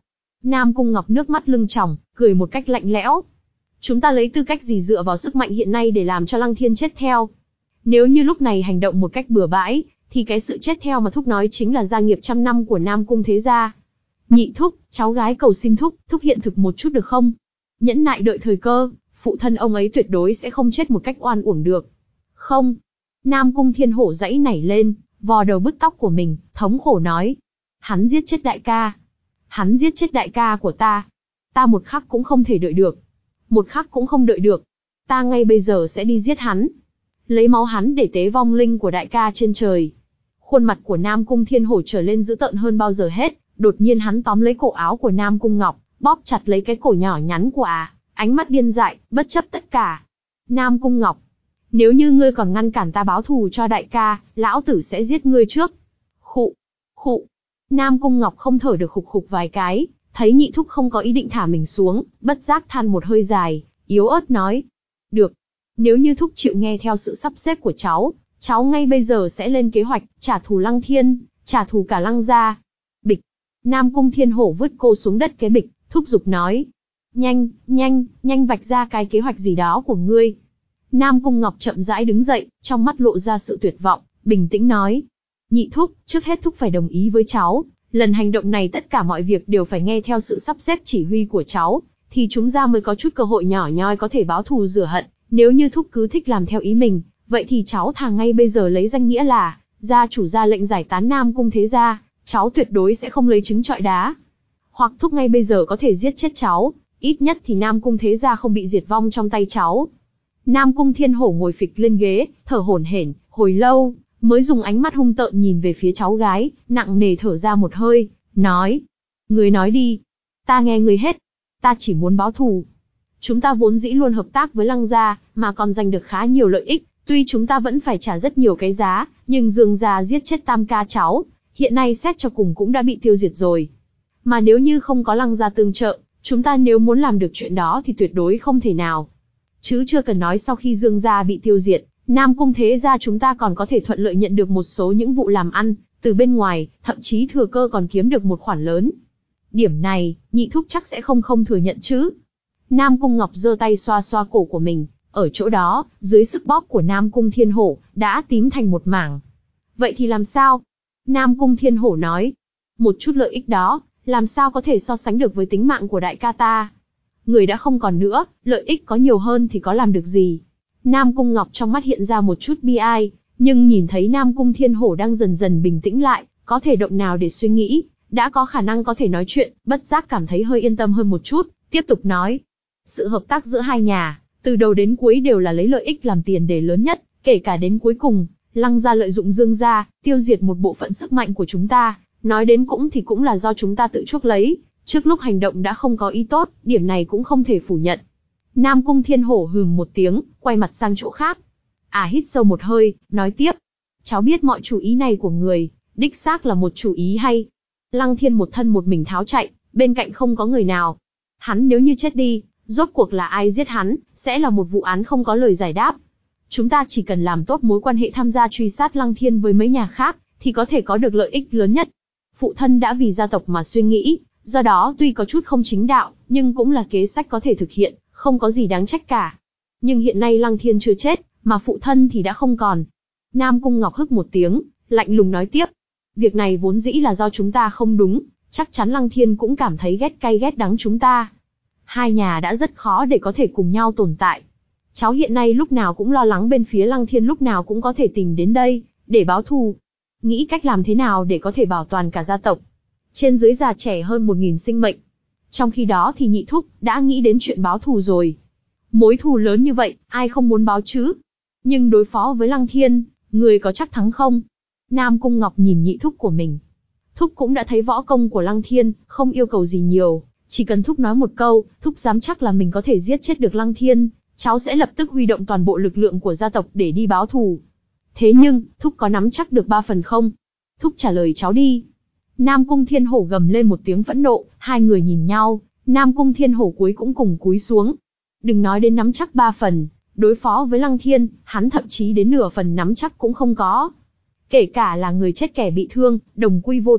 Nam Cung Ngọc nước mắt lưng tròng, cười một cách lạnh lẽo. Chúng ta lấy tư cách gì dựa vào sức mạnh hiện nay để làm cho Lăng Thiên chết theo? Nếu như lúc này hành động một cách bừa bãi, thì cái sự chết theo mà thúc nói chính là gia nghiệp trăm năm của Nam Cung thế gia. Nhị thúc, cháu gái cầu xin thúc, thúc hiện thực một chút được không? Nhẫn nại đợi thời cơ, phụ thân ông ấy tuyệt đối sẽ không chết một cách oan uổng được. Không. Nam Cung Thiên Hổ giãy nảy lên, vò đầu bứt tóc của mình, thống khổ nói. Hắn giết chết đại ca. Hắn giết chết đại ca của ta. Ta một khắc cũng không thể đợi được. Một khắc cũng không đợi được. Ta ngay bây giờ sẽ đi giết hắn. Lấy máu hắn để tế vong linh của đại ca trên trời. Khuôn mặt của Nam Cung Thiên Hổ trở lên dữ tợn hơn bao giờ hết, đột nhiên hắn tóm lấy cổ áo của Nam Cung Ngọc, bóp chặt lấy cái cổ nhỏ nhắn của ả, ánh mắt điên dại, bất chấp tất cả. Nam Cung Ngọc, nếu như ngươi còn ngăn cản ta báo thù cho đại ca, lão tử sẽ giết ngươi trước. Khụ, khụ. Nam Cung Ngọc không thở được khục khục vài cái, thấy nhị thúc không có ý định thả mình xuống, bất giác than một hơi dài, yếu ớt nói. Được, nếu như thúc chịu nghe theo sự sắp xếp của cháu, cháu ngay bây giờ sẽ lên kế hoạch, trả thù Lăng Thiên, trả thù cả Lăng gia. Bịch. Nam Cung Thiên Hổ vứt cô xuống đất cái bịch, thúc giục nói. Nhanh, nhanh, nhanh vạch ra cái kế hoạch gì đó của ngươi. Nam Cung Ngọc chậm rãi đứng dậy, trong mắt lộ ra sự tuyệt vọng, bình tĩnh nói. Nhị thúc, trước hết thúc phải đồng ý với cháu, lần hành động này tất cả mọi việc đều phải nghe theo sự sắp xếp chỉ huy của cháu, thì chúng ta mới có chút cơ hội nhỏ nhoi có thể báo thù rửa hận, nếu như thúc cứ thích làm theo ý mình, vậy thì cháu thà ngay bây giờ lấy danh nghĩa là, gia chủ ra lệnh giải tán Nam Cung thế gia, cháu tuyệt đối sẽ không lấy trứng trọi đá. Hoặc thúc ngay bây giờ có thể giết chết cháu, ít nhất thì Nam Cung thế gia không bị diệt vong trong tay cháu. Nam Cung Thiên Hổ ngồi phịch lên ghế, thở hổn hển, hồi lâu, mới dùng ánh mắt hung tợn nhìn về phía cháu gái, nặng nề thở ra một hơi, nói. Người nói đi. Ta nghe người hết. Ta chỉ muốn báo thù. Chúng ta vốn dĩ luôn hợp tác với Lăng gia, mà còn giành được khá nhiều lợi ích, tuy chúng ta vẫn phải trả rất nhiều cái giá, nhưng Dương gia giết chết tam ca cháu, hiện nay xét cho cùng cũng đã bị tiêu diệt rồi. Mà nếu như không có Lăng gia tương trợ, chúng ta nếu muốn làm được chuyện đó thì tuyệt đối không thể nào. Chứ chưa cần nói sau khi Dương gia bị tiêu diệt, Nam Cung thế gia chúng ta còn có thể thuận lợi nhận được một số những vụ làm ăn, từ bên ngoài, thậm chí thừa cơ còn kiếm được một khoản lớn. Điểm này, nhị thúc chắc sẽ không không thừa nhận chứ. Nam Cung Ngọc giơ tay xoa xoa cổ của mình, ở chỗ đó, dưới sức bóp của Nam Cung Thiên Hổ, đã tím thành một mảng. Vậy thì làm sao? Nam Cung Thiên Hổ nói. Một chút lợi ích đó, làm sao có thể so sánh được với tính mạng của đại ca ta? Người đã không còn nữa, lợi ích có nhiều hơn thì có làm được gì? Nam Cung Ngọc trong mắt hiện ra một chút bi ai, nhưng nhìn thấy Nam Cung Thiên Hổ đang dần dần bình tĩnh lại, có thể động nào để suy nghĩ, đã có khả năng có thể nói chuyện, bất giác cảm thấy hơi yên tâm hơn một chút, tiếp tục nói. Sự hợp tác giữa hai nhà, từ đầu đến cuối đều là lấy lợi ích làm tiền đề lớn nhất, kể cả đến cuối cùng, Lăng gia lợi dụng Dương gia, tiêu diệt một bộ phận sức mạnh của chúng ta, nói đến cũng thì cũng là do chúng ta tự chuốc lấy, trước lúc hành động đã không có ý tốt, điểm này cũng không thể phủ nhận. Nam Cung Thiên Hổ hừm một tiếng, quay mặt sang chỗ khác. À hít sâu một hơi, nói tiếp. Cháu biết mọi chủ ý này của người, đích xác là một chủ ý hay. Lăng Thiên một thân một mình tháo chạy, bên cạnh không có người nào. Hắn nếu như chết đi, rốt cuộc là ai giết hắn, sẽ là một vụ án không có lời giải đáp. Chúng ta chỉ cần làm tốt mối quan hệ tham gia truy sát Lăng Thiên với mấy nhà khác, thì có thể có được lợi ích lớn nhất. Phụ thân đã vì gia tộc mà suy nghĩ, do đó tuy có chút không chính đạo, nhưng cũng là kế sách có thể thực hiện, không có gì đáng trách cả. Nhưng hiện nay Lăng Thiên chưa chết, mà phụ thân thì đã không còn. Nam Cung Ngọc hức một tiếng, lạnh lùng nói tiếp. Việc này vốn dĩ là do chúng ta không đúng, chắc chắn Lăng Thiên cũng cảm thấy ghét cay ghét đắng chúng ta. Hai nhà đã rất khó để có thể cùng nhau tồn tại. Cháu hiện nay lúc nào cũng lo lắng bên phía Lăng Thiên lúc nào cũng có thể tìm đến đây, để báo thù. Nghĩ cách làm thế nào để có thể bảo toàn cả gia tộc. Trên dưới già trẻ hơn một nghìn sinh mệnh. Trong khi đó thì nhị thúc đã nghĩ đến chuyện báo thù rồi. Mối thù lớn như vậy, ai không muốn báo chứ? Nhưng đối phó với Lăng Thiên, người có chắc thắng không? Nam Cung Ngọc nhìn nhị thúc của mình. Thúc cũng đã thấy võ công của Lăng Thiên, không yêu cầu gì nhiều. Chỉ cần thúc nói một câu, thúc dám chắc là mình có thể giết chết được Lăng Thiên, cháu sẽ lập tức huy động toàn bộ lực lượng của gia tộc để đi báo thù. Thế nhưng, thúc có nắm chắc được ba phần không? Thúc trả lời cháu đi. Nam Cung Thiên Hổ gầm lên một tiếng phẫn nộ, hai người nhìn nhau, Nam Cung Thiên Hổ cuối cũng cùng cúi xuống. Đừng nói đến nắm chắc ba phần, đối phó với Lăng Thiên, hắn thậm chí đến nửa phần nắm chắc cũng không có. Kể cả là người chết kẻ bị thương, đồng quy vô tận,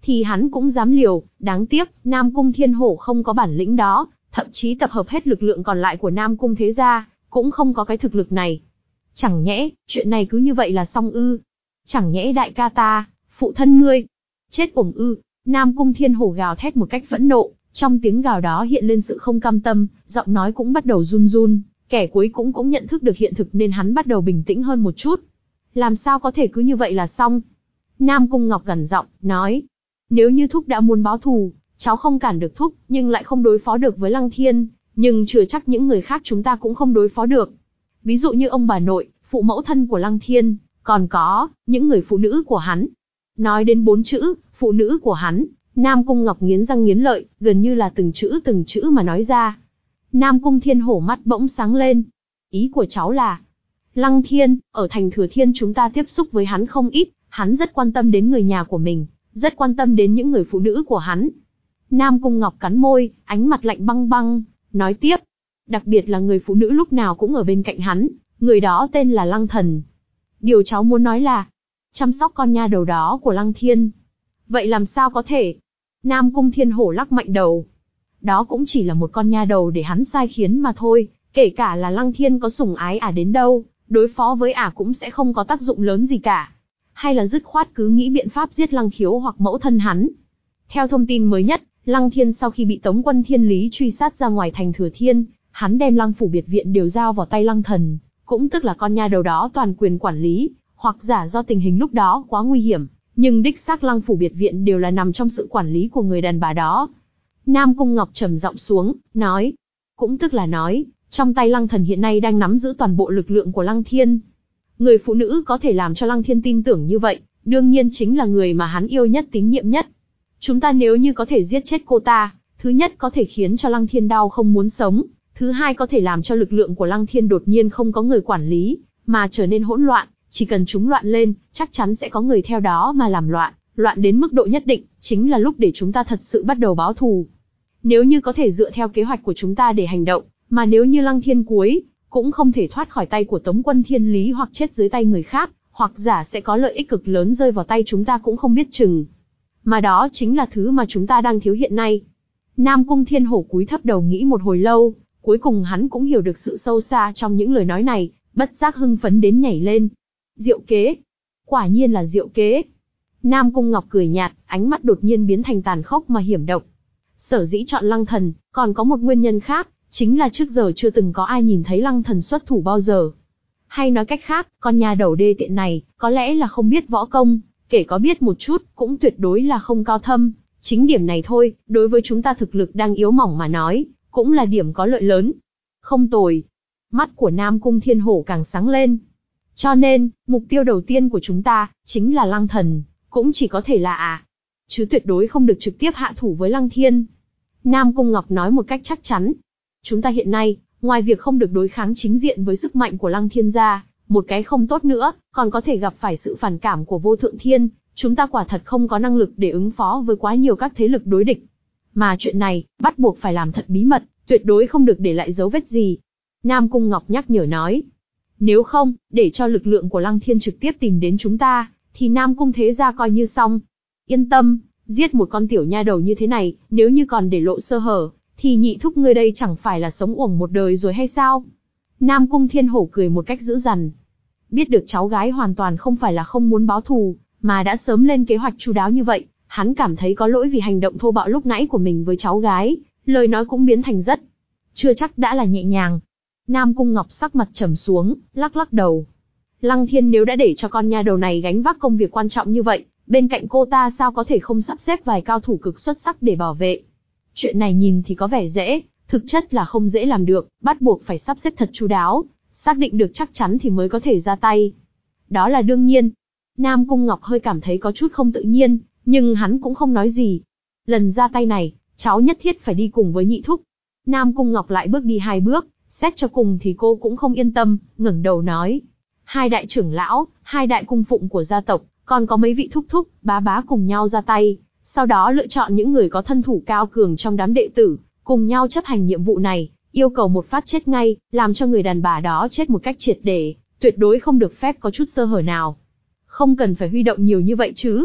thì hắn cũng dám liều, đáng tiếc, Nam Cung Thiên Hổ không có bản lĩnh đó, thậm chí tập hợp hết lực lượng còn lại của Nam Cung thế gia, cũng không có cái thực lực này. Chẳng nhẽ, chuyện này cứ như vậy là xong ư? Chẳng nhẽ đại ca ta, phụ thân ngươi, chết uổng ư? Nam Cung Thiên Hổ gào thét một cách phẫn nộ, trong tiếng gào đó hiện lên sự không cam tâm, giọng nói cũng bắt đầu run run, kẻ cuối cũng cũng nhận thức được hiện thực nên hắn bắt đầu bình tĩnh hơn một chút. Làm sao có thể cứ như vậy là xong? Nam Cung Ngọc gằn giọng, nói, nếu như thúc đã muốn báo thù, cháu không cản được thúc, nhưng lại không đối phó được với Lăng Thiên, nhưng chưa chắc những người khác chúng ta cũng không đối phó được. Ví dụ như ông bà nội, phụ mẫu thân của Lăng Thiên, còn có, những người phụ nữ của hắn. Nói đến bốn chữ, phụ nữ của hắn, Nam Cung Ngọc nghiến răng nghiến lợi, gần như là từng chữ từng chữ mà nói ra. Nam Cung Thiên Hổ mắt bỗng sáng lên. Ý của cháu là, Lăng Thiên, ở thành Thừa Thiên chúng ta tiếp xúc với hắn không ít, hắn rất quan tâm đến người nhà của mình, rất quan tâm đến những người phụ nữ của hắn. Nam Cung Ngọc cắn môi, ánh mặt lạnh băng băng, nói tiếp, đặc biệt là người phụ nữ lúc nào cũng ở bên cạnh hắn, người đó tên là Lăng Thần. Điều cháu muốn nói là, chăm sóc con nha đầu đó của Lăng Thiên. Vậy làm sao có thể? Nam Cung Thiên Hổ lắc mạnh đầu. Đó cũng chỉ là một con nha đầu để hắn sai khiến mà thôi, kể cả là Lăng Thiên có sủng ái ả đến đâu, đối phó với ả cũng sẽ không có tác dụng lớn gì cả. Hay là dứt khoát cứ nghĩ biện pháp giết Lăng Khiếu hoặc mẫu thân hắn. Theo thông tin mới nhất, Lăng Thiên sau khi bị Tống quân Thiên Lý truy sát ra ngoài thành Thừa Thiên, hắn đem Lăng phủ biệt viện đều giao vào tay Lăng Thần, cũng tức là con nha đầu đó toàn quyền quản lý, hoặc giả do tình hình lúc đó quá nguy hiểm, nhưng đích xác Lăng phủ biệt viện đều là nằm trong sự quản lý của người đàn bà đó. Nam Cung Ngọc trầm giọng xuống, nói, cũng tức là nói, trong tay Lăng Thần hiện nay đang nắm giữ toàn bộ lực lượng của Lăng Thiên. Người phụ nữ có thể làm cho Lăng Thiên tin tưởng như vậy, đương nhiên chính là người mà hắn yêu nhất tín nhiệm nhất. Chúng ta nếu như có thể giết chết cô ta, thứ nhất có thể khiến cho Lăng Thiên đau không muốn sống, thứ hai có thể làm cho lực lượng của Lăng Thiên đột nhiên không có người quản lý, mà trở nên hỗn loạn, chỉ cần chúng loạn lên, chắc chắn sẽ có người theo đó mà làm loạn, loạn đến mức độ nhất định, chính là lúc để chúng ta thật sự bắt đầu báo thù. Nếu như có thể dựa theo kế hoạch của chúng ta để hành động, mà nếu như Lăng Thiên cuối cũng không thể thoát khỏi tay của Tống quân Thiên Lý hoặc chết dưới tay người khác, hoặc giả sẽ có lợi ích cực lớn rơi vào tay chúng ta cũng không biết chừng. Mà đó chính là thứ mà chúng ta đang thiếu hiện nay. Nam Cung Thiên Hổ cúi thấp đầu nghĩ một hồi lâu, cuối cùng hắn cũng hiểu được sự sâu xa trong những lời nói này, bất giác hưng phấn đến nhảy lên. Diệu kế! Quả nhiên là diệu kế! Nam Cung Ngọc cười nhạt, ánh mắt đột nhiên biến thành tàn khốc mà hiểm độc. Sở dĩ chọn Lăng Thần, còn có một nguyên nhân khác, chính là trước giờ chưa từng có ai nhìn thấy Lăng Thần xuất thủ bao giờ. Hay nói cách khác, con nhà đầu đê tiện này, có lẽ là không biết võ công, kể có biết một chút, cũng tuyệt đối là không cao thâm. Chính điểm này thôi, đối với chúng ta thực lực đang yếu mỏng mà nói, cũng là điểm có lợi lớn. Không tồi. Mắt của Nam Cung Thiên Hổ càng sáng lên. Cho nên, mục tiêu đầu tiên của chúng ta, chính là Lăng Thần, cũng chỉ có thể là à. Chứ tuyệt đối không được trực tiếp hạ thủ với Lăng Thiên. Nam Cung Ngọc nói một cách chắc chắn. Chúng ta hiện nay, ngoài việc không được đối kháng chính diện với sức mạnh của Lăng Thiên ra, một cái không tốt nữa, còn có thể gặp phải sự phản cảm của Vô Thượng Thiên, chúng ta quả thật không có năng lực để ứng phó với quá nhiều các thế lực đối địch. Mà chuyện này, bắt buộc phải làm thật bí mật, tuyệt đối không được để lại dấu vết gì. Nam Cung Ngọc nhắc nhở nói. Nếu không, để cho lực lượng của Lăng Thiên trực tiếp tìm đến chúng ta, thì Nam Cung thế gia coi như xong. Yên tâm, giết một con tiểu nha đầu như thế này, nếu như còn để lộ sơ hở, thì nhị thúc ngươi đây chẳng phải là sống uổng một đời rồi hay sao? Nam Cung Thiên Hổ cười một cách dữ dằn. Biết được cháu gái hoàn toàn không phải là không muốn báo thù, mà đã sớm lên kế hoạch chu đáo như vậy, hắn cảm thấy có lỗi vì hành động thô bạo lúc nãy của mình với cháu gái, lời nói cũng biến thành rất, chưa chắc đã là nhẹ nhàng. Nam Cung Ngọc sắc mặt trầm xuống, lắc lắc đầu. Lăng Thiên nếu đã để cho con nha đầu này gánh vác công việc quan trọng như vậy, bên cạnh cô ta sao có thể không sắp xếp vài cao thủ cực xuất sắc để bảo vệ. Chuyện này nhìn thì có vẻ dễ, thực chất là không dễ làm được, bắt buộc phải sắp xếp thật chu đáo, xác định được chắc chắn thì mới có thể ra tay. Đó là đương nhiên. Nam Cung Ngọc hơi cảm thấy có chút không tự nhiên, nhưng hắn cũng không nói gì. Lần ra tay này, cháu nhất thiết phải đi cùng với nhị thúc. Nam Cung Ngọc lại bước đi hai bước, xét cho cùng thì cô cũng không yên tâm, ngẩng đầu nói. Hai đại trưởng lão, hai đại cung phụng của gia tộc, còn có mấy vị thúc thúc, bá bá cùng nhau ra tay, sau đó lựa chọn những người có thân thủ cao cường trong đám đệ tử, cùng nhau chấp hành nhiệm vụ này, yêu cầu một phát chết ngay, làm cho người đàn bà đó chết một cách triệt để, tuyệt đối không được phép có chút sơ hở nào. Không cần phải huy động nhiều như vậy chứ.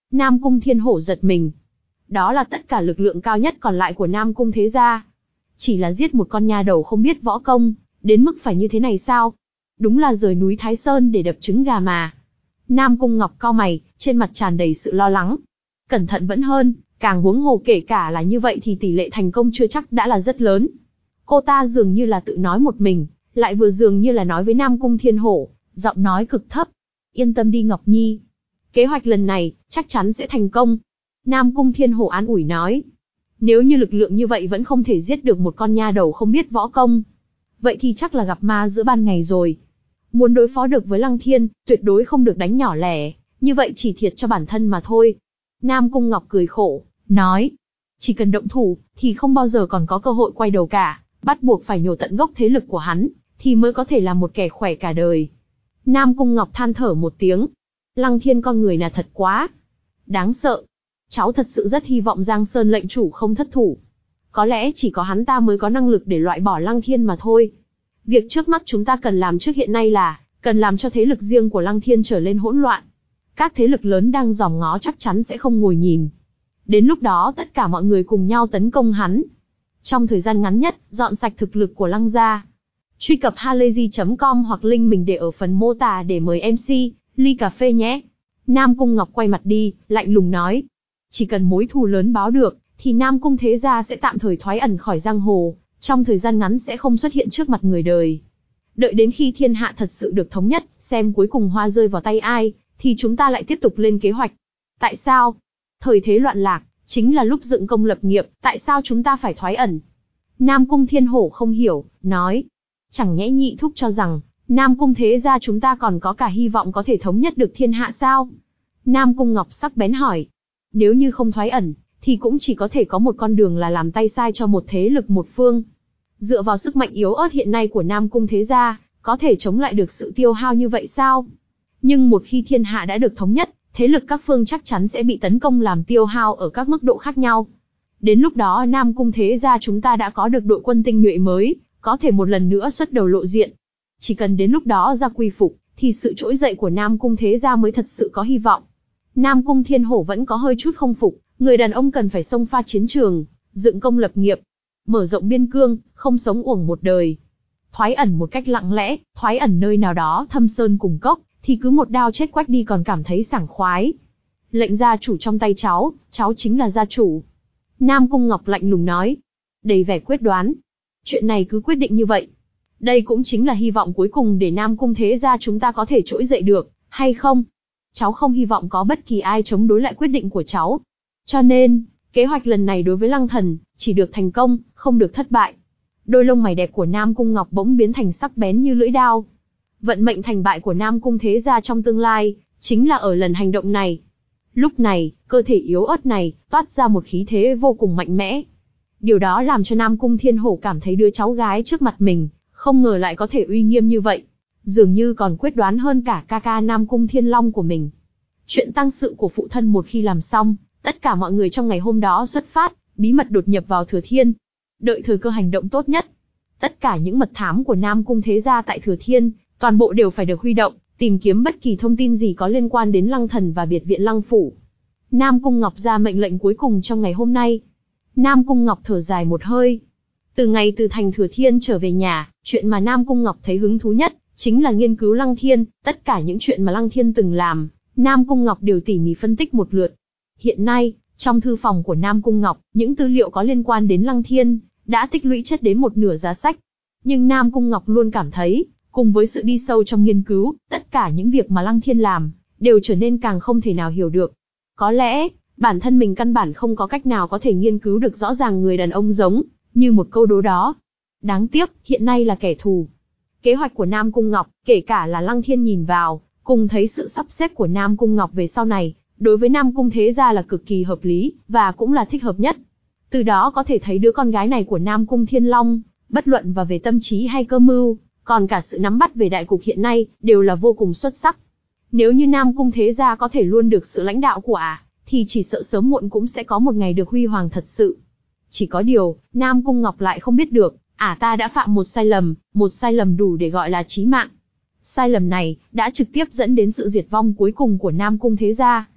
Nam Cung Thiên Hổ giật mình. Đó là tất cả lực lượng cao nhất còn lại của Nam Cung thế gia. Chỉ là giết một con nha đầu không biết võ công, đến mức phải như thế này sao? Đúng là rời núi Thái Sơn để đập trứng gà mà. Nam Cung Ngọc cau mày, trên mặt tràn đầy sự lo lắng. Cẩn thận vẫn hơn, càng huống hồ kể cả là như vậy thì tỷ lệ thành công chưa chắc đã là rất lớn. Cô ta dường như là tự nói một mình, lại vừa dường như là nói với Nam Cung Thiên Hổ, giọng nói cực thấp. Yên tâm đi Ngọc Nhi. Kế hoạch lần này, chắc chắn sẽ thành công. Nam Cung Thiên Hổ an ủi nói. Nếu như lực lượng như vậy vẫn không thể giết được một con nha đầu không biết võ công, vậy thì chắc là gặp ma giữa ban ngày rồi. Muốn đối phó được với Lăng Thiên, tuyệt đối không được đánh nhỏ lẻ, như vậy chỉ thiệt cho bản thân mà thôi. Nam Cung Ngọc cười khổ, nói. Chỉ cần động thủ, thì không bao giờ còn có cơ hội quay đầu cả, bắt buộc phải nhổ tận gốc thế lực của hắn, thì mới có thể là một kẻ khỏe cả đời. Nam Cung Ngọc than thở một tiếng. Lăng Thiên con người là thật quá đáng sợ. Cháu thật sự rất hy vọng Giang Sơn lệnh chủ không thất thủ. Có lẽ chỉ có hắn ta mới có năng lực để loại bỏ Lăng Thiên mà thôi. Việc trước mắt chúng ta cần làm trước hiện nay là, cần làm cho thế lực riêng của Lăng Thiên trở lên hỗn loạn. Các thế lực lớn đang giòm ngó chắc chắn sẽ không ngồi nhìn. Đến lúc đó tất cả mọi người cùng nhau tấn công hắn. Trong thời gian ngắn nhất, dọn sạch thực lực của Lăng gia. Truy cập halayzi chấm com hoặc link mình để ở phần mô tả để mời em xê, ly cà phê nhé. Nam Cung Ngọc quay mặt đi, lạnh lùng nói. Chỉ cần mối thù lớn báo được, thì Nam Cung thế gia sẽ tạm thời thoái ẩn khỏi giang hồ, trong thời gian ngắn sẽ không xuất hiện trước mặt người đời. Đợi đến khi thiên hạ thật sự được thống nhất, xem cuối cùng hoa rơi vào tay ai, thì chúng ta lại tiếp tục lên kế hoạch. Tại sao? Thời thế loạn lạc, chính là lúc dựng công lập nghiệp, tại sao chúng ta phải thoái ẩn? Nam Cung Thiên Hổ không hiểu, nói. Chẳng nhẽ nhị thúc cho rằng, Nam Cung thế gia chúng ta còn có cả hy vọng có thể thống nhất được thiên hạ sao? Nam Cung Ngọc sắc bén hỏi. Nếu như không thoái ẩn, thì cũng chỉ có thể có một con đường là làm tay sai cho một thế lực một phương. Dựa vào sức mạnh yếu ớt hiện nay của Nam Cung thế gia, có thể chống lại được sự tiêu hao như vậy sao? Nhưng một khi thiên hạ đã được thống nhất, thế lực các phương chắc chắn sẽ bị tấn công làm tiêu hao ở các mức độ khác nhau. Đến lúc đó Nam Cung thế gia chúng ta đã có được đội quân tinh nhuệ mới, có thể một lần nữa xuất đầu lộ diện. Chỉ cần đến lúc đó ra quy phục, thì sự trỗi dậy của Nam Cung thế gia mới thật sự có hy vọng. Nam Cung Thiên Hổ vẫn có hơi chút không phục, người đàn ông cần phải xông pha chiến trường, dựng công lập nghiệp, mở rộng biên cương, không sống uổng một đời. Thoái ẩn một cách lặng lẽ, thoái ẩn nơi nào đó thâm sơn cùng cốc, thì cứ một đao chết quách đi còn cảm thấy sảng khoái. Lệnh gia chủ trong tay cháu, cháu chính là gia chủ. Nam Cung Ngọc lạnh lùng nói, đầy vẻ quyết đoán. Chuyện này cứ quyết định như vậy. Đây cũng chính là hy vọng cuối cùng để Nam Cung thế gia chúng ta có thể trỗi dậy được, hay không? Cháu không hy vọng có bất kỳ ai chống đối lại quyết định của cháu. Cho nên, kế hoạch lần này đối với Lăng Thần, chỉ được thành công, không được thất bại. Đôi lông mày đẹp của Nam Cung Ngọc bỗng biến thành sắc bén như lưỡi dao. Vận mệnh thành bại của Nam Cung thế gia trong tương lai, chính là ở lần hành động này. Lúc này, cơ thể yếu ớt này, toát ra một khí thế vô cùng mạnh mẽ. Điều đó làm cho Nam Cung Thiên Hổ cảm thấy đứa cháu gái trước mặt mình, không ngờ lại có thể uy nghiêm như vậy. Dường như còn quyết đoán hơn cả ca ca Nam Cung Thiên Long của mình. Chuyện tang sự của phụ thân một khi làm xong, tất cả mọi người trong ngày hôm đó xuất phát, bí mật đột nhập vào Thừa Thiên. Đợi thời cơ hành động tốt nhất. Tất cả những mật thám của Nam Cung thế gia tại Thừa Thiên, toàn bộ đều phải được huy động, tìm kiếm bất kỳ thông tin gì có liên quan đến Lăng Thần và biệt viện Lăng Phủ. Nam Cung Ngọc ra mệnh lệnh cuối cùng trong ngày hôm nay. Nam Cung Ngọc thở dài một hơi. Từ ngày từ thành Thừa Thiên trở về nhà, chuyện mà Nam Cung Ngọc thấy hứng thú nhất, chính là nghiên cứu Lăng Thiên, tất cả những chuyện mà Lăng Thiên từng làm, Nam Cung Ngọc đều tỉ mỉ phân tích một lượt. Hiện nay, trong thư phòng của Nam Cung Ngọc, những tư liệu có liên quan đến Lăng Thiên, đã tích lũy chất đến một nửa giá sách. Nhưng Nam Cung Ngọc luôn cảm thấy, cùng với sự đi sâu trong nghiên cứu, tất cả những việc mà Lăng Thiên làm, đều trở nên càng không thể nào hiểu được. Có lẽ, bản thân mình căn bản không có cách nào có thể nghiên cứu được rõ ràng người đàn ông giống như một câu đố đó. Đáng tiếc, hiện nay là kẻ thù. Kế hoạch của Nam Cung Ngọc, kể cả là Lăng Thiên nhìn vào, cùng thấy sự sắp xếp của Nam Cung Ngọc về sau này, đối với Nam Cung thế gia là cực kỳ hợp lý, và cũng là thích hợp nhất. Từ đó có thể thấy đứa con gái này của Nam Cung Thiên Long, bất luận và về tâm trí hay cơ mưu, còn cả sự nắm bắt về đại cục hiện nay, đều là vô cùng xuất sắc. Nếu như Nam Cung thế gia có thể luôn được sự lãnh đạo của ả, thì chỉ sợ sớm muộn cũng sẽ có một ngày được huy hoàng thật sự. Chỉ có điều, Nam Cung Ngọc lại không biết được, ả ta đã phạm một sai lầm, một sai lầm đủ để gọi là chí mạng. Sai lầm này, đã trực tiếp dẫn đến sự diệt vong cuối cùng của Nam Cung thế gia.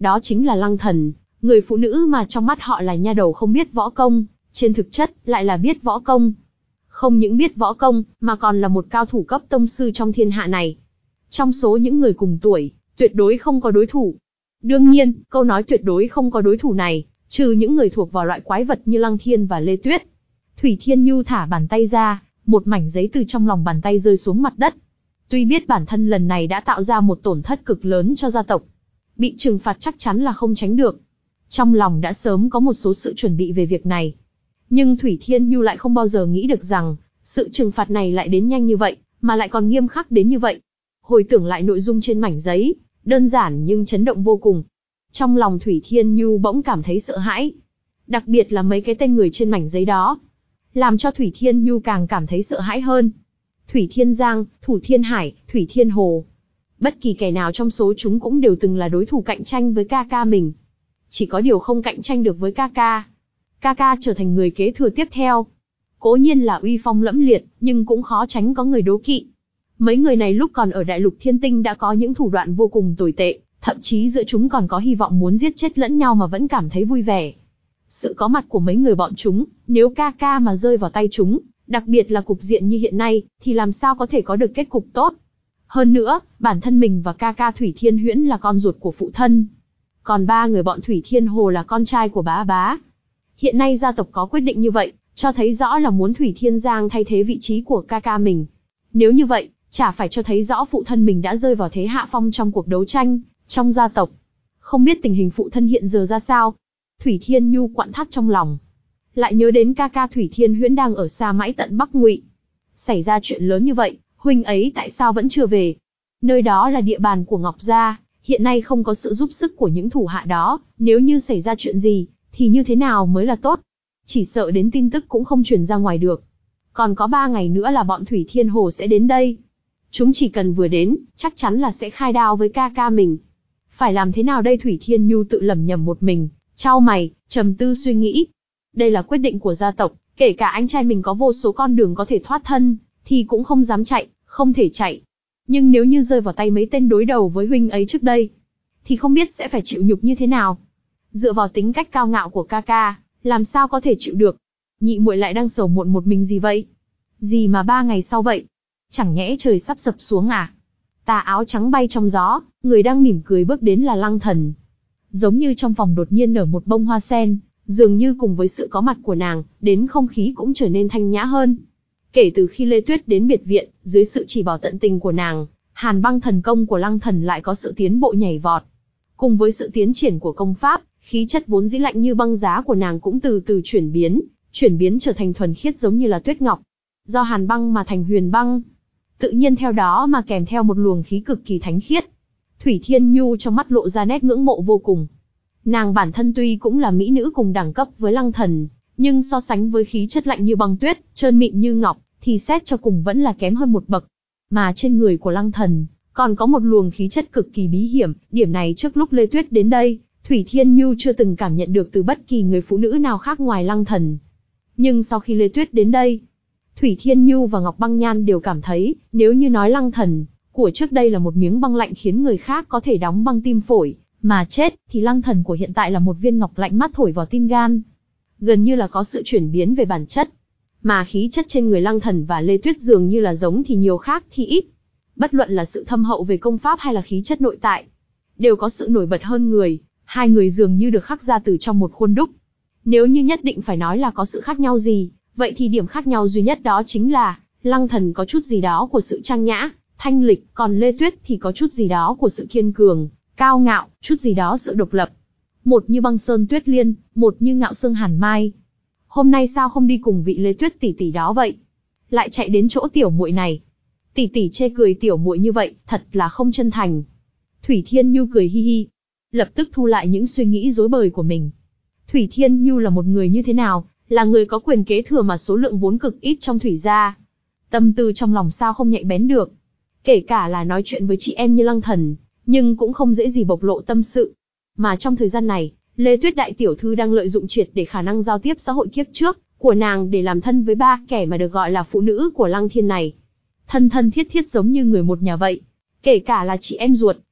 Đó chính là Lăng Thần, người phụ nữ mà trong mắt họ là nha đầu không biết võ công, trên thực chất lại là biết võ công. Không những biết võ công, mà còn là một cao thủ cấp tông sư trong thiên hạ này. Trong số những người cùng tuổi, tuyệt đối không có đối thủ. Đương nhiên, câu nói tuyệt đối không có đối thủ này, trừ những người thuộc vào loại quái vật như Lăng Thiên và Lê Tuyết. Thủy Thiên Nhu thả bàn tay ra, một mảnh giấy từ trong lòng bàn tay rơi xuống mặt đất. Tuy biết bản thân lần này đã tạo ra một tổn thất cực lớn cho gia tộc, bị trừng phạt chắc chắn là không tránh được. Trong lòng đã sớm có một số sự chuẩn bị về việc này. Nhưng Thủy Thiên Nhu lại không bao giờ nghĩ được rằng, sự trừng phạt này lại đến nhanh như vậy, mà lại còn nghiêm khắc đến như vậy. Hồi tưởng lại nội dung trên mảnh giấy, đơn giản nhưng chấn động vô cùng. Trong lòng Thủy Thiên Nhu bỗng cảm thấy sợ hãi. Đặc biệt là mấy cái tên người trên mảnh giấy đó, làm cho Thủy Thiên Nhu càng cảm thấy sợ hãi hơn. Thủy Thiên Giang, Thủ Thiên Hải, Thủy Thiên Hồ. Bất kỳ kẻ nào trong số chúng cũng đều từng là đối thủ cạnh tranh với ca ca mình. Chỉ có điều không cạnh tranh được với ca ca. Ca ca trở thành người kế thừa tiếp theo. Cố nhiên là uy phong lẫm liệt, nhưng cũng khó tránh có người đố kỵ. Mấy người này lúc còn ở Đại Lục Thiên Tinh đã có những thủ đoạn vô cùng tồi tệ, thậm chí giữa chúng còn có hy vọng muốn giết chết lẫn nhau mà vẫn cảm thấy vui vẻ. Sự có mặt của mấy người bọn chúng, nếu ca ca mà rơi vào tay chúng, đặc biệt là cục diện như hiện nay, thì làm sao có thể có được kết cục tốt. Hơn nữa, bản thân mình và ca ca Thủy Thiên Huyễn là con ruột của phụ thân. Còn ba người bọn Thủy Thiên Hồ là con trai của bá bá. Hiện nay gia tộc có quyết định như vậy, cho thấy rõ là muốn Thủy Thiên Giang thay thế vị trí của ca ca mình. Nếu như vậy, chả phải cho thấy rõ phụ thân mình đã rơi vào thế hạ phong trong cuộc đấu tranh, trong gia tộc. Không biết tình hình phụ thân hiện giờ ra sao? Thủy Thiên Nhu quặn thắt trong lòng. Lại nhớ đến ca ca Thủy Thiên Huyễn đang ở xa mãi tận Bắc Ngụy. Xảy ra chuyện lớn như vậy, huynh ấy tại sao vẫn chưa về? Nơi đó là địa bàn của Ngọc Gia, hiện nay không có sự giúp sức của những thủ hạ đó, nếu như xảy ra chuyện gì, thì như thế nào mới là tốt? Chỉ sợ đến tin tức cũng không truyền ra ngoài được. Còn có ba ngày nữa là bọn Thủy Thiên Hồ sẽ đến đây. Chúng chỉ cần vừa đến, chắc chắn là sẽ khai đao với ca ca mình. Phải làm thế nào đây? Thủy Thiên Nhu tự lẩm nhẩm một mình, chau mày, trầm tư suy nghĩ. Đây là quyết định của gia tộc, kể cả anh trai mình có vô số con đường có thể thoát thân, thì cũng không dám chạy, không thể chạy. Nhưng nếu như rơi vào tay mấy tên đối đầu với huynh ấy trước đây, thì không biết sẽ phải chịu nhục như thế nào. Dựa vào tính cách cao ngạo của ca ca, làm sao có thể chịu được? Nhị muội lại đang sầu muộn một mình gì vậy? Gì mà ba ngày sau vậy? Chẳng nhẽ trời sắp sập xuống à? Tà áo trắng bay trong gió, người đang mỉm cười bước đến là Lăng Thần. Giống như trong phòng đột nhiên nở một bông hoa sen, dường như cùng với sự có mặt của nàng, đến không khí cũng trở nên thanh nhã hơn. Kể từ khi Lê Tuyết đến biệt viện, dưới sự chỉ bảo tận tình của nàng, Hàn Băng thần công của Lăng Thần lại có sự tiến bộ nhảy vọt. Cùng với sự tiến triển của công pháp, khí chất vốn dĩ lạnh như băng giá của nàng cũng từ từ chuyển biến, chuyển biến trở thành thuần khiết giống như là tuyết ngọc. Do Hàn Băng mà thành Huyền Băng. Tự nhiên theo đó mà kèm theo một luồng khí cực kỳ thánh khiết. Thủy Thiên Nhu trong mắt lộ ra nét ngưỡng mộ vô cùng. Nàng bản thân tuy cũng là mỹ nữ cùng đẳng cấp với Lăng Thần, nhưng so sánh với khí chất lạnh như băng tuyết, trơn mịn như ngọc, thì xét cho cùng vẫn là kém hơn một bậc. Mà trên người của Lăng Thần, còn có một luồng khí chất cực kỳ bí hiểm, điểm này trước lúc Lê Tuyết đến đây, Thủy Thiên Nhu chưa từng cảm nhận được từ bất kỳ người phụ nữ nào khác ngoài Lăng Thần. Nhưng sau khi Lê Tuyết đến đây, Thủy Thiên Nhu và Ngọc Băng Nhan đều cảm thấy, nếu như nói Lăng Thần của trước đây là một miếng băng lạnh khiến người khác có thể đóng băng tim phổi mà chết, thì Lăng Thần của hiện tại là một viên ngọc lạnh mắt thổi vào tim gan. Gần như là có sự chuyển biến về bản chất. Mà khí chất trên người Lăng Thần và Lê Tuyết dường như là giống thì nhiều khác thì ít. Bất luận là sự thâm hậu về công pháp hay là khí chất nội tại, đều có sự nổi bật hơn người, hai người dường như được khắc ra từ trong một khuôn đúc. Nếu như nhất định phải nói là có sự khác nhau gì, vậy thì điểm khác nhau duy nhất đó chính là, Lăng Thần có chút gì đó của sự trang nhã, thanh lịch, còn Lê Tuyết thì có chút gì đó của sự kiên cường, cao ngạo, chút gì đó sự độc lập. Một như băng sơn tuyết liên, một như ngạo sương hàn mai. Hôm nay sao không đi cùng vị Lê Tuyết tỷ tỷ đó vậy? Lại chạy đến chỗ tiểu muội này. Tỷ tỷ chê cười tiểu muội như vậy, thật là không chân thành. Thủy Thiên Nhu cười hi hi, lập tức thu lại những suy nghĩ rối bời của mình. Thủy Thiên Nhu là một người như thế nào? Là người có quyền kế thừa mà số lượng vốn cực ít trong Thủy gia. Tâm tư trong lòng sao không nhạy bén được. Kể cả là nói chuyện với chị em như Lăng Thần, nhưng cũng không dễ gì bộc lộ tâm sự. Mà trong thời gian này, Lê Tuyết đại tiểu thư đang lợi dụng triệt để khả năng giao tiếp xã hội kiếp trước của nàng để làm thân với ba kẻ mà được gọi là phụ nữ của Lăng Thiên này. Thân thân thiết thiết giống như người một nhà vậy. Kể cả là chị em ruột,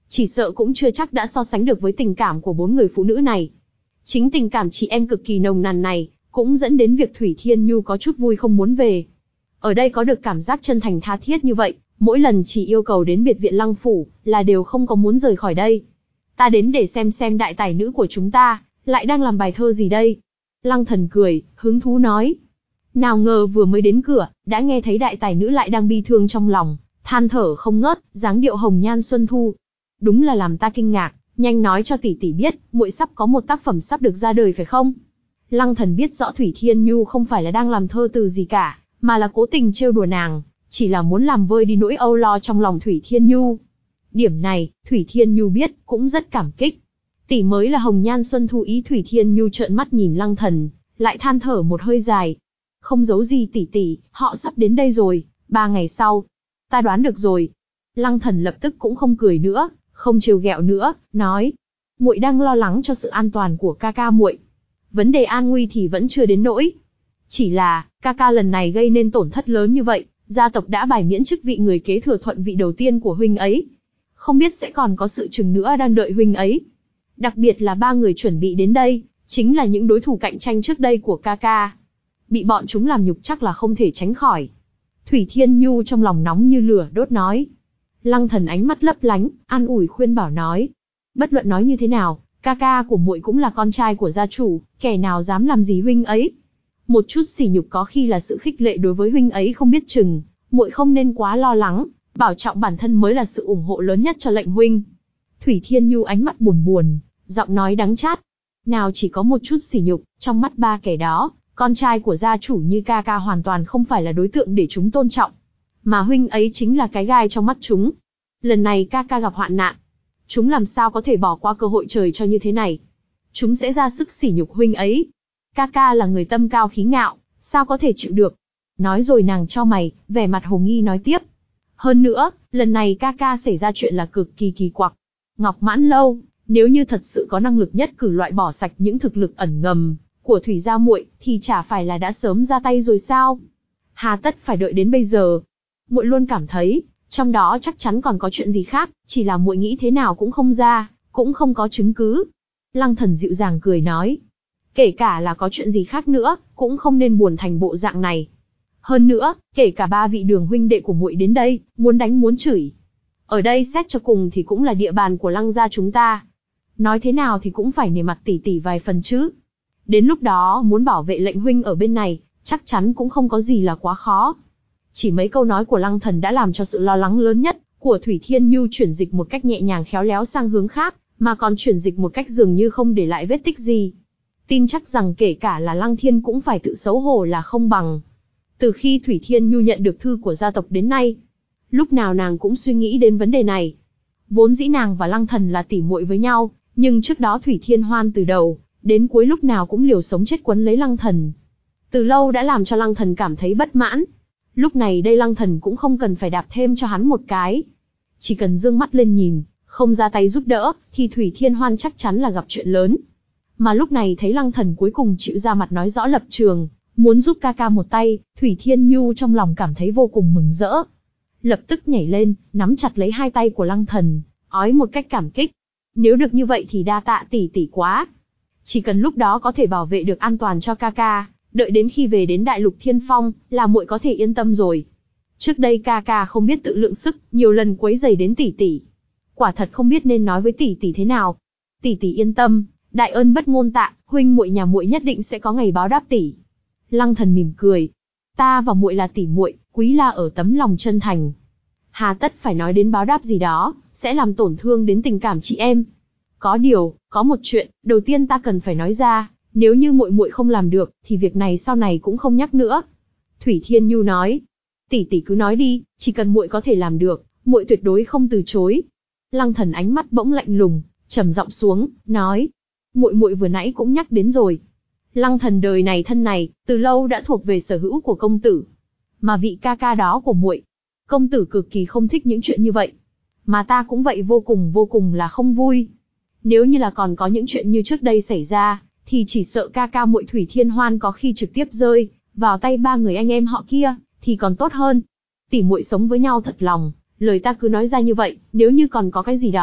chỉ sợ cũng chưa chắc đã so sánh được với tình cảm của bốn người phụ nữ này. Chính tình cảm chị em cực kỳ nồng nàn này, cũng dẫn đến việc Thủy Thiên Nhu có chút vui không muốn về. Ở đây có được cảm giác chân thành tha thiết như vậy, mỗi lần chỉ yêu cầu đến biệt viện Lăng Phủ, là đều không có muốn rời khỏi đây. Ta đến để xem xem đại tài nữ của chúng ta, lại đang làm bài thơ gì đây. Lăng Thần cười, hứng thú nói. Nào ngờ vừa mới đến cửa, đã nghe thấy đại tài nữ lại đang bi thương trong lòng, than thở không ngớt, dáng điệu hồng nhan xuân thu. Đúng là làm ta kinh ngạc, nhanh nói cho tỷ tỷ biết, muội sắp có một tác phẩm sắp được ra đời phải không? Lăng Thần biết rõ Thủy Thiên Nhu không phải là đang làm thơ từ gì cả, mà là cố tình trêu đùa nàng, chỉ là muốn làm vơi đi nỗi âu lo trong lòng Thủy Thiên Nhu. Điểm này, Thủy Thiên Nhu biết, cũng rất cảm kích. Tỷ mới là hồng nhan xuân thu ý. Thủy Thiên Nhu trợn mắt nhìn Lăng Thần, lại than thở một hơi dài. Không giấu gì tỷ tỷ, họ sắp đến đây rồi, ba ngày sau. Ta đoán được rồi. Lăng Thần lập tức cũng không cười nữa, không trêu ghẹo nữa, nói: muội đang lo lắng cho sự an toàn của ca ca muội. Vấn đề an nguy thì vẫn chưa đến nỗi. Chỉ là, ca ca lần này gây nên tổn thất lớn như vậy, gia tộc đã bài miễn chức vị người kế thừa thuận vị đầu tiên của huynh ấy. Không biết sẽ còn có sự chừng nữa đang đợi huynh ấy. Đặc biệt là ba người chuẩn bị đến đây, chính là những đối thủ cạnh tranh trước đây của ca ca. Bị bọn chúng làm nhục chắc là không thể tránh khỏi. Thủy Thiên Nhu trong lòng nóng như lửa đốt nói. Lăng Thần ánh mắt lấp lánh, an ủi khuyên bảo nói. Bất luận nói như thế nào, ca ca của muội cũng là con trai của gia chủ, kẻ nào dám làm gì huynh ấy. Một chút sỉ nhục có khi là sự khích lệ đối với huynh ấy không biết chừng, muội không nên quá lo lắng, bảo trọng bản thân mới là sự ủng hộ lớn nhất cho lệnh huynh. Thủy Thiên Nhu ánh mắt buồn buồn, giọng nói đắng chát. Nào chỉ có một chút sỉ nhục, trong mắt ba kẻ đó, con trai của gia chủ như ca ca hoàn toàn không phải là đối tượng để chúng tôn trọng. Mà huynh ấy chính là cái gai trong mắt chúng. Lần này ca ca gặp hoạn nạn, chúng làm sao có thể bỏ qua cơ hội trời cho như thế này. Chúng sẽ ra sức sỉ nhục huynh ấy. Ca ca là người tâm cao khí ngạo, sao có thể chịu được. Nói rồi nàng chau mày, vẻ mặt hồ nghi nói tiếp. Hơn nữa, lần này ca ca xảy ra chuyện là cực kỳ kỳ quặc. Ngọc Mãn Lâu, nếu như thật sự có năng lực nhất cử loại bỏ sạch những thực lực ẩn ngầm của Thủy gia muội, thì chả phải là đã sớm ra tay rồi sao? Hà tất phải đợi đến bây giờ? Muội luôn cảm thấy, trong đó chắc chắn còn có chuyện gì khác, chỉ là muội nghĩ thế nào cũng không ra, cũng không có chứng cứ. Lăng Thần dịu dàng cười nói. Kể cả là có chuyện gì khác nữa, cũng không nên buồn thành bộ dạng này. Hơn nữa, kể cả ba vị Đường huynh đệ của muội đến đây, muốn đánh muốn chửi. Ở đây xét cho cùng thì cũng là địa bàn của Lăng gia chúng ta. Nói thế nào thì cũng phải nể mặt tỷ tỷ vài phần chứ. Đến lúc đó muốn bảo vệ lệnh huynh ở bên này, chắc chắn cũng không có gì là quá khó. Chỉ mấy câu nói của Lăng Thần đã làm cho sự lo lắng lớn nhất của Thủy Thiên Nhu chuyển dịch một cách nhẹ nhàng khéo léo sang hướng khác, mà còn chuyển dịch một cách dường như không để lại vết tích gì. Tin chắc rằng kể cả là Lăng Thiên cũng phải tự xấu hổ là không bằng. Từ khi Thủy Thiên Nhu nhận được thư của gia tộc đến nay, lúc nào nàng cũng suy nghĩ đến vấn đề này. Vốn dĩ nàng và Lăng Thần là tỉ muội với nhau, nhưng trước đó Thủy Thiên Hoan từ đầu đến cuối lúc nào cũng liều sống chết quấn lấy Lăng Thần. Từ lâu đã làm cho Lăng Thần cảm thấy bất mãn. Lúc này đây Lăng Thần cũng không cần phải đạp thêm cho hắn một cái. Chỉ cần dương mắt lên nhìn, không ra tay giúp đỡ, thì Thủy Thiên Hoan chắc chắn là gặp chuyện lớn. Mà lúc này thấy Lăng Thần cuối cùng chịu ra mặt nói rõ lập trường, muốn giúp ca ca một tay, Thủy Thiên Nhu trong lòng cảm thấy vô cùng mừng rỡ. Lập tức nhảy lên, nắm chặt lấy hai tay của Lăng Thần, ói một cách cảm kích. Nếu được như vậy thì đa tạ tỷ tỷ quá. Chỉ cần lúc đó có thể bảo vệ được an toàn cho ca ca, đợi đến khi về đến Đại Lục Thiên Phong, là muội có thể yên tâm rồi. Trước đây ca ca không biết tự lượng sức, nhiều lần quấy rầy đến tỷ tỷ. Quả thật không biết nên nói với tỷ tỷ thế nào. Tỷ tỷ yên tâm, đại ơn bất ngôn tạ, huynh muội nhà muội nhất định sẽ có ngày báo đáp tỷ. Lăng Thần mỉm cười. Ta và muội là tỷ muội, quý là ở tấm lòng chân thành. Hà tất phải nói đến báo đáp gì đó, sẽ làm tổn thương đến tình cảm chị em. Có điều, có một chuyện, đầu tiên ta cần phải nói ra, nếu như muội muội không làm được, thì việc này sau này cũng không nhắc nữa. Thủy Thiên Nhu nói. Tỷ tỷ cứ nói đi, chỉ cần muội có thể làm được, muội tuyệt đối không từ chối. Lăng Thần ánh mắt bỗng lạnh lùng, trầm giọng xuống, nói. Muội muội vừa nãy cũng nhắc đến rồi. Lăng Thần đời này thân này, từ lâu đã thuộc về sở hữu của công tử. Mà vị ca ca đó của muội, công tử cực kỳ không thích những chuyện như vậy. Mà ta cũng vậy vô cùng vô cùng là không vui. Nếu như là còn có những chuyện như trước đây xảy ra, thì chỉ sợ ca ca muội Thủy Thiên Hoan có khi trực tiếp rơi vào tay ba người anh em họ kia, thì còn tốt hơn. Tỷ muội sống với nhau thật lòng, lời ta cứ nói ra như vậy, nếu như còn có cái gì đó,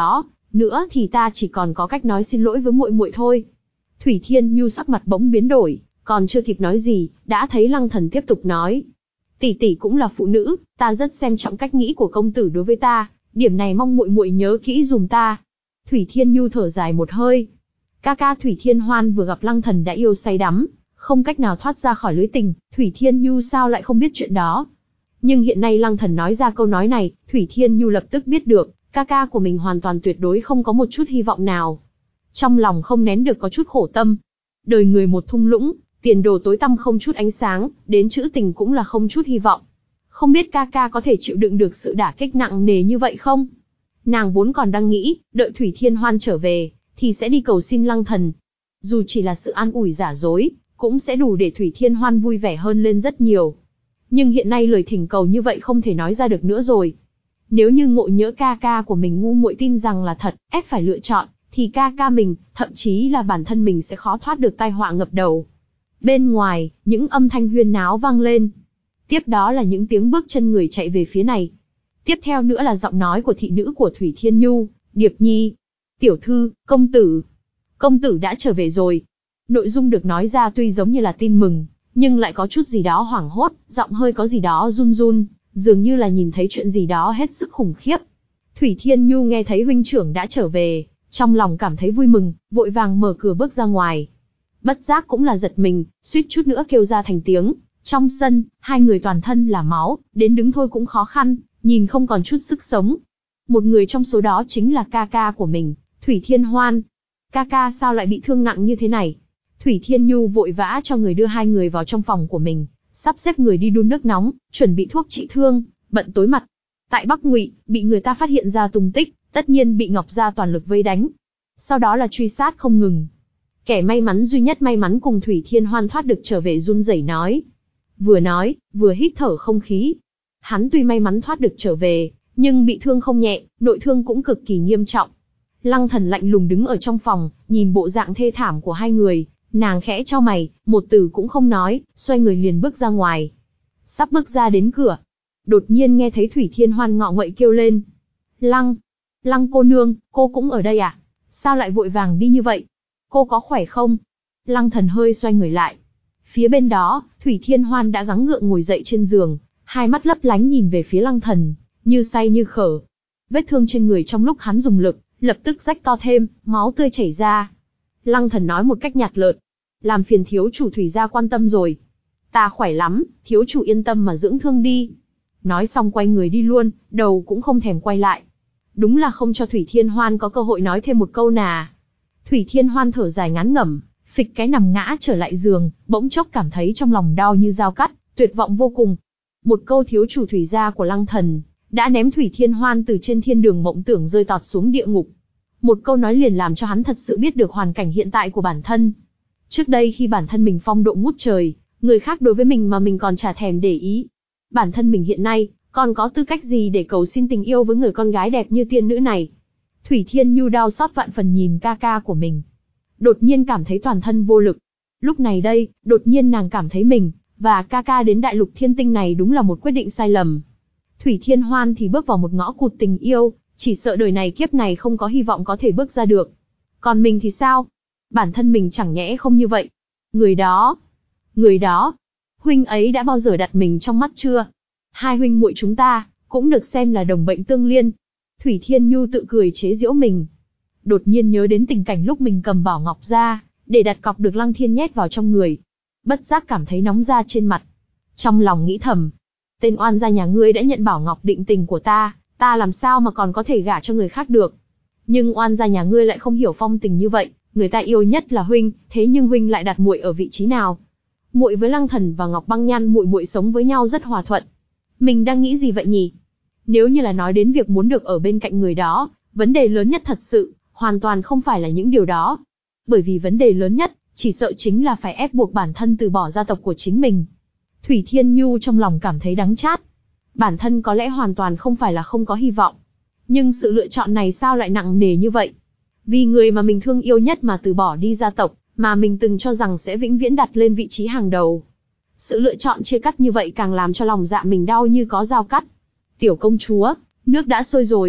nữa thì ta chỉ còn có cách nói xin lỗi với muội muội thôi. Thủy Thiên Nhu sắc mặt bỗng biến đổi, còn chưa kịp nói gì, đã thấy Lăng Thần tiếp tục nói. Tỷ tỷ cũng là phụ nữ, ta rất xem trọng cách nghĩ của công tử đối với ta, điểm này mong muội muội nhớ kỹ dùm ta. Thủy Thiên Nhu thở dài một hơi. Ca ca Thủy Thiên Hoan vừa gặp Lăng Thần đã yêu say đắm, không cách nào thoát ra khỏi lưới tình, Thủy Thiên Nhu sao lại không biết chuyện đó. Nhưng hiện nay Lăng Thần nói ra câu nói này, Thủy Thiên Nhu lập tức biết được, ca ca của mình hoàn toàn tuyệt đối không có một chút hy vọng nào. Trong lòng không nén được có chút khổ tâm. Đời người một thung lũng, tiền đồ tối tăm không chút ánh sáng, đến chữ tình cũng là không chút hy vọng. Không biết ca ca có thể chịu đựng được sự đả kích nặng nề như vậy không? Nàng vốn còn đang nghĩ, đợi Thủy Thiên Hoan trở về, thì sẽ đi cầu xin Lăng Thần. Dù chỉ là sự an ủi giả dối, cũng sẽ đủ để Thủy Thiên Hoan vui vẻ hơn lên rất nhiều. Nhưng hiện nay lời thỉnh cầu như vậy không thể nói ra được nữa rồi. Nếu như ngộ nhỡ ca ca của mình ngu muội tin rằng là thật, ép phải lựa chọn, thì ca ca mình, thậm chí là bản thân mình sẽ khó thoát được tai họa ngập đầu. Bên ngoài, những âm thanh huyên náo vang lên. Tiếp đó là những tiếng bước chân người chạy về phía này. Tiếp theo nữa là giọng nói của thị nữ của Thủy Thiên Nhu, Điệp Nhi. Tiểu thư, công tử. Công tử đã trở về rồi. Nội dung được nói ra tuy giống như là tin mừng, nhưng lại có chút gì đó hoảng hốt, giọng hơi có gì đó run run, dường như là nhìn thấy chuyện gì đó hết sức khủng khiếp. Thủy Thiên Nhu nghe thấy huynh trưởng đã trở về, trong lòng cảm thấy vui mừng, vội vàng mở cửa bước ra ngoài. Bất giác cũng là giật mình, suýt chút nữa kêu ra thành tiếng. Trong sân, hai người toàn thân là máu, đến đứng thôi cũng khó khăn, nhìn không còn chút sức sống. Một người trong số đó chính là ca ca của mình, Thủy Thiên Hoan. Ca ca sao lại bị thương nặng như thế này? Thủy Thiên Nhu vội vã cho người đưa hai người vào trong phòng của mình, sắp xếp người đi đun nước nóng, chuẩn bị thuốc trị thương, bận tối mặt. Tại Bắc Ngụy, bị người ta phát hiện ra tung tích, tất nhiên bị Ngọc gia toàn lực vây đánh. Sau đó là truy sát không ngừng. Kẻ may mắn duy nhất may mắn cùng Thủy Thiên Hoan thoát được trở về run rẩy nói. Vừa nói, vừa hít thở không khí. Hắn tuy may mắn thoát được trở về, nhưng bị thương không nhẹ, nội thương cũng cực kỳ nghiêm trọng. Lăng Thần lạnh lùng đứng ở trong phòng, nhìn bộ dạng thê thảm của hai người, nàng khẽ chau mày, một từ cũng không nói, xoay người liền bước ra ngoài. Sắp bước ra đến cửa, đột nhiên nghe thấy Thủy Thiên Hoan ngọ nguậy kêu lên. Lăng, Lăng cô nương, cô cũng ở đây à? Sao lại vội vàng đi như vậy? Cô có khỏe không? Lăng Thần hơi xoay người lại. Phía bên đó, Thủy Thiên Hoan đã gắng gượng ngồi dậy trên giường, hai mắt lấp lánh nhìn về phía Lăng Thần, như say như khở. Vết thương trên người trong lúc hắn dùng lực, lập tức rách to thêm, máu tươi chảy ra. Lăng Thần nói một cách nhạt lợt. Làm phiền thiếu chủ Thủy gia quan tâm rồi. Ta khỏe lắm, thiếu chủ yên tâm mà dưỡng thương đi. Nói xong quay người đi luôn, đầu cũng không thèm quay lại. Đúng là không cho Thủy Thiên Hoan có cơ hội nói thêm một câu nà. Thủy Thiên Hoan thở dài ngán ngẩm, phịch cái nằm ngã trở lại giường, bỗng chốc cảm thấy trong lòng đau như dao cắt, tuyệt vọng vô cùng. Một câu thiếu chủ Thủy gia của Lăng Thần, đã ném Thủy Thiên Hoan từ trên thiên đường mộng tưởng rơi tọt xuống địa ngục. Một câu nói liền làm cho hắn thật sự biết được hoàn cảnh hiện tại của bản thân. Trước đây khi bản thân mình phong độ ngút trời, người khác đối với mình mà mình còn chả thèm để ý. Bản thân mình hiện nay, còn có tư cách gì để cầu xin tình yêu với người con gái đẹp như tiên nữ này? Thủy Thiên Nhu đau xót vạn phần nhìn ca ca của mình. Đột nhiên cảm thấy toàn thân vô lực. Lúc này đây, đột nhiên nàng cảm thấy mình, và ca ca đến đại lục thiên tinh này đúng là một quyết định sai lầm. Thủy Thiên Hoan thì bước vào một ngõ cụt tình yêu, chỉ sợ đời này kiếp này không có hy vọng có thể bước ra được. Còn mình thì sao? Bản thân mình chẳng nhẽ không như vậy. Người đó, người đó, huynh ấy đã bao giờ đặt mình trong mắt chưa? Hai huynh muội chúng ta, cũng được xem là đồng bệnh tương liên. Thủy Thiên Nhu tự cười chế giễu mình. Đột nhiên nhớ đến tình cảnh lúc mình cầm Bảo Ngọc ra, để đặt cọc được Lăng Thiên nhét vào trong người. Bất giác cảm thấy nóng da trên mặt. Trong lòng nghĩ thầm, tên oan gia nhà ngươi đã nhận Bảo Ngọc định tình của ta, ta làm sao mà còn có thể gả cho người khác được. Nhưng oan gia nhà ngươi lại không hiểu phong tình như vậy, người ta yêu nhất là huynh, thế nhưng huynh lại đặt muội ở vị trí nào? Muội với Lăng Thần và Ngọc Băng Nhan muội muội sống với nhau rất hòa thuận. Mình đang nghĩ gì vậy nhỉ? Nếu như là nói đến việc muốn được ở bên cạnh người đó, vấn đề lớn nhất thật sự, hoàn toàn không phải là những điều đó. Bởi vì vấn đề lớn nhất, chỉ sợ chính là phải ép buộc bản thân từ bỏ gia tộc của chính mình. Thủy Thiên Nhu trong lòng cảm thấy đắng chát. Bản thân có lẽ hoàn toàn không phải là không có hy vọng. Nhưng sự lựa chọn này sao lại nặng nề như vậy? Vì người mà mình thương yêu nhất mà từ bỏ đi gia tộc, mà mình từng cho rằng sẽ vĩnh viễn đặt lên vị trí hàng đầu. Sự lựa chọn chia cắt như vậy càng làm cho lòng dạ mình đau như có dao cắt. Tiểu công chúa, nước đã sôi rồi.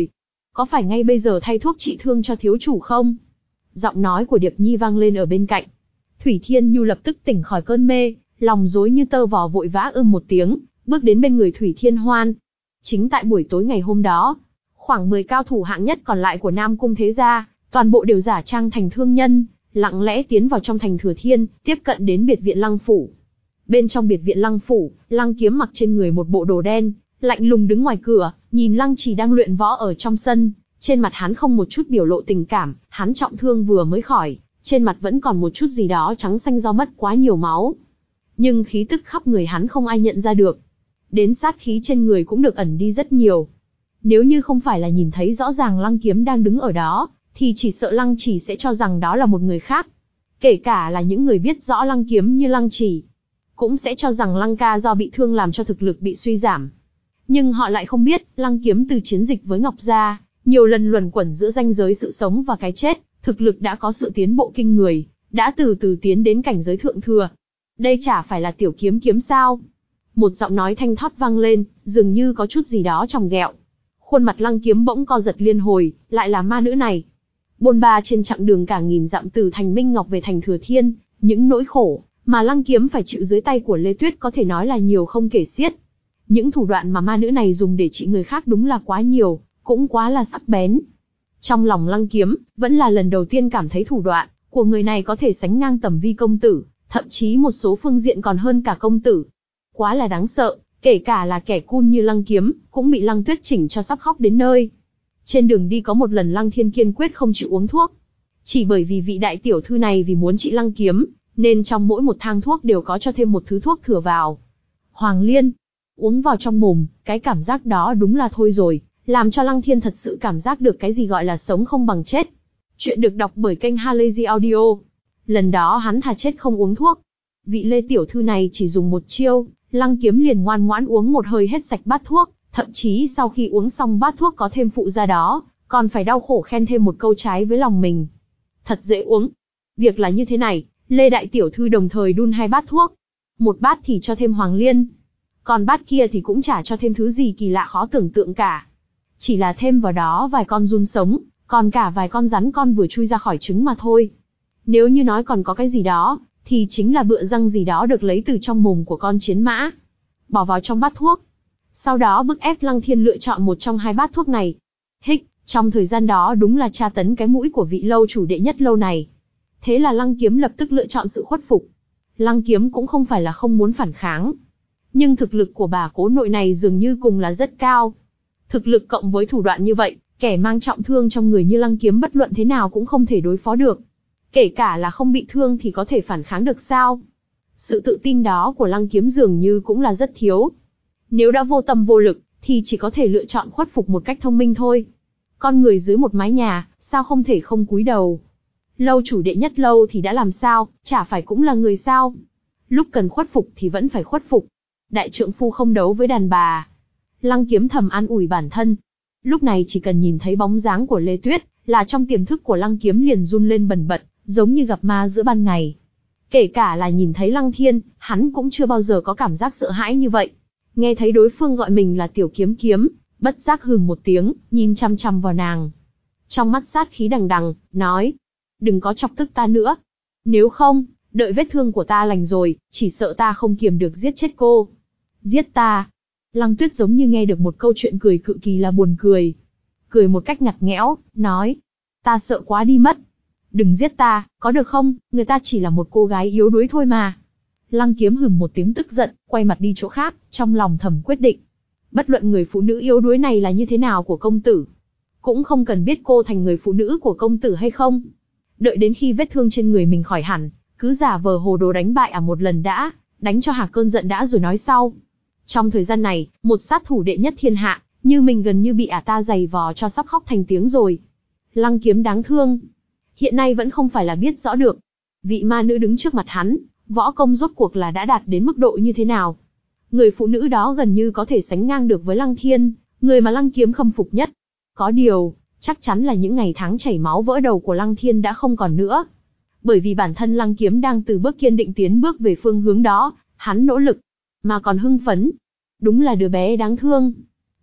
có phải ngay bây giờ thay thuốc trị thương cho thiếu chủ không? Giọng nói của Điệp Nhi vang lên ở bên cạnh. Thủy Thiên Nhu lập tức tỉnh khỏi cơn mê, lòng rối như tơ vò vội vã ưm một tiếng, bước đến bên người Thủy Thiên Hoan. Chính tại buổi tối ngày hôm đó, khoảng mười cao thủ hạng nhất còn lại của Nam Cung Thế Gia, toàn bộ đều giả trang thành thương nhân, lặng lẽ tiến vào trong thành Thừa Thiên, tiếp cận đến biệt viện Lăng Phủ. Bên trong biệt viện Lăng Phủ, Lăng Kiếm mặc trên người một bộ đồ đen, lạnh lùng đứng ngoài cửa, nhìn Lăng Chỉ đang luyện võ ở trong sân. Trên mặt hắn không một chút biểu lộ tình cảm, hắn trọng thương vừa mới khỏi, trên mặt vẫn còn một chút gì đó trắng xanh do mất quá nhiều máu. Nhưng khí tức khắp người hắn không ai nhận ra được. Đến sát khí trên người cũng được ẩn đi rất nhiều. Nếu như không phải là nhìn thấy rõ ràng Lăng Kiếm đang đứng ở đó, thì chỉ sợ Lăng Chỉ sẽ cho rằng đó là một người khác. Kể cả là những người biết rõ Lăng Kiếm như Lăng Chỉ, cũng sẽ cho rằng Lăng ca do bị thương làm cho thực lực bị suy giảm. Nhưng họ lại không biết, Lăng Kiếm từ chiến dịch với Ngọc Gia, nhiều lần luẩn quẩn giữa ranh giới sự sống và cái chết, thực lực đã có sự tiến bộ kinh người, đã từ từ tiến đến cảnh giới thượng thừa. Đây chả phải là Tiểu Kiếm kiếm sao? Một giọng nói thanh thoát vang lên, dường như có chút gì đó tròng ghẹo. Khuôn mặt Lăng Kiếm bỗng co giật liên hồi, lại là ma nữ này. Bôn ba trên chặng đường cả nghìn dặm từ thành Minh Ngọc về thành Thừa Thiên, những nỗi khổ mà Lăng Kiếm phải chịu dưới tay của Lê Tuyết có thể nói là nhiều không kể xiết. Những thủ đoạn mà ma nữ này dùng để trị người khác đúng là quá nhiều, cũng quá là sắc bén. Trong lòng Lăng Kiếm, vẫn là lần đầu tiên cảm thấy thủ đoạn của người này có thể sánh ngang tầm vi công tử, thậm chí một số phương diện còn hơn cả công tử. Quá là đáng sợ, kể cả là kẻ cun như Lăng Kiếm, cũng bị Lăng Tuyết chỉnh cho sắp khóc đến nơi. Trên đường đi có một lần Lăng Thiên kiên quyết không chịu uống thuốc. Chỉ bởi vì vị đại tiểu thư này vì muốn trị Lăng Kiếm, nên trong mỗi một thang thuốc đều có cho thêm một thứ thuốc thừa vào. Hoàng Liên, uống vào trong mồm, cái cảm giác đó đúng là thôi rồi, làm cho Lăng Thiên thật sự cảm giác được cái gì gọi là sống không bằng chết. Chuyện được đọc bởi kênh Halazy Audio. Lần đó hắn thà chết không uống thuốc. Vị Lê tiểu thư này chỉ dùng một chiêu, Lăng Kiếm liền ngoan ngoãn uống một hơi hết sạch bát thuốc, thậm chí sau khi uống xong bát thuốc có thêm phụ ra đó, còn phải đau khổ khen thêm một câu trái với lòng mình. Thật dễ uống. Việc là như thế này, Lê đại tiểu thư đồng thời đun hai bát thuốc. Một bát thì cho thêm Hoàng Liên, còn bát kia thì cũng chả cho thêm thứ gì kỳ lạ khó tưởng tượng cả. Chỉ là thêm vào đó vài con giun sống, còn cả vài con rắn con vừa chui ra khỏi trứng mà thôi. Nếu như nói còn có cái gì đó, thì chính là bựa răng gì đó được lấy từ trong mồm của con chiến mã, bỏ vào trong bát thuốc. Sau đó bức ép Lăng Thiên lựa chọn một trong hai bát thuốc này. Hích, trong thời gian đó đúng là tra tấn cái mũi của vị lâu chủ đệ nhất lâu này. Thế là Lăng Kiếm lập tức lựa chọn sự khuất phục. Lăng Kiếm cũng không phải là không muốn phản kháng, nhưng thực lực của bà cố nội này dường như cùng là rất cao. Thực lực cộng với thủ đoạn như vậy, kẻ mang trọng thương trong người như Lăng Kiếm bất luận thế nào cũng không thể đối phó được. Kể cả là không bị thương thì có thể phản kháng được sao? Sự tự tin đó của Lăng Kiếm dường như cũng là rất thiếu. Nếu đã vô tâm vô lực, thì chỉ có thể lựa chọn khuất phục một cách thông minh thôi. Con người dưới một mái nhà, sao không thể không cúi đầu? Lâu chủ đệ nhất lâu thì đã làm sao, chả phải cũng là người sao? Lúc cần khuất phục thì vẫn phải khuất phục. Đại trượng phu không đấu với đàn bà. Lăng Kiếm thầm an ủi bản thân. Lúc này chỉ cần nhìn thấy bóng dáng của Lê Tuyết, là trong tiềm thức của Lăng Kiếm liền run lên bần bật, giống như gặp ma giữa ban ngày. Kể cả là nhìn thấy Lăng Thiên, hắn cũng chưa bao giờ có cảm giác sợ hãi như vậy. Nghe thấy đối phương gọi mình là Tiểu Kiếm kiếm, bất giác hừ một tiếng, nhìn chăm chăm vào nàng. Trong mắt sát khí đằng đằng, nói, đừng có chọc tức ta nữa. Nếu không, đợi vết thương của ta lành rồi, chỉ sợ ta không kiềm được giết chết cô. Giết ta? Lăng Tuyết giống như nghe được một câu chuyện cười cự kỳ là buồn cười. Cười một cách nhạt nhẽo, nói, ta sợ quá đi mất. Đừng giết ta, có được không, người ta chỉ là một cô gái yếu đuối thôi mà. Lăng Kiếm hừm một tiếng tức giận, quay mặt đi chỗ khác, trong lòng thầm quyết định. Bất luận người phụ nữ yếu đuối này là như thế nào của công tử, cũng không cần biết cô thành người phụ nữ của công tử hay không. Đợi đến khi vết thương trên người mình khỏi hẳn, cứ giả vờ hồ đồ đánh bại ả một lần đã, đánh cho hả cơn giận đã rồi nói sau. Trong thời gian này, một sát thủ đệ nhất thiên hạ, như mình gần như bị ả ta giày vò cho sắp khóc thành tiếng rồi. Lăng Kiếm đáng thương. Hiện nay vẫn không phải là biết rõ được. Vị ma nữ đứng trước mặt hắn, võ công rốt cuộc là đã đạt đến mức độ như thế nào. Người phụ nữ đó gần như có thể sánh ngang được với Lăng Thiên, người mà Lăng Kiếm khâm phục nhất. Có điều, chắc chắn là những ngày tháng chảy máu vỡ đầu của Lăng Thiên đã không còn nữa. Bởi vì bản thân Lăng Kiếm đang từ bước kiên định tiến bước về phương hướng đó, hắn nỗ lực, mà còn hưng phấn. Đúng là đứa bé đáng thương.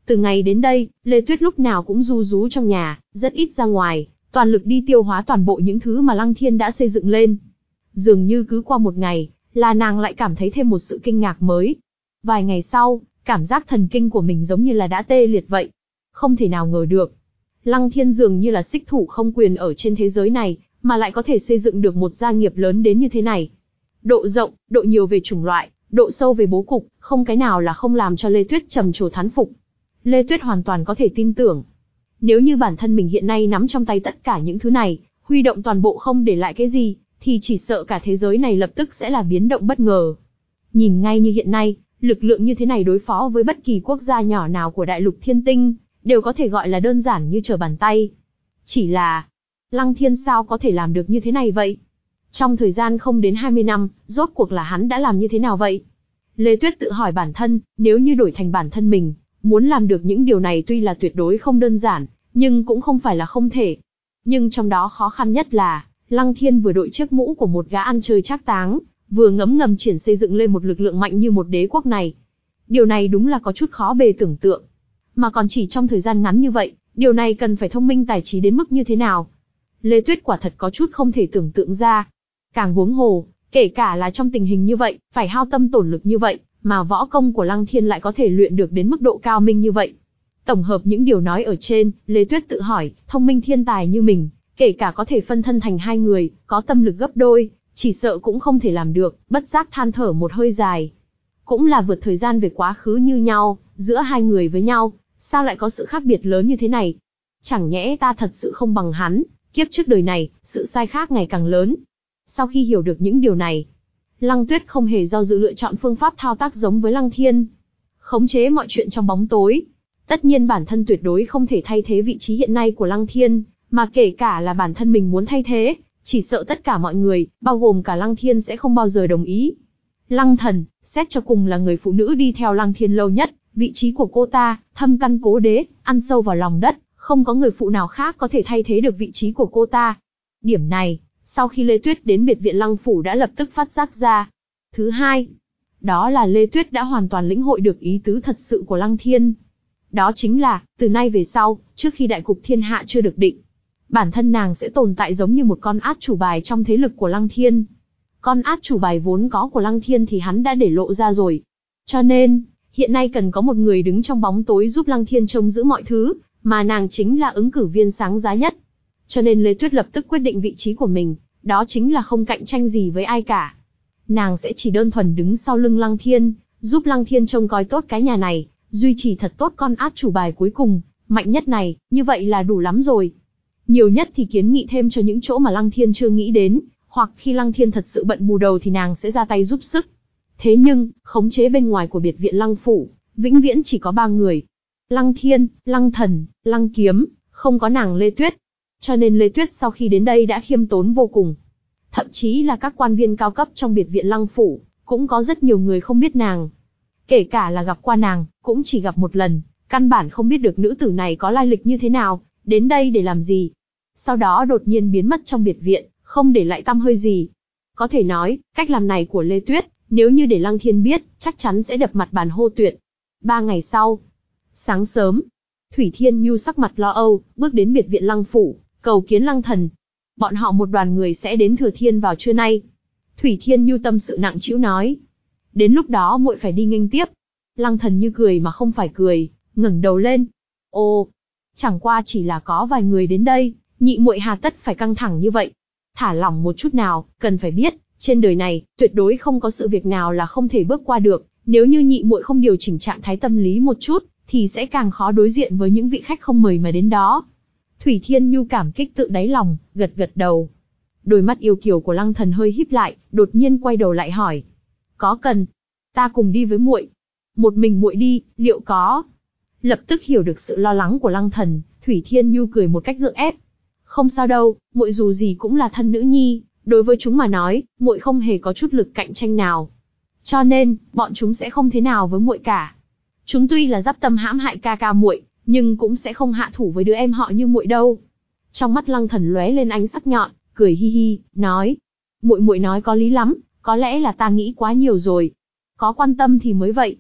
Từ ngày đến đây, Lê Tuyết lúc nào cũng ru rú trong nhà, rất ít ra ngoài, toàn lực đi tiêu hóa toàn bộ những thứ mà Lăng Thiên đã xây dựng lên. Dường như cứ qua một ngày, là nàng lại cảm thấy thêm một sự kinh ngạc mới. Vài ngày sau, cảm giác thần kinh của mình giống như là đã tê liệt vậy. Không thể nào ngờ được. Lăng Thiên dường như là xích thủ không quyền ở trên thế giới này, mà lại có thể xây dựng được một gia nghiệp lớn đến như thế này. Độ rộng, độ nhiều về chủng loại, độ sâu về bố cục, không cái nào là không làm cho Lê Tuyết trầm trồ thán phục. Lê Tuyết hoàn toàn có thể tin tưởng. Nếu như bản thân mình hiện nay nắm trong tay tất cả những thứ này, huy động toàn bộ không để lại cái gì, thì chỉ sợ cả thế giới này lập tức sẽ là biến động bất ngờ. Nhìn ngay như hiện nay, lực lượng như thế này đối phó với bất kỳ quốc gia nhỏ nào của đại lục thiên tinh, đều có thể gọi là đơn giản như trở bàn tay. Chỉ là, Lăng Thiên sao có thể làm được như thế này vậy? Trong thời gian không đến hai mươi năm, rốt cuộc là hắn đã làm như thế nào vậy? Lê Tuyết tự hỏi bản thân, nếu như đổi thành bản thân mình, muốn làm được những điều này tuy là tuyệt đối không đơn giản, nhưng cũng không phải là không thể. Nhưng trong đó khó khăn nhất là, Lăng Thiên vừa đội chiếc mũ của một gã ăn chơi trác táng, vừa ngấm ngầm triển xây dựng lên một lực lượng mạnh như một đế quốc này. Điều này đúng là có chút khó bề tưởng tượng. Mà còn chỉ trong thời gian ngắn như vậy, điều này cần phải thông minh tài trí đến mức như thế nào? Lê Tuyết quả thật có chút không thể tưởng tượng ra. Càng huống hồ, kể cả là trong tình hình như vậy, phải hao tâm tổn lực như vậy, mà võ công của Lăng Thiên lại có thể luyện được đến mức độ cao minh như vậy. Tổng hợp những điều nói ở trên, Lê Tuyết tự hỏi, thông minh thiên tài như mình, kể cả có thể phân thân thành hai người, có tâm lực gấp đôi, chỉ sợ cũng không thể làm được, bất giác than thở một hơi dài. Cũng là vượt thời gian về quá khứ như nhau, giữa hai người với nhau, sao lại có sự khác biệt lớn như thế này? Chẳng nhẽ ta thật sự không bằng hắn, kiếp trước đời này, sự sai khác ngày càng lớn. Sau khi hiểu được những điều này, Lăng Tuyết không hề do dự lựa chọn phương pháp thao tác giống với Lăng Thiên. Khống chế mọi chuyện trong bóng tối. Tất nhiên bản thân tuyệt đối không thể thay thế vị trí hiện nay của Lăng Thiên, mà kể cả là bản thân mình muốn thay thế, chỉ sợ tất cả mọi người, bao gồm cả Lăng Thiên sẽ không bao giờ đồng ý. Lăng Thần, xét cho cùng là người phụ nữ đi theo Lăng Thiên lâu nhất, vị trí của cô ta, thâm căn cố đế, ăn sâu vào lòng đất, không có người phụ nào khác có thể thay thế được vị trí của cô ta. Điểm này, sau khi Lê Tuyết đến biệt viện Lăng Phủ đã lập tức phát giác ra. Thứ hai, đó là Lê Tuyết đã hoàn toàn lĩnh hội được ý tứ thật sự của Lăng Thiên. Đó chính là, từ nay về sau, trước khi đại cục thiên hạ chưa được định, bản thân nàng sẽ tồn tại giống như một con át chủ bài trong thế lực của Lăng Thiên. Con át chủ bài vốn có của Lăng Thiên thì hắn đã để lộ ra rồi. Cho nên, hiện nay cần có một người đứng trong bóng tối giúp Lăng Thiên trông giữ mọi thứ, mà nàng chính là ứng cử viên sáng giá nhất. Cho nên Lê Tuyết lập tức quyết định vị trí của mình, đó chính là không cạnh tranh gì với ai cả. Nàng sẽ chỉ đơn thuần đứng sau lưng Lăng Thiên, giúp Lăng Thiên trông coi tốt cái nhà này, duy trì thật tốt con át chủ bài cuối cùng, mạnh nhất này, như vậy là đủ lắm rồi. Nhiều nhất thì kiến nghị thêm cho những chỗ mà Lăng Thiên chưa nghĩ đến, hoặc khi Lăng Thiên thật sự bận bù đầu thì nàng sẽ ra tay giúp sức. Thế nhưng, khống chế bên ngoài của biệt viện Lăng Phủ, vĩnh viễn chỉ có ba người. Lăng Thiên, Lăng Thần, Lăng Kiếm, không có nàng Lê Tuyết. Cho nên Lê Tuyết sau khi đến đây đã khiêm tốn vô cùng. Thậm chí là các quan viên cao cấp trong biệt viện Lăng Phủ, cũng có rất nhiều người không biết nàng. Kể cả là gặp qua nàng, cũng chỉ gặp một lần, căn bản không biết được nữ tử này có lai lịch như thế nào, đến đây để làm gì. Sau đó đột nhiên biến mất trong biệt viện, không để lại tăm hơi gì. Có thể nói, cách làm này của Lê Tuyết, nếu như để Lăng Thiên biết, chắc chắn sẽ đập mặt bàn hô tuyệt. Ba ngày sau, sáng sớm, Thủy Thiên Nhu sắc mặt lo âu, bước đến biệt viện Lăng Phủ, cầu kiến Lăng Thần. Bọn họ một đoàn người sẽ đến Thừa Thiên vào trưa nay. Thủy Thiên Nhu tâm sự nặng trĩu nói. Đến lúc đó muội phải đi nghênh tiếp. Lăng Thần như cười mà không phải cười, ngẩng đầu lên. Ồ, chẳng qua chỉ là có vài người đến đây, nhị muội hà tất phải căng thẳng như vậy. Thả lỏng một chút nào, cần phải biết, trên đời này, tuyệt đối không có sự việc nào là không thể bước qua được. Nếu như nhị muội không điều chỉnh trạng thái tâm lý một chút, thì sẽ càng khó đối diện với những vị khách không mời mà đến đó. Thủy Thiên Nhu cảm kích tự đáy lòng, gật gật đầu. Đôi mắt yêu kiều của Lăng Thần hơi híp lại, đột nhiên quay đầu lại hỏi. Có cần ta cùng đi với muội? Một mình muội đi, liệu có? Lập tức hiểu được sự lo lắng của Lăng Thần, Thủy Thiên Nhu cười một cách gượng ép. Không sao đâu, muội dù gì cũng là thân nữ nhi, đối với chúng mà nói, muội không hề có chút lực cạnh tranh nào. Cho nên, bọn chúng sẽ không thế nào với muội cả. Chúng tuy là dắp tâm hãm hại ca ca muội, nhưng cũng sẽ không hạ thủ với đứa em họ như muội đâu. Trong mắt Lăng Thần lóe lên ánh sắc nhọn, cười hi hi, nói: muội muội nói có lý lắm, có lẽ là ta nghĩ quá nhiều rồi. Có quan tâm thì mới vậy.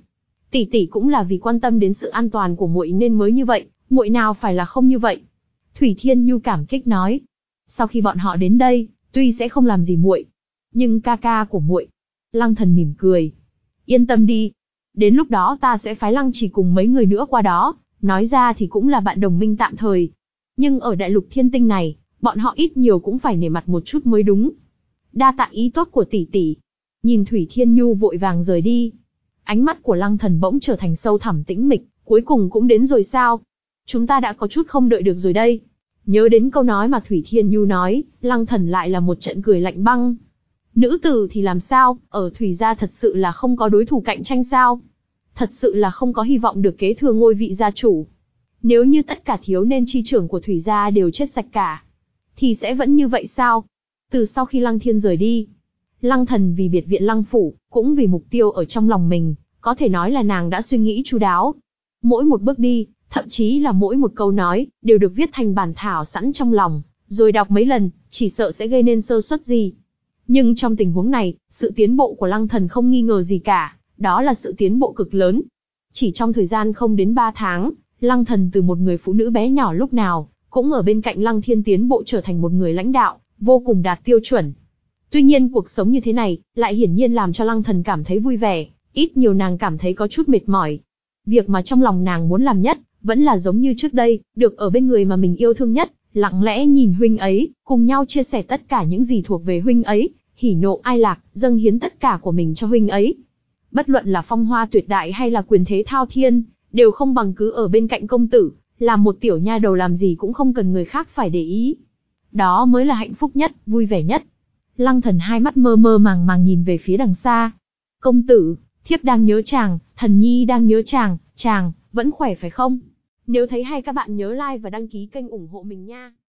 Tỷ tỷ cũng là vì quan tâm đến sự an toàn của muội nên mới như vậy, muội nào phải là không như vậy. Thủy Thiên Nhu cảm kích nói. Sau khi bọn họ đến đây, tuy sẽ không làm gì muội, nhưng ca ca của muội. Lăng Thần mỉm cười. Yên tâm đi. Đến lúc đó ta sẽ phái Lăng Chỉ cùng mấy người nữa qua đó, nói ra thì cũng là bạn đồng minh tạm thời. Nhưng ở đại lục thiên tinh này, bọn họ ít nhiều cũng phải nể mặt một chút mới đúng. Đa tạ ý tốt của tỷ tỷ. Nhìn Thủy Thiên Nhu vội vàng rời đi. Ánh mắt của Lăng Thần bỗng trở thành sâu thẳm tĩnh mịch, cuối cùng cũng đến rồi sao? Chúng ta đã có chút không đợi được rồi đây. Nhớ đến câu nói mà Thủy Thiên Nhu nói, Lăng Thần lại là một trận cười lạnh băng. Nữ tử thì làm sao, ở Thủy gia thật sự là không có đối thủ cạnh tranh sao? Thật sự là không có hy vọng được kế thừa ngôi vị gia chủ. Nếu như tất cả thiếu niên chi trưởng của Thủy gia đều chết sạch cả, thì sẽ vẫn như vậy sao? Từ sau khi Lăng Thiên rời đi, Lăng Thần vì biệt viện Lăng phủ, cũng vì mục tiêu ở trong lòng mình, có thể nói là nàng đã suy nghĩ chu đáo. Mỗi một bước đi, thậm chí là mỗi một câu nói, đều được viết thành bản thảo sẵn trong lòng, rồi đọc mấy lần, chỉ sợ sẽ gây nên sơ suất gì. Nhưng trong tình huống này, sự tiến bộ của Lăng Thần không nghi ngờ gì cả, đó là sự tiến bộ cực lớn. Chỉ trong thời gian không đến ba tháng, Lăng Thần từ một người phụ nữ bé nhỏ lúc nào, cũng ở bên cạnh Lăng Thiên tiến bộ trở thành một người lãnh đạo, vô cùng đạt tiêu chuẩn. Tuy nhiên cuộc sống như thế này, lại hiển nhiên làm cho Lăng Thần cảm thấy vui vẻ, ít nhiều nàng cảm thấy có chút mệt mỏi. Việc mà trong lòng nàng muốn làm nhất, vẫn là giống như trước đây, được ở bên người mà mình yêu thương nhất, lặng lẽ nhìn huynh ấy, cùng nhau chia sẻ tất cả những gì thuộc về huynh ấy, hỉ nộ ai lạc, dâng hiến tất cả của mình cho huynh ấy. Bất luận là phong hoa tuyệt đại hay là quyền thế thao thiên, đều không bằng cứ ở bên cạnh công tử, làm một tiểu nha đầu làm gì cũng không cần người khác phải để ý. Đó mới là hạnh phúc nhất, vui vẻ nhất. Lăng Thần hai mắt mơ mơ màng màng nhìn về phía đằng xa. Công tử, thiếp đang nhớ chàng, thần nhi đang nhớ chàng, chàng, vẫn khỏe phải không? Nếu thấy hay các bạn nhớ like và đăng ký kênh ủng hộ mình nha.